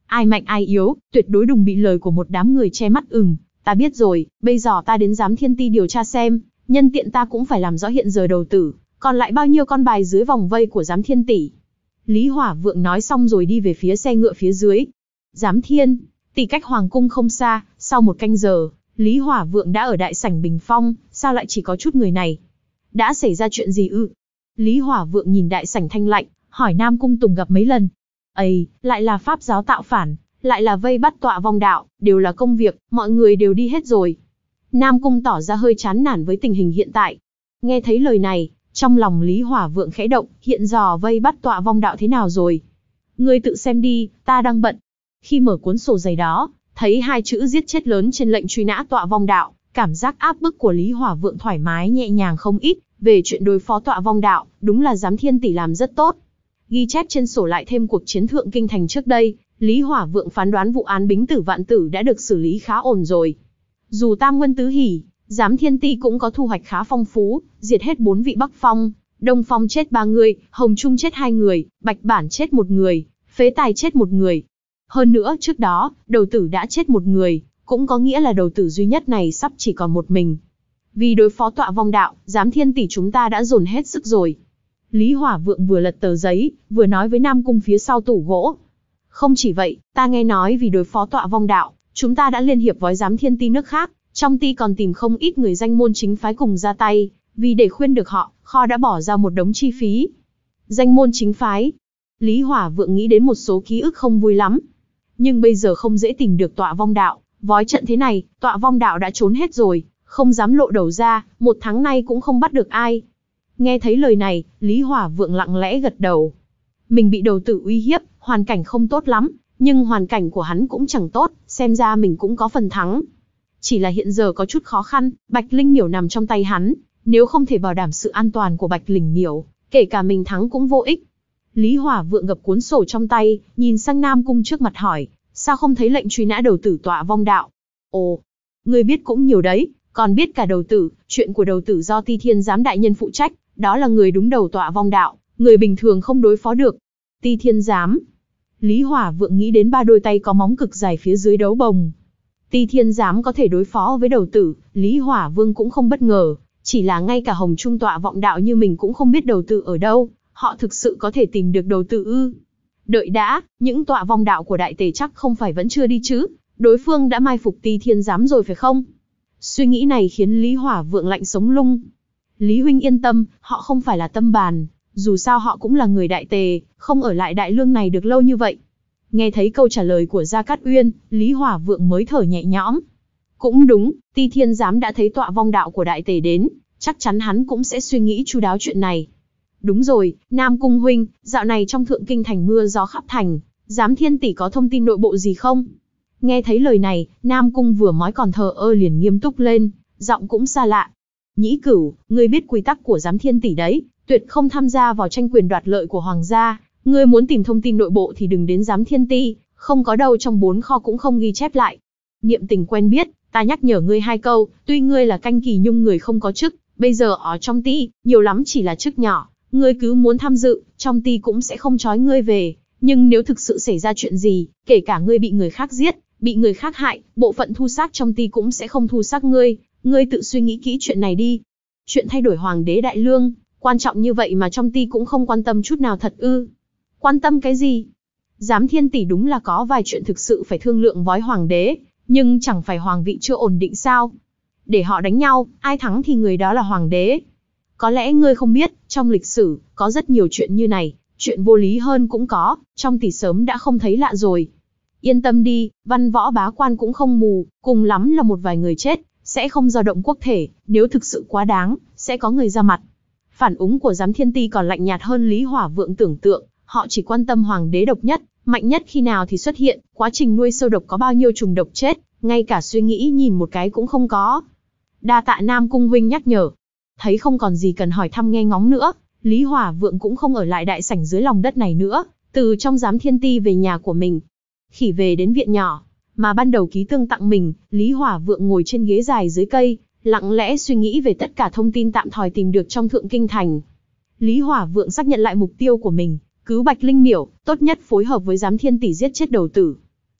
Ai mạnh ai yếu, tuyệt đối đừng bị lời của một đám người che mắt. Ừm, ta biết rồi, bây giờ ta đến Giám Thiên Ti điều tra xem, nhân tiện ta cũng phải làm rõ hiện giờ đầu tử, còn lại bao nhiêu con bài dưới vòng vây của Giám Thiên Tỷ. Lý Hỏa Vượng nói xong rồi đi về phía xe ngựa phía dưới. Giám Thiên Tỷ cách Hoàng Cung không xa, sau một canh giờ, Lý Hỏa Vượng đã ở đại sảnh bình phong, sao lại chỉ có chút người này? Đã xảy ra chuyện gì ư? Lý Hỏa Vượng nhìn đại sảnh thanh lạnh, hỏi Nam Cung Tùng gặp mấy lần. Ây, lại là pháp giáo tạo phản, lại là vây bắt Tọa Vong Đạo, đều là công việc, mọi người đều đi hết rồi. Nam Cung tỏ ra hơi chán nản với tình hình hiện tại. Nghe thấy lời này, trong lòng Lý Hỏa Vượng khẽ động, hiện giờ vây bắt Tọa Vong Đạo thế nào rồi? Ngươi tự xem đi, ta đang bận. Khi mở cuốn sổ dày đó, thấy hai chữ giết chết lớn trên lệnh truy nã Tọa Vong Đạo, cảm giác áp bức của Lý Hỏa Vượng thoải mái nhẹ nhàng không ít. Về chuyện đối phó Tọa Vong Đạo, đúng là Giám Thiên Tỷ làm rất tốt. Ghi chép trên sổ lại thêm cuộc chiến thượng kinh thành trước đây, Lý Hỏa Vượng phán đoán vụ án Bính Tử Vạn Tử đã được xử lý khá ổn rồi. Dù Tam Nguyên Tứ Hỉ, Giám Thiên Ti cũng có thu hoạch khá phong phú, diệt hết bốn vị Bắc Phong, Đông Phong chết ba người, Hồng Trung chết hai người, Bạch Bản chết một người, Phế Tài chết một người. Hơn nữa trước đó, đầu tử đã chết một người, cũng có nghĩa là đầu tử duy nhất này sắp chỉ còn một mình. Vì đối phó Tọa Vong Đạo, Giám Thiên Tỷ chúng ta đã dồn hết sức rồi. Lý Hỏa Vượng vừa lật tờ giấy, vừa nói với Nam Cung phía sau tủ gỗ. Không chỉ vậy, ta nghe nói vì đối phó Tọa Vong Đạo, chúng ta đã liên hiệp với Giám Thiên Ti nước khác, trong ti còn tìm không ít người danh môn chính phái cùng ra tay, vì để khuyên được họ, kho đã bỏ ra một đống chi phí. Danh môn chính phái. Lý Hỏa Vượng nghĩ đến một số ký ức không vui lắm. Nhưng bây giờ không dễ tìm được Tọa Vong Đạo, vói trận thế này, Tọa Vong Đạo đã trốn hết rồi, không dám lộ đầu ra, một tháng nay cũng không bắt được ai. Nghe thấy lời này, Lý Hỏa Vượng lặng lẽ gật đầu. Mình bị đầu tử uy hiếp, hoàn cảnh không tốt lắm, nhưng hoàn cảnh của hắn cũng chẳng tốt, xem ra mình cũng có phần thắng. Chỉ là hiện giờ có chút khó khăn, Bạch Linh Miểu nằm trong tay hắn, nếu không thể bảo đảm sự an toàn của Bạch Linh Miểu, kể cả mình thắng cũng vô ích. Lý Hỏa Vượng gập cuốn sổ trong tay, nhìn sang Nam Cung trước mặt hỏi, sao không thấy lệnh truy nã đầu tử Tọa Vong Đạo? Ồ, ngươi biết cũng nhiều đấy, còn biết cả đầu tử, chuyện của đầu tử do Ti Thiên Giám đại nhân phụ trách, đó là người đúng đầu Tọa Vong Đạo, người bình thường không đối phó được. Ti Thiên Giám. Lý Hỏa Vượng nghĩ đến ba đôi tay có móng cực dài phía dưới đấu bồng. Ti Thiên Giám có thể đối phó với đầu tử, Lý Hỏa Vương cũng không bất ngờ, chỉ là ngay cả Hồng Trung Tọa Vọng Đạo như mình cũng không biết đầu tử ở đâu, họ thực sự có thể tìm được đầu tử ư? Đợi đã, những Tọa Vong Đạo của Đại Tề chắc không phải vẫn chưa đi chứ, đối phương đã mai phục Ti Thiên Giám rồi phải không? Suy nghĩ này khiến Lý Hỏa Vượng lạnh sống lưng. Lý huynh yên tâm, họ không phải là tâm bàn, dù sao họ cũng là người Đại Tề, không ở lại Đại Lương này được lâu như vậy. Nghe thấy câu trả lời của Gia Cát Uyên, Lý Hỏa Vượng mới thở nhẹ nhõm. Cũng đúng, Ti Thiên Giám đã thấy Tọa Vong Đạo của Đại Tề đến, chắc chắn hắn cũng sẽ suy nghĩ chu đáo chuyện này. Đúng rồi, Nam Cung huynh, dạo này trong Thượng Kinh thành mưa gió khắp thành, Giám Thiên Tỷ có thông tin nội bộ gì không? Nghe thấy lời này, Nam Cung vừa nói còn thờ ơ liền nghiêm túc lên, giọng cũng xa lạ. Nhĩ Cửu, ngươi biết quy tắc của Giám Thiên Tỷ đấy, tuyệt không tham gia vào tranh quyền đoạt lợi của hoàng gia. Ngươi muốn tìm thông tin nội bộ thì đừng đến Giám Thiên Ti, không có đâu trong bốn kho cũng không ghi chép lại. Niệm tình quen biết, ta nhắc nhở ngươi hai câu, tuy ngươi là canh kỳ nhung người không có chức, bây giờ ở trong ti, nhiều lắm chỉ là chức nhỏ, ngươi cứ muốn tham dự, trong ti cũng sẽ không trói ngươi về. Nhưng nếu thực sự xảy ra chuyện gì, kể cả ngươi bị người khác giết, bị người khác hại, bộ phận thu xác trong ti cũng sẽ không thu xác ngươi, ngươi tự suy nghĩ kỹ chuyện này đi. Chuyện thay đổi hoàng đế Đại Lương, quan trọng như vậy mà trong ti cũng không quan tâm chút nào thật ư? Quan tâm cái gì? Giám Thiên Tỷ đúng là có vài chuyện thực sự phải thương lượng với hoàng đế, nhưng chẳng phải hoàng vị chưa ổn định sao? Để họ đánh nhau, ai thắng thì người đó là hoàng đế. Có lẽ ngươi không biết, trong lịch sử, có rất nhiều chuyện như này, chuyện vô lý hơn cũng có, trong tỷ sớm đã không thấy lạ rồi. Yên tâm đi, văn võ bá quan cũng không mù, cùng lắm là một vài người chết, sẽ không dao động quốc thể, nếu thực sự quá đáng, sẽ có người ra mặt. Phản ứng của Giám Thiên Ti còn lạnh nhạt hơn Lý Hỏa Vượng tưởng tượng, họ chỉ quan tâm hoàng đế độc nhất, mạnh nhất khi nào thì xuất hiện, quá trình nuôi sâu độc có bao nhiêu trùng độc chết, ngay cả suy nghĩ nhìn một cái cũng không có. Đa tạ Nam Cung huynh nhắc nhở. Thấy không còn gì cần hỏi thăm nghe ngóng nữa, Lý Hỏa Vượng cũng không ở lại đại sảnh dưới lòng đất này nữa, từ trong Giám Thiên Ti về nhà của mình. Khỉ về đến viện nhỏ, mà ban đầu ký tương tặng mình, Lý Hỏa Vượng ngồi trên ghế dài dưới cây, lặng lẽ suy nghĩ về tất cả thông tin tạm thời tìm được trong Thượng Kinh Thành. Lý Hỏa Vượng xác nhận lại mục tiêu của mình, cứu Bạch Linh Miểu, tốt nhất phối hợp với Giám Thiên Tỷ giết chết đầu tử.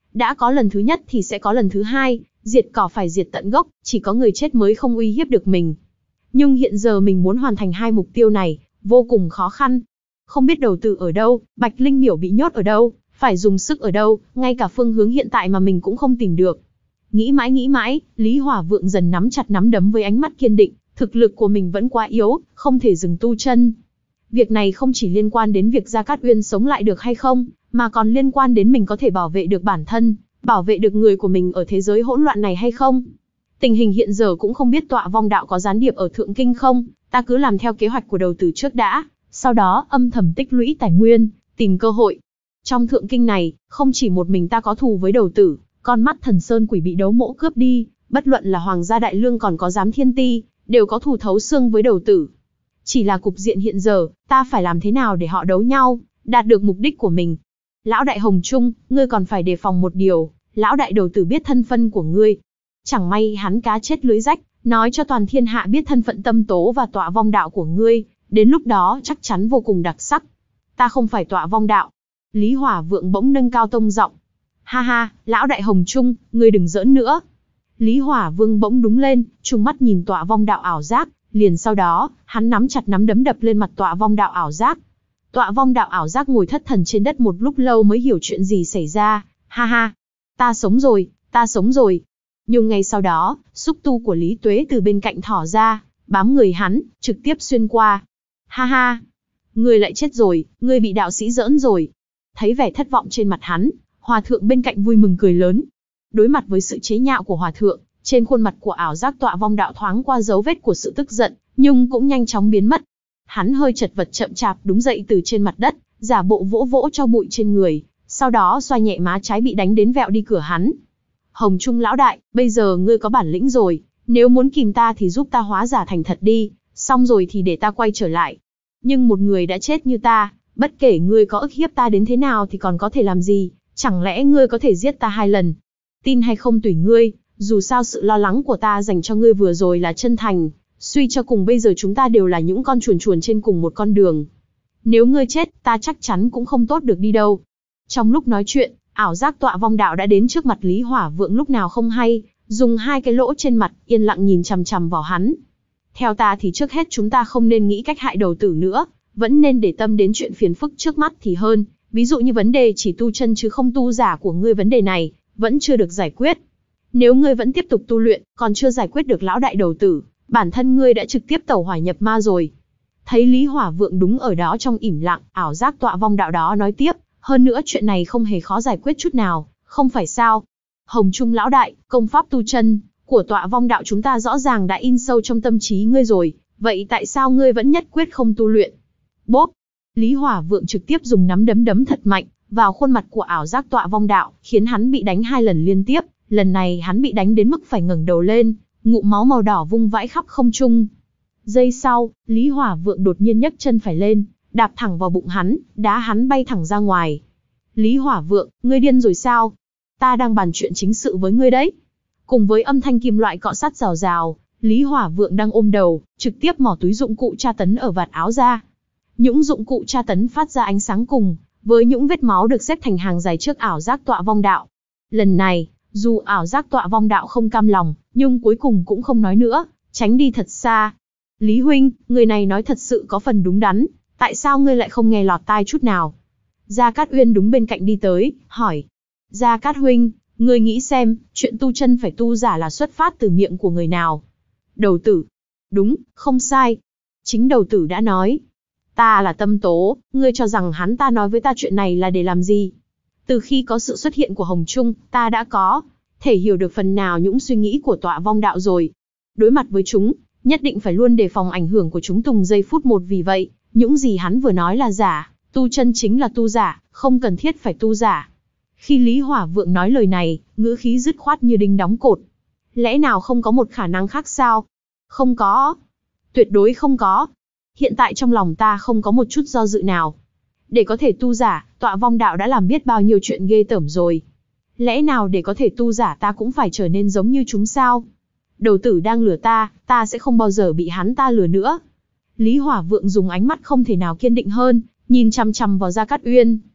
đã có lần thứ nhất thì sẽ có lần thứ hai, diệt cỏ phải diệt tận gốc, chỉ có người chết mới không uy hiếp được mình. Nhưng hiện giờ mình muốn hoàn thành hai mục tiêu này, vô cùng khó khăn. Không biết đầu tử ở đâu, Bạch Linh Miểu bị nhốt ở đâu, phải dùng sức ở đâu, ngay cả phương hướng hiện tại mà mình cũng không tìm được. Nghĩ mãi nghĩ mãi, Lý Hỏa Vượng dần nắm chặt nắm đấm với ánh mắt kiên định, thực lực của mình vẫn quá yếu, không thể dừng tu chân. Việc này không chỉ liên quan đến việc Gia Cát Uyên sống lại được hay không, mà còn liên quan đến mình có thể bảo vệ được bản thân, bảo vệ được người của mình ở thế giới hỗn loạn này hay không. Tình hình hiện giờ cũng không biết Tọa Vong Đạo có gián điệp ở Thượng Kinh không, ta cứ làm theo kế hoạch của đầu tử trước đã, sau đó âm thầm tích lũy tài nguyên, tìm cơ hội. Trong Thượng Kinh này, không chỉ một mình ta có thù với đầu tử, con mắt Thần Sơn Quỷ bị đấu mỗ cướp đi, bất luận là Hoàng gia Đại Lương còn có Giám Thiên Ti, đều có thù thấu xương với đầu tử. Chỉ là cục diện hiện giờ, ta phải làm thế nào để họ đấu nhau, đạt được mục đích của mình. Lão đại Hồng Trung, ngươi còn phải đề phòng một điều, lão đại đầu tử biết thân phận của ngươi. Chẳng may hắn cá chết lưới rách, nói cho toàn thiên hạ biết thân phận Tâm Tố và Tọa Vong Đạo của ngươi, đến lúc đó chắc chắn vô cùng đặc sắc. Ta không phải Tọa Vong Đạo. Lý Hỏa Vượng bỗng nâng cao tông giọng. Ha ha, lão đại Hồng Trung, ngươi đừng giỡn nữa. Lý Hỏa Vương bỗng đúng lên, trừng mắt nhìn Tọa Vong Đạo ảo giác, liền sau đó, hắn nắm chặt nắm đấm đập lên mặt Tọa Vong Đạo ảo giác. Tọa Vong Đạo ảo giác ngồi thất thần trên đất một lúc lâu mới hiểu chuyện gì xảy ra. Ha ha, ta sống rồi, ta sống rồi. Nhưng ngay sau đó, xúc tu của Lý Tuế từ bên cạnh thỏ ra, bám người hắn, trực tiếp xuyên qua. Ha ha, ngươi lại chết rồi, ngươi bị đạo sĩ giỡn rồi. Thấy vẻ thất vọng trên mặt hắn, Hòa thượng bên cạnh vui mừng cười lớn. Đối mặt với sự chế nhạo của Hòa thượng, trên khuôn mặt của ảo giác Tọa Vong Đạo thoáng qua dấu vết của sự tức giận, nhưng cũng nhanh chóng biến mất. Hắn hơi chật vật chậm chạp đứng dậy từ trên mặt đất, giả bộ vỗ vỗ cho bụi trên người, sau đó xoa nhẹ má trái bị đánh đến vẹo đi cửa hắn. Hồng Trung lão đại, bây giờ ngươi có bản lĩnh rồi, nếu muốn kìm ta thì giúp ta hóa giả thành thật đi, xong rồi thì để ta quay trở lại. Nhưng một người đã chết như ta, bất kể ngươi có ức hiếp ta đến thế nào thì còn có thể làm gì, chẳng lẽ ngươi có thể giết ta hai lần? Tin hay không tùy ngươi, dù sao sự lo lắng của ta dành cho ngươi vừa rồi là chân thành, suy cho cùng bây giờ chúng ta đều là những con chuồn chuồn trên cùng một con đường. Nếu ngươi chết, ta chắc chắn cũng không tốt được đi đâu. Trong lúc nói chuyện, ảo giác Tọa Vong Đạo đã đến trước mặt Lý Hỏa Vượng lúc nào không hay, dùng hai cái lỗ trên mặt, yên lặng nhìn chằm chằm vào hắn. Theo ta thì trước hết chúng ta không nên nghĩ cách hại đầu tử nữa, vẫn nên để tâm đến chuyện phiền phức trước mắt thì hơn, ví dụ như vấn đề chỉ tu chân chứ không tu giả của ngươi, vấn đề này vẫn chưa được giải quyết. Nếu ngươi vẫn tiếp tục tu luyện, còn chưa giải quyết được lão đại đầu tử, bản thân ngươi đã trực tiếp tẩu hỏa nhập ma rồi. Thấy Lý Hỏa Vượng đúng ở đó trong ỉm lặng, ảo giác Tọa Vong Đạo đó nói tiếp, hơn nữa chuyện này không hề khó giải quyết chút nào, không phải sao? Hồng Trung lão đại, công pháp tu chân của Tọa Vong Đạo chúng ta rõ ràng đã in sâu trong tâm trí ngươi rồi, vậy tại sao ngươi vẫn nhất quyết không tu luyện? Bốp! Lý Hỏa Vượng trực tiếp dùng nắm đấm đấm thật mạnh vào khuôn mặt của ảo giác Tọa Vong Đạo, khiến hắn bị đánh hai lần liên tiếp, lần này hắn bị đánh đến mức phải ngẩng đầu lên, ngụm máu màu đỏ vung vãi khắp không trung. Giây sau, Lý Hỏa Vượng đột nhiên nhấc chân phải lên, đạp thẳng vào bụng hắn, đá hắn bay thẳng ra ngoài. Lý Hỏa Vượng, ngươi điên rồi sao? Ta đang bàn chuyện chính sự với ngươi đấy. Cùng với âm thanh kim loại cọ sát rào rào, Lý Hỏa Vượng đang ôm đầu, trực tiếp mò túi dụng cụ tra tấn ở vạt áo ra. Những dụng cụ tra tấn phát ra ánh sáng cùng, với những vết máu được xếp thành hàng dài trước ảo giác Tọa Vong Đạo. Lần này, dù ảo giác Tọa Vong Đạo không cam lòng, nhưng cuối cùng cũng không nói nữa, tránh đi thật xa. Lý huynh, người này nói thật sự có phần đúng đắn, tại sao ngươi lại không nghe lọt tai chút nào? Gia Cát Uyên đúng bên cạnh đi tới, hỏi. Gia Cát huynh, ngươi nghĩ xem, chuyện tu chân phải tu giả là xuất phát từ miệng của người nào? Đầu tử. Đúng, không sai. Chính đầu tử đã nói. Ta là Tâm Tố, ngươi cho rằng hắn ta nói với ta chuyện này là để làm gì? Từ khi có sự xuất hiện của Hồng Trung, ta đã có thể hiểu được phần nào những suy nghĩ của Tọa Vong Đạo rồi. Đối mặt với chúng, nhất định phải luôn đề phòng ảnh hưởng của chúng từng giây phút một, vì vậy, những gì hắn vừa nói là giả, tu chân chính là tu giả, không cần thiết phải tu giả. Khi Lý Hỏa Vượng nói lời này, ngữ khí dứt khoát như đinh đóng cột. Lẽ nào không có một khả năng khác sao? Không có. Tuyệt đối không có. Hiện tại trong lòng ta không có một chút do dự nào. Để có thể tu giả, Tọa Vong Đạo đã làm biết bao nhiêu chuyện ghê tởm rồi. Lẽ nào để có thể tu giả ta cũng phải trở nên giống như chúng sao? Đầu tử đang lừa ta, ta sẽ không bao giờ bị hắn ta lừa nữa. Lý Hỏa Vượng dùng ánh mắt không thể nào kiên định hơn, nhìn chằm chằm vào Gia Cát Uyên.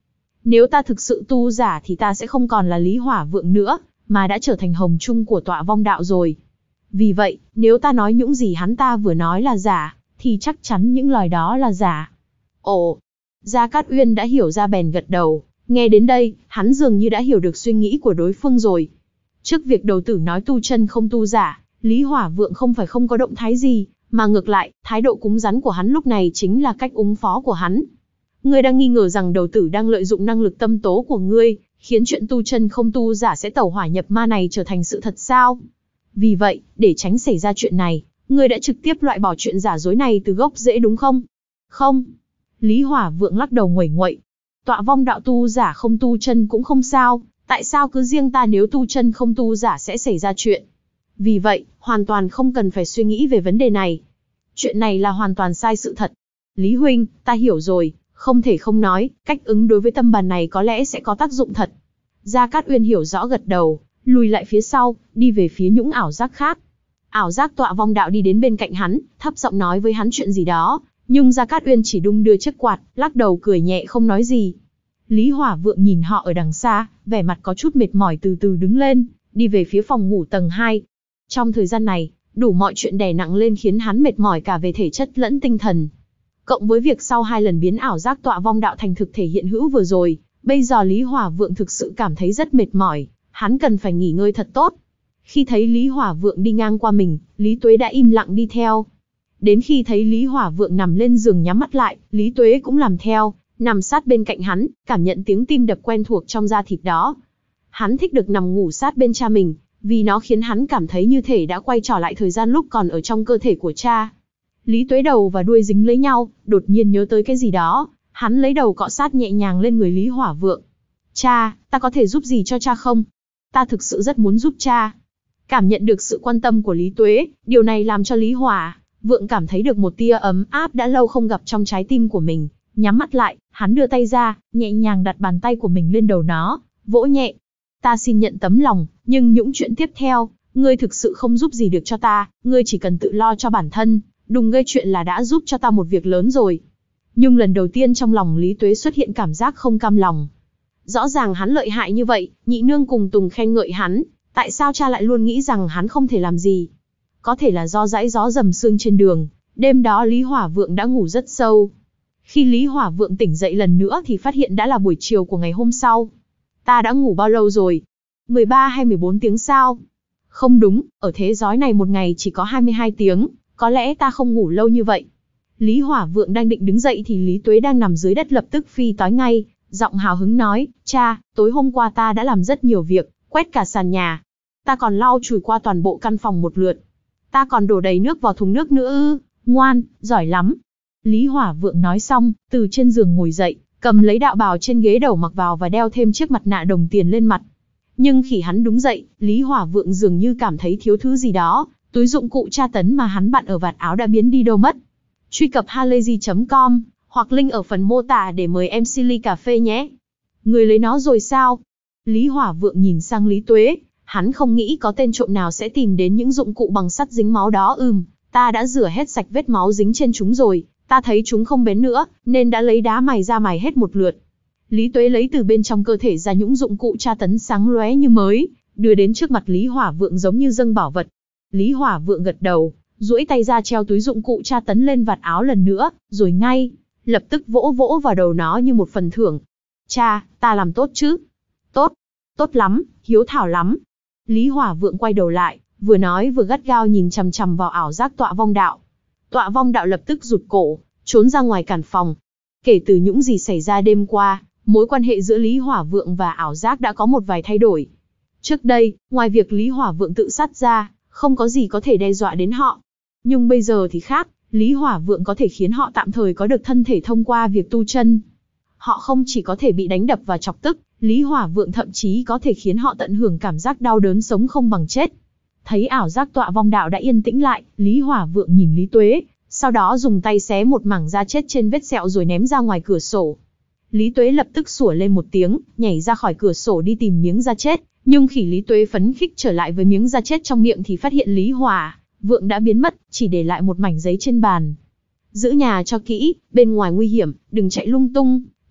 Nếu ta thực sự tu giả thì ta sẽ không còn là Lý Hỏa Vượng nữa, mà đã trở thành hồng trung của Tọa Vong Đạo rồi. Vì vậy, nếu ta nói những gì hắn ta vừa nói là giả, thì chắc chắn những lời đó là giả. Ồ, Gia Cát Uyên đã hiểu ra bèn gật đầu, nghe đến đây, hắn dường như đã hiểu được suy nghĩ của đối phương rồi. Trước việc đầu tử nói tu chân không tu giả, Lý Hỏa Vượng không phải không có động thái gì, mà ngược lại, thái độ cứng rắn của hắn lúc này chính là cách ứng phó của hắn. Ngươi đang nghi ngờ rằng đầu tử đang lợi dụng năng lực tâm tố của ngươi, khiến chuyện tu chân không tu giả sẽ tẩu hỏa nhập ma này trở thành sự thật sao? Vì vậy, để tránh xảy ra chuyện này, ngươi đã trực tiếp loại bỏ chuyện giả dối này từ gốc rễ đúng không? Không. Lý Hỏa Vượng lắc đầu nguẩy nguậy. Tọa Vong Đạo tu giả không tu chân cũng không sao, tại sao cứ riêng ta nếu tu chân không tu giả sẽ xảy ra chuyện? Vì vậy, hoàn toàn không cần phải suy nghĩ về vấn đề này. Chuyện này là hoàn toàn sai sự thật. Lý huynh, ta hiểu rồi, không thể không nói, cách ứng đối với tâm bàn này có lẽ sẽ có tác dụng thật. Gia Cát Uyên hiểu rõ gật đầu, lùi lại phía sau, đi về phía những ảo giác khác. Ảo giác Tọa Vong Đạo đi đến bên cạnh hắn, thấp giọng nói với hắn chuyện gì đó, nhưng Gia Cát Uyên chỉ đung đưa chiếc quạt, lắc đầu cười nhẹ không nói gì. Lý Hỏa Vượng nhìn họ ở đằng xa, vẻ mặt có chút mệt mỏi từ từ đứng lên, đi về phía phòng ngủ tầng hai. Trong thời gian này, đủ mọi chuyện đè nặng lên khiến hắn mệt mỏi cả về thể chất lẫn tinh thần. Cộng với việc sau hai lần biến ảo giác Tọa Vong Đạo thành thực thể hiện hữu vừa rồi, bây giờ Lý Hỏa Vượng thực sự cảm thấy rất mệt mỏi, hắn cần phải nghỉ ngơi thật tốt. Khi thấy Lý Hỏa Vượng đi ngang qua mình, Lý Tuế đã im lặng đi theo. Đến khi thấy Lý Hỏa Vượng nằm lên giường nhắm mắt lại, Lý Tuế cũng làm theo, nằm sát bên cạnh hắn, cảm nhận tiếng tim đập quen thuộc trong da thịt đó. Hắn thích được nằm ngủ sát bên cha mình, vì nó khiến hắn cảm thấy như thể đã quay trở lại thời gian lúc còn ở trong cơ thể của cha. Lý Tuế đầu và đuôi dính lấy nhau, đột nhiên nhớ tới cái gì đó, hắn lấy đầu cọ sát nhẹ nhàng lên người Lý Hỏa Vượng. Cha, ta có thể giúp gì cho cha không? Ta thực sự rất muốn giúp cha. Cảm nhận được sự quan tâm của Lý Tuế, điều này làm cho Lý Hỏa Vượng cảm thấy được một tia ấm áp đã lâu không gặp trong trái tim của mình. Nhắm mắt lại, hắn đưa tay ra, nhẹ nhàng đặt bàn tay của mình lên đầu nó, vỗ nhẹ. Ta xin nhận tấm lòng, nhưng những chuyện tiếp theo, ngươi thực sự không giúp gì được cho ta, ngươi chỉ cần tự lo cho bản thân, đừng gây chuyện là đã giúp cho ta một việc lớn rồi. Nhưng lần đầu tiên trong lòng Lý Tuế xuất hiện cảm giác không cam lòng. Rõ ràng hắn lợi hại như vậy, nhị nương cùng Tùng khen ngợi hắn, tại sao cha lại luôn nghĩ rằng hắn không thể làm gì? Có thể là do dãi gió dầm sương trên đường, đêm đó Lý Hỏa Vượng đã ngủ rất sâu. Khi Lý Hỏa Vượng tỉnh dậy lần nữa thì phát hiện đã là buổi chiều của ngày hôm sau. Ta đã ngủ bao lâu rồi? mười ba hay mười bốn tiếng sao? Không đúng, ở thế giới này một ngày chỉ có hai mươi hai tiếng, có lẽ ta không ngủ lâu như vậy. Lý Hỏa Vượng đang định đứng dậy thì Lý Tuế đang nằm dưới đất lập tức phi tói ngay, giọng hào hứng nói, cha, tối hôm qua ta đã làm rất nhiều việc, quét cả sàn nhà. Ta còn lau chùi qua toàn bộ căn phòng một lượt. Ta còn đổ đầy nước vào thùng nước nữa ư, ngoan, giỏi lắm. Lý Hỏa Vượng nói xong, từ trên giường ngồi dậy, cầm lấy đạo bào trên ghế đầu mặc vào và đeo thêm chiếc mặt nạ đồng tiền lên mặt. Nhưng khi hắn đứng dậy, Lý Hỏa Vượng dường như cảm thấy thiếu thứ gì đó, túi dụng cụ tra tấn mà hắn bận ở vạt áo đã biến đi đâu mất. Truy cập halayzi chấm com, hoặc link ở phần mô tả để mời em xê ly cà phê nhé. Người lấy nó rồi sao? Lý Hỏa Vượng nhìn sang Lý Tuế, hắn không nghĩ có tên trộm nào sẽ tìm đến những dụng cụ bằng sắt dính máu đó. Ừm, ta đã rửa hết sạch vết máu dính trên chúng rồi, ta thấy chúng không bén nữa, nên đã lấy đá mài ra mài hết một lượt. Lý Tuế lấy từ bên trong cơ thể ra những dụng cụ tra tấn sáng lóe như mới, đưa đến trước mặt Lý Hỏa Vượng giống như dâng bảo vật. Lý Hỏa Vượng gật đầu, duỗi tay ra treo túi dụng cụ tra tấn lên vạt áo lần nữa, rồi ngay lập tức vỗ vỗ vào đầu nó như một phần thưởng. Cha, ta làm tốt chứ? Tốt, tốt lắm, hiếu thảo lắm. Lý Hỏa Vượng quay đầu lại, vừa nói vừa gắt gao nhìn chằm chằm vào ảo giác Tọa Vong Đạo. Tọa Vong Đạo lập tức rụt cổ, trốn ra ngoài cản phòng. Kể từ những gì xảy ra đêm qua, mối quan hệ giữa Lý Hỏa Vượng và ảo giác đã có một vài thay đổi. Trước đây, ngoài việc Lý Hỏa Vượng tự sát ra, không có gì có thể đe dọa đến họ. Nhưng bây giờ thì khác, Lý Hỏa Vượng có thể khiến họ tạm thời có được thân thể thông qua việc tu chân. Họ không chỉ có thể bị đánh đập và chọc tức, Lý Hỏa Vượng thậm chí có thể khiến họ tận hưởng cảm giác đau đớn sống không bằng chết. Thấy ảo giác Tọa Vong Đạo đã yên tĩnh lại, Lý Hỏa Vượng nhìn Lý Tuế, sau đó dùng tay xé một mảng da chết trên vết sẹo rồi ném ra ngoài cửa sổ. Lý Tuế lập tức sủa lên một tiếng, nhảy ra khỏi cửa sổ đi tìm miếng da chết, nhưng khi Lý Tuế phấn khích trở lại với miếng da chết trong miệng thì phát hiện Lý Hỏa Vượng đã biến mất, chỉ để lại một mảnh giấy trên bàn. Giữ nhà cho kỹ, bên ngoài nguy hiểm, đừng chạy lung tung,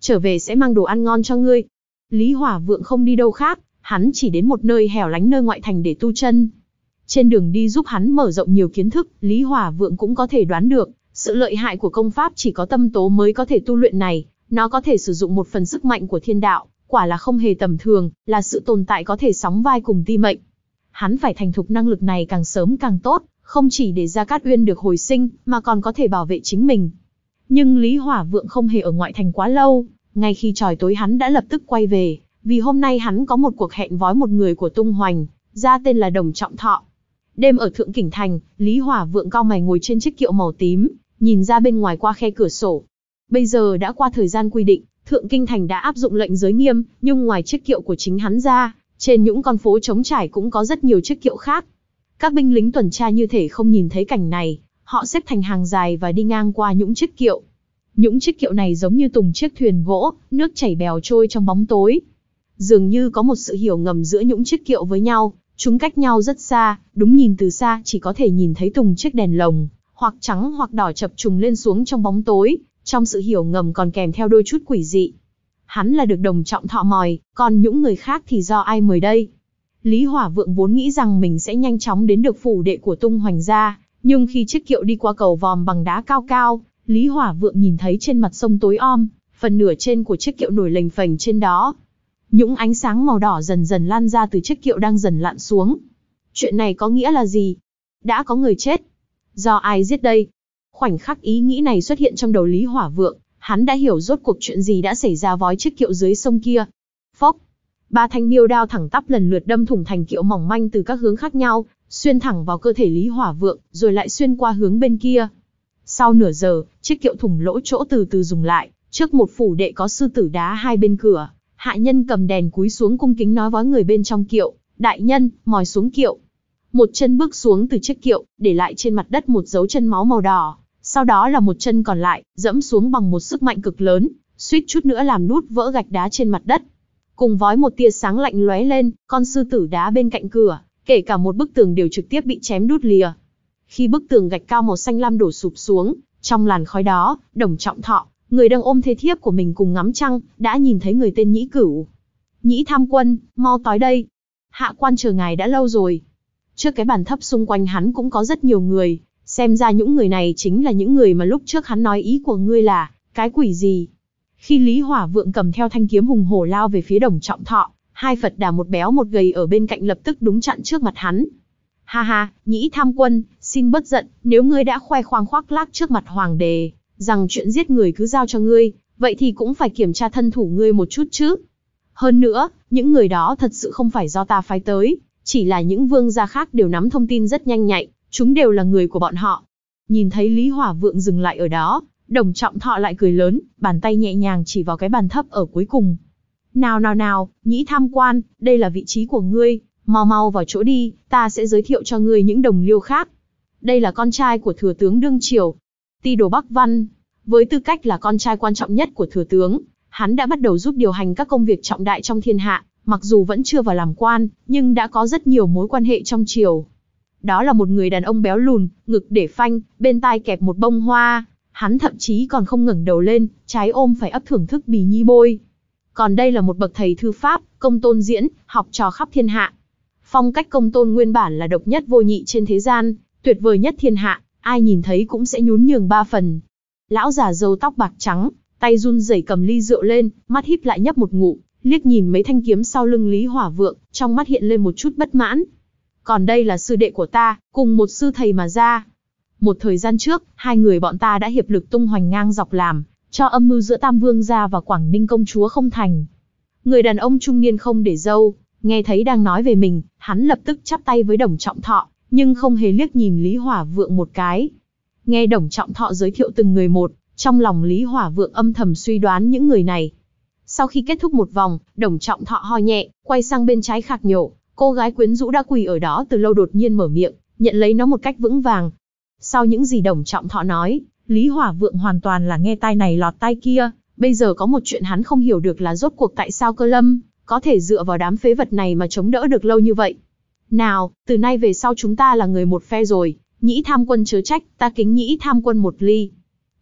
trở về sẽ mang đồ ăn ngon cho ngươi. Lý Hỏa Vượng không đi đâu khác, hắn chỉ đến một nơi hẻo lánh nơi ngoại thành để tu chân. Trên đường đi giúp hắn mở rộng nhiều kiến thức, Lý Hỏa Vượng cũng có thể đoán được, sự lợi hại của công pháp chỉ có tâm tố mới có thể tu luyện này, nó có thể sử dụng một phần sức mạnh của thiên đạo, quả là không hề tầm thường, là sự tồn tại có thể sóng vai cùng ti mệnh. Hắn phải thành thục năng lực này càng sớm càng tốt, không chỉ để Gia Cát Uyên được hồi sinh, mà còn có thể bảo vệ chính mình. Nhưng Lý Hỏa Vượng không hề ở ngoại thành quá lâu, ngay khi trời tối hắn đã lập tức quay về, vì hôm nay hắn có một cuộc hẹn với một người của Tung Hoành, ra tên là Đồng Trọng Thọ. Đêm ở Thượng Kình Thành, Lý Hỏa Vượng cau mày ngồi trên chiếc kiệu màu tím, nhìn ra bên ngoài qua khe cửa sổ. Bây giờ đã qua thời gian quy định, Thượng Kinh Thành đã áp dụng lệnh giới nghiêm, nhưng ngoài chiếc kiệu của chính hắn ra, trên những con phố trống trải cũng có rất nhiều chiếc kiệu khác. Các binh lính tuần tra như thể không nhìn thấy cảnh này, họ xếp thành hàng dài và đi ngang qua những chiếc kiệu. Những chiếc kiệu này giống như từng chiếc thuyền gỗ, nước chảy bèo trôi trong bóng tối. Dường như có một sự hiểu ngầm giữa những chiếc kiệu với nhau, chúng cách nhau rất xa, đúng nhìn từ xa chỉ có thể nhìn thấy từng chiếc đèn lồng, hoặc trắng hoặc đỏ chập trùng lên xuống trong bóng tối, trong sự hiểu ngầm còn kèm theo đôi chút quỷ dị. Hắn là được Đồng Trọng Thọ mời, còn những người khác thì do ai mời đây? Lý Hỏa Vượng vốn nghĩ rằng mình sẽ nhanh chóng đến được phủ đệ của Tung Hoành gia, nhưng khi chiếc kiệu đi qua cầu vòm bằng đá cao cao, Lý Hỏa Vượng nhìn thấy trên mặt sông tối om, phần nửa trên của chiếc kiệu nổi lềnh phềnh trên đó. Những ánh sáng màu đỏ dần dần lan ra từ chiếc kiệu đang dần lặn xuống. Chuyện này có nghĩa là gì? Đã có người chết. Do ai giết đây? Khoảnh khắc ý nghĩ này xuất hiện trong đầu Lý Hỏa Vượng, hắn đã hiểu rốt cuộc chuyện gì đã xảy ra với chiếc kiệu dưới sông kia. Phốc! Ba thanh miêu đao thẳng tắp lần lượt đâm thủng thành kiệu mỏng manh từ các hướng khác nhau, xuyên thẳng vào cơ thể Lý Hỏa Vượng, rồi lại xuyên qua hướng bên kia. Sau nửa giờ, chiếc kiệu thủng lỗ chỗ từ từ dừng lại, trước một phủ đệ có sư tử đá hai bên cửa. Hạ nhân cầm đèn cúi xuống cung kính nói với người bên trong kiệu, đại nhân, mời xuống kiệu. Một chân bước xuống từ chiếc kiệu, để lại trên mặt đất một dấu chân máu màu đỏ. Sau đó là một chân còn lại, dẫm xuống bằng một sức mạnh cực lớn, suýt chút nữa làm nút vỡ gạch đá trên mặt đất. Cùng với một tia sáng lạnh lóe lên, con sư tử đá bên cạnh cửa, kể cả một bức tường đều trực tiếp bị chém đút lìa. Khi bức tường gạch cao màu xanh lam đổ sụp xuống, trong làn khói đó, Đồng Trọng Thọ, người đang ôm thê thiếp của mình cùng ngắm trăng, đã nhìn thấy người tên Nhĩ Cửu. Nhĩ Tham Quân, mau tới đây. Hạ quan chờ ngài đã lâu rồi. Trước cái bàn thấp xung quanh hắn cũng có rất nhiều người, xem ra những người này chính là những người mà lúc trước hắn nói ý của ngươi là, cái quỷ gì. Khi Lý Hỏa Vượng cầm theo thanh kiếm hùng hổ lao về phía Đồng Trọng Thọ, hai Phật Đà một béo một gầy ở bên cạnh lập tức đúng chặn trước mặt hắn. Ha ha, Nhĩ Tham Quân, xin bớt giận, nếu ngươi đã khoe khoang khoác lác trước mặt hoàng đế, rằng chuyện giết người cứ giao cho ngươi, vậy thì cũng phải kiểm tra thân thủ ngươi một chút chứ. Hơn nữa, những người đó thật sự không phải do ta phái tới, chỉ là những vương gia khác đều nắm thông tin rất nhanh nhạy, chúng đều là người của bọn họ. Nhìn thấy Lý Hỏa Vượng dừng lại ở đó, Đồng Trọng Thọ lại cười lớn, bàn tay nhẹ nhàng chỉ vào cái bàn thấp ở cuối cùng. Nào nào nào, Nhĩ Tham Quan, đây là vị trí của ngươi, mau mau vào chỗ đi, ta sẽ giới thiệu cho ngươi những đồng liêu khác. Đây là con trai của thừa tướng đương triều, Ti Đồ Bắc Văn. Với tư cách là con trai quan trọng nhất của thừa tướng, hắn đã bắt đầu giúp điều hành các công việc trọng đại trong thiên hạ, mặc dù vẫn chưa vào làm quan, nhưng đã có rất nhiều mối quan hệ trong triều. Đó là một người đàn ông béo lùn, ngực để phanh, bên tai kẹp một bông hoa, hắn thậm chí còn không ngẩng đầu lên, trái ôm phải ấp thưởng thức bì nhi bôi. Còn đây là một bậc thầy thư pháp, Công Tôn Diễn, học trò khắp thiên hạ. Phong cách Công Tôn nguyên bản là độc nhất vô nhị trên thế gian, tuyệt vời nhất thiên hạ, ai nhìn thấy cũng sẽ nhún nhường ba phần. Lão già râu tóc bạc trắng, tay run rẩy cầm ly rượu lên, mắt híp lại nhấp một ngụm, liếc nhìn mấy thanh kiếm sau lưng Lý Hỏa Vượng, trong mắt hiện lên một chút bất mãn. Còn đây là sư đệ của ta, cùng một sư thầy mà ra. Một thời gian trước, hai người bọn ta đã hiệp lực tung hoành ngang dọc làm, cho âm mưu giữa Tam Vương gia và Quảng Ninh công chúa không thành. Người đàn ông trung niên không để râu, nghe thấy đang nói về mình, hắn lập tức chắp tay với Đồng Trọng Thọ, nhưng không hề liếc nhìn Lý Hỏa Vượng một cái. Nghe Đồng Trọng Thọ giới thiệu từng người một, trong lòng Lý Hỏa Vượng âm thầm suy đoán những người này. Sau khi kết thúc một vòng, Đồng Trọng Thọ ho nhẹ, quay sang bên trái khạc nhổ, cô gái quyến rũ đã quỳ ở đó từ lâu đột nhiên mở miệng, nhận lấy nó một cách vững vàng. Sau những gì Đồng Trọng Thọ nói, Lý Hỏa Vượng hoàn toàn là nghe tai này lọt tai kia, bây giờ có một chuyện hắn không hiểu được là rốt cuộc tại sao Cơ Lâm có thể dựa vào đám phế vật này mà chống đỡ được lâu như vậy. Nào, từ nay về sau chúng ta là người một phe rồi, Nhĩ Tham Quân chớ trách, ta kính Nhĩ Tham Quân một ly.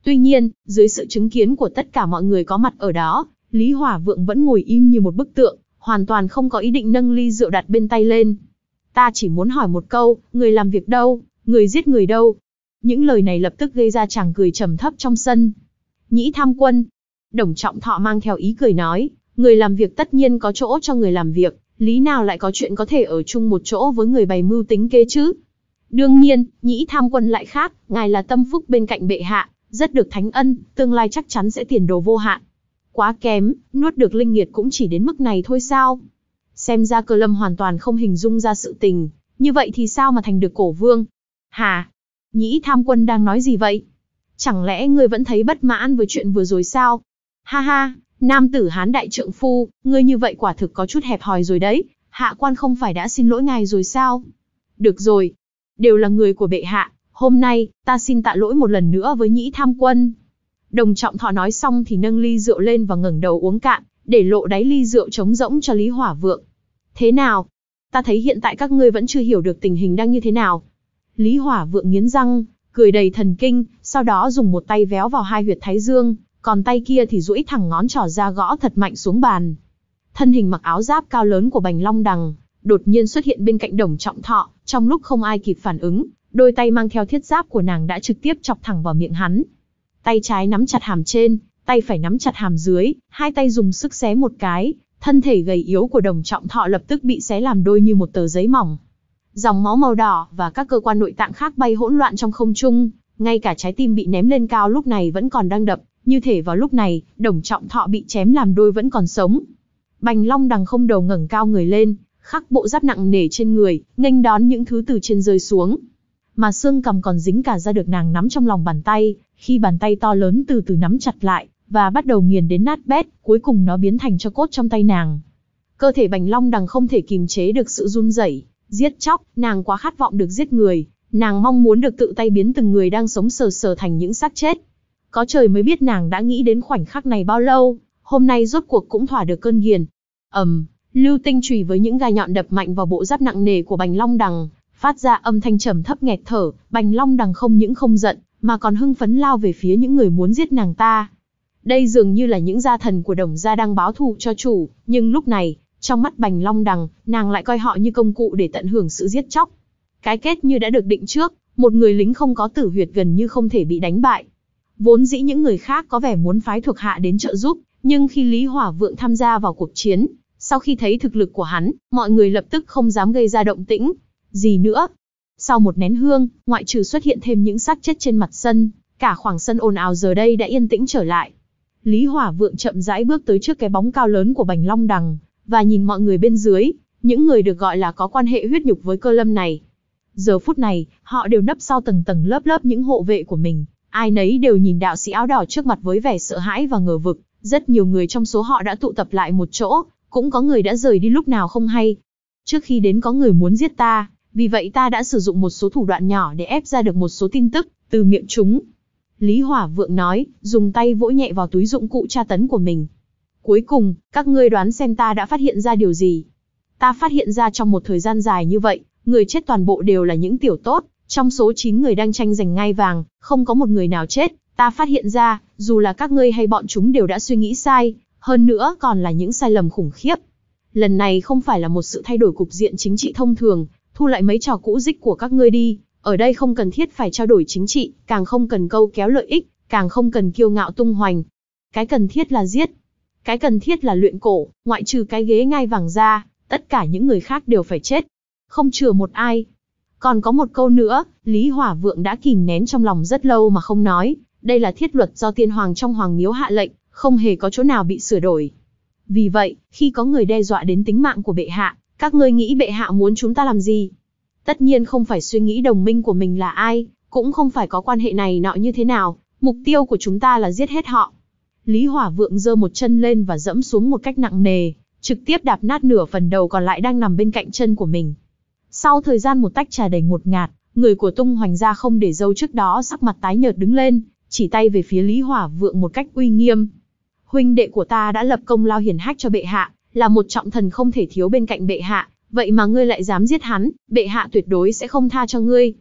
Tuy nhiên, dưới sự chứng kiến của tất cả mọi người có mặt ở đó, Lý Hỏa Vượng vẫn ngồi im như một bức tượng, hoàn toàn không có ý định nâng ly rượu đặt bên tay lên. Ta chỉ muốn hỏi một câu, người làm việc đâu, người giết người đâu? Những lời này lập tức gây ra tràng cười trầm thấp trong sân. Nhĩ Tham Quân. Đồng Trọng Thọ mang theo ý cười nói, người làm việc tất nhiên có chỗ cho người làm việc, lý nào lại có chuyện có thể ở chung một chỗ với người bày mưu tính kế chứ? Đương nhiên, Nhĩ Tham Quân lại khác, ngài là tâm phúc bên cạnh bệ hạ, rất được thánh ân, tương lai chắc chắn sẽ tiền đồ vô hạn. Quá kém, nuốt được linh nghiệt cũng chỉ đến mức này thôi sao? Xem ra Cơ Lâm hoàn toàn không hình dung ra sự tình, như vậy thì sao mà thành được cổ vương? Hà, Nhĩ Tham Quân đang nói gì vậy? Chẳng lẽ ngươi vẫn thấy bất mãn với chuyện vừa rồi sao? Ha ha, nam tử Hán đại trượng phu, ngươi như vậy quả thực có chút hẹp hòi rồi đấy, hạ quan không phải đã xin lỗi ngài rồi sao? Được rồi, đều là người của bệ hạ, hôm nay, ta xin tạ lỗi một lần nữa với Nhĩ Tham Quân. Đồng Trọng Thọ nói xong thì nâng ly rượu lên và ngẩng đầu uống cạn, để lộ đáy ly rượu trống rỗng cho Lý Hỏa Vượng. Thế nào? Ta thấy hiện tại các ngươi vẫn chưa hiểu được tình hình đang như thế nào. Lý Hỏa Vượng nghiến răng, cười đầy thần kinh, sau đó dùng một tay véo vào hai huyệt thái dương, còn tay kia thì duỗi thẳng ngón trỏ ra gõ thật mạnh xuống bàn. Thân hình mặc áo giáp cao lớn của Bành Long Đằng đột nhiên xuất hiện bên cạnh Đồng Trọng Thọ, trong lúc không ai kịp phản ứng, đôi tay mang theo thiết giáp của nàng đã trực tiếp chọc thẳng vào miệng hắn. Tay trái nắm chặt hàm trên, tay phải nắm chặt hàm dưới, hai tay dùng sức xé một cái, thân thể gầy yếu của Đồng Trọng Thọ lập tức bị xé làm đôi như một tờ giấy mỏng. Dòng máu màu đỏ và các cơ quan nội tạng khác bay hỗn loạn trong không trung, ngay cả trái tim bị ném lên cao lúc này vẫn còn đang đập, như thể vào lúc này, Đồng Trọng Thọ bị chém làm đôi vẫn còn sống. Bành Long Đằng không đầu ngẩng cao người lên, khắc bộ giáp nặng nề trên người, nghênh đón những thứ từ trên rơi xuống. Mà xương cằm còn dính cả ra được nàng nắm trong lòng bàn tay, khi bàn tay to lớn từ từ nắm chặt lại, và bắt đầu nghiền đến nát bét, cuối cùng nó biến thành tro cốt trong tay nàng. Cơ thể Bành Long Đằng không thể kìm chế được sự run rẩy, giết chóc, nàng quá khát vọng được giết người, nàng mong muốn được tự tay biến từng người đang sống sờ sờ thành những xác chết. Có trời mới biết nàng đã nghĩ đến khoảnh khắc này bao lâu, hôm nay rốt cuộc cũng thỏa được cơn ghiền. Ầm, lưu tinh chùy với những gai nhọn đập mạnh vào bộ giáp nặng nề của Bành Long Đằng, phát ra âm thanh trầm thấp nghẹt thở. Bành Long Đằng không những không giận, mà còn hưng phấn lao về phía những người muốn giết nàng ta. Đây dường như là những gia thần của Đồng gia đang báo thù cho chủ, nhưng lúc này, trong mắt Bành Long Đằng, nàng lại coi họ như công cụ để tận hưởng sự giết chóc. Cái kết như đã được định trước, một người lính không có tử huyệt gần như không thể bị đánh bại. Vốn dĩ những người khác có vẻ muốn phái thuộc hạ đến trợ giúp, nhưng khi Lý Hỏa Vượng tham gia vào cuộc chiến, sau khi thấy thực lực của hắn, mọi người lập tức không dám gây ra động tĩnh gì nữa. Sau một nén hương, ngoại trừ xuất hiện thêm những xác chết trên mặt sân, cả khoảng sân ồn ào giờ đây đã yên tĩnh trở lại. Lý Hỏa Vượng chậm rãi bước tới trước cái bóng cao lớn của Bành Long Đằng, và nhìn mọi người bên dưới, những người được gọi là có quan hệ huyết nhục với Cơ Lâm này. Giờ phút này, họ đều nấp sau tầng tầng lớp lớp những hộ vệ của mình, ai nấy đều nhìn đạo sĩ áo đỏ trước mặt với vẻ sợ hãi và ngờ vực. Rất nhiều người trong số họ đã tụ tập lại một chỗ, cũng có người đã rời đi lúc nào không hay. Trước khi đến có người muốn giết ta, vì vậy ta đã sử dụng một số thủ đoạn nhỏ để ép ra được một số tin tức từ miệng chúng. Lý Hỏa Vượng nói, dùng tay vỗ nhẹ vào túi dụng cụ tra tấn của mình. Cuối cùng, các ngươi đoán xem ta đã phát hiện ra điều gì? Ta phát hiện ra trong một thời gian dài như vậy, người chết toàn bộ đều là những tiểu tốt, trong số chín người đang tranh giành ngai vàng, không có một người nào chết. Ta phát hiện ra, dù là các ngươi hay bọn chúng đều đã suy nghĩ sai, hơn nữa còn là những sai lầm khủng khiếp. Lần này không phải là một sự thay đổi cục diện chính trị thông thường, thu lại mấy trò cũ dích của các ngươi đi, ở đây không cần thiết phải trao đổi chính trị, càng không cần câu kéo lợi ích, càng không cần kiêu ngạo tung hoành. Cái cần thiết là giết. Cái cần thiết là luyện cổ, ngoại trừ cái ghế ngai vàng ra, tất cả những người khác đều phải chết. Không chừa một ai. Còn có một câu nữa, Lý Hỏa Vượng đã kìm nén trong lòng rất lâu mà không nói. Đây là thiết luật do tiên hoàng trong hoàng miếu hạ lệnh, không hề có chỗ nào bị sửa đổi. Vì vậy, khi có người đe dọa đến tính mạng của bệ hạ, các ngươi nghĩ bệ hạ muốn chúng ta làm gì? Tất nhiên không phải suy nghĩ đồng minh của mình là ai, cũng không phải có quan hệ này nọ như thế nào, mục tiêu của chúng ta là giết hết họ. Lý Hỏa Vượng giơ một chân lên và dẫm xuống một cách nặng nề, trực tiếp đạp nát nửa phần đầu còn lại đang nằm bên cạnh chân của mình. Sau thời gian một tách trà đầy ngột ngạt, người của Tung Hoành gia không để dâu trước đó sắc mặt tái nhợt đứng lên, chỉ tay về phía Lý Hỏa Vượng một cách uy nghiêm. Huynh đệ của ta đã lập công lao hiển hách cho bệ hạ, là một trọng thần không thể thiếu bên cạnh bệ hạ, vậy mà ngươi lại dám giết hắn, bệ hạ tuyệt đối sẽ không tha cho ngươi.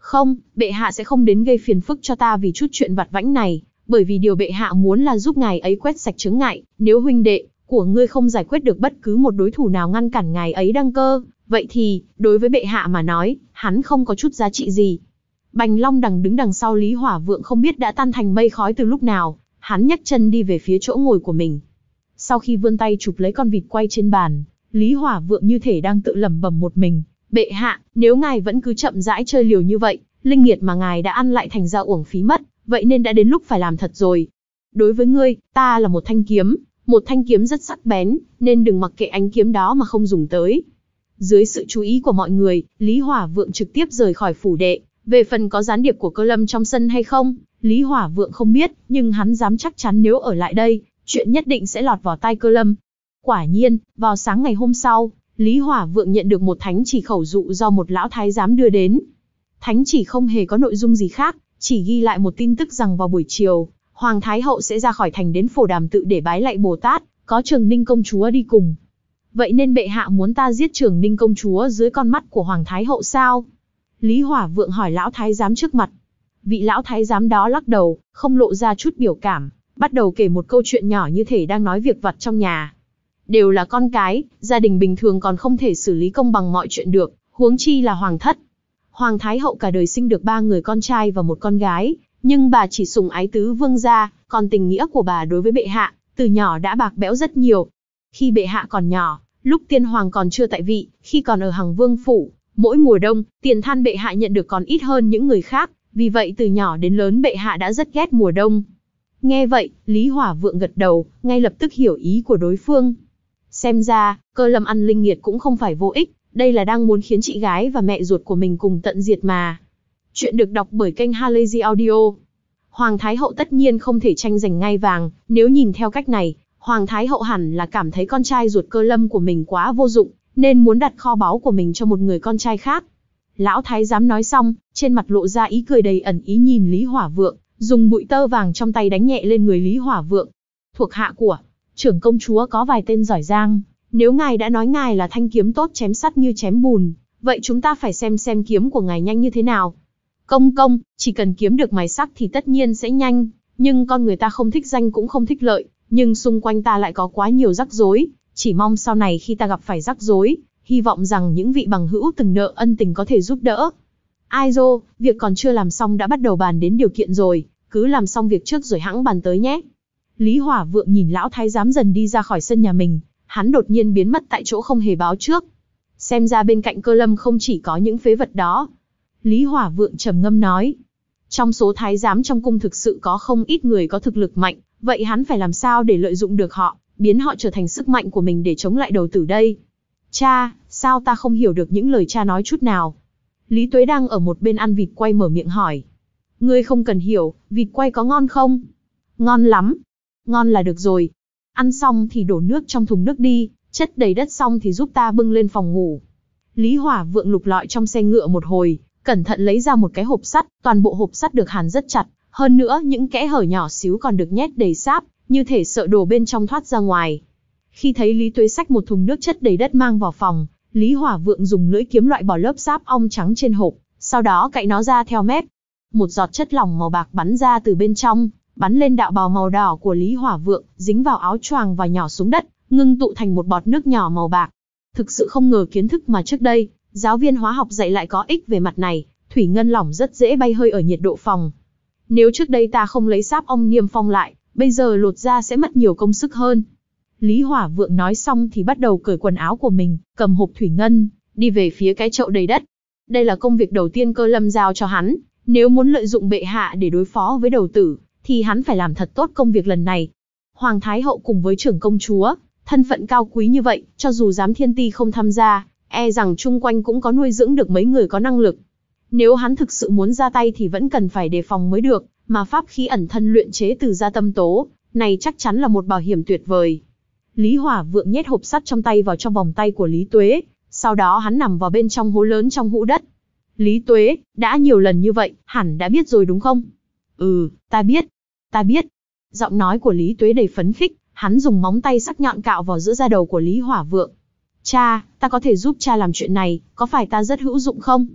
Không, bệ hạ sẽ không đến gây phiền phức cho ta vì chút chuyện vặt vãnh này, bởi vì điều bệ hạ muốn là giúp ngài ấy quét sạch chướng ngại, nếu huynh đệ của ngươi không giải quyết được bất cứ một đối thủ nào ngăn cản ngài ấy đăng cơ, vậy thì, đối với bệ hạ mà nói, hắn không có chút giá trị gì. Bành Long Đằng đứng đằng sau Lý Hỏa Vượng không biết đã tan thành mây khói từ lúc nào, hắn nhấc chân đi về phía chỗ ngồi của mình. Sau khi vươn tay chụp lấy con vịt quay trên bàn, Lý Hỏa Vượng như thể đang tự lẩm bẩm một mình, bệ hạ, nếu ngài vẫn cứ chậm rãi chơi liều như vậy, linh nghiệt mà ngài đã ăn lại thành ra uổng phí mất, vậy nên đã đến lúc phải làm thật rồi. Đối với ngươi, ta là một thanh kiếm, một thanh kiếm rất sắc bén, nên đừng mặc kệ ánh kiếm đó mà không dùng tới. Dưới sự chú ý của mọi người, Lý Hỏa Vượng trực tiếp rời khỏi phủ đệ. Về phần có gián điệp của Cơ Lâm trong sân hay không, Lý Hỏa Vượng không biết, nhưng hắn dám chắc chắn nếu ở lại đây, chuyện nhất định sẽ lọt vào tai Cơ Lâm. Quả nhiên, vào sáng ngày hôm sau, Lý Hỏa Vượng nhận được một thánh chỉ khẩu dụ do một lão thái giám đưa đến. Thánh chỉ không hề có nội dung gì khác, chỉ ghi lại một tin tức rằng vào buổi chiều, Hoàng Thái Hậu sẽ ra khỏi thành đến Phổ Đàm Tự để bái lạy Bồ Tát, có Trường Ninh công chúa đi cùng. Vậy nên bệ hạ muốn ta giết Trường Ninh công chúa dưới con mắt của Hoàng Thái Hậu sao? Lý Hỏa Vượng hỏi lão thái giám trước mặt. Vị lão thái giám đó lắc đầu, không lộ ra chút biểu cảm, bắt đầu kể một câu chuyện nhỏ như thể đang nói việc vặt trong nhà. Đều là con cái, gia đình bình thường còn không thể xử lý công bằng mọi chuyện được, huống chi là hoàng thất. Hoàng Thái Hậu cả đời sinh được ba người con trai và một con gái, nhưng bà chỉ sủng ái tứ vương gia, còn tình nghĩa của bà đối với bệ hạ, từ nhỏ đã bạc bẽo rất nhiều. Khi bệ hạ còn nhỏ, lúc tiên hoàng còn chưa tại vị, khi còn ở Hằng Vương phủ, mỗi mùa đông, tiền than bệ hạ nhận được còn ít hơn những người khác, vì vậy từ nhỏ đến lớn bệ hạ đã rất ghét mùa đông. Nghe vậy, Lý Hỏa Vượng gật đầu, ngay lập tức hiểu ý của đối phương. Xem ra, Cơ Lâm ăn linh nghiệt cũng không phải vô ích, đây là đang muốn khiến chị gái và mẹ ruột của mình cùng tận diệt mà. Chuyện được đọc bởi kênh Halazy Audio. Hoàng Thái Hậu tất nhiên không thể tranh giành ngai vàng, nếu nhìn theo cách này, Hoàng Thái Hậu hẳn là cảm thấy con trai ruột Cơ Lâm của mình quá vô dụng, nên muốn đặt kho báu của mình cho một người con trai khác. Lão thái giám nói xong, trên mặt lộ ra ý cười đầy ẩn ý nhìn Lý Hỏa Vượng, dùng bụi tơ vàng trong tay đánh nhẹ lên người Lý Hỏa Vượng. Thuộc hạ của trưởng công chúa có vài tên giỏi giang, nếu ngài đã nói ngài là thanh kiếm tốt chém sắt như chém bùn, vậy chúng ta phải xem xem kiếm của ngài nhanh như thế nào. Công công, chỉ cần kiếm được mài sắc thì tất nhiên sẽ nhanh, nhưng con người ta không thích danh cũng không thích lợi, nhưng xung quanh ta lại có quá nhiều rắc rối, chỉ mong sau này khi ta gặp phải rắc rối, hy vọng rằng những vị bằng hữu từng nợ ân tình có thể giúp đỡ. Ai dô, việc còn chưa làm xong đã bắt đầu bàn đến điều kiện rồi, cứ làm xong việc trước rồi hẵng bàn tới nhé. Lý Hỏa Vượng nhìn lão thái giám dần đi ra khỏi sân nhà mình, hắn đột nhiên biến mất tại chỗ không hề báo trước. Xem ra bên cạnh Cơ Lâm không chỉ có những phế vật đó. Lý Hỏa Vượng trầm ngâm nói. Trong số thái giám trong cung thực sự có không ít người có thực lực mạnh, vậy hắn phải làm sao để lợi dụng được họ, biến họ trở thành sức mạnh của mình để chống lại đầu tử đây? Cha, sao ta không hiểu được những lời cha nói chút nào? Lý Tuế đang ở một bên ăn vịt quay mở miệng hỏi. Ngươi không cần hiểu, vịt quay có ngon không? Ngon lắm. Ngon là được rồi. Ăn xong thì đổ nước trong thùng nước đi, chất đầy đất xong thì giúp ta bưng lên phòng ngủ. Lý Hỏa Vượng lục lọi trong xe ngựa một hồi, cẩn thận lấy ra một cái hộp sắt, toàn bộ hộp sắt được hàn rất chặt, hơn nữa những kẽ hở nhỏ xíu còn được nhét đầy sáp, như thể sợ đồ bên trong thoát ra ngoài. Khi thấy Lý Tuế xách một thùng nước chất đầy đất mang vào phòng, Lý Hỏa Vượng dùng lưỡi kiếm loại bỏ lớp sáp ong trắng trên hộp, sau đó cạy nó ra theo mép. Một giọt chất lỏng màu bạc bắn ra từ bên trong, bắn lên đạo bào màu đỏ của Lý Hỏa Vượng, dính vào áo choàng và nhỏ xuống đất, ngưng tụ thành một bọt nước nhỏ màu bạc. Thực sự không ngờ kiến thức mà trước đây, giáo viên hóa học dạy lại có ích về mặt này, thủy ngân lỏng rất dễ bay hơi ở nhiệt độ phòng. Nếu trước đây ta không lấy sáp ong niêm phong lại, bây giờ lột ra sẽ mất nhiều công sức hơn. Lý Hỏa Vượng nói xong thì bắt đầu cởi quần áo của mình, cầm hộp thủy ngân, đi về phía cái chậu đầy đất. Đây là công việc đầu tiên Cơ Lâm giao cho hắn, nếu muốn lợi dụng bệ hạ để đối phó với đầu tử, thì hắn phải làm thật tốt công việc lần này. Hoàng Thái Hậu cùng với trưởng công chúa, thân phận cao quý như vậy, cho dù giám thiên ti không tham gia, e rằng chung quanh cũng có nuôi dưỡng được mấy người có năng lực. Nếu hắn thực sự muốn ra tay thì vẫn cần phải đề phòng mới được, mà pháp khí ẩn thân luyện chế từ gia tâm tố, này chắc chắn là một bảo hiểm tuyệt vời. Lý Hỏa Vượng nhét hộp sắt trong tay vào trong vòng tay của Lý Tuế, sau đó hắn nằm vào bên trong hố lớn trong hũ đất. Lý Tuế, đã nhiều lần như vậy, hẳn đã biết rồi đúng không? Ừ, ta biết, ta biết. Giọng nói của Lý Tuế đầy phấn khích, hắn dùng móng tay sắc nhọn cạo vào giữa da đầu của Lý Hỏa Vượng. Cha, ta có thể giúp cha làm chuyện này, có phải ta rất hữu dụng không?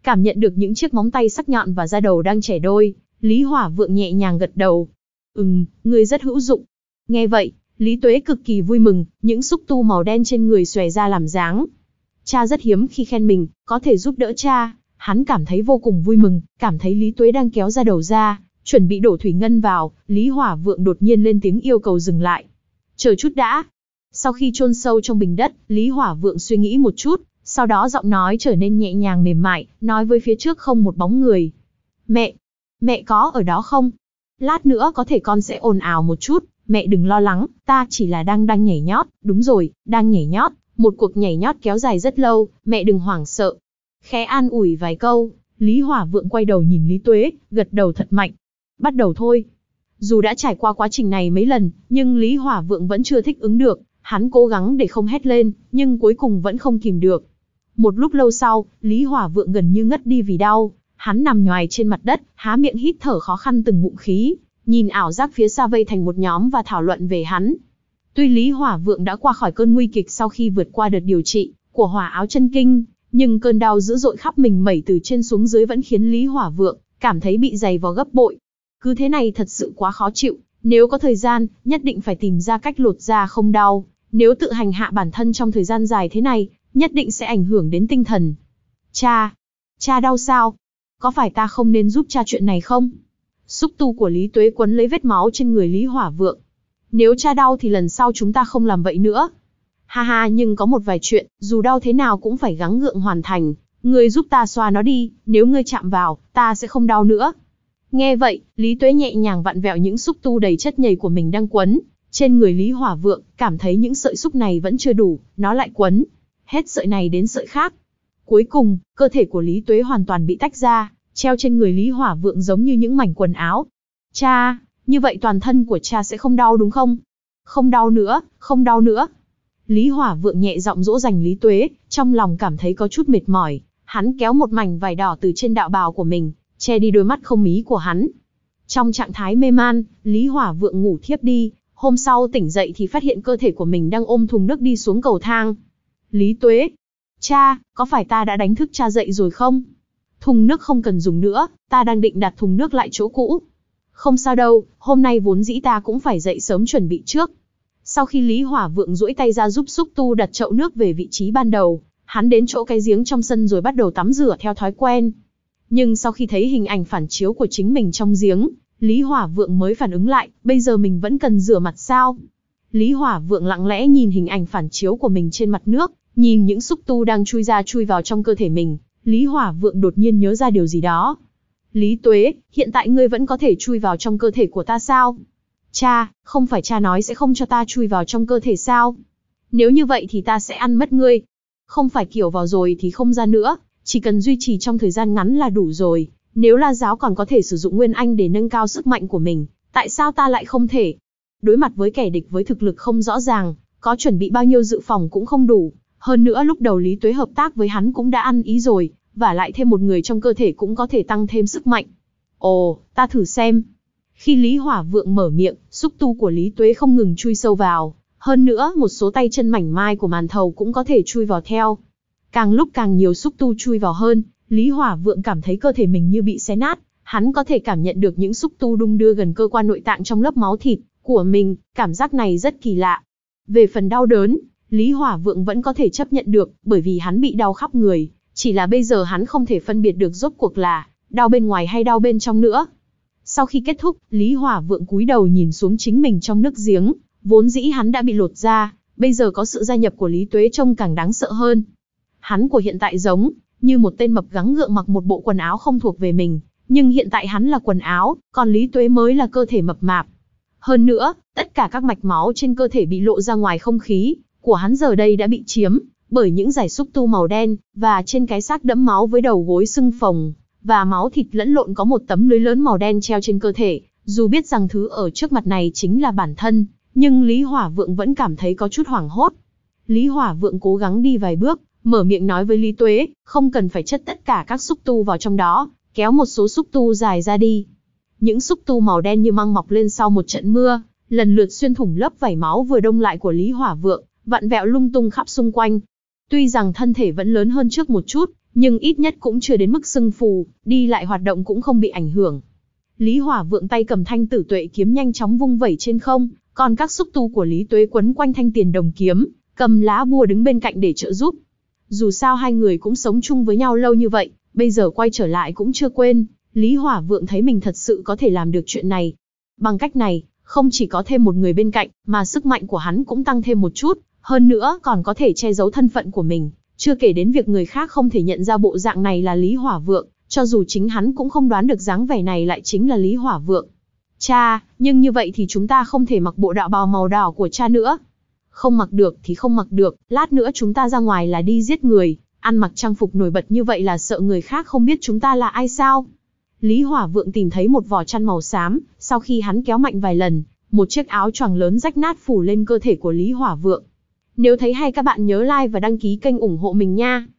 Cảm nhận được những chiếc móng tay sắc nhọn và da đầu đang chẻ đôi, Lý Hỏa Vượng nhẹ nhàng gật đầu. Ừm, ngươi rất hữu dụng. Nghe vậy, Lý Tuế cực kỳ vui mừng, những xúc tu màu đen trên người xòe ra làm dáng. Cha rất hiếm khi khen mình, có thể giúp đỡ cha, hắn cảm thấy vô cùng vui mừng, cảm thấy Lý Tuế đang kéo ra đầu ra, chuẩn bị đổ thủy ngân vào, Lý Hỏa Vượng đột nhiên lên tiếng yêu cầu dừng lại. Chờ chút đã. Sau khi chôn sâu trong bình đất, Lý Hỏa Vượng suy nghĩ một chút, sau đó giọng nói trở nên nhẹ nhàng mềm mại, nói với phía trước không một bóng người. Mẹ, mẹ có ở đó không? Lát nữa có thể con sẽ ồn ào một chút, mẹ đừng lo lắng, ta chỉ là đang đang nhảy nhót, đúng rồi, đang nhảy nhót, một cuộc nhảy nhót kéo dài rất lâu, mẹ đừng hoảng sợ. Khẽ an ủi vài câu, Lý Hỏa Vượng quay đầu nhìn Lý Tuế, gật đầu thật mạnh. Bắt đầu thôi. Dù đã trải qua quá trình này mấy lần, nhưng Lý Hỏa Vượng vẫn chưa thích ứng được, hắn cố gắng để không hét lên, nhưng cuối cùng vẫn không kìm được. Một lúc lâu sau, Lý Hỏa Vượng gần như ngất đi vì đau, hắn nằm nhoài trên mặt đất, há miệng hít thở khó khăn từng ngụm khí, nhìn ảo giác phía xa vây thành một nhóm và thảo luận về hắn. Tuy Lý Hỏa Vượng đã qua khỏi cơn nguy kịch sau khi vượt qua đợt điều trị của Hỏa Áo Chân Kinh, nhưng cơn đau dữ dội khắp mình mẩy từ trên xuống dưới vẫn khiến Lý Hỏa Vượng cảm thấy bị dày vò gấp bội. Cứ thế này thật sự quá khó chịu, nếu có thời gian, nhất định phải tìm ra cách lột da không đau, nếu tự hành hạ bản thân trong thời gian dài thế này, nhất định sẽ ảnh hưởng đến tinh thần. Cha, cha đau sao? Có phải ta không nên giúp cha chuyện này không? Xúc tu của Lý Tuế quấn lấy vết máu trên người Lý Hỏa Vượng. Nếu cha đau thì lần sau chúng ta không làm vậy nữa. Ha ha, nhưng có một vài chuyện, dù đau thế nào cũng phải gắng gượng hoàn thành. Ngươi giúp ta xoa nó đi, nếu ngươi chạm vào, ta sẽ không đau nữa. Nghe vậy, Lý Tuế nhẹ nhàng vặn vẹo những xúc tu đầy chất nhầy của mình đang quấn trên người Lý Hỏa Vượng, cảm thấy những sợi xúc này vẫn chưa đủ, nó lại quấn hết sợi này đến sợi khác. Cuối cùng, cơ thể của Lý Tuế hoàn toàn bị tách ra, treo trên người Lý Hỏa Vượng giống như những mảnh quần áo. Cha, như vậy toàn thân của cha sẽ không đau đúng không? Không đau nữa, không đau nữa. Lý Hỏa Vượng nhẹ giọng dỗ dành Lý Tuế, trong lòng cảm thấy có chút mệt mỏi, hắn kéo một mảnh vải đỏ từ trên đạo bào của mình, che đi đôi mắt không mí của hắn. Trong trạng thái mê man, Lý Hỏa Vượng ngủ thiếp đi, hôm sau tỉnh dậy thì phát hiện cơ thể của mình đang ôm thùng nước đi xuống cầu thang. Lý Tuế, cha, có phải ta đã đánh thức cha dậy rồi không? Thùng nước không cần dùng nữa, ta đang định đặt thùng nước lại chỗ cũ. Không sao đâu, hôm nay vốn dĩ ta cũng phải dậy sớm chuẩn bị trước. Sau khi Lý Hỏa Vượng duỗi tay ra giúp xúc tu đặt chậu nước về vị trí ban đầu, hắn đến chỗ cái giếng trong sân rồi bắt đầu tắm rửa theo thói quen. Nhưng sau khi thấy hình ảnh phản chiếu của chính mình trong giếng, Lý Hỏa Vượng mới phản ứng lại, bây giờ mình vẫn cần rửa mặt sao? Lý Hỏa Vượng lặng lẽ nhìn hình ảnh phản chiếu của mình trên mặt nước, nhìn những xúc tu đang chui ra chui vào trong cơ thể mình, Lý Hỏa Vượng đột nhiên nhớ ra điều gì đó. Lý Tuế, hiện tại ngươi vẫn có thể chui vào trong cơ thể của ta sao? Cha, không phải cha nói sẽ không cho ta chui vào trong cơ thể sao? Nếu như vậy thì ta sẽ ăn mất ngươi. Không phải kiểu vào rồi thì không ra nữa, chỉ cần duy trì trong thời gian ngắn là đủ rồi. Nếu La Giáo còn có thể sử dụng Nguyên Anh để nâng cao sức mạnh của mình, tại sao ta lại không thể? Đối mặt với kẻ địch với thực lực không rõ ràng, có chuẩn bị bao nhiêu dự phòng cũng không đủ. Hơn nữa lúc đầu Lý Tuế hợp tác với hắn cũng đã ăn ý rồi, và lại thêm một người trong cơ thể cũng có thể tăng thêm sức mạnh. Ồ, ta thử xem. Khi Lý Hỏa Vượng mở miệng, xúc tu của Lý Tuế không ngừng chui sâu vào. Hơn nữa, một số tay chân mảnh mai của màn thầu cũng có thể chui vào theo. Càng lúc càng nhiều xúc tu chui vào hơn, Lý Hỏa Vượng cảm thấy cơ thể mình như bị xé nát. Hắn có thể cảm nhận được những xúc tu đung đưa gần cơ quan nội tạng trong lớp máu thịt của mình, cảm giác này rất kỳ lạ. Về phần đau đớn, Lý Hỏa Vượng vẫn có thể chấp nhận được, bởi vì hắn bị đau khắp người. Chỉ là bây giờ hắn không thể phân biệt được rốt cuộc là đau bên ngoài hay đau bên trong nữa. Sau khi kết thúc, Lý Hỏa Vượng cúi đầu nhìn xuống chính mình trong nước giếng, vốn dĩ hắn đã bị lột da, bây giờ có sự gia nhập của Lý Tuế trông càng đáng sợ hơn. Hắn của hiện tại giống như một tên mập gắng gượng mặc một bộ quần áo không thuộc về mình, nhưng hiện tại hắn là quần áo, còn Lý Tuế mới là cơ thể mập mạp. Hơn nữa, tất cả các mạch máu trên cơ thể bị lộ ra ngoài không khí của hắn giờ đây đã bị chiếm bởi những dải xúc tu màu đen, và trên cái xác đẫm máu với đầu gối sưng phồng và máu thịt lẫn lộn có một tấm lưới lớn màu đen treo trên cơ thể. Dù biết rằng thứ ở trước mặt này chính là bản thân, nhưng Lý Hỏa Vượng vẫn cảm thấy có chút hoảng hốt. Lý Hỏa Vượng cố gắng đi vài bước, mở miệng nói với Lý Tuế, không cần phải chất tất cả các xúc tu vào trong đó, kéo một số xúc tu dài ra đi. Những xúc tu màu đen như măng mọc lên sau một trận mưa, lần lượt xuyên thủng lớp vảy máu vừa đông lại của Lý Hỏa Vượng, vặn vẹo lung tung khắp xung quanh. Tuy rằng thân thể vẫn lớn hơn trước một chút, nhưng ít nhất cũng chưa đến mức sưng phù, đi lại hoạt động cũng không bị ảnh hưởng. Lý Hỏa Vượng tay cầm thanh tử tuệ kiếm nhanh chóng vung vẩy trên không, còn các xúc tu của Lý Tuế quấn quanh thanh tiền đồng kiếm, cầm lá bùa đứng bên cạnh để trợ giúp. Dù sao hai người cũng sống chung với nhau lâu như vậy, bây giờ quay trở lại cũng chưa quên, Lý Hỏa Vượng thấy mình thật sự có thể làm được chuyện này. Bằng cách này, không chỉ có thêm một người bên cạnh, mà sức mạnh của hắn cũng tăng thêm một chút, hơn nữa còn có thể che giấu thân phận của mình, chưa kể đến việc người khác không thể nhận ra bộ dạng này là Lý Hỏa Vượng, cho dù chính hắn cũng không đoán được dáng vẻ này lại chính là Lý Hỏa Vượng. Cha, nhưng như vậy thì chúng ta không thể mặc bộ đạo bào màu đỏ của cha nữa. Không mặc được thì không mặc được, lát nữa chúng ta ra ngoài là đi giết người, ăn mặc trang phục nổi bật như vậy là sợ người khác không biết chúng ta là ai sao? Lý Hỏa Vượng tìm thấy một vỏ chăn màu xám, sau khi hắn kéo mạnh vài lần, một chiếc áo choàng lớn rách nát phủ lên cơ thể của Lý Hỏa Vượng. Nếu thấy hay các bạn nhớ like và đăng ký kênh ủng hộ mình nha.